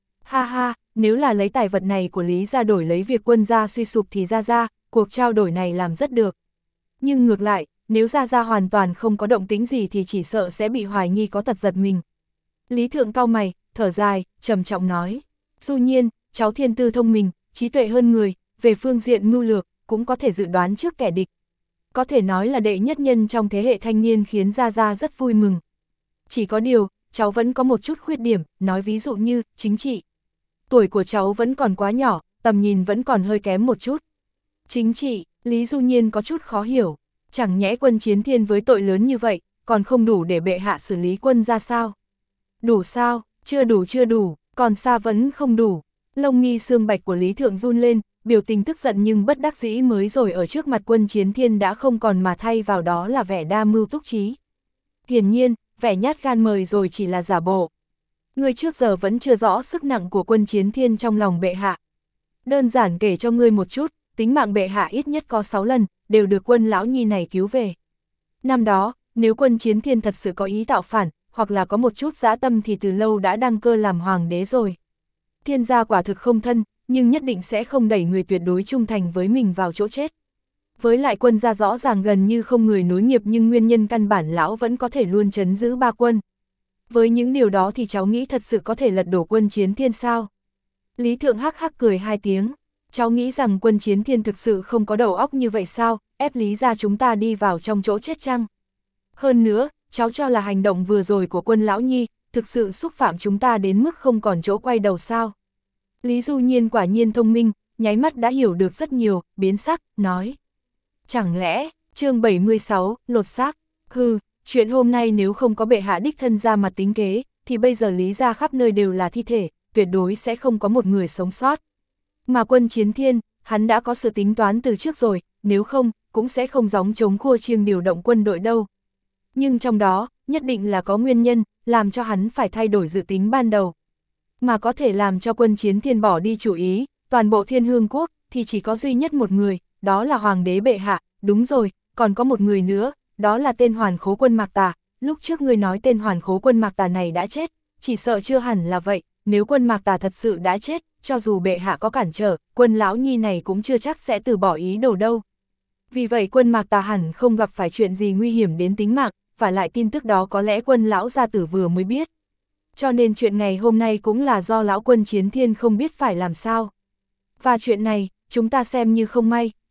Ha, nếu là lấy tài vật này của Lý gia đổi lấy việc quân gia suy sụp thì ra, cuộc trao đổi này làm rất được. Nhưng ngược lại, nếu ra hoàn toàn không có động tĩnh gì thì chỉ sợ sẽ bị hoài nghi có tật giật mình. Lý Thượng cau mày, thở dài, trầm trọng nói, Du Nhiên, cháu thiên tư thông minh, trí tuệ hơn người, về phương diện mưu lược, cũng có thể dự đoán trước kẻ địch. Có thể nói là đệ nhất nhân trong thế hệ thanh niên khiến ra rất vui mừng. Chỉ có điều, cháu vẫn có một chút khuyết điểm, nói ví dụ như, chính trị. Tuổi của cháu vẫn còn quá nhỏ, tầm nhìn vẫn còn hơi kém một chút. Chính trị, Lý Du Nhiên có chút khó hiểu, chẳng nhẽ Quân Chiến Thiên với tội lớn như vậy, còn không đủ để bệ hạ xử lý quân ra sao? Đủ sao? Chưa đủ, còn xa vẫn không đủ. Lông mi xương bạch của Lý Thượng run lên, biểu tình tức giận nhưng bất đắc dĩ mới rồi ở trước mặt Quân Chiến Thiên đã không còn mà thay vào đó là vẻ đa mưu túc trí. Hiển nhiên, vẻ nhát gan mời rồi chỉ là giả bộ. Ngươi trước giờ vẫn chưa rõ sức nặng của Quân Chiến Thiên trong lòng bệ hạ. Đơn giản kể cho ngươi một chút, tính mạng bệ hạ ít nhất có 6 lần, đều được Quân lão nhi này cứu về. Năm đó, nếu Quân Chiến Thiên thật sự có ý tạo phản, hoặc là có một chút dã tâm thì từ lâu đã đăng cơ làm hoàng đế rồi. Thiên gia quả thực không thân, nhưng nhất định sẽ không đẩy người tuyệt đối trung thành với mình vào chỗ chết. Với lại Quân gia rõ ràng gần như không người nối nghiệp nhưng nguyên nhân căn bản lão vẫn có thể luôn trấn giữ ba quân. Với những điều đó thì cháu nghĩ thật sự có thể lật đổ Quân Chiến Thiên sao? Lý Thượng hắc hắc cười 2 tiếng. Cháu nghĩ rằng Quân Chiến Thiên thực sự không có đầu óc như vậy sao, ép Lý gia chúng ta đi vào trong chỗ chết chăng? Hơn nữa, cháu cho là hành động vừa rồi của Quân lão nhi, thực sự xúc phạm chúng ta đến mức không còn chỗ quay đầu sao? Lý Du Nhiên quả nhiên thông minh, nháy mắt đã hiểu được rất nhiều, biến sắc, nói. Chẳng lẽ, chương 76, lột xác, chuyện hôm nay nếu không có bệ hạ đích thân ra mặt tính kế, thì bây giờ Lý gia khắp nơi đều là thi thể, tuyệt đối sẽ không có một người sống sót. Mà Quân Chiến Thiên, hắn đã có sự tính toán từ trước rồi, nếu không, cũng sẽ không gióng chống khua chiêng điều động quân đội đâu. Nhưng trong đó, nhất định là có nguyên nhân, làm cho hắn phải thay đổi dự tính ban đầu. Mà có thể làm cho Quân Chiến Thiên bỏ đi chủ ý, toàn bộ Thiên Hương Quốc, thì chỉ có duy nhất một người, đó là Hoàng đế bệ hạ, đúng rồi, còn có một người nữa, đó là tên Hoàn Khố Quân Mạc Tà. Lúc trước ngươi nói tên Hoàn Khố Quân Mạc Tà này đã chết, chỉ sợ chưa hẳn là vậy, nếu Quân Mạc Tà thật sự đã chết, cho dù bệ hạ có cản trở, Quân lão nhi này cũng chưa chắc sẽ từ bỏ ý đồ đâu. Vì vậy Quân Mạc Tà hẳn không gặp phải chuyện gì nguy hiểm đến tính mạng, và lại tin tức đó có lẽ Quân lão gia tử vừa mới biết. Cho nên chuyện ngày hôm nay cũng là do lão Quân Chiến Thiên không biết phải làm sao. Và chuyện này, chúng ta xem như không may,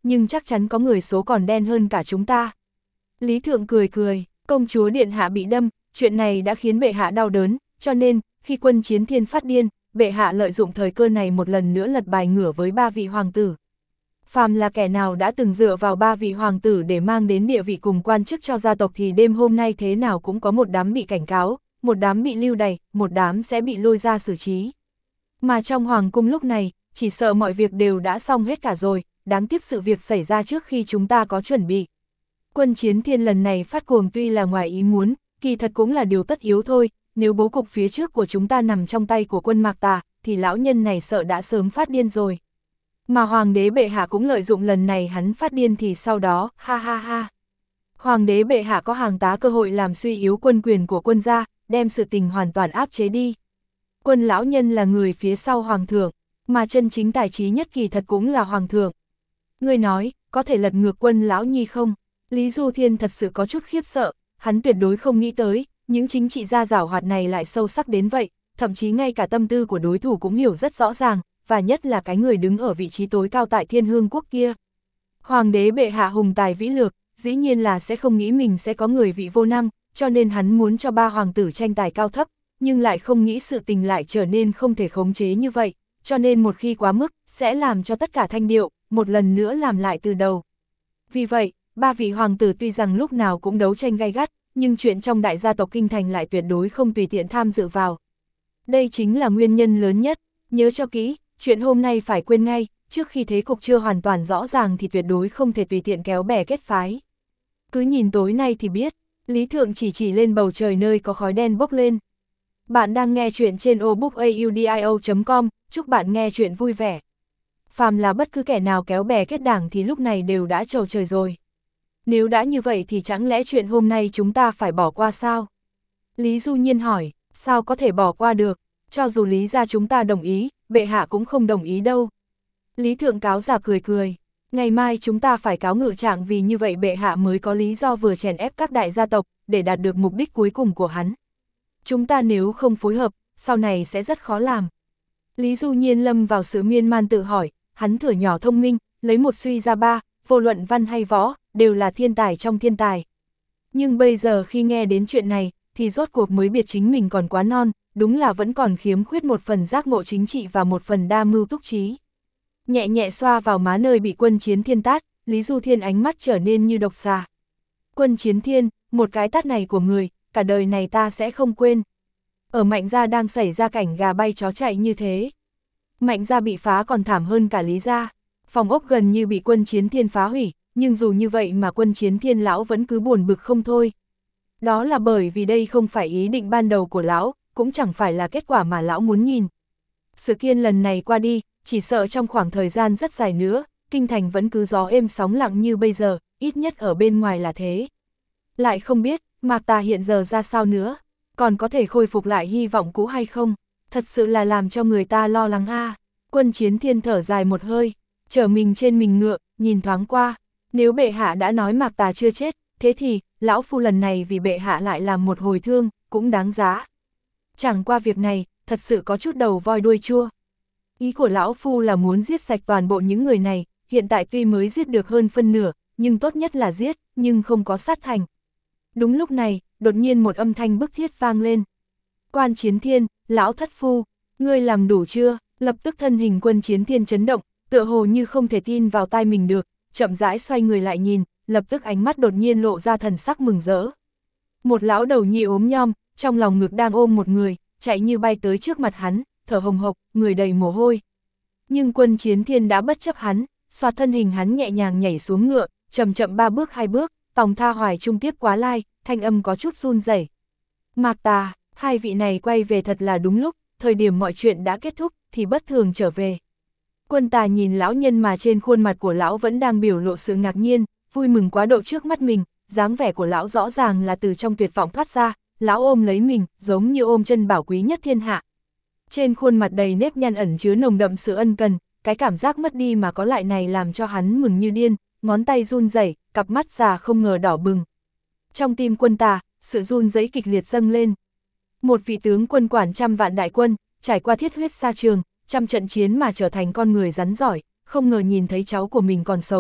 nhưng chắc chắn có người số còn đen hơn cả chúng ta. Lý Thượng cười cười, công chúa điện hạ bị đâm, chuyện này đã khiến bệ hạ đau đớn, cho nên, khi Quân Chiến Thiên phát điên, bệ hạ lợi dụng thời cơ này một lần nữa lật bài ngửa với 3 vị hoàng tử. Phàm là kẻ nào đã từng dựa vào 3 vị hoàng tử để mang đến địa vị cùng quan chức cho gia tộc thì đêm hôm nay thế nào cũng có một đám bị cảnh cáo, một đám bị lưu đày, một đám sẽ bị lôi ra xử trí. Mà trong hoàng cung lúc này, chỉ sợ mọi việc đều đã xong hết cả rồi, đáng tiếc sự việc xảy ra trước khi chúng ta có chuẩn bị. Quân Chiến Thiên lần này phát cuồng tuy là ngoài ý muốn, kỳ thật cũng là điều tất yếu thôi, nếu bố cục phía trước của chúng ta nằm trong tay của quân Mạc Tà, thì lão nhân này sợ đã sớm phát điên rồi. Mà hoàng đế bệ hạ cũng lợi dụng lần này hắn phát điên thì sau đó, ha ha ha. Hoàng đế bệ hạ có hàng tá cơ hội làm suy yếu quân quyền của quân gia, đem sự tình hoàn toàn áp chế đi. Quân lão nhân là người phía sau hoàng thượng, mà chân chính tài trí nhất kỳ thật cũng là hoàng thượng. Ngươi nói, có thể lật ngược quân lão nhi không? Lý Du Thiên thật sự có chút khiếp sợ, hắn tuyệt đối không nghĩ tới, những chính trị gia giảo hoạt này lại sâu sắc đến vậy, thậm chí ngay cả tâm tư của đối thủ cũng hiểu rất rõ ràng, và nhất là cái người đứng ở vị trí tối cao tại Thiên Hương quốc kia. Hoàng đế bệ hạ hùng tài vĩ lược, dĩ nhiên là sẽ không nghĩ mình sẽ có người vị vô năng, cho nên hắn muốn cho 3 hoàng tử tranh tài cao thấp, nhưng lại không nghĩ sự tình lại trở nên không thể khống chế như vậy, cho nên một khi quá mức, sẽ làm cho tất cả thanh điệu, một lần nữa làm lại từ đầu. Vì vậy, 3 vị hoàng tử tuy rằng lúc nào cũng đấu tranh gay gắt, nhưng chuyện trong đại gia tộc Kinh Thành lại tuyệt đối không tùy tiện tham dự vào. Đây chính là nguyên nhân lớn nhất, nhớ cho kỹ, chuyện hôm nay phải quên ngay, trước khi thế cục chưa hoàn toàn rõ ràng thì tuyệt đối không thể tùy tiện kéo bè kết phái. Cứ nhìn tối nay thì biết, Lý Thượng chỉ lên bầu trời nơi có khói đen bốc lên. Bạn đang nghe chuyện trên audiobookaudio.com, chúc bạn nghe chuyện vui vẻ. Phàm là bất cứ kẻ nào kéo bè kết đảng thì lúc này đều đã trầu trời rồi. Nếu đã như vậy thì chẳng lẽ chuyện hôm nay chúng ta phải bỏ qua sao? Lý Du Nhiên hỏi, sao có thể bỏ qua được, cho dù Lý gia chúng ta đồng ý, bệ hạ cũng không đồng ý đâu. Lý Thượng cáo giả cười cười, ngày mai chúng ta phải cáo ngự trạng vì như vậy bệ hạ mới có lý do vừa chèn ép các đại gia tộc để đạt được mục đích cuối cùng của hắn. Chúng ta nếu không phối hợp, sau này sẽ rất khó làm. Lý Du Nhiên lâm vào sự miên man tự hỏi, hắn thuở nhỏ thông minh, lấy một suy ra ba, vô luận văn hay võ, đều là thiên tài trong thiên tài. Nhưng bây giờ khi nghe đến chuyện này, thì rốt cuộc mới biết chính mình còn quá non, đúng là vẫn còn khiếm khuyết một phần giác ngộ chính trị và một phần đa mưu túc trí. Nhẹ nhẹ xoa vào má nơi bị Quân Chiến Thiên tát, Lý Du Thiên ánh mắt trở nên như độc xà. Quân Chiến Thiên, một cái tát này của người, cả đời này ta sẽ không quên. Ở Mạnh gia đang xảy ra cảnh gà bay chó chạy như thế. Mạnh gia bị phá còn thảm hơn cả Lý gia. Phòng ốc gần như bị Quân Chiến Thiên phá hủy, nhưng dù như vậy mà Quân Chiến Thiên lão vẫn cứ buồn bực không thôi. Đó là bởi vì đây không phải ý định ban đầu của lão, cũng chẳng phải là kết quả mà lão muốn nhìn. Sự kiện lần này qua đi, chỉ sợ trong khoảng thời gian rất dài nữa, Kinh Thành vẫn cứ gió êm sóng lặng như bây giờ, ít nhất ở bên ngoài là thế. Lại không biết, Mạc Tà hiện giờ ra sao nữa, còn có thể khôi phục lại hy vọng cũ hay không, thật sự là làm cho người ta lo lắng a. Quân Chiến Thiên thở dài một hơi, trở mình trên mình ngựa, nhìn thoáng qua, nếu bệ hạ đã nói Mạc Tà chưa chết, thế thì, lão phu lần này vì bệ hạ lại làm một hồi thương, cũng đáng giá. Chẳng qua việc này, thật sự có chút đầu voi đuôi chua. Ý của lão phu là muốn giết sạch toàn bộ những người này, hiện tại tuy mới giết được hơn phân nửa, nhưng tốt nhất là giết, nhưng không có sát thành. Đúng lúc này, đột nhiên một âm thanh bức thiết vang lên. Quan Chiến Thiên, lão thất phu, ngươi làm đủ chưa? Lập tức thân hình Quân Chiến Thiên chấn động, tựa hồ như không thể tin vào tai mình được, chậm rãi xoay người lại nhìn, lập tức ánh mắt đột nhiên lộ ra thần sắc mừng rỡ. Một lão đầu nhi ốm nhom, trong lòng ngực đang ôm một người, chạy như bay tới trước mặt hắn, thở hồng hộc, người đầy mồ hôi. Nhưng Quân Chiến Thiên đã bất chấp hắn, xoạt thân hình hắn nhẹ nhàng nhảy xuống ngựa, chậm chậm 3 bước 2 bước, tòng tha hoài trung tiếp quá lai, thanh âm có chút run rẩy. Mạc Tà, hai vị này quay về thật là đúng lúc, thời điểm mọi chuyện đã kết thúc, thì bất thường trở về. Quân Tà nhìn lão nhân mà trên khuôn mặt của lão vẫn đang biểu lộ sự ngạc nhiên, vui mừng quá độ trước mắt mình, dáng vẻ của lão rõ ràng là từ trong tuyệt vọng thoát ra, lão ôm lấy mình, giống như ôm chân bảo quý nhất thiên hạ. Trên khuôn mặt đầy nếp nhăn ẩn chứa nồng đậm sự ân cần, cái cảm giác mất đi mà có lại này làm cho hắn mừng như điên, ngón tay run rẩy, cặp mắt già không ngờ đỏ bừng. Trong tim Quân Tà, sự run rẩy kịch liệt dâng lên. Một vị tướng quân quản trăm vạn đại quân, trải qua thiết huyết xa trường, trăm trận chiến mà trở thành con người rắn giỏi, không ngờ nhìn thấy cháu của mình còn sống,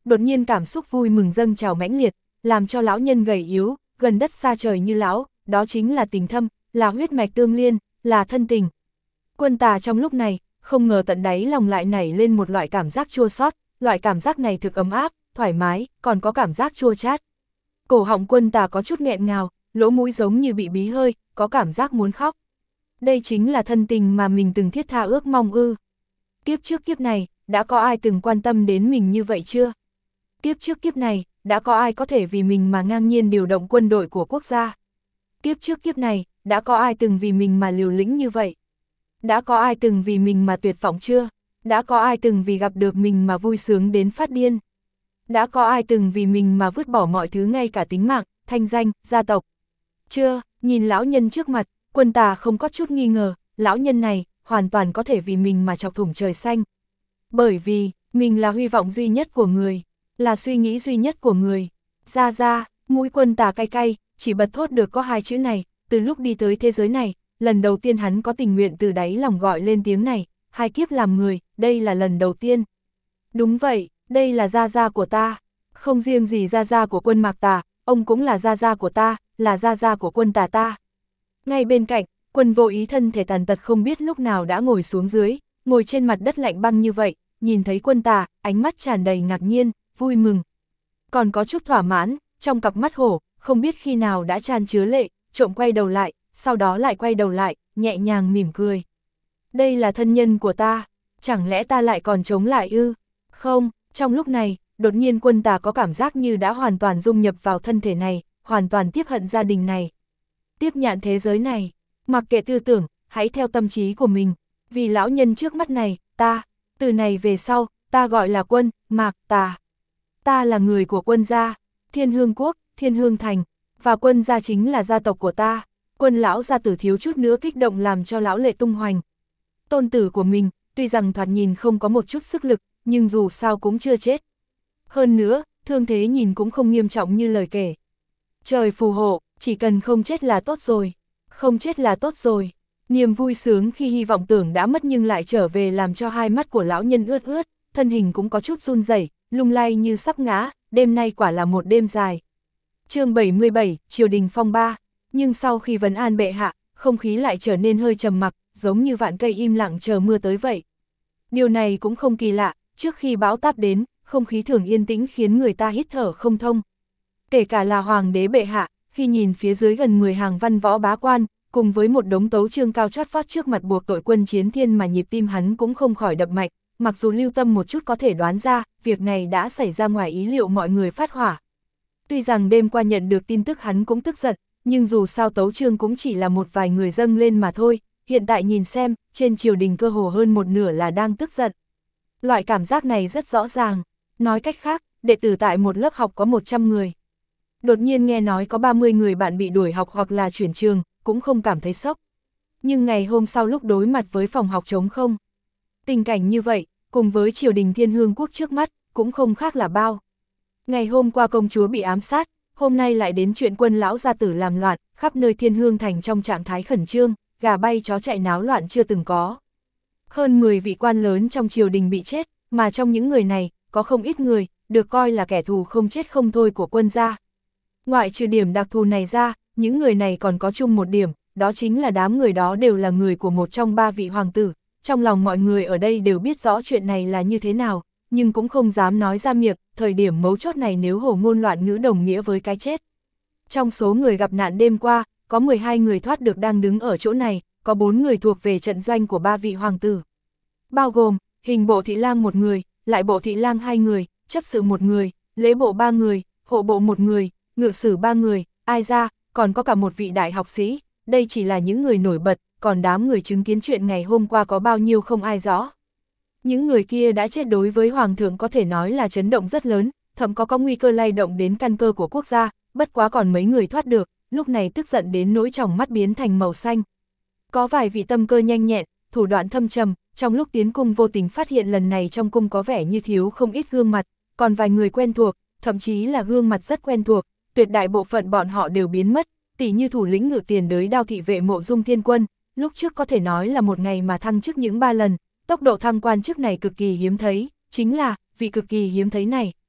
đột nhiên cảm xúc vui mừng dâng trào mãnh liệt, làm cho lão nhân gầy yếu, gần đất xa trời như lão, đó chính là tình thâm, là huyết mạch tương liên, là thân tình. Quân Tà trong lúc này, không ngờ tận đáy lòng lại nảy lên một loại cảm giác chua xót, loại cảm giác này thực ấm áp, thoải mái, còn có cảm giác chua chát. Cổ họng Quân Tà có chút nghẹn ngào, lỗ mũi giống như bị bí hơi, có cảm giác muốn khóc. Đây chính là thân tình mà mình từng thiết tha ước mong ư. Kiếp trước kiếp này, đã có ai từng quan tâm đến mình như vậy chưa? Kiếp trước kiếp này, đã có ai có thể vì mình mà ngang nhiên điều động quân đội của quốc gia? Kiếp trước kiếp này, đã có ai từng vì mình mà liều lĩnh như vậy? Đã có ai từng vì mình mà tuyệt vọng chưa? Đã có ai từng vì gặp được mình mà vui sướng đến phát điên? Đã có ai từng vì mình mà vứt bỏ mọi thứ ngay cả tính mạng, thanh danh, gia tộc? Chưa, nhìn lão nhân trước mặt, Quân Tà không có chút nghi ngờ, lão nhân này hoàn toàn có thể vì mình mà chọc thủng trời xanh. Bởi vì, mình là hy vọng duy nhất của người, là suy nghĩ duy nhất của người. Ra, mũi Quân Tà cay cay, chỉ bật thốt được có hai chữ này, từ lúc đi tới thế giới này, lần đầu tiên hắn có tình nguyện từ đáy lòng gọi lên tiếng này, hai kiếp làm người, đây là lần đầu tiên. Đúng vậy, đây là gia của ta, không riêng gì gia của Quân Mạc Tà, ông cũng là gia của ta, là gia của Quân Tà ta. Ngay bên cạnh, Quân Vô Ý thân thể tàn tật không biết lúc nào đã ngồi xuống dưới, ngồi trên mặt đất lạnh băng như vậy, nhìn thấy Quân Tà, ánh mắt tràn đầy ngạc nhiên, vui mừng. Còn có chút thỏa mãn, trong cặp mắt hổ, không biết khi nào đã tràn chứa lệ, trộm quay đầu lại, sau đó lại quay đầu lại, nhẹ nhàng mỉm cười. Đây là thân nhân của ta, chẳng lẽ ta lại còn chống lại ư? Không, trong lúc này, đột nhiên Quân Tà có cảm giác như đã hoàn toàn dung nhập vào thân thể này, hoàn toàn tiếp hận gia đình này. Tiếp nhận thế giới này, mặc kệ tư tưởng, hãy theo tâm trí của mình, vì lão nhân trước mắt này, ta, từ này về sau, ta gọi là Quân, Mạc Tà. Ta là người của Quân gia, Thiên Hương Quốc, Thiên Hương Thành, và Quân gia chính là gia tộc của ta. Quân lão gia tử thiếu chút nữa kích động làm cho lão lệ tung hoành. Tôn tử của mình, tuy rằng thoạt nhìn không có một chút sức lực, nhưng dù sao cũng chưa chết. Hơn nữa, thương thế nhìn cũng không nghiêm trọng như lời kể. Trời phù hộ, chỉ cần không chết là tốt rồi. Không chết là tốt rồi. Niềm vui sướng khi hy vọng tưởng đã mất nhưng lại trở về làm cho hai mắt của lão nhân ướt ướt, thân hình cũng có chút run rẩy, lung lay như sắp ngã, đêm nay quả là một đêm dài. Chương 77, Triều đình phong ba. Nhưng sau khi vấn an bệ hạ, không khí lại trở nên hơi trầm mặc, giống như vạn cây im lặng chờ mưa tới vậy. Điều này cũng không kỳ lạ, trước khi bão táp đến, không khí thường yên tĩnh khiến người ta hít thở không thông. Kể cả là hoàng đế bệ hạ, khi nhìn phía dưới gần 10 hàng văn võ bá quan, cùng với một đống tấu chương cao chót vót trước mặt buộc tội quân chiến thiên mà nhịp tim hắn cũng không khỏi đập mạnh, mặc dù lưu tâm một chút có thể đoán ra, việc này đã xảy ra ngoài ý liệu mọi người phát hỏa. Tuy rằng đêm qua nhận được tin tức hắn cũng tức giận, nhưng dù sao tấu chương cũng chỉ là một vài người dâng lên mà thôi, hiện tại nhìn xem, trên triều đình cơ hồ hơn một nửa là đang tức giận. Loại cảm giác này rất rõ ràng, nói cách khác, đệ tử tại một lớp học có 100 người. Đột nhiên nghe nói có 30 người bạn bị đuổi học hoặc là chuyển trường, cũng không cảm thấy sốc. Nhưng ngày hôm sau lúc đối mặt với phòng học trống không, tình cảnh như vậy, cùng với triều đình Thiên Hương Quốc trước mắt, cũng không khác là bao. Ngày hôm qua công chúa bị ám sát, hôm nay lại đến chuyện Quân lão gia tử làm loạn, khắp nơi Thiên Hương Thành trong trạng thái khẩn trương, gà bay chó chạy náo loạn chưa từng có. Hơn 10 vị quan lớn trong triều đình bị chết, mà trong những người này, có không ít người, được coi là kẻ thù không chết không thôi của Quân gia. Ngoại trừ điểm đặc thù này ra, những người này còn có chung một điểm, đó chính là đám người đó đều là người của một trong 3 vị hoàng tử. Trong lòng mọi người ở đây đều biết rõ chuyện này là như thế nào, nhưng cũng không dám nói ra miệng, thời điểm mấu chốt này nếu hồ ngôn loạn ngữ đồng nghĩa với cái chết. Trong số người gặp nạn đêm qua, có 12 người thoát được đang đứng ở chỗ này, có 4 người thuộc về trận doanh của 3 vị hoàng tử. Bao gồm, hình bộ thị lang 1 người, lại bộ thị lang 2 người, chấp sự 1 người, lễ bộ 3 người, hộ bộ 1 người, ngự sử 3 người, ai ra, còn có cả một vị đại học sĩ, đây chỉ là những người nổi bật, còn đám người chứng kiến chuyện ngày hôm qua có bao nhiêu không ai rõ. Những người kia đã chết đối với hoàng thượng có thể nói là chấn động rất lớn, thậm có nguy cơ lay động đến căn cơ của quốc gia, bất quá còn mấy người thoát được, lúc này tức giận đến nỗi tròng mắt biến thành màu xanh. Có vài vị tâm cơ nhanh nhẹn, thủ đoạn thâm trầm, trong lúc tiến cung vô tình phát hiện lần này trong cung có vẻ như thiếu không ít gương mặt, còn vài người quen thuộc, thậm chí là gương mặt rất quen thuộc, tuyệt đại bộ phận bọn họ đều biến mất, tỉ như thủ lĩnh ngự tiền đới Đao thị vệ Mộ Dung Thiên Quân, lúc trước có thể nói là một ngày mà thăng chức những 3 lần, tốc độ thăng quan chức này cực kỳ hiếm thấy, chính là, vị cực kỳ hiếm thấy này,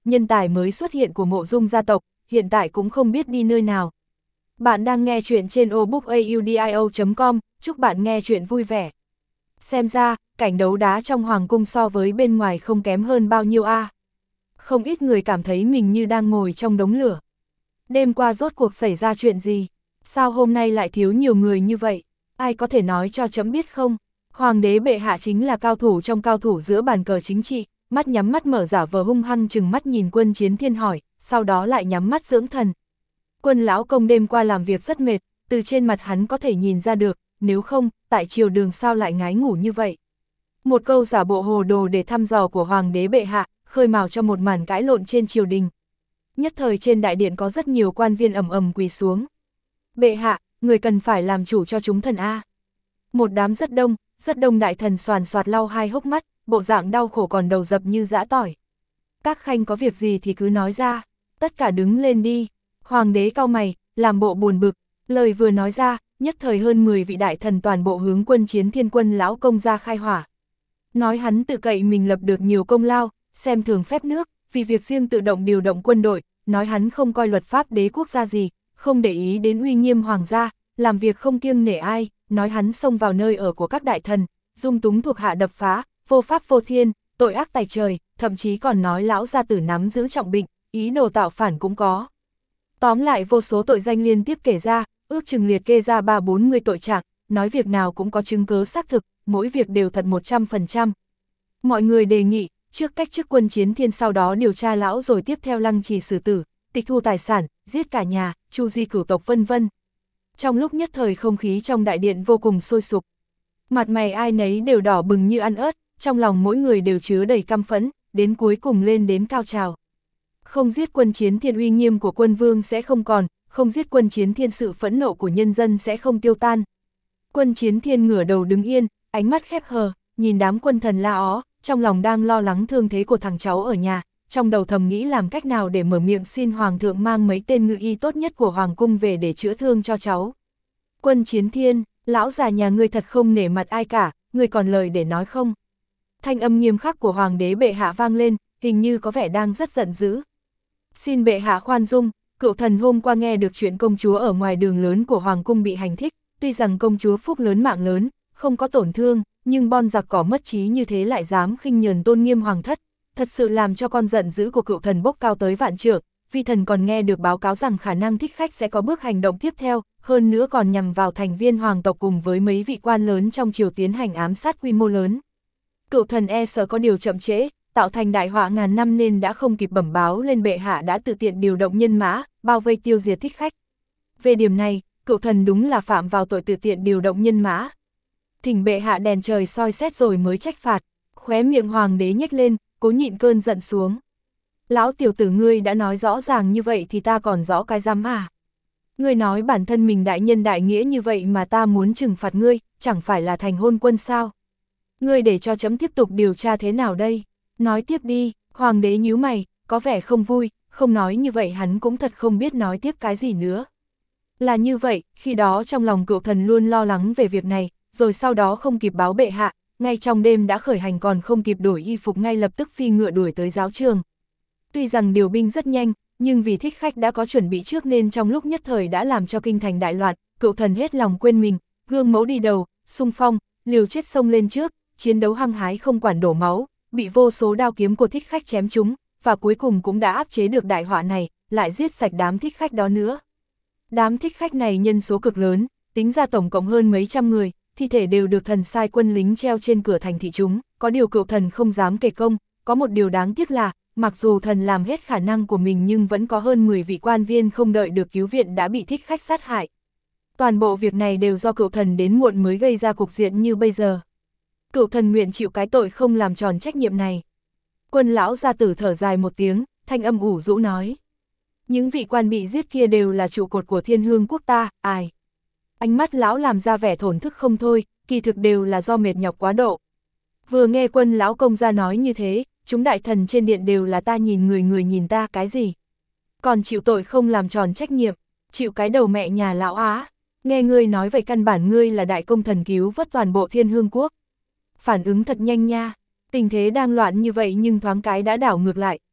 nhân tài mới xuất hiện của Mộ Dung gia tộc, hiện tại cũng không biết đi nơi nào. Bạn đang nghe chuyện trên audiobookaudio.com, chúc bạn nghe chuyện vui vẻ. Xem ra, cảnh đấu đá trong hoàng cung so với bên ngoài không kém hơn bao nhiêu a. Không ít người cảm thấy mình như đang ngồi trong đống lửa. Đêm qua rốt cuộc xảy ra chuyện gì? Sao hôm nay lại thiếu nhiều người như vậy? Ai có thể nói cho trẫm biết không? Hoàng đế bệ hạ chính là cao thủ trong cao thủ giữa bàn cờ chính trị, mắt nhắm mắt mở giả vờ hung hăng chừng mắt nhìn Quân Chiến Thiên hỏi, sau đó lại nhắm mắt dưỡng thần. Quân lão công đêm qua làm việc rất mệt, từ trên mặt hắn có thể nhìn ra được, nếu không, tại triều đường sao lại ngái ngủ như vậy? Một câu giả bộ hồ đồ để thăm dò của hoàng đế bệ hạ, khơi mào cho một màn cãi lộn trên triều đình. Nhất thời trên đại điện có rất nhiều quan viên ầm ầm quỳ xuống. Bệ hạ, người cần phải làm chủ cho chúng thần a. Một đám rất đông đại thần soàn soạt lau hai hốc mắt, bộ dạng đau khổ còn đầu dập như giã tỏi. Các khanh có việc gì thì cứ nói ra, tất cả đứng lên đi. Hoàng đế cau mày, làm bộ buồn bực, lời vừa nói ra, nhất thời hơn 10 vị đại thần toàn bộ hướng Quân Chiến Thiên Quân lão công ra khai hỏa. Nói hắn tự cậy mình lập được nhiều công lao, xem thường phép nước, vì việc riêng tự động điều động quân đội, nói hắn không coi luật pháp đế quốc gia gì, không để ý đến uy nghiêm hoàng gia, làm việc không kiêng nể ai, nói hắn xông vào nơi ở của các đại thần, dung túng thuộc hạ đập phá, vô pháp vô thiên, tội ác tày trời, thậm chí còn nói lão gia tử nắm giữ trọng bệnh, ý đồ tạo phản cũng có. Tóm lại vô số tội danh liên tiếp kể ra, ước chừng liệt kê ra 3-40 tội trạng, nói việc nào cũng có chứng cứ xác thực, mỗi việc đều thật 100%. Mọi người đề nghị, trước cách chức Quân Chiến Thiên sau đó điều tra lão rồi tiếp theo lăng trì xử tử, tịch thu tài sản, giết cả nhà, chu di cửu tộc vân vân. Trong lúc nhất thời không khí trong đại điện vô cùng sôi sục. Mặt mày ai nấy đều đỏ bừng như ăn ớt, trong lòng mỗi người đều chứa đầy căm phẫn, đến cuối cùng lên đến cao trào. Không giết Quân Chiến Thiên uy nghiêm của quân vương sẽ không còn, không giết Quân Chiến Thiên sự phẫn nộ của nhân dân sẽ không tiêu tan. Quân Chiến Thiên ngửa đầu đứng yên, ánh mắt khép hờ, nhìn đám quân thần la ó, trong lòng đang lo lắng thương thế của thằng cháu ở nhà, trong đầu thầm nghĩ làm cách nào để mở miệng xin hoàng thượng mang mấy tên ngự y tốt nhất của hoàng cung về để chữa thương cho cháu. Quân Chiến Thiên, lão già nhà ngươi thật không nể mặt ai cả, ngươi còn lời để nói không? Thanh âm nghiêm khắc của hoàng đế bệ hạ vang lên, hình như có vẻ đang rất giận dữ. Xin bệ hạ khoan dung, cựu thần hôm qua nghe được chuyện công chúa ở ngoài đường lớn của hoàng cung bị hành thích, tuy rằng công chúa phúc lớn mạng lớn, không có tổn thương, nhưng bon giặc cỏ mất trí như thế lại dám khinh nhờn tôn nghiêm hoàng thất, thật sự làm cho con giận dữ của cựu thần bốc cao tới vạn trượng. Vi thần còn nghe được báo cáo rằng khả năng Thích Khách sẽ có bước hành động tiếp theo, hơn nữa còn nhằm vào thành viên hoàng tộc cùng với mấy vị quan lớn trong triều tiến hành ám sát quy mô lớn. Cựu thần e sợ có điều chậm trễ, tạo thành đại họa ngàn năm nên đã không kịp bẩm báo lên bệ hạ đã tự tiện điều động nhân mã, bao vây tiêu diệt Thích Khách. Về điểm này, cựu thần đúng là phạm vào tội tự tiện điều động nhân mã. Thỉnh bệ hạ đèn trời soi xét rồi mới trách phạt. Khóe miệng hoàng đế nhếch lên, cố nhịn cơn giận xuống. Lão tiểu tử ngươi đã nói rõ ràng như vậy thì ta còn rõ cái dám à? Ngươi nói bản thân mình đại nhân đại nghĩa như vậy mà ta muốn trừng phạt ngươi, chẳng phải là thành hôn quân sao? Ngươi để cho chấm tiếp tục điều tra thế nào đây? Nói tiếp đi. Hoàng đế nhíu mày, có vẻ không vui, không nói như vậy hắn cũng thật không biết nói tiếp cái gì nữa. Là như vậy, khi đó trong lòng cựu thần luôn lo lắng về việc này, rồi sau đó không kịp báo bệ hạ, ngay trong đêm đã khởi hành còn không kịp đổi y phục ngay lập tức phi ngựa đuổi tới giáo trường. Tuy rằng điều binh rất nhanh, nhưng vì Thích Khách đã có chuẩn bị trước nên trong lúc nhất thời đã làm cho kinh thành đại loạn, cựu thần hết lòng quên mình, gương mẫu đi đầu, xung phong, liều chết xông lên trước, chiến đấu hăng hái không quản đổ máu, bị vô số đao kiếm của Thích Khách chém trúng, và cuối cùng cũng đã áp chế được đại họa này, lại giết sạch đám Thích Khách đó nữa. Đám Thích Khách này nhân số cực lớn, tính ra tổng cộng hơn mấy trăm người, thi thể đều được thần sai quân lính treo trên cửa thành thị chúng, có điều cựu thần không dám kể công, có một điều đáng tiếc là, mặc dù thần làm hết khả năng của mình nhưng vẫn có hơn 10 vị quan viên không đợi được cứu viện đã bị Thích Khách sát hại. Toàn bộ việc này đều do cựu thần đến muộn mới gây ra cục diện như bây giờ. Cựu thần nguyện chịu cái tội không làm tròn trách nhiệm này. Quân lão gia tử thở dài một tiếng, thanh âm ủ rũ nói. Những vị quan bị giết kia đều là trụ cột của thiên hương quốc ta, ai? Ánh mắt lão làm ra vẻ thổn thức không thôi, kỳ thực đều là do mệt nhọc quá độ. Vừa nghe quân lão công gia nói như thế, chúng đại thần trên điện đều là ta nhìn người người nhìn ta cái gì. Còn chịu tội không làm tròn trách nhiệm, chịu cái đầu mẹ nhà lão á. Nghe ngươi nói vậy căn bản ngươi là đại công thần cứu vớt toàn bộ thiên hương quốc. Phản ứng thật nhanh nha, tình thế đang loạn như vậy nhưng thoáng cái đã đảo ngược lại,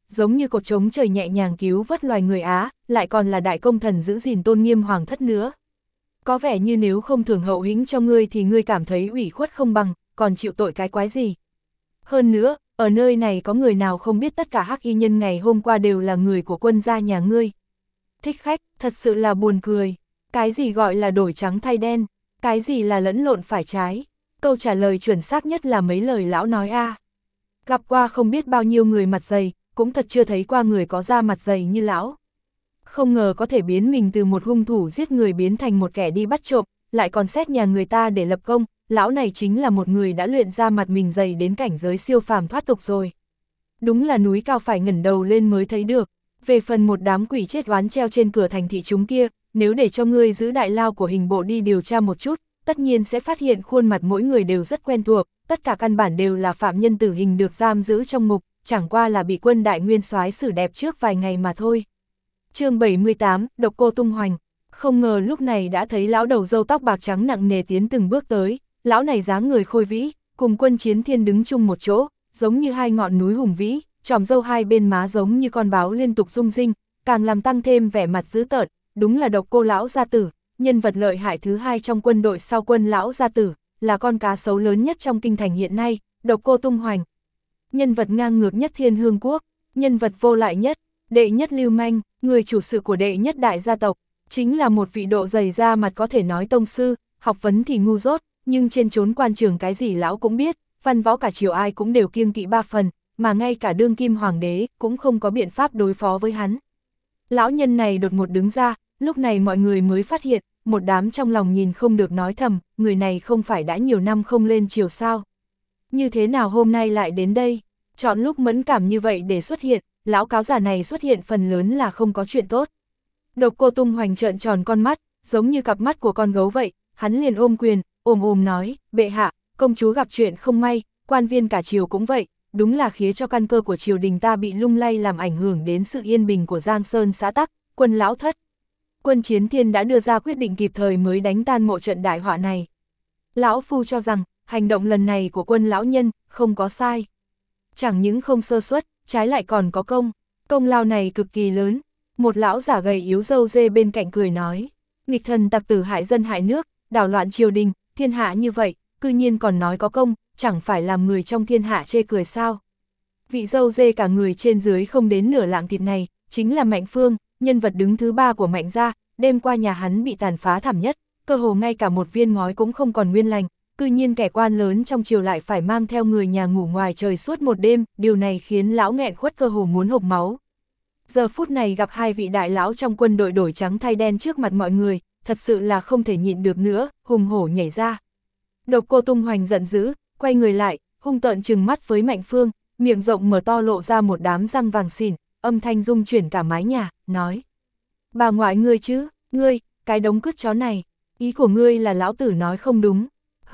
giống như cột trống trời nhẹ nhàng cứu vớt loài người Á, lại còn là đại công thần giữ gìn tôn nghiêm hoàng thất nữa. Có vẻ như nếu không thưởng hậu hĩnh cho ngươi thì ngươi cảm thấy ủy khuất không bằng, còn chịu tội cái quái gì. Hơn nữa, ở nơi này có người nào không biết tất cả hắc y nhân ngày hôm qua đều là người của quân gia nhà ngươi. Thích khách, thật sự là buồn cười. Cái gì gọi là đổi trắng thay đen, cái gì là lẫn lộn phải trái. Câu trả lời chuẩn xác nhất là mấy lời lão nói a. Gặp qua không biết bao nhiêu người mặt dày, cũng thật chưa thấy qua người có da mặt dày như lão. Không ngờ có thể biến mình từ một hung thủ giết người biến thành một kẻ đi bắt trộm, lại còn xét nhà người ta để lập công, lão này chính là một người đã luyện ra mặt mình dày đến cảnh giới siêu phàm thoát tục rồi. Đúng là núi cao phải ngẩng đầu lên mới thấy được. Về phần một đám quỷ chết oán treo trên cửa thành thị chúng kia, nếu để cho ngươi giữ đại lao của hình bộ đi điều tra một chút, tất nhiên sẽ phát hiện khuôn mặt mỗi người đều rất quen thuộc, tất cả căn bản đều là phạm nhân tử hình được giam giữ trong ngục, chẳng qua là bị quân đại nguyên soái xử đẹp trước vài ngày mà thôi. Chương 78, Độc Cô tung hoành. Không ngờ lúc này đã thấy lão đầu râu tóc bạc trắng nặng nề tiến từng bước tới, lão này dáng người khôi vĩ, cùng Quân Chiến Thiên đứng chung một chỗ, giống như hai ngọn núi hùng vĩ, chòm râu hai bên má giống như con báo liên tục rung rinh, càng làm tăng thêm vẻ mặt dữ tợn, đúng là Độc Cô lão gia tử, nhân vật lợi hại thứ hai trong quân đội sau quân lão gia tử, là con cá sấu lớn nhất trong kinh thành hiện nay, Độc Cô tung hoành. Nhân vật ngang ngược nhất Thiên Hương quốc, nhân vật vô lại nhất, đệ nhất lưu manh, người chủ sự của đệ nhất đại gia tộc, chính là một vị độ dày da mặt có thể nói tông sư, học vấn thì ngu dốt, nhưng trên chốn quan trường cái gì lão cũng biết, văn võ cả triều ai cũng đều kiêng kỵ ba phần, mà ngay cả đương kim hoàng đế cũng không có biện pháp đối phó với hắn. Lão nhân này đột ngột đứng ra, lúc này mọi người mới phát hiện, một đám trong lòng nhìn không được nói thầm, người này không phải đã nhiều năm không lên triều sao. Như thế nào hôm nay lại đến đây, chọn lúc mẫn cảm như vậy để xuất hiện, lão cáo giả này xuất hiện phần lớn là không có chuyện tốt. Độc Cô tung hoành trợn tròn con mắt, giống như cặp mắt của con gấu vậy, hắn liền ôm quyền, ôm nói, bệ hạ, công chúa gặp chuyện không may, quan viên cả triều cũng vậy, đúng là khiến cho căn cơ của triều đình ta bị lung lay làm ảnh hưởng đến sự yên bình của Giang Sơn xã tắc, quân lão thất. Quân Chiến Thiên đã đưa ra quyết định kịp thời mới đánh tan mộ trận đại họa này. Lão phu cho rằng, hành động lần này của quân lão nhân, không có sai. Chẳng những không sơ suất, trái lại còn có công lao này cực kỳ lớn. Một lão giả gầy yếu râu dê bên cạnh cười nói, nghịch thần tặc tử hại dân hại nước, đảo loạn triều đình, thiên hạ như vậy, cư nhiên còn nói có công, chẳng phải làm người trong thiên hạ chê cười sao. Vị râu dê cả người trên dưới không đến nửa lạng thịt này, chính là Mạnh Phương, nhân vật đứng thứ ba của Mạnh gia, đêm qua nhà hắn bị tàn phá thảm nhất, cơ hồ ngay cả một viên ngói cũng không còn nguyên lành, cư nhiên kẻ quan lớn trong triều lại phải mang theo người nhà ngủ ngoài trời suốt một đêm, điều này khiến lão nghẹn khuất cơ hồ muốn hộc máu. Giờ phút này gặp hai vị đại lão trong quân đội đổi trắng thay đen trước mặt mọi người, thật sự là không thể nhịn được nữa, hùng hổ nhảy ra. Độc Cô tung hoành giận dữ, quay người lại, hung tợn trừng mắt với Mạnh Phương, miệng rộng mở to lộ ra một đám răng vàng xỉn, âm thanh rung chuyển cả mái nhà, nói. Bà ngoại ngươi chứ, ngươi, cái đống cứt chó này, ý của ngươi là lão tử nói không đúng.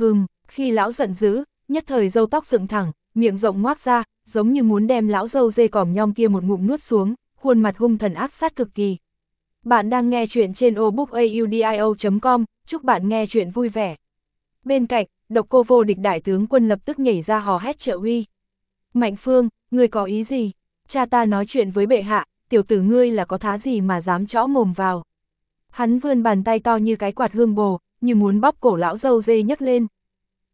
Khi lão giận dữ, nhất thời râu tóc dựng thẳng, miệng rộng ngoác ra, giống như muốn đem lão râu dê còm nhom kia một ngụm nuốt xuống, khuôn mặt hung thần ác sát cực kỳ. Bạn đang nghe chuyện trên obookaudio.com, chúc bạn nghe chuyện vui vẻ. Bên cạnh, Độc Cô vô địch đại tướng quân lập tức nhảy ra hò hét trợ uy. Mạnh Phương, ngươi có ý gì? Cha ta nói chuyện với bệ hạ, tiểu tử ngươi là có thá gì mà dám chõ mồm vào. Hắn vươn bàn tay to như cái quạt hương bồ, như muốn bóp cổ lão râu dê nhấc lên,